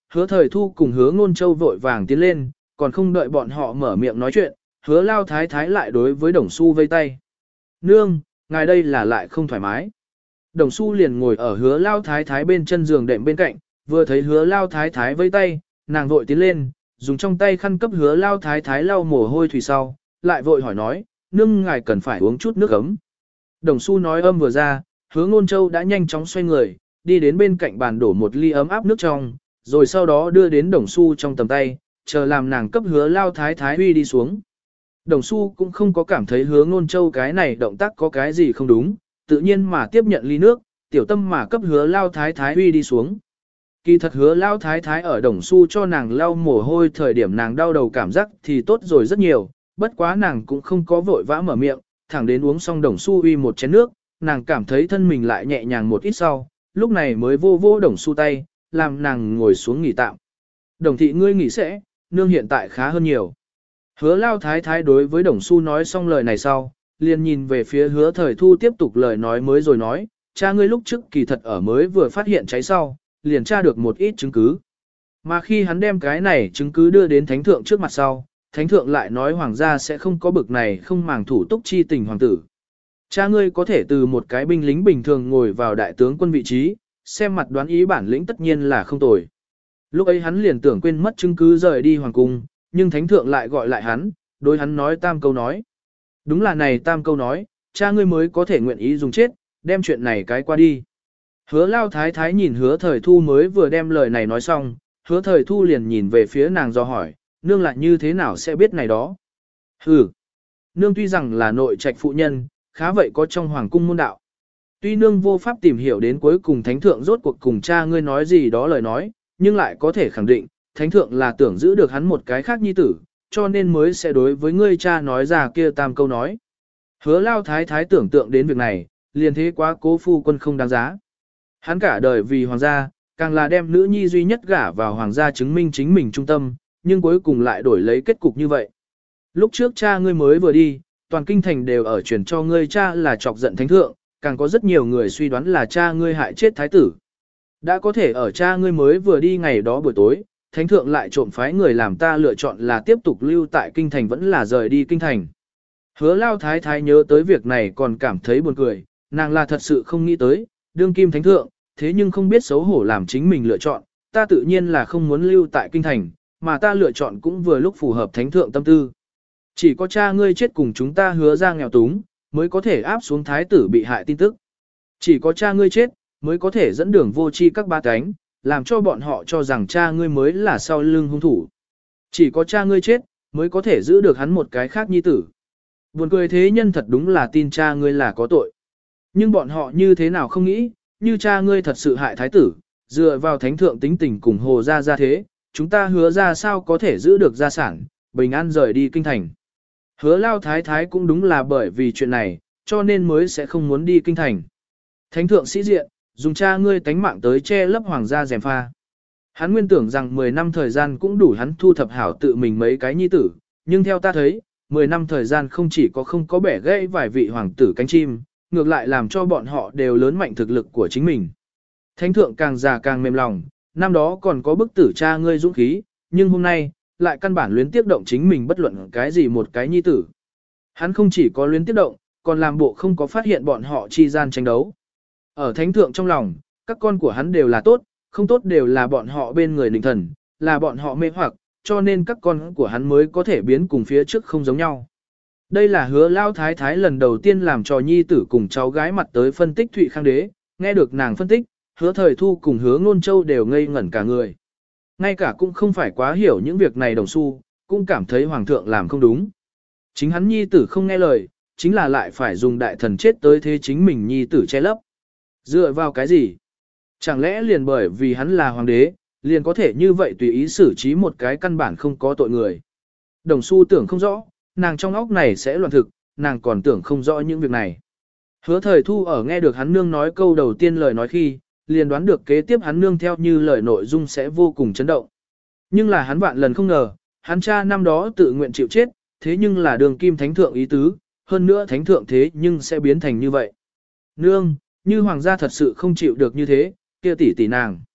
A: hứa thời thu cùng hứa ngôn châu vội vàng tiến lên, còn không đợi bọn họ mở miệng nói chuyện, hứa lao thái thái lại đối với đồng su vây tay. Nương, ngài đây là lại không thoải mái. Đồng su liền ngồi ở hứa lao thái thái bên chân giường đệm bên cạnh, vừa thấy hứa lao thái thái vây tay, nàng vội tiến lên, dùng trong tay khăn cấp hứa lao thái thái lau mồ hôi thủy sau, lại vội hỏi nói, nương ngài cần phải uống chút nước ấm. Đồng su nói âm vừa ra, hứa ngôn châu đã nhanh chóng xoay người, đi đến bên cạnh bàn đổ một ly ấm áp nước trong, rồi sau đó đưa đến đồng su trong tầm tay, chờ làm nàng cấp hứa lao thái thái huy đi xuống. Đồng su cũng không có cảm thấy hứa ngôn châu cái này động tác có cái gì không đúng, tự nhiên mà tiếp nhận ly nước, tiểu tâm mà cấp hứa lao thái thái huy đi xuống. Kỳ thật hứa lao thái thái ở đồng su cho nàng lau mồ hôi thời điểm nàng đau đầu cảm giác thì tốt rồi rất nhiều, bất quá nàng cũng không có vội vã mở miệng, thẳng đến uống xong đồng su uy một chén nước, nàng cảm thấy thân mình lại nhẹ nhàng một ít sau, lúc này mới vô vô đồng su tay, làm nàng ngồi xuống nghỉ tạm. Đồng thị ngươi nghỉ sẽ, nương hiện tại khá hơn nhiều. Hứa lao thái thái đối với đồng su nói xong lời này sau, liền nhìn về phía hứa thời thu tiếp tục lời nói mới rồi nói, cha ngươi lúc trước kỳ thật ở mới vừa phát hiện cháy sau, liền tra được một ít chứng cứ. Mà khi hắn đem cái này chứng cứ đưa đến thánh thượng trước mặt sau, thánh thượng lại nói hoàng gia sẽ không có bực này không màng thủ túc chi tình hoàng tử. Cha ngươi có thể từ một cái binh lính bình thường ngồi vào đại tướng quân vị trí, xem mặt đoán ý bản lĩnh tất nhiên là không tồi. Lúc ấy hắn liền tưởng quên mất chứng cứ rời đi hoàng cung, nhưng thánh thượng lại gọi lại hắn, đối hắn nói tam câu nói. Đúng là này tam câu nói, cha ngươi mới có thể nguyện ý dùng chết, đem chuyện này cái qua đi. Hứa lao thái thái nhìn hứa thời thu mới vừa đem lời này nói xong, hứa thời thu liền nhìn về phía nàng do hỏi, nương lại như thế nào sẽ biết này đó. Hừ, nương tuy rằng là nội trạch phụ nhân, khá vậy có trong hoàng cung môn đạo. Tuy nương vô pháp tìm hiểu đến cuối cùng thánh thượng rốt cuộc cùng cha ngươi nói gì đó lời nói, nhưng lại có thể khẳng định, thánh thượng là tưởng giữ được hắn một cái khác nhi tử, cho nên mới sẽ đối với ngươi cha nói ra kia tam câu nói. Hứa lao thái thái tưởng tượng đến việc này, liền thế quá cố phu quân không đáng giá. Hắn cả đời vì hoàng gia, càng là đem nữ nhi duy nhất gả vào hoàng gia chứng minh chính mình trung tâm, nhưng cuối cùng lại đổi lấy kết cục như vậy. Lúc trước cha ngươi mới vừa đi, toàn kinh thành đều ở truyền cho ngươi cha là chọc giận thánh thượng, càng có rất nhiều người suy đoán là cha ngươi hại chết thái tử. Đã có thể ở cha ngươi mới vừa đi ngày đó buổi tối, thánh thượng lại trộm phái người làm ta lựa chọn là tiếp tục lưu tại kinh thành vẫn là rời đi kinh thành. Hứa lao thái thái nhớ tới việc này còn cảm thấy buồn cười, nàng là thật sự không nghĩ tới, đương kim thánh thượng, thế nhưng không biết xấu hổ làm chính mình lựa chọn, ta tự nhiên là không muốn lưu tại kinh thành, mà ta lựa chọn cũng vừa lúc phù hợp thánh thượng tâm tư. Chỉ có cha ngươi chết cùng chúng ta hứa ra nghèo túng, mới có thể áp xuống thái tử bị hại tin tức. Chỉ có cha ngươi chết, mới có thể dẫn đường vô tri các ba cánh, làm cho bọn họ cho rằng cha ngươi mới là sau lưng hung thủ. Chỉ có cha ngươi chết, mới có thể giữ được hắn một cái khác nhi tử. Buồn cười thế nhân thật đúng là tin cha ngươi là có tội. Nhưng bọn họ như thế nào không nghĩ, như cha ngươi thật sự hại thái tử, dựa vào thánh thượng tính tình cùng hồ ra ra thế, chúng ta hứa ra sao có thể giữ được gia sản, bình an rời đi kinh thành. Hứa lao thái thái cũng đúng là bởi vì chuyện này, cho nên mới sẽ không muốn đi kinh thành. Thánh thượng sĩ diện, dùng cha ngươi tánh mạng tới che lấp hoàng gia gièm pha. Hắn nguyên tưởng rằng mười năm thời gian cũng đủ hắn thu thập hảo tự mình mấy cái nhi tử, nhưng theo ta thấy, mười năm thời gian không chỉ có không có bẻ gãy vài vị hoàng tử cánh chim, ngược lại làm cho bọn họ đều lớn mạnh thực lực của chính mình. Thánh thượng càng già càng mềm lòng, năm đó còn có bức tử cha ngươi dũng khí, nhưng hôm nay, lại căn bản luyến tiếp động chính mình bất luận cái gì một cái nhi tử. Hắn không chỉ có luyến tiếp động, còn làm bộ không có phát hiện bọn họ chi gian tranh đấu. Ở thánh thượng trong lòng, các con của hắn đều là tốt, không tốt đều là bọn họ bên người nịnh thần, là bọn họ mê hoặc, cho nên các con của hắn mới có thể biến cùng phía trước không giống nhau. Đây là hứa lao thái thái lần đầu tiên làm trò nhi tử cùng cháu gái mặt tới phân tích Thụy Khang Đế, nghe được nàng phân tích, hứa thời thu cùng hứa ngôn châu đều ngây ngẩn cả người. Ngay cả cũng không phải quá hiểu những việc này đồng su, cũng cảm thấy hoàng thượng làm không đúng. Chính hắn nhi tử không nghe lời, chính là lại phải dùng đại thần chết tới thế chính mình nhi tử che lấp. Dựa vào cái gì? Chẳng lẽ liền bởi vì hắn là hoàng đế, liền có thể như vậy tùy ý xử trí một cái căn bản không có tội người. Đồng su tưởng không rõ, nàng trong óc này sẽ loạn thực, nàng còn tưởng không rõ những việc này. Hứa thời thu ở nghe được hắn nương nói câu đầu tiên lời nói khi, liền đoán được kế tiếp hắn nương theo như lời nội dung sẽ vô cùng chấn động. Nhưng là hắn vạn lần không ngờ, hắn cha năm đó tự nguyện chịu chết, thế nhưng là đường kim thánh thượng ý tứ, hơn nữa thánh thượng thế nhưng sẽ biến thành như vậy. Nương, như hoàng gia thật sự không chịu được như thế, kia tỷ tỷ nàng.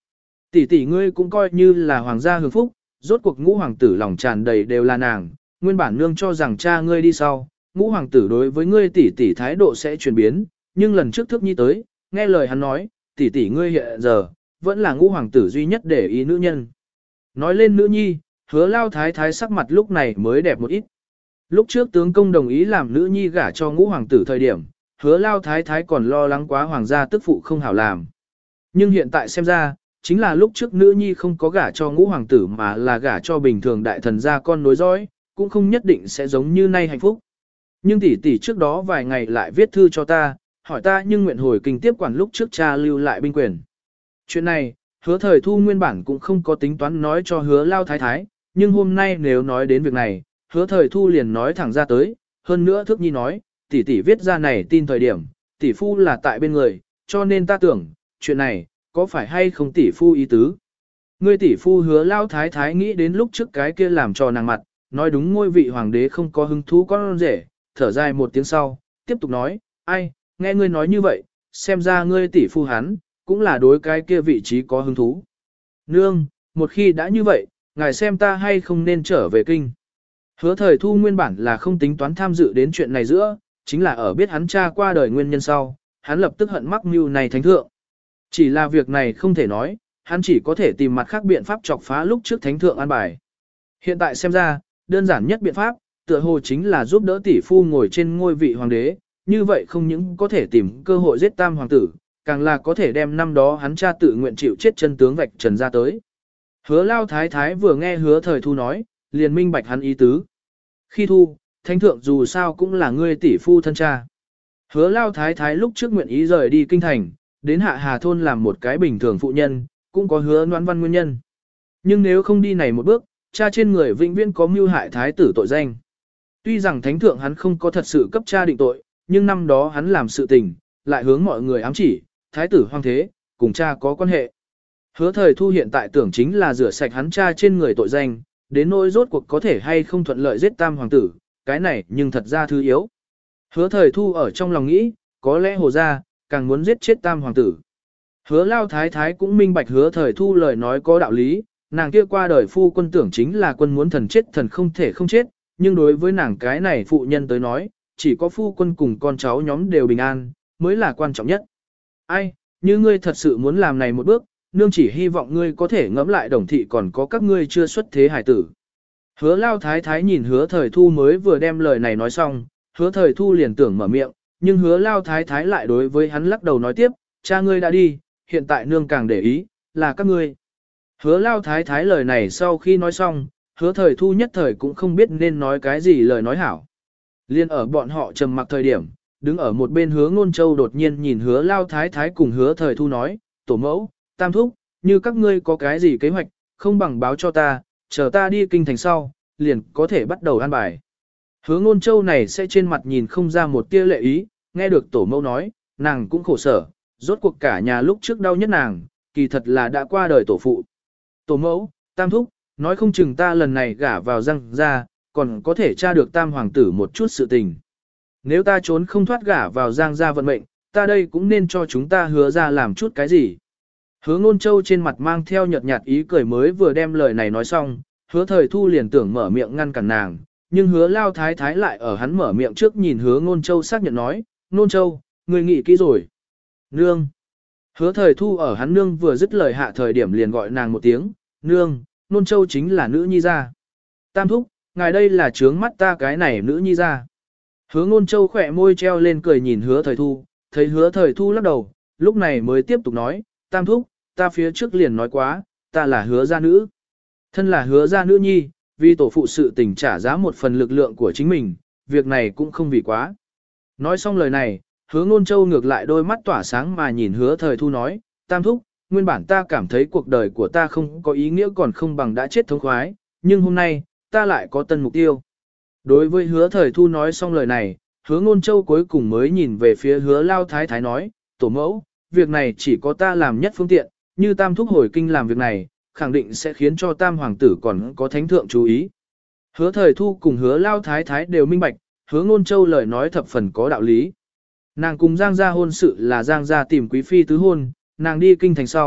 A: Tỷ tỷ ngươi cũng coi như là hoàng gia hưởng phúc, rốt cuộc ngũ hoàng tử lòng tràn đầy đều là nàng, nguyên bản nương cho rằng cha ngươi đi sau, ngũ hoàng tử đối với ngươi tỷ tỷ thái độ sẽ chuyển biến, nhưng lần trước Thước Nhi tới, nghe lời hắn nói, tỷ tỷ ngươi hiện giờ, vẫn là ngũ hoàng tử duy nhất để ý nữ nhân. Nói lên nữ nhi, Hứa Lao Thái Thái sắc mặt lúc này mới đẹp một ít. Lúc trước tướng công đồng ý làm nữ nhi gả cho ngũ hoàng tử thời điểm, Hứa Lao Thái Thái còn lo lắng quá hoàng gia tức phụ không hảo làm. Nhưng hiện tại xem ra, chính là lúc trước nữ nhi không có gả cho ngũ hoàng tử mà là gả cho bình thường đại thần gia con nối dõi, cũng không nhất định sẽ giống như nay hạnh phúc. Nhưng tỷ tỷ trước đó vài ngày lại viết thư cho ta, hỏi ta nhưng nguyện hồi kinh tiếp quản lúc trước cha lưu lại binh quyền. Chuyện này, Hứa Thời Thu nguyên bản cũng không có tính toán nói cho Hứa Lao Thái Thái, nhưng hôm nay nếu nói đến việc này, Hứa Thời Thu liền nói thẳng ra tới, hơn nữa Thước Nhi nói, tỷ tỷ viết ra này tin thời điểm, tỷ phu là tại bên người, cho nên ta tưởng, chuyện này, có phải hay không tỷ phu ý tứ. Ngươi tỷ phu Hứa Lao Thái Thái nghĩ đến lúc trước cái kia làm cho nàng mặt, nói đúng ngôi vị hoàng đế không có hứng thú con rể, thở dài một tiếng sau, tiếp tục nói, ai, nghe ngươi nói như vậy, xem ra ngươi tỷ phu hắn, cũng là đối cái kia vị trí có hứng thú. Nương, một khi đã như vậy, ngài xem ta hay không nên trở về kinh. Hứa Thời Thu nguyên bản là không tính toán tham dự đến chuyện này giữa, chính là ở biết hắn cha qua đời nguyên nhân sau, hắn lập tức hận mắc mưu này thánh thượng. Chỉ là việc này không thể nói, hắn chỉ có thể tìm mặt khác biện pháp chọc phá lúc trước thánh thượng an bài. Hiện tại xem ra, đơn giản nhất biện pháp, tựa hồ chính là giúp đỡ tỷ phu ngồi trên ngôi vị hoàng đế, như vậy không những có thể tìm cơ hội giết tam hoàng tử, càng là có thể đem năm đó hắn cha tự nguyện chịu chết chân tướng vạch trần ra tới. Hứa Lao Thái Thái vừa nghe Hứa Thời Thu nói, liền minh bạch hắn ý tứ. Khi thu, thánh thượng dù sao cũng là ngươi tỷ phu thân cha. Hứa Lao Thái Thái lúc trước nguyện ý rời đi kinh thành, đến Hạ Hà thôn làm một cái bình thường phụ nhân, cũng có hứa Noãn Văn nguyên nhân. Nhưng nếu không đi này một bước, cha trên người vĩnh viễn có mưu hại thái tử tội danh. Tuy rằng thánh thượng hắn không có thật sự cấp cha định tội, nhưng năm đó hắn làm sự tình, lại hướng mọi người ám chỉ, thái tử hoang thế, cùng cha có quan hệ. Hứa Thời Thu hiện tại tưởng chính là rửa sạch hắn cha trên người tội danh, đến nỗi rốt cuộc có thể hay không thuận lợi giết tam hoàng tử, cái này nhưng thật ra thứ yếu. Hứa Thời Thu ở trong lòng nghĩ, có lẽ hồ gia càng muốn giết chết tam hoàng tử. Hứa Lao Thái Thái cũng minh bạch Hứa Thời Thu lời nói có đạo lý, nàng kia qua đời phu quân tưởng chính là quân muốn thần chết thần không thể không chết, nhưng đối với nàng cái này phụ nhân tới nói, chỉ có phu quân cùng con cháu nhóm đều bình an, mới là quan trọng nhất. Ai, như ngươi thật sự muốn làm này một bước, nương chỉ hy vọng ngươi có thể ngẫm lại đồng thị còn có các ngươi chưa xuất thế hải tử. Hứa Lao Thái Thái nhìn Hứa Thời Thu mới vừa đem lời này nói xong, Hứa Thời Thu liền tưởng mở miệng, nhưng Hứa Lao Thái Thái lại đối với hắn lắc đầu nói tiếp, cha ngươi đã đi, hiện tại nương càng để ý, là các ngươi. Hứa Lao Thái Thái lời này sau khi nói xong, Hứa Thời Thu nhất thời cũng không biết nên nói cái gì lời nói hảo. Liên ở bọn họ trầm mặc thời điểm, đứng ở một bên Hứa Ngôn Châu đột nhiên nhìn Hứa Lao Thái Thái cùng Hứa Thời Thu nói, tổ mẫu, tam thúc, như các ngươi có cái gì kế hoạch, không bằng báo cho ta, chờ ta đi kinh thành sau, liền có thể bắt đầu an bài. Hứa Ngôn Châu này sẽ trên mặt nhìn không ra một tia lệ ý, nghe được tổ mẫu nói, nàng cũng khổ sở, rốt cuộc cả nhà lúc trước đau nhất nàng, kỳ thật là đã qua đời tổ phụ. Tổ mẫu, tam thúc, nói không chừng ta lần này gả vào răng ra, còn có thể tra được tam hoàng tử một chút sự tình. Nếu ta trốn không thoát gả vào giang gia vận mệnh, ta đây cũng nên cho chúng ta hứa ra làm chút cái gì. Hứa Ngôn Châu trên mặt mang theo nhợt nhạt ý cười mới vừa đem lời này nói xong, Hứa Thời Thu liền tưởng mở miệng ngăn cản nàng, nhưng Hứa Lao Thái Thái lại ở hắn mở miệng trước nhìn Hứa Ngôn Châu xác nhận nói, Ngôn Châu, người nghĩ kỹ rồi. Nương. Hứa Thời Thu ở hắn nương vừa dứt lời hạ thời điểm liền gọi nàng một tiếng, nương, Ngôn Châu chính là nữ nhi gia. Tam thúc, ngài đây là trướng mắt ta cái này nữ nhi gia. Hứa Ngôn Châu khỏe môi treo lên cười nhìn Hứa Thời Thu, thấy Hứa Thời Thu lắc đầu, lúc này mới tiếp tục nói, tam thúc, ta phía trước liền nói quá, ta là Hứa gia nữ. Thân là Hứa gia nữ nhi, vì tổ phụ sự tình trả giá một phần lực lượng của chính mình, việc này cũng không vì quá. Nói xong lời này, Hứa Ngôn Châu ngược lại đôi mắt tỏa sáng mà nhìn Hứa Thời Thu nói, tam thúc, nguyên bản ta cảm thấy cuộc đời của ta không có ý nghĩa còn không bằng đã chết thống khoái, nhưng hôm nay, ta lại có tân mục tiêu. Đối với Hứa Thời Thu nói xong lời này, Hứa Ngôn Châu cuối cùng mới nhìn về phía Hứa Lao Thái Thái nói, tổ mẫu, việc này chỉ có ta làm nhất phương tiện, như tam thúc hồi kinh làm việc này, khẳng định sẽ khiến cho tam hoàng tử còn có thánh thượng chú ý. Hứa Thời Thu cùng Hứa Lao Thái Thái đều minh bạch, Hứa Ngôn Châu lời nói thập phần có đạo lý. Nàng cùng Giang gia hôn sự là Giang gia tìm quý phi tứ hôn, nàng đi kinh thành sau,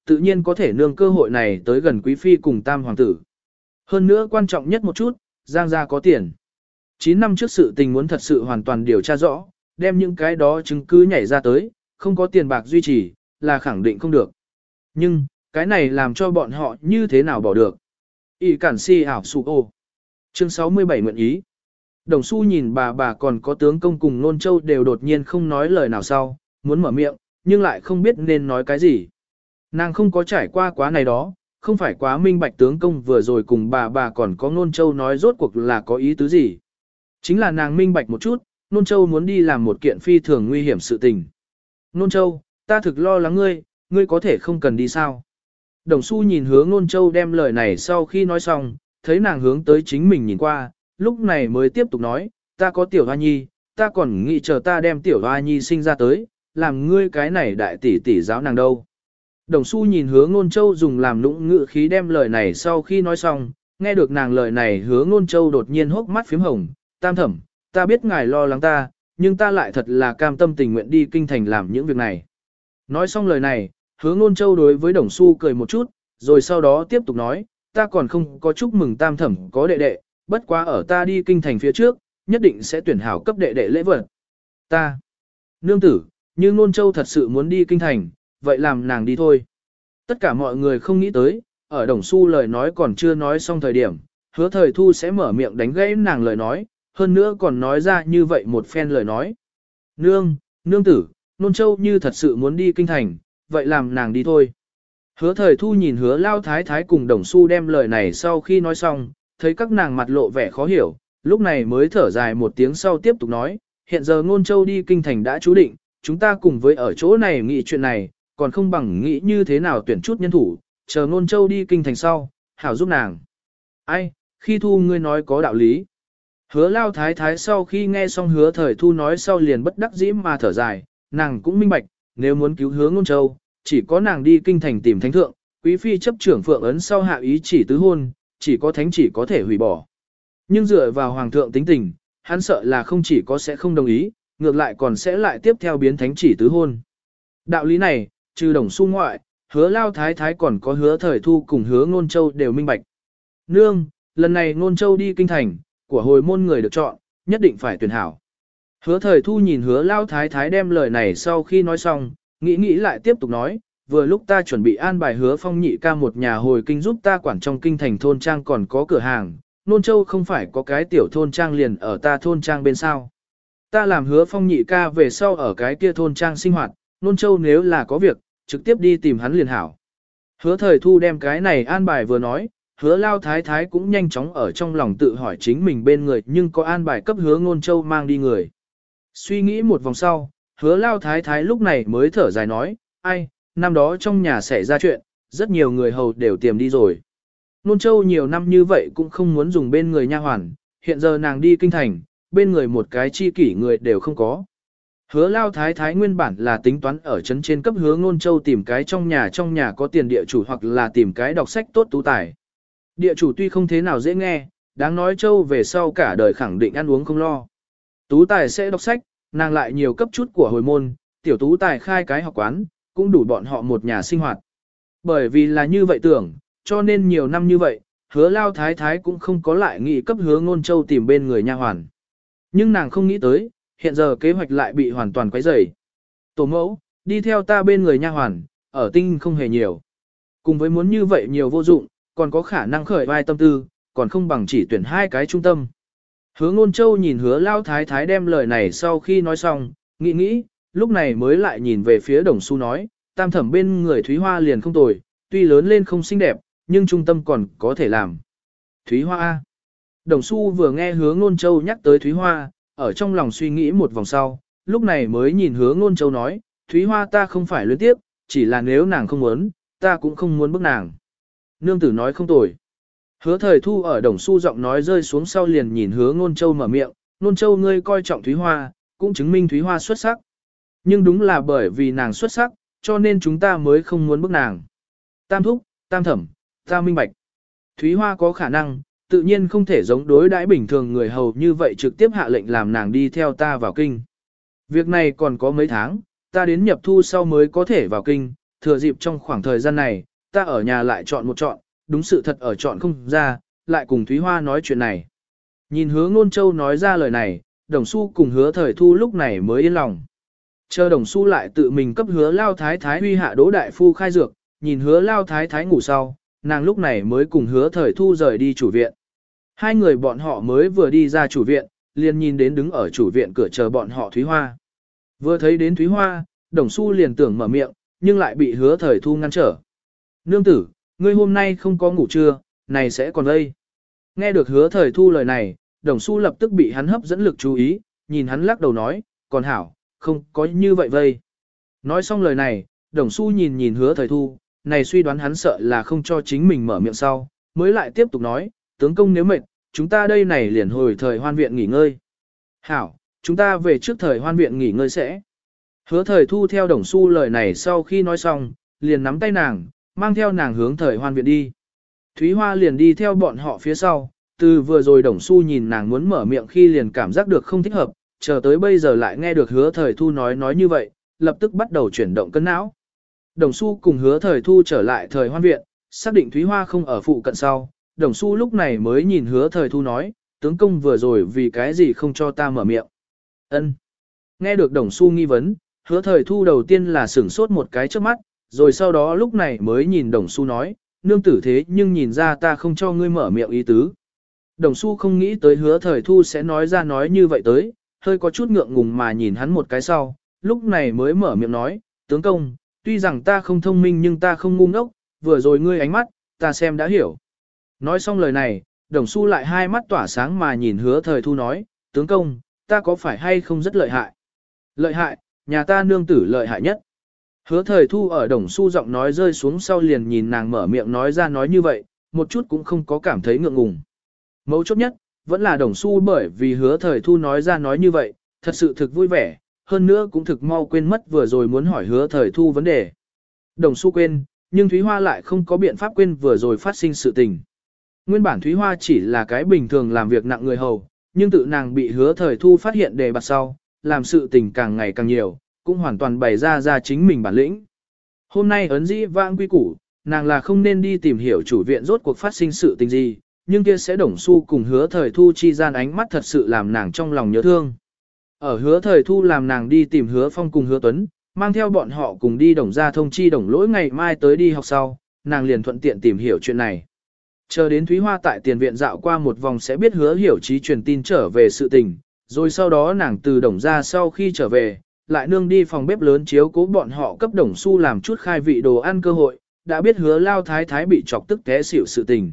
A: tự nhiên có thể nương cơ hội này tới gần quý phi cùng tam hoàng tử. Hơn nữa quan trọng nhất một chút, Giang gia có tiền. chín năm trước sự tình muốn thật sự hoàn toàn điều tra rõ, đem những cái đó chứng cứ nhảy ra tới, không có tiền bạc duy trì, là khẳng định không được. Nhưng, cái này làm cho bọn họ như thế nào bỏ được. Y cản si ảo sụ ô. Chương sáu mươi bảy nguyện ý. Đồng Xu nhìn bà bà còn có tướng công cùng Nôn Châu đều đột nhiên không nói lời nào sau, muốn mở miệng, nhưng lại không biết nên nói cái gì. Nàng không có trải qua quá này đó, không phải quá minh bạch tướng công vừa rồi cùng bà bà còn có Nôn Châu nói rốt cuộc là có ý tứ gì. Chính là nàng minh bạch một chút, Nôn Châu muốn đi làm một kiện phi thường nguy hiểm sự tình. Nôn Châu, ta thực lo lắng ngươi, ngươi có thể không cần đi sao. Đồng Xu nhìn hướng Nôn Châu đem lời này sau khi nói xong, thấy nàng hướng tới chính mình nhìn qua, lúc này mới tiếp tục nói, ta có tiểu hoa nhi, ta còn nghĩ chờ ta đem tiểu hoa nhi sinh ra tới, làm ngươi cái này đại tỷ tỷ giáo nàng đâu. Đồng Xu nhìn hướng Nôn Châu dùng làm nũng ngự khí đem lời này sau khi nói xong, nghe được nàng lời này hướng Nôn Châu đột nhiên hốc mắt phím hồng, tam thẩm, ta biết ngài lo lắng ta, nhưng ta lại thật là cam tâm tình nguyện đi kinh thành làm những việc này. Nói xong lời này, hướng Nôn Châu đối với Đồng Xu cười một chút, rồi sau đó tiếp tục nói, ta còn không có chúc mừng tam thẩm có đệ đệ, bất quá ở ta đi kinh thành phía trước, nhất định sẽ tuyển hảo cấp đệ đệ lễ vật. Ta, nương tử, như Nôn Châu thật sự muốn đi kinh thành, vậy làm nàng đi thôi. Tất cả mọi người không nghĩ tới, ở Đồng Xu lời nói còn chưa nói xong thời điểm, Hứa Thời Thu sẽ mở miệng đánh gãy nàng lời nói, hơn nữa còn nói ra như vậy một phen lời nói. Nương, nương tử, Nôn Châu như thật sự muốn đi kinh thành, vậy làm nàng đi thôi. Hứa Thời Thu nhìn Hứa Lao Thái Thái cùng Đồng Xu đem lời này sau khi nói xong, thấy các nàng mặt lộ vẻ khó hiểu, lúc này mới thở dài một tiếng sau tiếp tục nói, hiện giờ Nôn Châu đi kinh thành đã chú định, chúng ta cùng với ở chỗ này nghĩ chuyện này, còn không bằng nghĩ như thế nào tuyển chút nhân thủ, chờ Nôn Châu đi kinh thành sau, hảo giúp nàng. Ai, khi Thu ngươi nói có đạo lý. Hứa Lao Thái Thái sau khi nghe xong Hứa Thời Thu nói sau liền bất đắc dĩ mà thở dài, nàng cũng minh bạch, nếu muốn cứu Hứa Nôn Châu, chỉ có nàng đi kinh thành tìm thánh thượng, quý phi chấp trưởng phượng ấn sau hạ ý chỉ tứ hôn, chỉ có thánh chỉ có thể hủy bỏ. Nhưng dựa vào hoàng thượng tính tình, hắn sợ là không chỉ có sẽ không đồng ý, ngược lại còn sẽ lại tiếp theo biến thánh chỉ tứ hôn. Đạo lý này, trừ Đồng Xu ngoại, Hứa Lao Thái Thái còn có Hứa Thời Thu cùng Hứa Nôn Châu đều minh bạch. Nương, lần này Nôn Châu đi kinh thành, của hồi môn người được chọn, nhất định phải tuyển hảo. Hứa Thời Thu nhìn Hứa Lao Thái Thái đem lời này sau khi nói xong, nghĩ nghĩ lại tiếp tục nói, vừa lúc ta chuẩn bị an bài Hứa Phong nhị ca một nhà hồi kinh giúp ta quản trong kinh thành thôn trang còn có cửa hàng, Nôn Châu không phải có cái tiểu thôn trang liền ở ta thôn trang bên sao. Ta làm Hứa Phong nhị ca về sau ở cái kia thôn trang sinh hoạt, Nôn Châu nếu là có việc, trực tiếp đi tìm hắn liền hảo. Hứa Thời Thu đem cái này an bài vừa nói, Hứa Lao Thái Thái cũng nhanh chóng ở trong lòng tự hỏi chính mình bên người nhưng có an bài cấp Hứa Nôn Châu mang đi người. Suy nghĩ một vòng sau, Hứa Lao Thái Thái lúc này mới thở dài nói, ai, năm đó trong nhà xảy ra chuyện, rất nhiều người hầu đều tiềm đi rồi. Nôn Châu nhiều năm như vậy cũng không muốn dùng bên người nha hoàn, hiện giờ nàng đi kinh thành, bên người một cái chi kỷ người đều không có. Hứa Lao Thái Thái nguyên bản là tính toán ở trấn trên cấp Hứa Nôn Châu tìm cái trong nhà trong nhà có tiền địa chủ hoặc là tìm cái đọc sách tốt tú tài. Địa chủ tuy không thế nào dễ nghe, đáng nói Châu về sau cả đời khẳng định ăn uống không lo. Tú tài sẽ đọc sách, nàng lại nhiều cấp chút của hồi môn, tiểu tú tài khai cái học quán, cũng đủ bọn họ một nhà sinh hoạt. Bởi vì là như vậy tưởng, cho nên nhiều năm như vậy, Hứa Lao Thái Thái cũng không có lại nghĩ cấp Hứa Nôn Châu tìm bên người nha hoàn. Nhưng nàng không nghĩ tới, hiện giờ kế hoạch lại bị hoàn toàn quấy rầy. Tổ mẫu, đi theo ta bên người nha hoàn, ở tinh không hề nhiều. Cùng với muốn như vậy nhiều vô dụng, còn có khả năng khởi vai tâm tư, còn không bằng chỉ tuyển hai cái trung tâm. Hứa Nôn Châu nhìn Hứa Lao Thái Thái đem lời này sau khi nói xong, nghĩ nghĩ, lúc này mới lại nhìn về phía Đồng Xu nói, tam thẩm bên người Thúy Hoa liền không tồi, tuy lớn lên không xinh đẹp, nhưng trung tâm còn có thể làm. Thúy Hoa A. Đồng Xu vừa nghe Hứa Nôn Châu nhắc tới Thúy Hoa, ở trong lòng suy nghĩ một vòng sau, lúc này mới nhìn Hứa Nôn Châu nói, Thúy Hoa ta không phải luyến tiếp, chỉ là nếu nàng không muốn, ta cũng không muốn bức nàng. Nương tử nói không tồi. Hứa Thời Thu ở Đồng Xu giọng nói rơi xuống sau liền nhìn Hứa Nôn Châu mở miệng, Nôn Châu ngươi coi trọng Thúy Hoa, cũng chứng minh Thúy Hoa xuất sắc. Nhưng đúng là bởi vì nàng xuất sắc, cho nên chúng ta mới không muốn bức nàng. Tam thúc, tam thẩm, ta minh bạch. Thúy Hoa có khả năng, tự nhiên không thể giống đối đãi bình thường người hầu như vậy trực tiếp hạ lệnh làm nàng đi theo ta vào kinh. Việc này còn có mấy tháng, ta đến nhập thu sau mới có thể vào kinh, thừa dịp trong khoảng thời gian này, ta ở nhà lại chọn một chọn, đúng sự thật ở chọn không ra, lại cùng Thúy Hoa nói chuyện này. Nhìn hứa ngôn châu nói ra lời này, đồng xu cùng hứa thời thu lúc này mới yên lòng. Chờ đồng xu lại tự mình cấp hứa lao thái thái huy hạ đỗ đại phu khai dược, nhìn hứa lao thái thái ngủ sau, nàng lúc này mới cùng hứa thời thu rời đi chủ viện. Hai người bọn họ mới vừa đi ra chủ viện, liền nhìn đến đứng ở chủ viện cửa chờ bọn họ Thúy Hoa. Vừa thấy đến Thúy Hoa, đồng xu liền tưởng mở miệng, nhưng lại bị hứa thời thu ngăn trở. Nương tử, ngươi hôm nay không có ngủ trưa, này sẽ còn đây. Nghe được hứa thời thu lời này, đồng xu lập tức bị hắn hấp dẫn lực chú ý, nhìn hắn lắc đầu nói, còn hảo, không có như vậy vây. Nói xong lời này, đồng xu nhìn nhìn hứa thời thu, này suy đoán hắn sợ là không cho chính mình mở miệng sau, mới lại tiếp tục nói, tướng công nếu mệt, chúng ta đây này liền hồi thời hoan viện nghỉ ngơi. Hảo, chúng ta về trước thời hoan viện nghỉ ngơi sẽ. Hứa thời thu theo đồng xu lời này sau khi nói xong, liền nắm tay nàng, mang theo nàng hướng thời hoan viện đi. Thúy Hoa liền đi theo bọn họ phía sau, từ vừa rồi đồng xu nhìn nàng muốn mở miệng khi liền cảm giác được không thích hợp, chờ tới bây giờ lại nghe được hứa thời thu nói nói như vậy, lập tức bắt đầu chuyển động cân não. Đồng xu cùng hứa thời thu trở lại thời hoan viện, xác định Thúy Hoa không ở phụ cận sau, đồng xu lúc này mới nhìn hứa thời thu nói, tướng công vừa rồi vì cái gì không cho ta mở miệng. Ân. Nghe được đồng xu nghi vấn, hứa thời thu đầu tiên là sửng sốt một cái trước mắt, rồi sau đó lúc này mới nhìn đồng xu nói, nương tử thế nhưng nhìn ra ta không cho ngươi mở miệng ý tứ. Đồng xu không nghĩ tới hứa thời thu sẽ nói ra nói như vậy tới, hơi có chút ngượng ngùng mà nhìn hắn một cái sau, lúc này mới mở miệng nói, tướng công, tuy rằng ta không thông minh nhưng ta không ngu ngốc, vừa rồi ngươi ánh mắt, ta xem đã hiểu. Nói xong lời này, đồng xu lại hai mắt tỏa sáng mà nhìn hứa thời thu nói, tướng công, ta có phải hay không rất lợi hại? Lợi hại, nhà ta nương tử lợi hại nhất. Hứa thời thu ở đồng xu giọng nói rơi xuống sau liền nhìn nàng mở miệng nói ra nói như vậy, một chút cũng không có cảm thấy ngượng ngùng. Mấu chốt nhất, vẫn là đồng xu bởi vì hứa thời thu nói ra nói như vậy, thật sự thực vui vẻ, hơn nữa cũng thực mau quên mất vừa rồi muốn hỏi hứa thời thu vấn đề. Đồng xu quên, nhưng Thúy Hoa lại không có biện pháp quên vừa rồi phát sinh sự tình. Nguyên bản Thúy Hoa chỉ là cái bình thường làm việc nặng người hầu, nhưng tự nàng bị hứa thời thu phát hiện đề bạt sau, làm sự tình càng ngày càng nhiều, cũng hoàn toàn bày ra ra chính mình bản lĩnh. Hôm nay ấn dĩ vãng quy củ, nàng là không nên đi tìm hiểu chủ viện rốt cuộc phát sinh sự tình gì, nhưng kia sẽ đồng xu cùng hứa thời thu chi gian ánh mắt thật sự làm nàng trong lòng nhớ thương. Ở hứa thời thu làm nàng đi tìm hứa phong cùng hứa tuấn, mang theo bọn họ cùng đi đồng ra thông chi đồng lỗi ngày mai tới đi học sau, nàng liền thuận tiện tìm hiểu chuyện này. Chờ đến Thúy Hoa tại tiền viện dạo qua một vòng sẽ biết hứa hiểu trí truyền tin trở về sự tình, rồi sau đó nàng từ đồng ra sau khi trở về, lại nương đi phòng bếp lớn chiếu cố bọn họ cấp đồng xu làm chút khai vị đồ ăn cơ hội, đã biết hứa lao thái thái bị chọc tức té xỉu sự tình.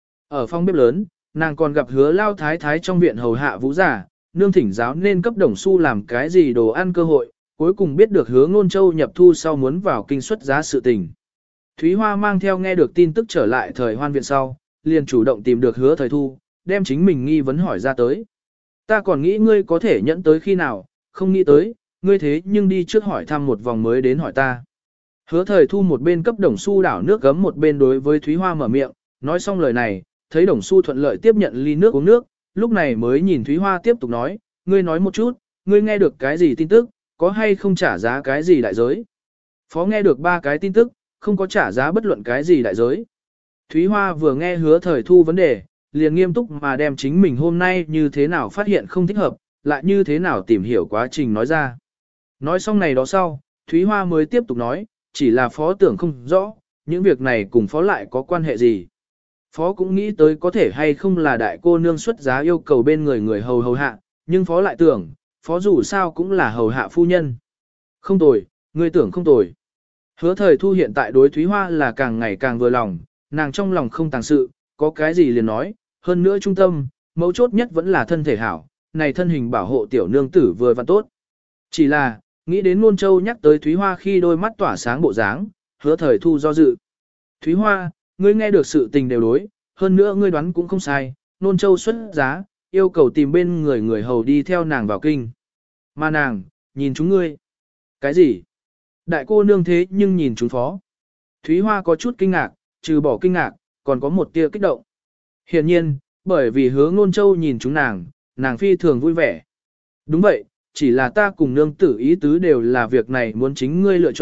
A: Ở phòng bếp lớn, nàng còn gặp hứa lao thái thái trong viện hầu hạ vũ giả, nương thỉnh giáo nên cấp đồng xu làm cái gì đồ ăn cơ hội, cuối cùng biết được hứa ngôn châu nhập thu sau muốn vào kinh xuất giá sự tình. Thúy Hoa mang theo nghe được tin tức trở lại thời hoan viện sau, liền chủ động tìm được hứa thời thu, đem chính mình nghi vấn hỏi ra tới. Ta còn nghĩ ngươi có thể nhẫn tới khi nào, không nghĩ tới, ngươi thế nhưng đi trước hỏi thăm một vòng mới đến hỏi ta. Hứa thời thu một bên cấp đồng xu đảo nước gấm một bên đối với Thúy Hoa mở miệng, nói xong lời này, thấy đồng xu thuận lợi tiếp nhận ly nước uống nước, lúc này mới nhìn Thúy Hoa tiếp tục nói, ngươi nói một chút, ngươi nghe được cái gì tin tức, có hay không trả giá cái gì đại giới. Phó nghe được ba cái tin tức, không có trả giá bất luận cái gì đại giới. Thúy Hoa vừa nghe hứa thời thu vấn đề, liền nghiêm túc mà đem chính mình hôm nay như thế nào phát hiện không thích hợp, lại như thế nào tìm hiểu quá trình nói ra. Nói xong này đó sau, Thúy Hoa mới tiếp tục nói, chỉ là phó tưởng không rõ, những việc này cùng phó lại có quan hệ gì. Phó cũng nghĩ tới có thể hay không là đại cô nương xuất giá yêu cầu bên người người hầu hầu hạ, nhưng phó lại tưởng, phó dù sao cũng là hầu hạ phu nhân. Không tồi, ngươi tưởng không tồi. Hứa thời thu hiện tại đối Thúy Hoa là càng ngày càng vừa lòng, nàng trong lòng không tàng sự, có cái gì liền nói, hơn nữa trung tâm, mấu chốt nhất vẫn là thân thể hảo, này thân hình bảo hộ tiểu nương tử vừa và tốt. Chỉ là, nghĩ đến Nôn Châu nhắc tới Thúy Hoa khi đôi mắt tỏa sáng bộ dáng, hứa thời thu do dự. Thúy Hoa, ngươi nghe được sự tình đều đối, hơn nữa ngươi đoán cũng không sai, Nôn Châu xuất giá, yêu cầu tìm bên người người hầu đi theo nàng vào kinh. Mà nàng, nhìn chúng ngươi. Cái gì? Đại cô nương thế nhưng nhìn chúng phó. Thúy Hoa có chút kinh ngạc, trừ bỏ kinh ngạc, còn có một tia kích động. Hiển nhiên, bởi vì hứa Nôn Châu nhìn chúng nàng, nàng phi thường vui vẻ. Đúng vậy, chỉ là ta cùng nương tử ý tứ đều là việc này muốn chính ngươi lựa chọn,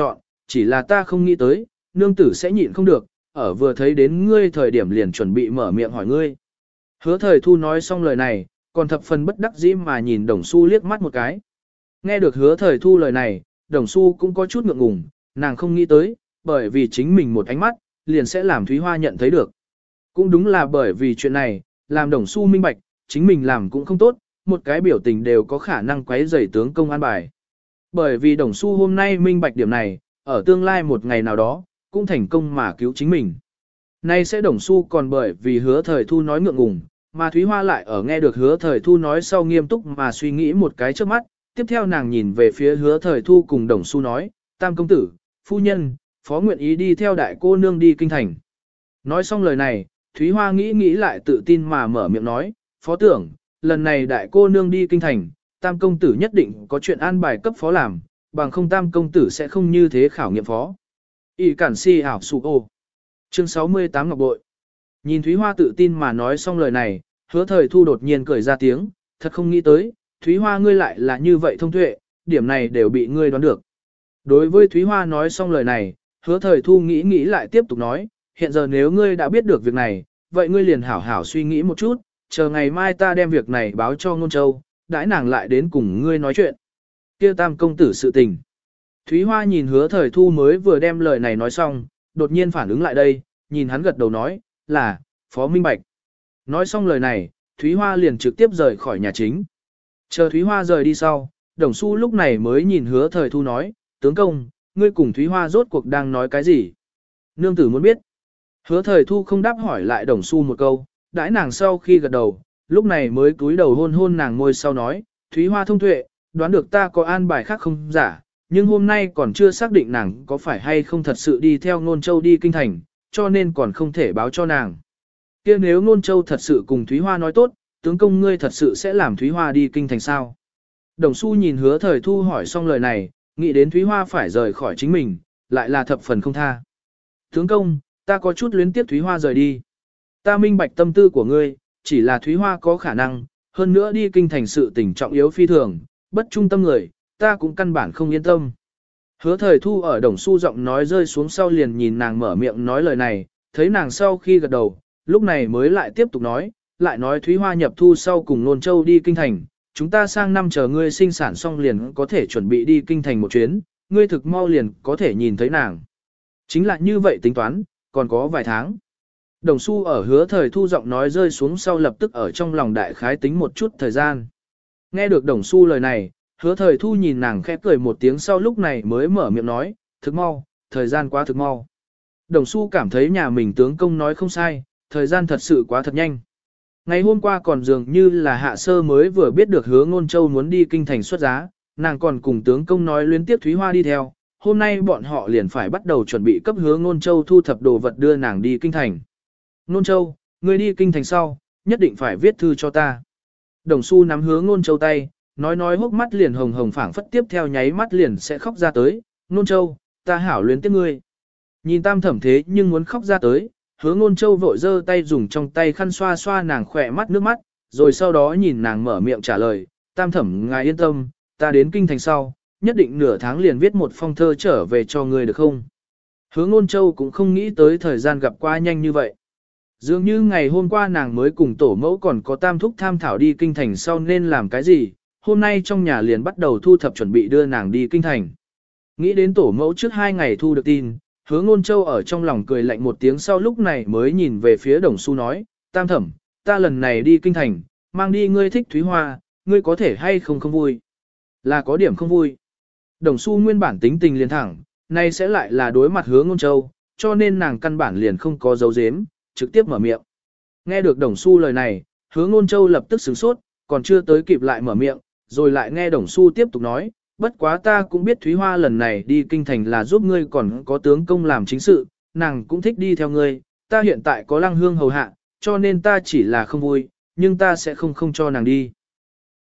A: chỉ là ta không nghĩ tới, nương tử sẽ nhịn không được, ở vừa thấy đến ngươi thời điểm liền chuẩn bị mở miệng hỏi ngươi. Hứa thời thu nói xong lời này, còn thập phần bất đắc dĩ mà nhìn đồng su liếc mắt một cái. Nghe được hứa thời thu lời này, đồng su cũng có chút ngượng ngùng, nàng không nghĩ tới, bởi vì chính mình một ánh mắt, liền sẽ làm Thúy Hoa nhận thấy được. Cũng đúng là bởi vì chuyện này, làm đồng su minh bạch, chính mình làm cũng không tốt, một cái biểu tình đều có khả năng quấy rầy tướng công an bài. Bởi vì đồng su hôm nay minh bạch điểm này, ở tương lai một ngày nào đó, cũng thành công mà cứu chính mình. Nay sẽ đồng su còn bởi vì hứa thời thu nói ngượng ngùng, mà Thúy Hoa lại ở nghe được hứa thời thu nói sau nghiêm túc mà suy nghĩ một cái trước mắt, tiếp theo nàng nhìn về phía hứa thời thu cùng đồng su nói, tam công tử, phu nhân, phó nguyện ý đi theo đại cô nương đi kinh thành. Nói xong lời này, Thúy Hoa nghĩ nghĩ lại tự tin mà mở miệng nói, phó tưởng, lần này đại cô nương đi kinh thành, tam công tử nhất định có chuyện an bài cấp phó làm, bằng không tam công tử sẽ không như thế khảo nghiệm phó. Y cản si ảo sụ ô. Chương sáu mươi tám Ngọc Bội. Nhìn Thúy Hoa tự tin mà nói xong lời này, hứa thời thu đột nhiên cười ra tiếng, thật không nghĩ tới, Thúy Hoa ngươi lại là như vậy thông tuệ, điểm này đều bị ngươi đoán được. Đối với Thúy Hoa nói xong lời này, hứa thời thu nghĩ nghĩ lại tiếp tục nói, hiện giờ nếu ngươi đã biết được việc này, vậy ngươi liền hảo hảo suy nghĩ một chút, chờ ngày mai ta đem việc này báo cho Ngôn Châu, đãi nàng lại đến cùng ngươi nói chuyện. Kia tam công tử sự tình. Thúy Hoa nhìn hứa thời thu mới vừa đem lời này nói xong, đột nhiên phản ứng lại đây, nhìn hắn gật đầu nói, là, phó minh bạch. Nói xong lời này, Thúy Hoa liền trực tiếp rời khỏi nhà chính. Chờ Thúy Hoa rời đi sau, Đồng Xu lúc này mới nhìn hứa thời thu nói, tướng công, ngươi cùng Thúy Hoa rốt cuộc đang nói cái gì? Nương tử muốn biết. Hứa thời thu không đáp hỏi lại Đồng Xu một câu, đãi nàng sau khi gật đầu, lúc này mới cúi đầu hôn hôn nàng môi sau nói, Thúy Hoa thông tuệ, đoán được ta có an bài khác không giả, nhưng hôm nay còn chưa xác định nàng có phải hay không thật sự đi theo Ngôn Châu đi kinh thành, cho nên còn không thể báo cho nàng. Kia nếu Ngôn Châu thật sự cùng Thúy Hoa nói tốt, tướng công ngươi thật sự sẽ làm Thúy Hoa đi kinh thành sao? Đồng Xu nhìn hứa thời thu hỏi xong lời này, nghĩ đến Thúy Hoa phải rời khỏi chính mình, lại là thập phần không tha. Tướng công, ta có chút luyến tiếp Thúy Hoa rời đi. Ta minh bạch tâm tư của ngươi, chỉ là Thúy Hoa có khả năng, hơn nữa đi kinh thành sự tình trọng yếu phi thường, bất trung tâm người, ta cũng căn bản không yên tâm. Hứa thời thu ở Đồng Xu giọng nói rơi xuống sau liền nhìn nàng mở miệng nói lời này, thấy nàng sau khi gật đầu, lúc này mới lại tiếp tục nói, lại nói Thúy Hoa nhập thu sau cùng Nôn Châu đi kinh thành, chúng ta sang năm chờ ngươi sinh sản xong liền có thể chuẩn bị đi kinh thành một chuyến, ngươi thực mau liền có thể nhìn thấy nàng. Chính là như vậy tính toán, còn có vài tháng. Đồng Xu ở hứa thời thu giọng nói rơi xuống sau lập tức ở trong lòng đại khái tính một chút thời gian. Nghe được Đồng Xu lời này, hứa thời thu nhìn nàng khẽ cười một tiếng sau lúc này mới mở miệng nói, thực mau, thời gian quá thực mau. Đồng Xu cảm thấy nhà mình tướng công nói không sai, thời gian thật sự quá thật nhanh. Ngày hôm qua còn dường như là hạ sơ mới vừa biết được hứa Ngôn Châu muốn đi kinh thành xuất giá, nàng còn cùng tướng công nói liên tiếp Thúy Hoa đi theo, hôm nay bọn họ liền phải bắt đầu chuẩn bị cấp hứa Ngôn Châu thu thập đồ vật đưa nàng đi kinh thành. Ngôn Châu, ngươi đi kinh thành sau, nhất định phải viết thư cho ta. Đồng Xu nắm hứa Ngôn Châu tay, nói nói hốc mắt liền hồng hồng phảng phất tiếp theo nháy mắt liền sẽ khóc ra tới, Ngôn Châu, ta hảo luyến tiếc ngươi. Nhìn tam thẩm thế nhưng muốn khóc ra tới, hứa Ngôn Châu vội giơ tay dùng trong tay khăn xoa xoa nàng khỏe mắt nước mắt, rồi sau đó nhìn nàng mở miệng trả lời, tam thẩm ngài yên tâm, ta đến kinh thành sau, nhất định nửa tháng liền viết một phong thơ trở về cho ngươi được không? Hứa Ngôn Châu cũng không nghĩ tới thời gian gặp qua nhanh như vậy. Dường như ngày hôm qua nàng mới cùng tổ mẫu còn có tam thúc tham thảo đi kinh thành sau nên làm cái gì, hôm nay trong nhà liền bắt đầu thu thập chuẩn bị đưa nàng đi kinh thành. Nghĩ đến tổ mẫu trước hai ngày thu được tin, hứa Ngôn Châu ở trong lòng cười lạnh một tiếng sau lúc này mới nhìn về phía Đồng Xu nói, tam thẩm, ta lần này đi kinh thành, mang đi ngươi thích Thúy Hoa, ngươi có thể hay không không vui? Là có điểm không vui. Đồng Xu nguyên bản tính tình liền thẳng, nay sẽ lại là đối mặt hứa Ngôn Châu, cho nên nàng căn bản liền không có dấu dếm, trực tiếp mở miệng. Nghe được Đồng Xu lời này, hứa Ngôn Châu lập tức sửng sốt, còn chưa tới kịp lại mở miệng, rồi lại nghe Đồng Xu tiếp tục nói, bất quá ta cũng biết Thúy Hoa lần này đi kinh thành là giúp ngươi còn có tướng công làm chính sự, nàng cũng thích đi theo ngươi, ta hiện tại có Lăng Hương hầu hạ, cho nên ta chỉ là không vui, nhưng ta sẽ không không cho nàng đi.